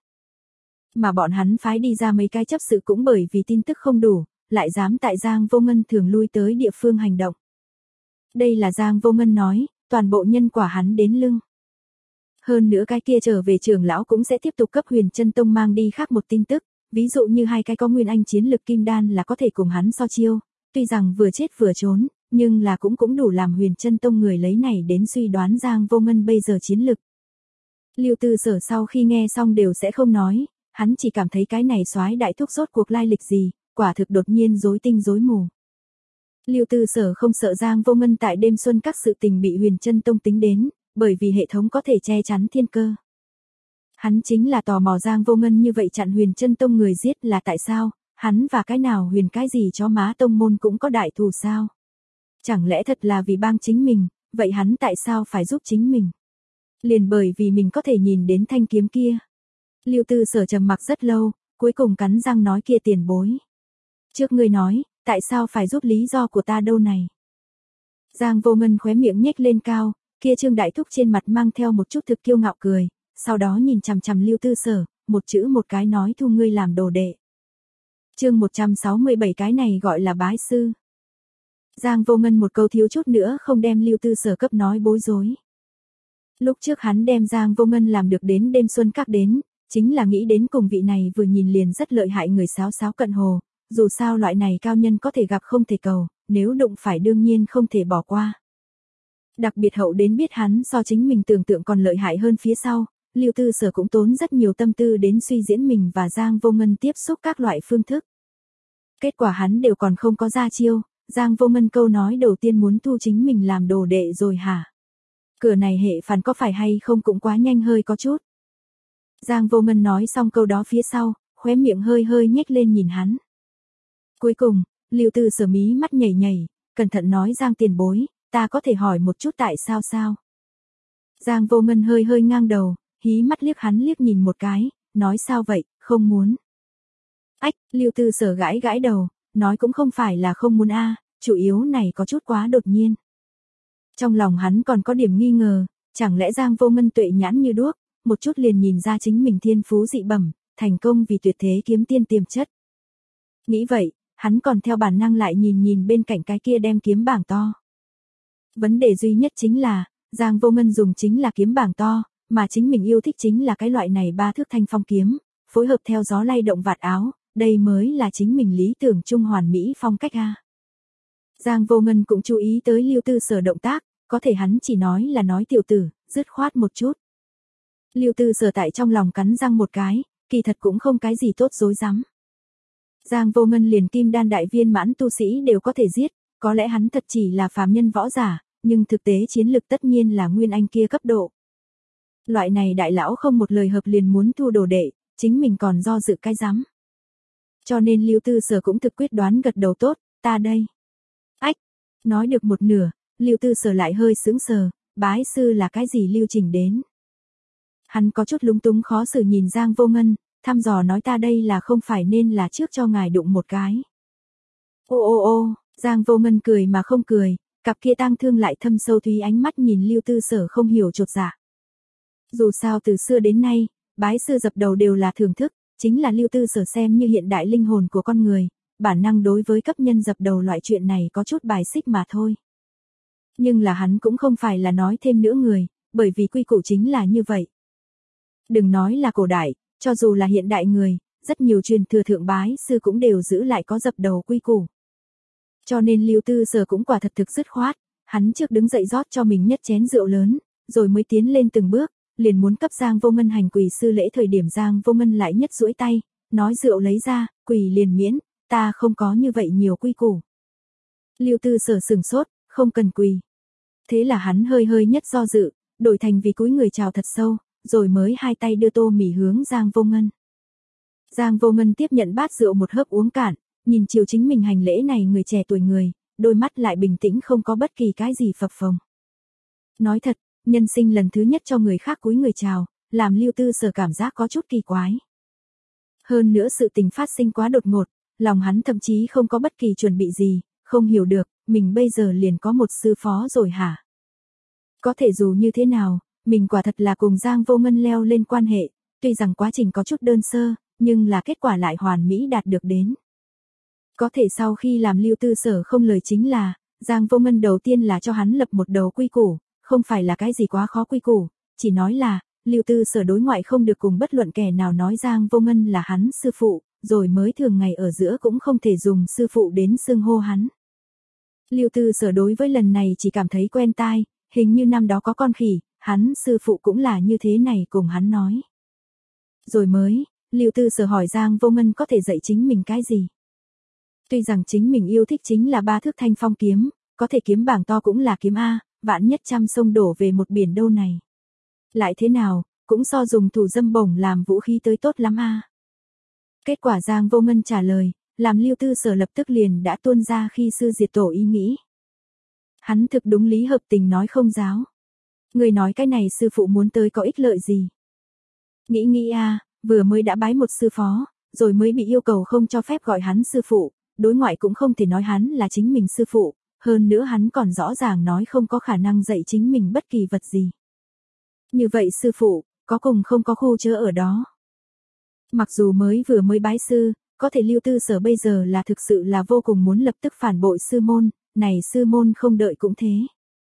Mà bọn hắn phái đi ra mấy cái chấp sự cũng bởi vì tin tức không đủ, lại dám tại Giang Vô Ngân thường lui tới địa phương hành động. Đây là Giang Vô Ngân nói, toàn bộ nhân quả hắn đến lưng. Hơn nữa cái kia trở về trưởng lão cũng sẽ tiếp tục cấp Huyền Chân Tông mang đi khác một tin tức, ví dụ như hai cái có nguyên anh chiến lực kim đan là có thể cùng hắn so chiêu, tuy rằng vừa chết vừa trốn, nhưng là cũng cũng đủ làm Huyền Chân Tông người lấy này đến suy đoán Giang Vô Ngân bây giờ chiến lực. Lưu Tư Sở sau khi nghe xong đều sẽ không nói, hắn chỉ cảm thấy cái này soái đại thúc rốt cuộc lai lịch gì, quả thực đột nhiên rối tinh rối mù. Lưu Tư Sở không sợ Giang Vô Ngân tại đêm xuân các sự tình bị Huyền Chân Tông tính đến, bởi vì hệ thống có thể che chắn thiên cơ. Hắn chính là tò mò Giang Vô Ngân như vậy chặn Huyền Chân Tông người giết là tại sao, hắn và cái nào huyền cái gì cho má tông môn cũng có đại thù sao. Chẳng lẽ thật là vì bang chính mình, vậy hắn tại sao phải giúp chính mình? Liền bởi vì mình có thể nhìn đến thanh kiếm kia. Lưu Tư Sở trầm mặc rất lâu, cuối cùng cắn răng nói kia tiền bối. Trước ngươi nói, tại sao phải giúp lý do của ta đâu này? Giang Vô Ngân khóe miệng nhếch lên cao, kia Trương Đại Thúc trên mặt mang theo một chút thực kiêu ngạo cười, sau đó nhìn chằm chằm Lưu Tư Sở, một chữ một cái nói thu ngươi làm đồ đệ. Chương một trăm sáu mươi bảy cái này gọi là bái sư. Giang Vô Ngân một câu thiếu chút nữa không đem Lưu Tư Sở cấp nói bối rối. Lúc trước hắn đem Giang Vô Ngân làm được đến đêm xuân các đến, chính là nghĩ đến cùng vị này vừa nhìn liền rất lợi hại người sáo sáo cận hồ, dù sao loại này cao nhân có thể gặp không thể cầu, nếu đụng phải đương nhiên không thể bỏ qua. Đặc biệt hậu đến biết hắn so chính mình tưởng tượng còn lợi hại hơn phía sau, Lưu Tư Sở cũng tốn rất nhiều tâm tư đến suy diễn mình và Giang Vô Ngân tiếp xúc các loại phương thức. Kết quả hắn đều còn không có ra chiêu, Giang Vô Ngân câu nói đầu tiên muốn thu chính mình làm đồ đệ rồi hả? Cửa này hệ phản có phải hay không cũng quá nhanh hơi có chút. Giang Vô Ngân nói xong câu đó phía sau, khóe miệng hơi hơi nhếch lên nhìn hắn. Cuối cùng, Lưu Tư Sở mí mắt nhảy nhảy, cẩn thận nói Giang tiền bối, ta có thể hỏi một chút tại sao sao? Giang Vô Ngân hơi hơi ngang đầu, hí mắt liếc hắn liếc nhìn một cái, nói sao vậy, không muốn. Ách, Lưu Tư Sở gãi gãi đầu, nói cũng không phải là không muốn a, chủ yếu này có chút quá đột nhiên. Trong lòng hắn còn có điểm nghi ngờ, chẳng lẽ Giang Vô Ngân tuệ nhãn như đuốc, một chút liền nhìn ra chính mình thiên phú dị bẩm, thành công vì tuyệt thế kiếm tiên tiềm chất. Nghĩ vậy, hắn còn theo bản năng lại nhìn nhìn bên cạnh cái kia đem kiếm bảng to. Vấn đề duy nhất chính là, Giang Vô Ngân dùng chính là kiếm bảng to, mà chính mình yêu thích chính là cái loại này ba thước thanh phong kiếm, phối hợp theo gió lay động vạt áo, đây mới là chính mình lý tưởng trung hoàn mỹ phong cách a. Giang Vô Ngân cũng chú ý tới Lưu Tư Sở động tác, có thể hắn chỉ nói là nói tiểu tử, dứt khoát một chút. Lưu Tư Sở tại trong lòng cắn răng một cái, kỳ thật cũng không cái gì tốt dối rắm. Giang Vô Ngân liền kim đan đại viên mãn tu sĩ đều có thể giết, có lẽ hắn thật chỉ là phàm nhân võ giả, nhưng thực tế chiến lực tất nhiên là nguyên anh kia cấp độ. Loại này đại lão không một lời hợp liền muốn thu đồ đệ, chính mình còn do dự cái rắm. Cho nên Lưu Tư Sở cũng thực quyết đoán gật đầu tốt, ta đây. Ách, nói được một nửa, Lưu Tư Sở lại hơi sững sờ, bái sư là cái gì lưu trình đến. Hắn có chút lúng túng khó xử nhìn Giang Vô Ngân, thăm dò nói ta đây là không phải nên là trước cho ngài đụng một cái. Ô ô ô, Giang Vô Ngân cười mà không cười, cặp kia tang thương lại thâm sâu thúy ánh mắt nhìn Lưu Tư Sở không hiểu chột dạ. Dù sao từ xưa đến nay, bái sư dập đầu đều là thưởng thức, chính là Lưu Tư Sở xem như hiện đại linh hồn của con người, bản năng đối với cấp nhân dập đầu loại chuyện này có chút bài xích mà thôi. Nhưng là hắn cũng không phải là nói thêm nữa người, bởi vì quy củ chính là như vậy. Đừng nói là cổ đại, cho dù là hiện đại người, rất nhiều truyền thừa thượng bái sư cũng đều giữ lại có dập đầu quy củ. Cho nên Lưu Tư Sở cũng quả thật thực dứt khoát, hắn trước đứng dậy rót cho mình nhất chén rượu lớn, rồi mới tiến lên từng bước, liền muốn cấp Giang Vô Ngân hành quỳ sư lễ thời điểm Giang Vô Ngân lại nhất duỗi tay, nói rượu lấy ra, quỳ liền miễn, ta không có như vậy nhiều quy củ. Lưu Tư Sở sừng sốt, không cần quỳ. Thế là hắn hơi hơi nhất do dự, đổi thành vì cúi người chào thật sâu, rồi mới hai tay đưa tô mì hướng Giang Vô Ngân. Giang Vô Ngân tiếp nhận bát rượu một hớp uống cạn, nhìn chiều chính mình hành lễ này người trẻ tuổi người, đôi mắt lại bình tĩnh không có bất kỳ cái gì phập phồng. Nói thật, nhân sinh lần thứ nhất cho người khác cúi người chào, làm Lưu Tư Sở cảm giác có chút kỳ quái. Hơn nữa sự tình phát sinh quá đột ngột, lòng hắn thậm chí không có bất kỳ chuẩn bị gì, không hiểu được, mình bây giờ liền có một sư phó rồi hả? Có thể dù như thế nào, mình quả thật là cùng Giang Vô Ngân leo lên quan hệ, tuy rằng quá trình có chút đơn sơ, nhưng là kết quả lại hoàn mỹ đạt được đến. Có thể sau khi làm Lưu Tư Sở không lời chính là, Giang Vô Ngân đầu tiên là cho hắn lập một đầu quy củ, không phải là cái gì quá khó quy củ, chỉ nói là, Lưu Tư Sở đối ngoại không được cùng bất luận kẻ nào nói Giang Vô Ngân là hắn sư phụ, rồi mới thường ngày ở giữa cũng không thể dùng sư phụ đến xưng hô hắn. Lưu Tư Sở đối với lần này chỉ cảm thấy quen tai, hình như năm đó có con khỉ, hắn sư phụ cũng là như thế này cùng hắn nói. Rồi mới, Lưu Tư Sở hỏi Giang Vô Ngân có thể dạy chính mình cái gì. Tuy rằng chính mình yêu thích chính là ba thước thanh phong kiếm, có thể kiếm bảng to cũng là kiếm A, vạn nhất trăm sông đổ về một biển đâu này. Lại thế nào, cũng so dùng thủ dâm bổng làm vũ khí tới tốt lắm A. Kết quả Giang Vô Ngân trả lời, làm Lưu Tư Sở lập tức liền đã tuôn ra khi sư diệt tổ ý nghĩ. Hắn thực đúng lý hợp tình nói không giáo. Người nói cái này sư phụ muốn tới có ích lợi gì? Nghĩ nghĩ a, vừa mới đã bái một sư phó, rồi mới bị yêu cầu không cho phép gọi hắn sư phụ, đối ngoại cũng không thể nói hắn là chính mình sư phụ, hơn nữa hắn còn rõ ràng nói không có khả năng dạy chính mình bất kỳ vật gì. Như vậy sư phụ, có cùng không có khu chớ ở đó. Mặc dù mới vừa mới bái sư, có thể Lưu Tư Sở bây giờ là thực sự là vô cùng muốn lập tức phản bội sư môn, này sư môn không đợi cũng thế.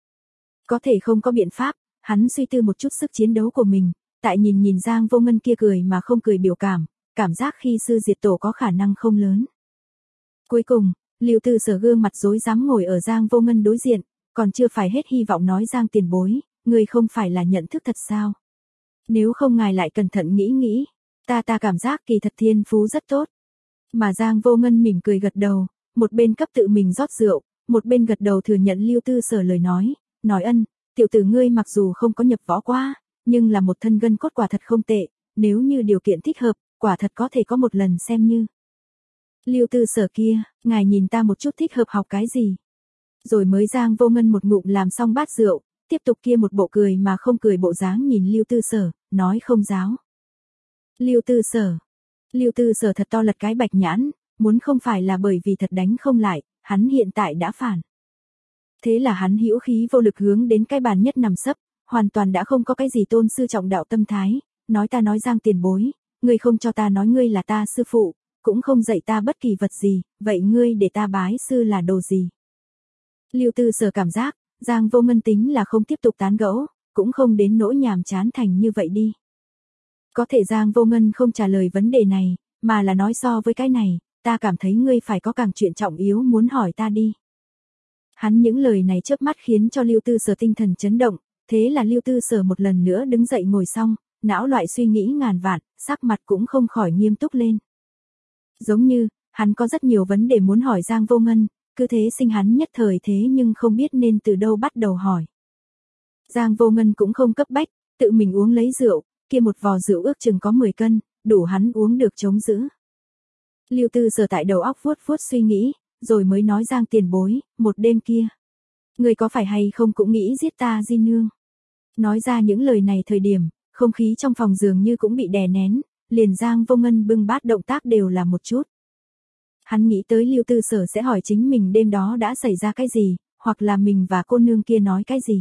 Có thể không có biện pháp, hắn suy tư một chút sức chiến đấu của mình, tại nhìn nhìn Giang Vô Ngân kia cười mà không cười biểu cảm, cảm giác khi sư diệt tổ có khả năng không lớn. Cuối cùng, Lưu Tư Sở gương mặt rối rắm ngồi ở Giang Vô Ngân đối diện, còn chưa phải hết hy vọng nói Giang tiền bối, người không phải là nhận thức thật sao? Nếu không ngài lại cẩn thận nghĩ nghĩ, ta ta cảm giác kỳ thật thiên phú rất tốt. Mà Giang Vô Ngân mỉm cười gật đầu, một bên cấp tự mình rót rượu, một bên gật đầu thừa nhận Lưu Tư Sở lời nói, nói ân, tiểu tử ngươi mặc dù không có nhập võ qua, nhưng là một thân gân cốt quả thật không tệ, nếu như điều kiện thích hợp, quả thật có thể có một lần xem như. Lưu Tư Sở kia, ngài nhìn ta một chút thích hợp học cái gì? Rồi mới Giang Vô Ngân một ngụm làm xong bát rượu, tiếp tục kia một bộ cười mà không cười bộ dáng nhìn Lưu Tư Sở, nói không giáo. Lưu Tư Sở. Lưu Tư Sở thật to lật cái bạch nhãn, muốn không phải là bởi vì thật đánh không lại, hắn hiện tại đã phản. Thế là hắn hữu khí vô lực hướng đến cái bàn nhất nằm sấp, hoàn toàn đã không có cái gì tôn sư trọng đạo tâm thái, nói ta nói Giang tiền bối, ngươi không cho ta nói ngươi là ta sư phụ, cũng không dạy ta bất kỳ vật gì, vậy ngươi để ta bái sư là đồ gì? Lưu Tư Sở cảm giác, Giang Vô Ngân tính là không tiếp tục tán gẫu, cũng không đến nỗi nhàm chán thành như vậy đi. Có thể Giang Vô Ngân không trả lời vấn đề này, mà là nói so với cái này, ta cảm thấy ngươi phải có càng chuyện trọng yếu muốn hỏi ta đi. Hắn những lời này chớp mắt khiến cho Lưu Tư Sở tinh thần chấn động, thế là Lưu Tư Sở một lần nữa đứng dậy ngồi xong, não loại suy nghĩ ngàn vạn, sắc mặt cũng không khỏi nghiêm túc lên. Giống như, hắn có rất nhiều vấn đề muốn hỏi Giang Vô Ngân, cứ thế sinh hắn nhất thời thế nhưng không biết nên từ đâu bắt đầu hỏi. Giang Vô Ngân cũng không cấp bách, tự mình uống lấy rượu, kia một vò rượu ước chừng có mười cân, đủ hắn uống được chống giữ. Lưu Tư Sở tại đầu óc vuốt vuốt suy nghĩ, rồi mới nói Giang tiền bối, một đêm kia. Người có phải hay không cũng nghĩ giết ta Di Nương. Nói ra những lời này thời điểm, Không khí trong phòng dường như cũng bị đè nén, liền Giang Vô Ngân bưng bát động tác đều là một chút. Hắn nghĩ tới Lưu Tư Sở sẽ hỏi chính mình đêm đó đã xảy ra cái gì, hoặc là mình và cô nương kia nói cái gì.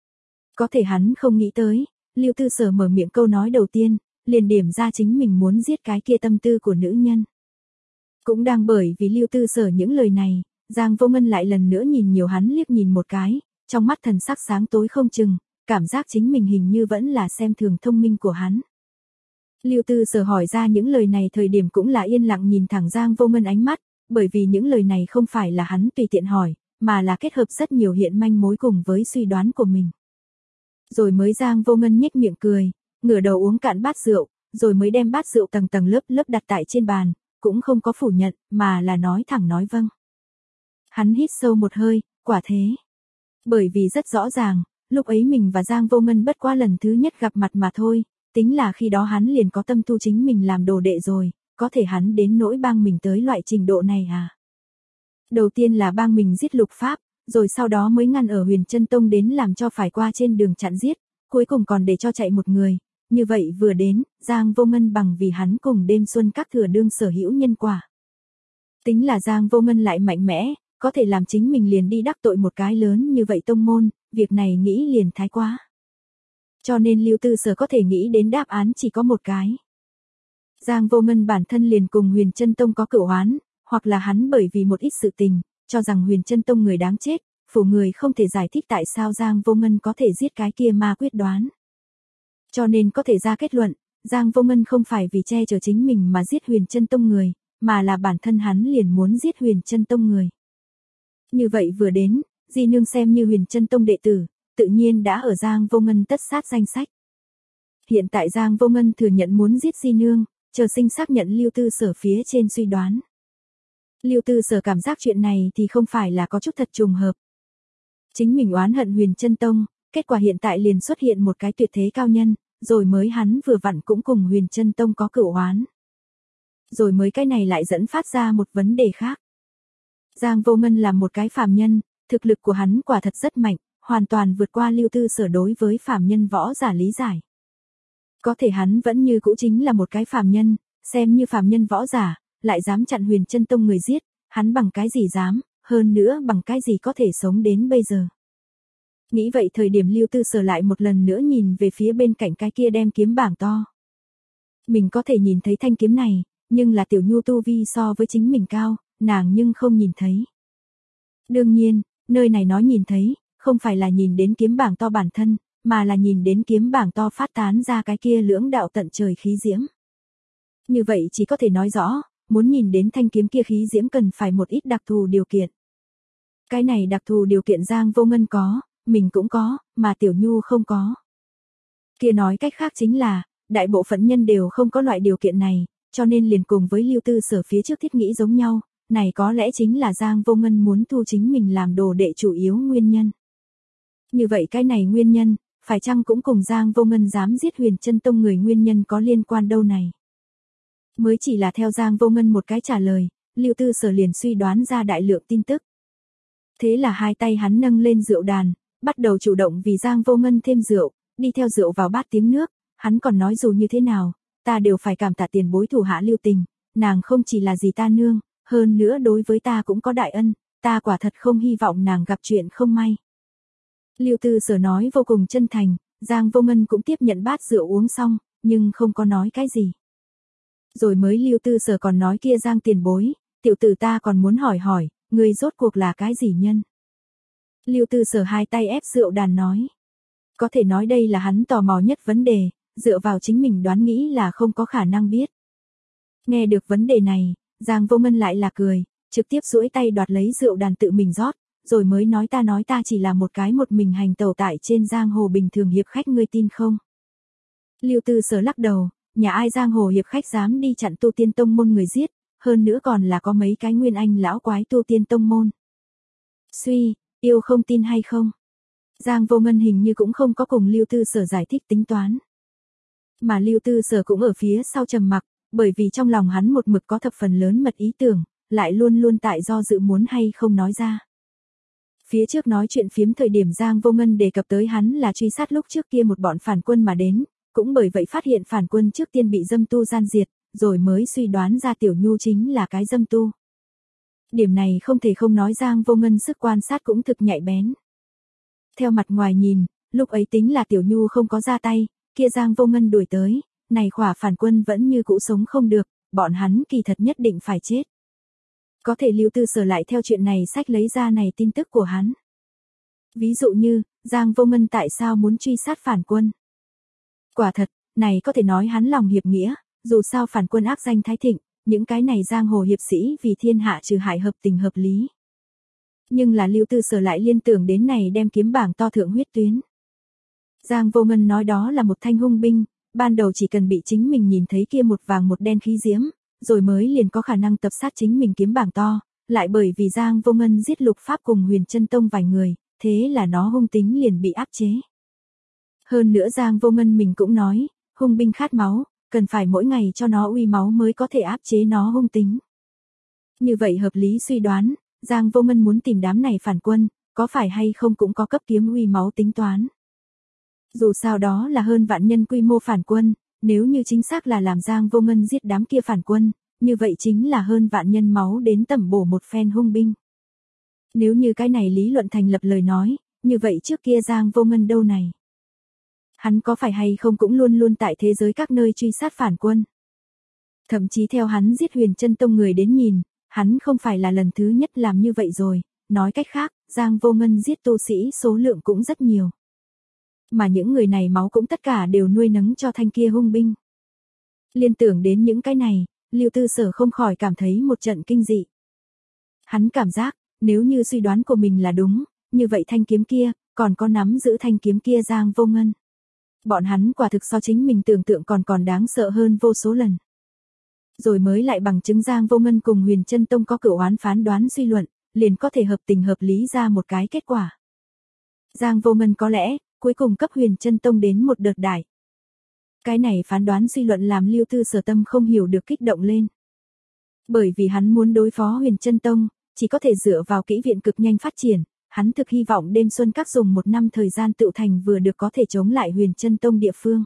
Có thể hắn không nghĩ tới, Lưu Tư Sở mở miệng câu nói đầu tiên, liền điểm ra chính mình muốn giết cái kia tâm tư của nữ nhân. Cũng đang bởi vì Lưu Tư Sở những lời này, Giang Vô Ngân lại lần nữa nhìn nhiều hắn liếc nhìn một cái, trong mắt thần sắc sáng tối không chừng, cảm giác chính mình hình như vẫn là xem thường thông minh của hắn. Lưu Tư Sở hỏi ra những lời này thời điểm cũng là yên lặng nhìn thẳng Giang Vô Ngân ánh mắt, bởi vì những lời này không phải là hắn tùy tiện hỏi, mà là kết hợp rất nhiều hiện manh mối cùng với suy đoán của mình. Rồi mới Giang Vô Ngân nhếch miệng cười, ngửa đầu uống cạn bát rượu, rồi mới đem bát rượu tầng tầng lớp lớp đặt tại trên bàn, cũng không có phủ nhận, mà là nói thẳng nói vâng. Hắn hít sâu một hơi, quả thế. Bởi vì rất rõ ràng, lúc ấy mình và Giang Vô Ngân bất qua lần thứ nhất gặp mặt mà thôi, tính là khi đó hắn liền có tâm tu chính mình làm đồ đệ rồi, có thể hắn đến nỗi bang mình tới loại trình độ này à. Đầu tiên là bang mình giết Lục Pháp, rồi sau đó mới ngăn ở Huyền Chân Tông đến làm cho phải qua trên đường chặn giết, cuối cùng còn để cho chạy một người. Như vậy vừa đến, Giang Vô Ngân bằng vì hắn cùng đêm xuân các thừa đương sở hữu nhân quả. Tính là Giang Vô Ngân lại mạnh mẽ, có thể làm chính mình liền đi đắc tội một cái lớn như vậy tông môn, việc này nghĩ liền thái quá. Cho nên Lưu Tư Sở có thể nghĩ đến đáp án chỉ có một cái. Giang Vô Ngân bản thân liền cùng Huyền Chân Tông có cửu oán, hoặc là hắn bởi vì một ít sự tình, cho rằng Huyền Chân Tông người đáng chết, phủ người không thể giải thích tại sao Giang Vô Ngân có thể giết cái kia ma quyết đoán. Cho nên có thể ra kết luận, Giang Vô Ngân không phải vì che chở chính mình mà giết Huyền Chân Tông người, mà là bản thân hắn liền muốn giết Huyền Chân Tông người. Như vậy vừa đến, Di Nương xem như Huyền Chân Tông đệ tử, tự nhiên đã ở Giang Vô Ngân tất sát danh sách. Hiện tại Giang Vô Ngân thừa nhận muốn giết Di Nương, chờ sinh xác nhận Lưu Tư Sở phía trên suy đoán. Lưu Tư Sở cảm giác chuyện này thì không phải là có chút thật trùng hợp. Chính mình oán hận Huyền Chân Tông, kết quả hiện tại liền xuất hiện một cái tuyệt thế cao nhân, rồi mới hắn vừa vặn cũng cùng Huyền Chân Tông có cửu oán. Rồi mới cái này lại dẫn phát ra một vấn đề khác. Giang Vô Ngân là một cái phàm nhân, thực lực của hắn quả thật rất mạnh, hoàn toàn vượt qua Lưu Tư Sở đối với phàm nhân võ giả lý giải. Có thể hắn vẫn như cũ chính là một cái phàm nhân, xem như phàm nhân võ giả, lại dám chặn Huyền Chân Tông người giết, hắn bằng cái gì dám, hơn nữa bằng cái gì có thể sống đến bây giờ. Nghĩ vậy thời điểm Lưu Tư Sở lại một lần nữa nhìn về phía bên cạnh cái kia đem kiếm bảng to. Mình có thể nhìn thấy thanh kiếm này, nhưng là Tiểu Nhu tu vi so với chính mình cao, nàng nhưng không nhìn thấy. Đương nhiên, nơi này nói nhìn thấy, không phải là nhìn đến kiếm bảng to bản thân, mà là nhìn đến kiếm bảng to phát tán ra cái kia lưỡng đạo tận trời khí diễm. Như vậy chỉ có thể nói rõ, muốn nhìn đến thanh kiếm kia khí diễm cần phải một ít đặc thù điều kiện. Cái này đặc thù điều kiện Giang Vô Ngân có, mình cũng có, mà Tiểu Nhu không có. Kia nói cách khác chính là, đại bộ phận nhân đều không có loại điều kiện này, cho nên liền cùng với Lưu Tư Sở phía trước thiết nghĩ giống nhau, này có lẽ chính là Giang Vô Ngân muốn thu chính mình làm đồ đệ chủ yếu nguyên nhân. Như vậy cái này nguyên nhân, phải chăng cũng cùng Giang Vô Ngân dám giết Huyền Chân Tông người nguyên nhân có liên quan đâu này. Mới chỉ là theo Giang Vô Ngân một cái trả lời, Lưu Tư Sở liền suy đoán ra đại lượng tin tức. Thế là hai tay hắn nâng lên rượu đàn, bắt đầu chủ động vì Giang Vô Ngân thêm rượu, đi theo rượu vào bát tiếng nước, hắn còn nói dù như thế nào, ta đều phải cảm tạ tiền bối thủ hạ Lưu Tình, nàng không chỉ là gì ta nương, hơn nữa đối với ta cũng có đại ân, ta quả thật không hy vọng nàng gặp chuyện không may. Lưu Tư Sở nói vô cùng chân thành, Giang Vô Ngân cũng tiếp nhận bát rượu uống xong, nhưng không có nói cái gì. Rồi mới Lưu Tư Sở còn nói kia Giang tiền bối, tiểu tử ta còn muốn hỏi hỏi, ngươi rốt cuộc là cái gì nhân? Lưu Tư Sở hai tay ép rượu đàn nói. Có thể nói đây là hắn tò mò nhất vấn đề, dựa vào chính mình đoán nghĩ là không có khả năng biết. Nghe được vấn đề này, Giang Vô Ngân lại là cười, trực tiếp duỗi tay đoạt lấy rượu đàn tự mình rót, rồi mới nói ta nói ta chỉ là một cái một mình hành tẩu tại trên giang hồ bình thường hiệp khách ngươi tin không? Lưu Tư Sở lắc đầu, nhà ai giang hồ hiệp khách dám đi chặn tu tiên tông môn người giết, hơn nữa còn là có mấy cái nguyên anh lão quái tu tiên tông môn. Suy, yêu không tin hay không? Giang Vô Ngân hình như cũng không có cùng Lưu Tư Sở giải thích tính toán. Mà Lưu Tư Sở cũng ở phía sau trầm mặc, bởi vì trong lòng hắn một mực có thập phần lớn mật ý tưởng, lại luôn luôn tại do dự muốn hay không nói ra. Phía trước nói chuyện phiếm thời điểm Giang Vô Ngân đề cập tới hắn là truy sát lúc trước kia một bọn phản quân mà đến, cũng bởi vậy phát hiện phản quân trước tiên bị dâm tu gian diệt, rồi mới suy đoán ra Tiểu Nhu chính là cái dâm tu. Điểm này không thể không nói Giang Vô Ngân sức quan sát cũng thực nhạy bén. Theo mặt ngoài nhìn, lúc ấy tính là Tiểu Nhu không có ra tay, kia Giang Vô Ngân đuổi tới, này khỏa phản quân vẫn như cũ sống không được, bọn hắn kỳ thật nhất định phải chết. Có thể Lưu Tư Sở lại theo chuyện này sách lấy ra này tin tức của hắn. Ví dụ như, Giang Vô Ngân tại sao muốn truy sát phản quân? Quả thật, này có thể nói hắn lòng hiệp nghĩa, dù sao phản quân ác danh thái thịnh, những cái này giang hồ hiệp sĩ vì thiên hạ trừ hại hợp tình hợp lý. Nhưng là Lưu Tư Sở lại liên tưởng đến này đem kiếm bảng to thượng huyết tuyến. Giang Vô Ngân nói đó là một thanh hung binh, ban đầu chỉ cần bị chính mình nhìn thấy kia một vàng một đen khí diễm, rồi mới liền có khả năng tập sát chính mình kiếm bảng to, lại bởi vì Giang Vô Ngân giết Lục Pháp cùng Huyền Chân Tông vài người, thế là nó hung tính liền bị áp chế. Hơn nữa Giang Vô Ngân mình cũng nói, hung binh khát máu, cần phải mỗi ngày cho nó uy máu mới có thể áp chế nó hung tính. Như vậy hợp lý suy đoán, Giang Vô Ngân muốn tìm đám này phản quân, có phải hay không cũng có cấp kiếm uy máu tính toán. Dù sao đó là hơn vạn nhân quy mô phản quân, nếu như chính xác là làm Giang Vô Ngân giết đám kia phản quân, như vậy chính là hơn vạn nhân máu đến tẩm bổ một phen hung binh. Nếu như cái này lý luận thành lập lời nói, như vậy trước kia Giang Vô Ngân đâu này? Hắn có phải hay không cũng luôn luôn tại thế giới các nơi truy sát phản quân. Thậm chí theo hắn giết Huyền Chân Tông người đến nhìn, hắn không phải là lần thứ nhất làm như vậy rồi, nói cách khác, Giang Vô Ngân giết tu sĩ số lượng cũng rất nhiều. Mà những người này máu cũng tất cả đều nuôi nấng cho thanh kia hung binh. Liên tưởng đến những cái này, Lưu Tư Sở không khỏi cảm thấy một trận kinh dị. Hắn cảm giác, nếu như suy đoán của mình là đúng, như vậy thanh kiếm kia, còn có nắm giữ thanh kiếm kia Giang Vô Ngân. Bọn hắn quả thực so chính mình tưởng tượng còn còn đáng sợ hơn vô số lần. Rồi mới lại bằng chứng Giang Vô Ngân cùng Huyền Chân Tông có cửu oán phán đoán suy luận, liền có thể hợp tình hợp lý ra một cái kết quả. Giang Vô Ngân có lẽ, cuối cùng cấp Huyền Chân Tông đến một đợt đại. Cái này phán đoán suy luận làm Lưu Tư Sở tâm không hiểu được kích động lên. Bởi vì hắn muốn đối phó Huyền Chân Tông, chỉ có thể dựa vào kỹ viện cực nhanh phát triển, hắn thực hy vọng đêm xuân các dùng một năm thời gian tự thành vừa được có thể chống lại Huyền Chân Tông địa phương.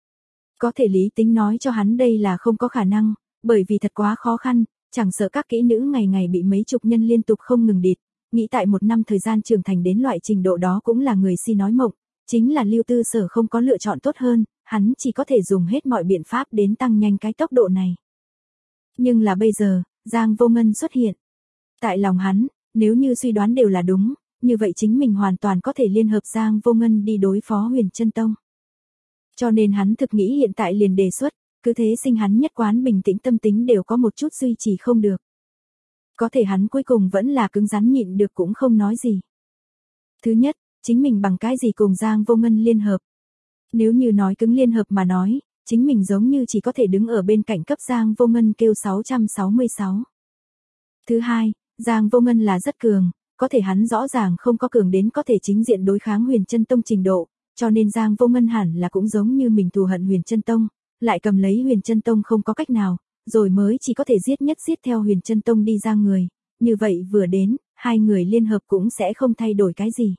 Có thể lý tính nói cho hắn đây là không có khả năng, bởi vì thật quá khó khăn, chẳng sợ các kỹ nữ ngày ngày bị mấy chục nhân liên tục không ngừng địt, nghĩ tại một năm thời gian trưởng thành đến loại trình độ đó cũng là người si nói mộng, chính là Lưu Tư Sở không có lựa chọn tốt hơn, hắn chỉ có thể dùng hết mọi biện pháp đến tăng nhanh cái tốc độ này. Nhưng là bây giờ, Giang Vô Ngân xuất hiện. Tại lòng hắn, nếu như suy đoán đều là đúng, như vậy chính mình hoàn toàn có thể liên hợp Giang Vô Ngân đi đối phó Huyền Chân Tông. Cho nên hắn thực nghĩ hiện tại liền đề xuất, cứ thế sinh hắn nhất quán bình tĩnh tâm tính đều có một chút duy trì không được. Có thể hắn cuối cùng vẫn là cứng rắn nhịn được cũng không nói gì. Thứ nhất, chính mình bằng cái gì cùng Giang Vô Ngân liên hợp. Nếu như nói cứng liên hợp mà nói, chính mình giống như chỉ có thể đứng ở bên cạnh cấp Giang Vô Ngân kêu sáu trăm sáu mươi sáu. Thứ hai, Giang Vô Ngân là rất cường, có thể hắn rõ ràng không có cường đến có thể chính diện đối kháng Huyền Chân Tông trình độ, cho nên Giang Vô Ngân hẳn là cũng giống như mình thù hận Huyền Chân Tông, lại cầm lấy Huyền Chân Tông không có cách nào, rồi mới chỉ có thể giết nhất giết theo Huyền Chân Tông đi ra người, như vậy vừa đến, hai người liên hợp cũng sẽ không thay đổi cái gì.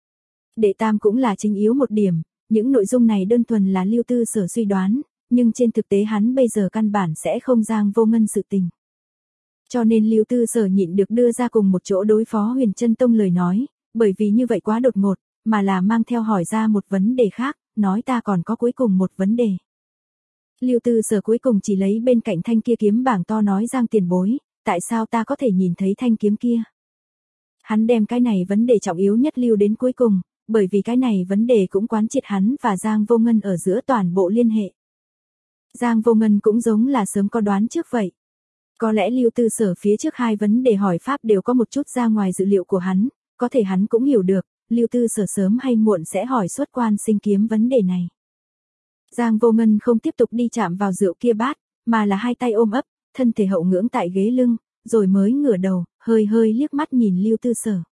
Đệ tam cũng là chính yếu một điểm, những nội dung này đơn thuần là Lưu Tư Sở suy đoán, nhưng trên thực tế hắn bây giờ căn bản sẽ không Giang Vô Ngân sự tình. Cho nên Lưu Tư Sở nhịn được đưa ra cùng một chỗ đối phó Huyền Chân Tông lời nói, bởi vì như vậy quá đột ngột, mà là mang theo hỏi ra một vấn đề khác, nói ta còn có cuối cùng một vấn đề. Lưu Tư Sở cuối cùng chỉ lấy bên cạnh thanh kia kiếm bảng to nói Giang tiền bối, tại sao ta có thể nhìn thấy thanh kiếm kia? Hắn đem cái này vấn đề trọng yếu nhất lưu đến cuối cùng, bởi vì cái này vấn đề cũng quán triệt hắn và Giang Vô Ngân ở giữa toàn bộ liên hệ. Giang Vô Ngân cũng giống là sớm có đoán trước vậy. Có lẽ Lưu Tư Sở phía trước hai vấn đề hỏi pháp đều có một chút ra ngoài dự liệu của hắn, có thể hắn cũng hiểu được, Lưu Tư Sở sớm hay muộn sẽ hỏi xuất quan sinh kiếm vấn đề này. Giang Vô Ngân không tiếp tục đi chạm vào rượu kia bát, mà là hai tay ôm ấp, thân thể hậu ngưỡng tại ghế lưng, rồi mới ngửa đầu, hơi hơi liếc mắt nhìn Lưu Tư Sở.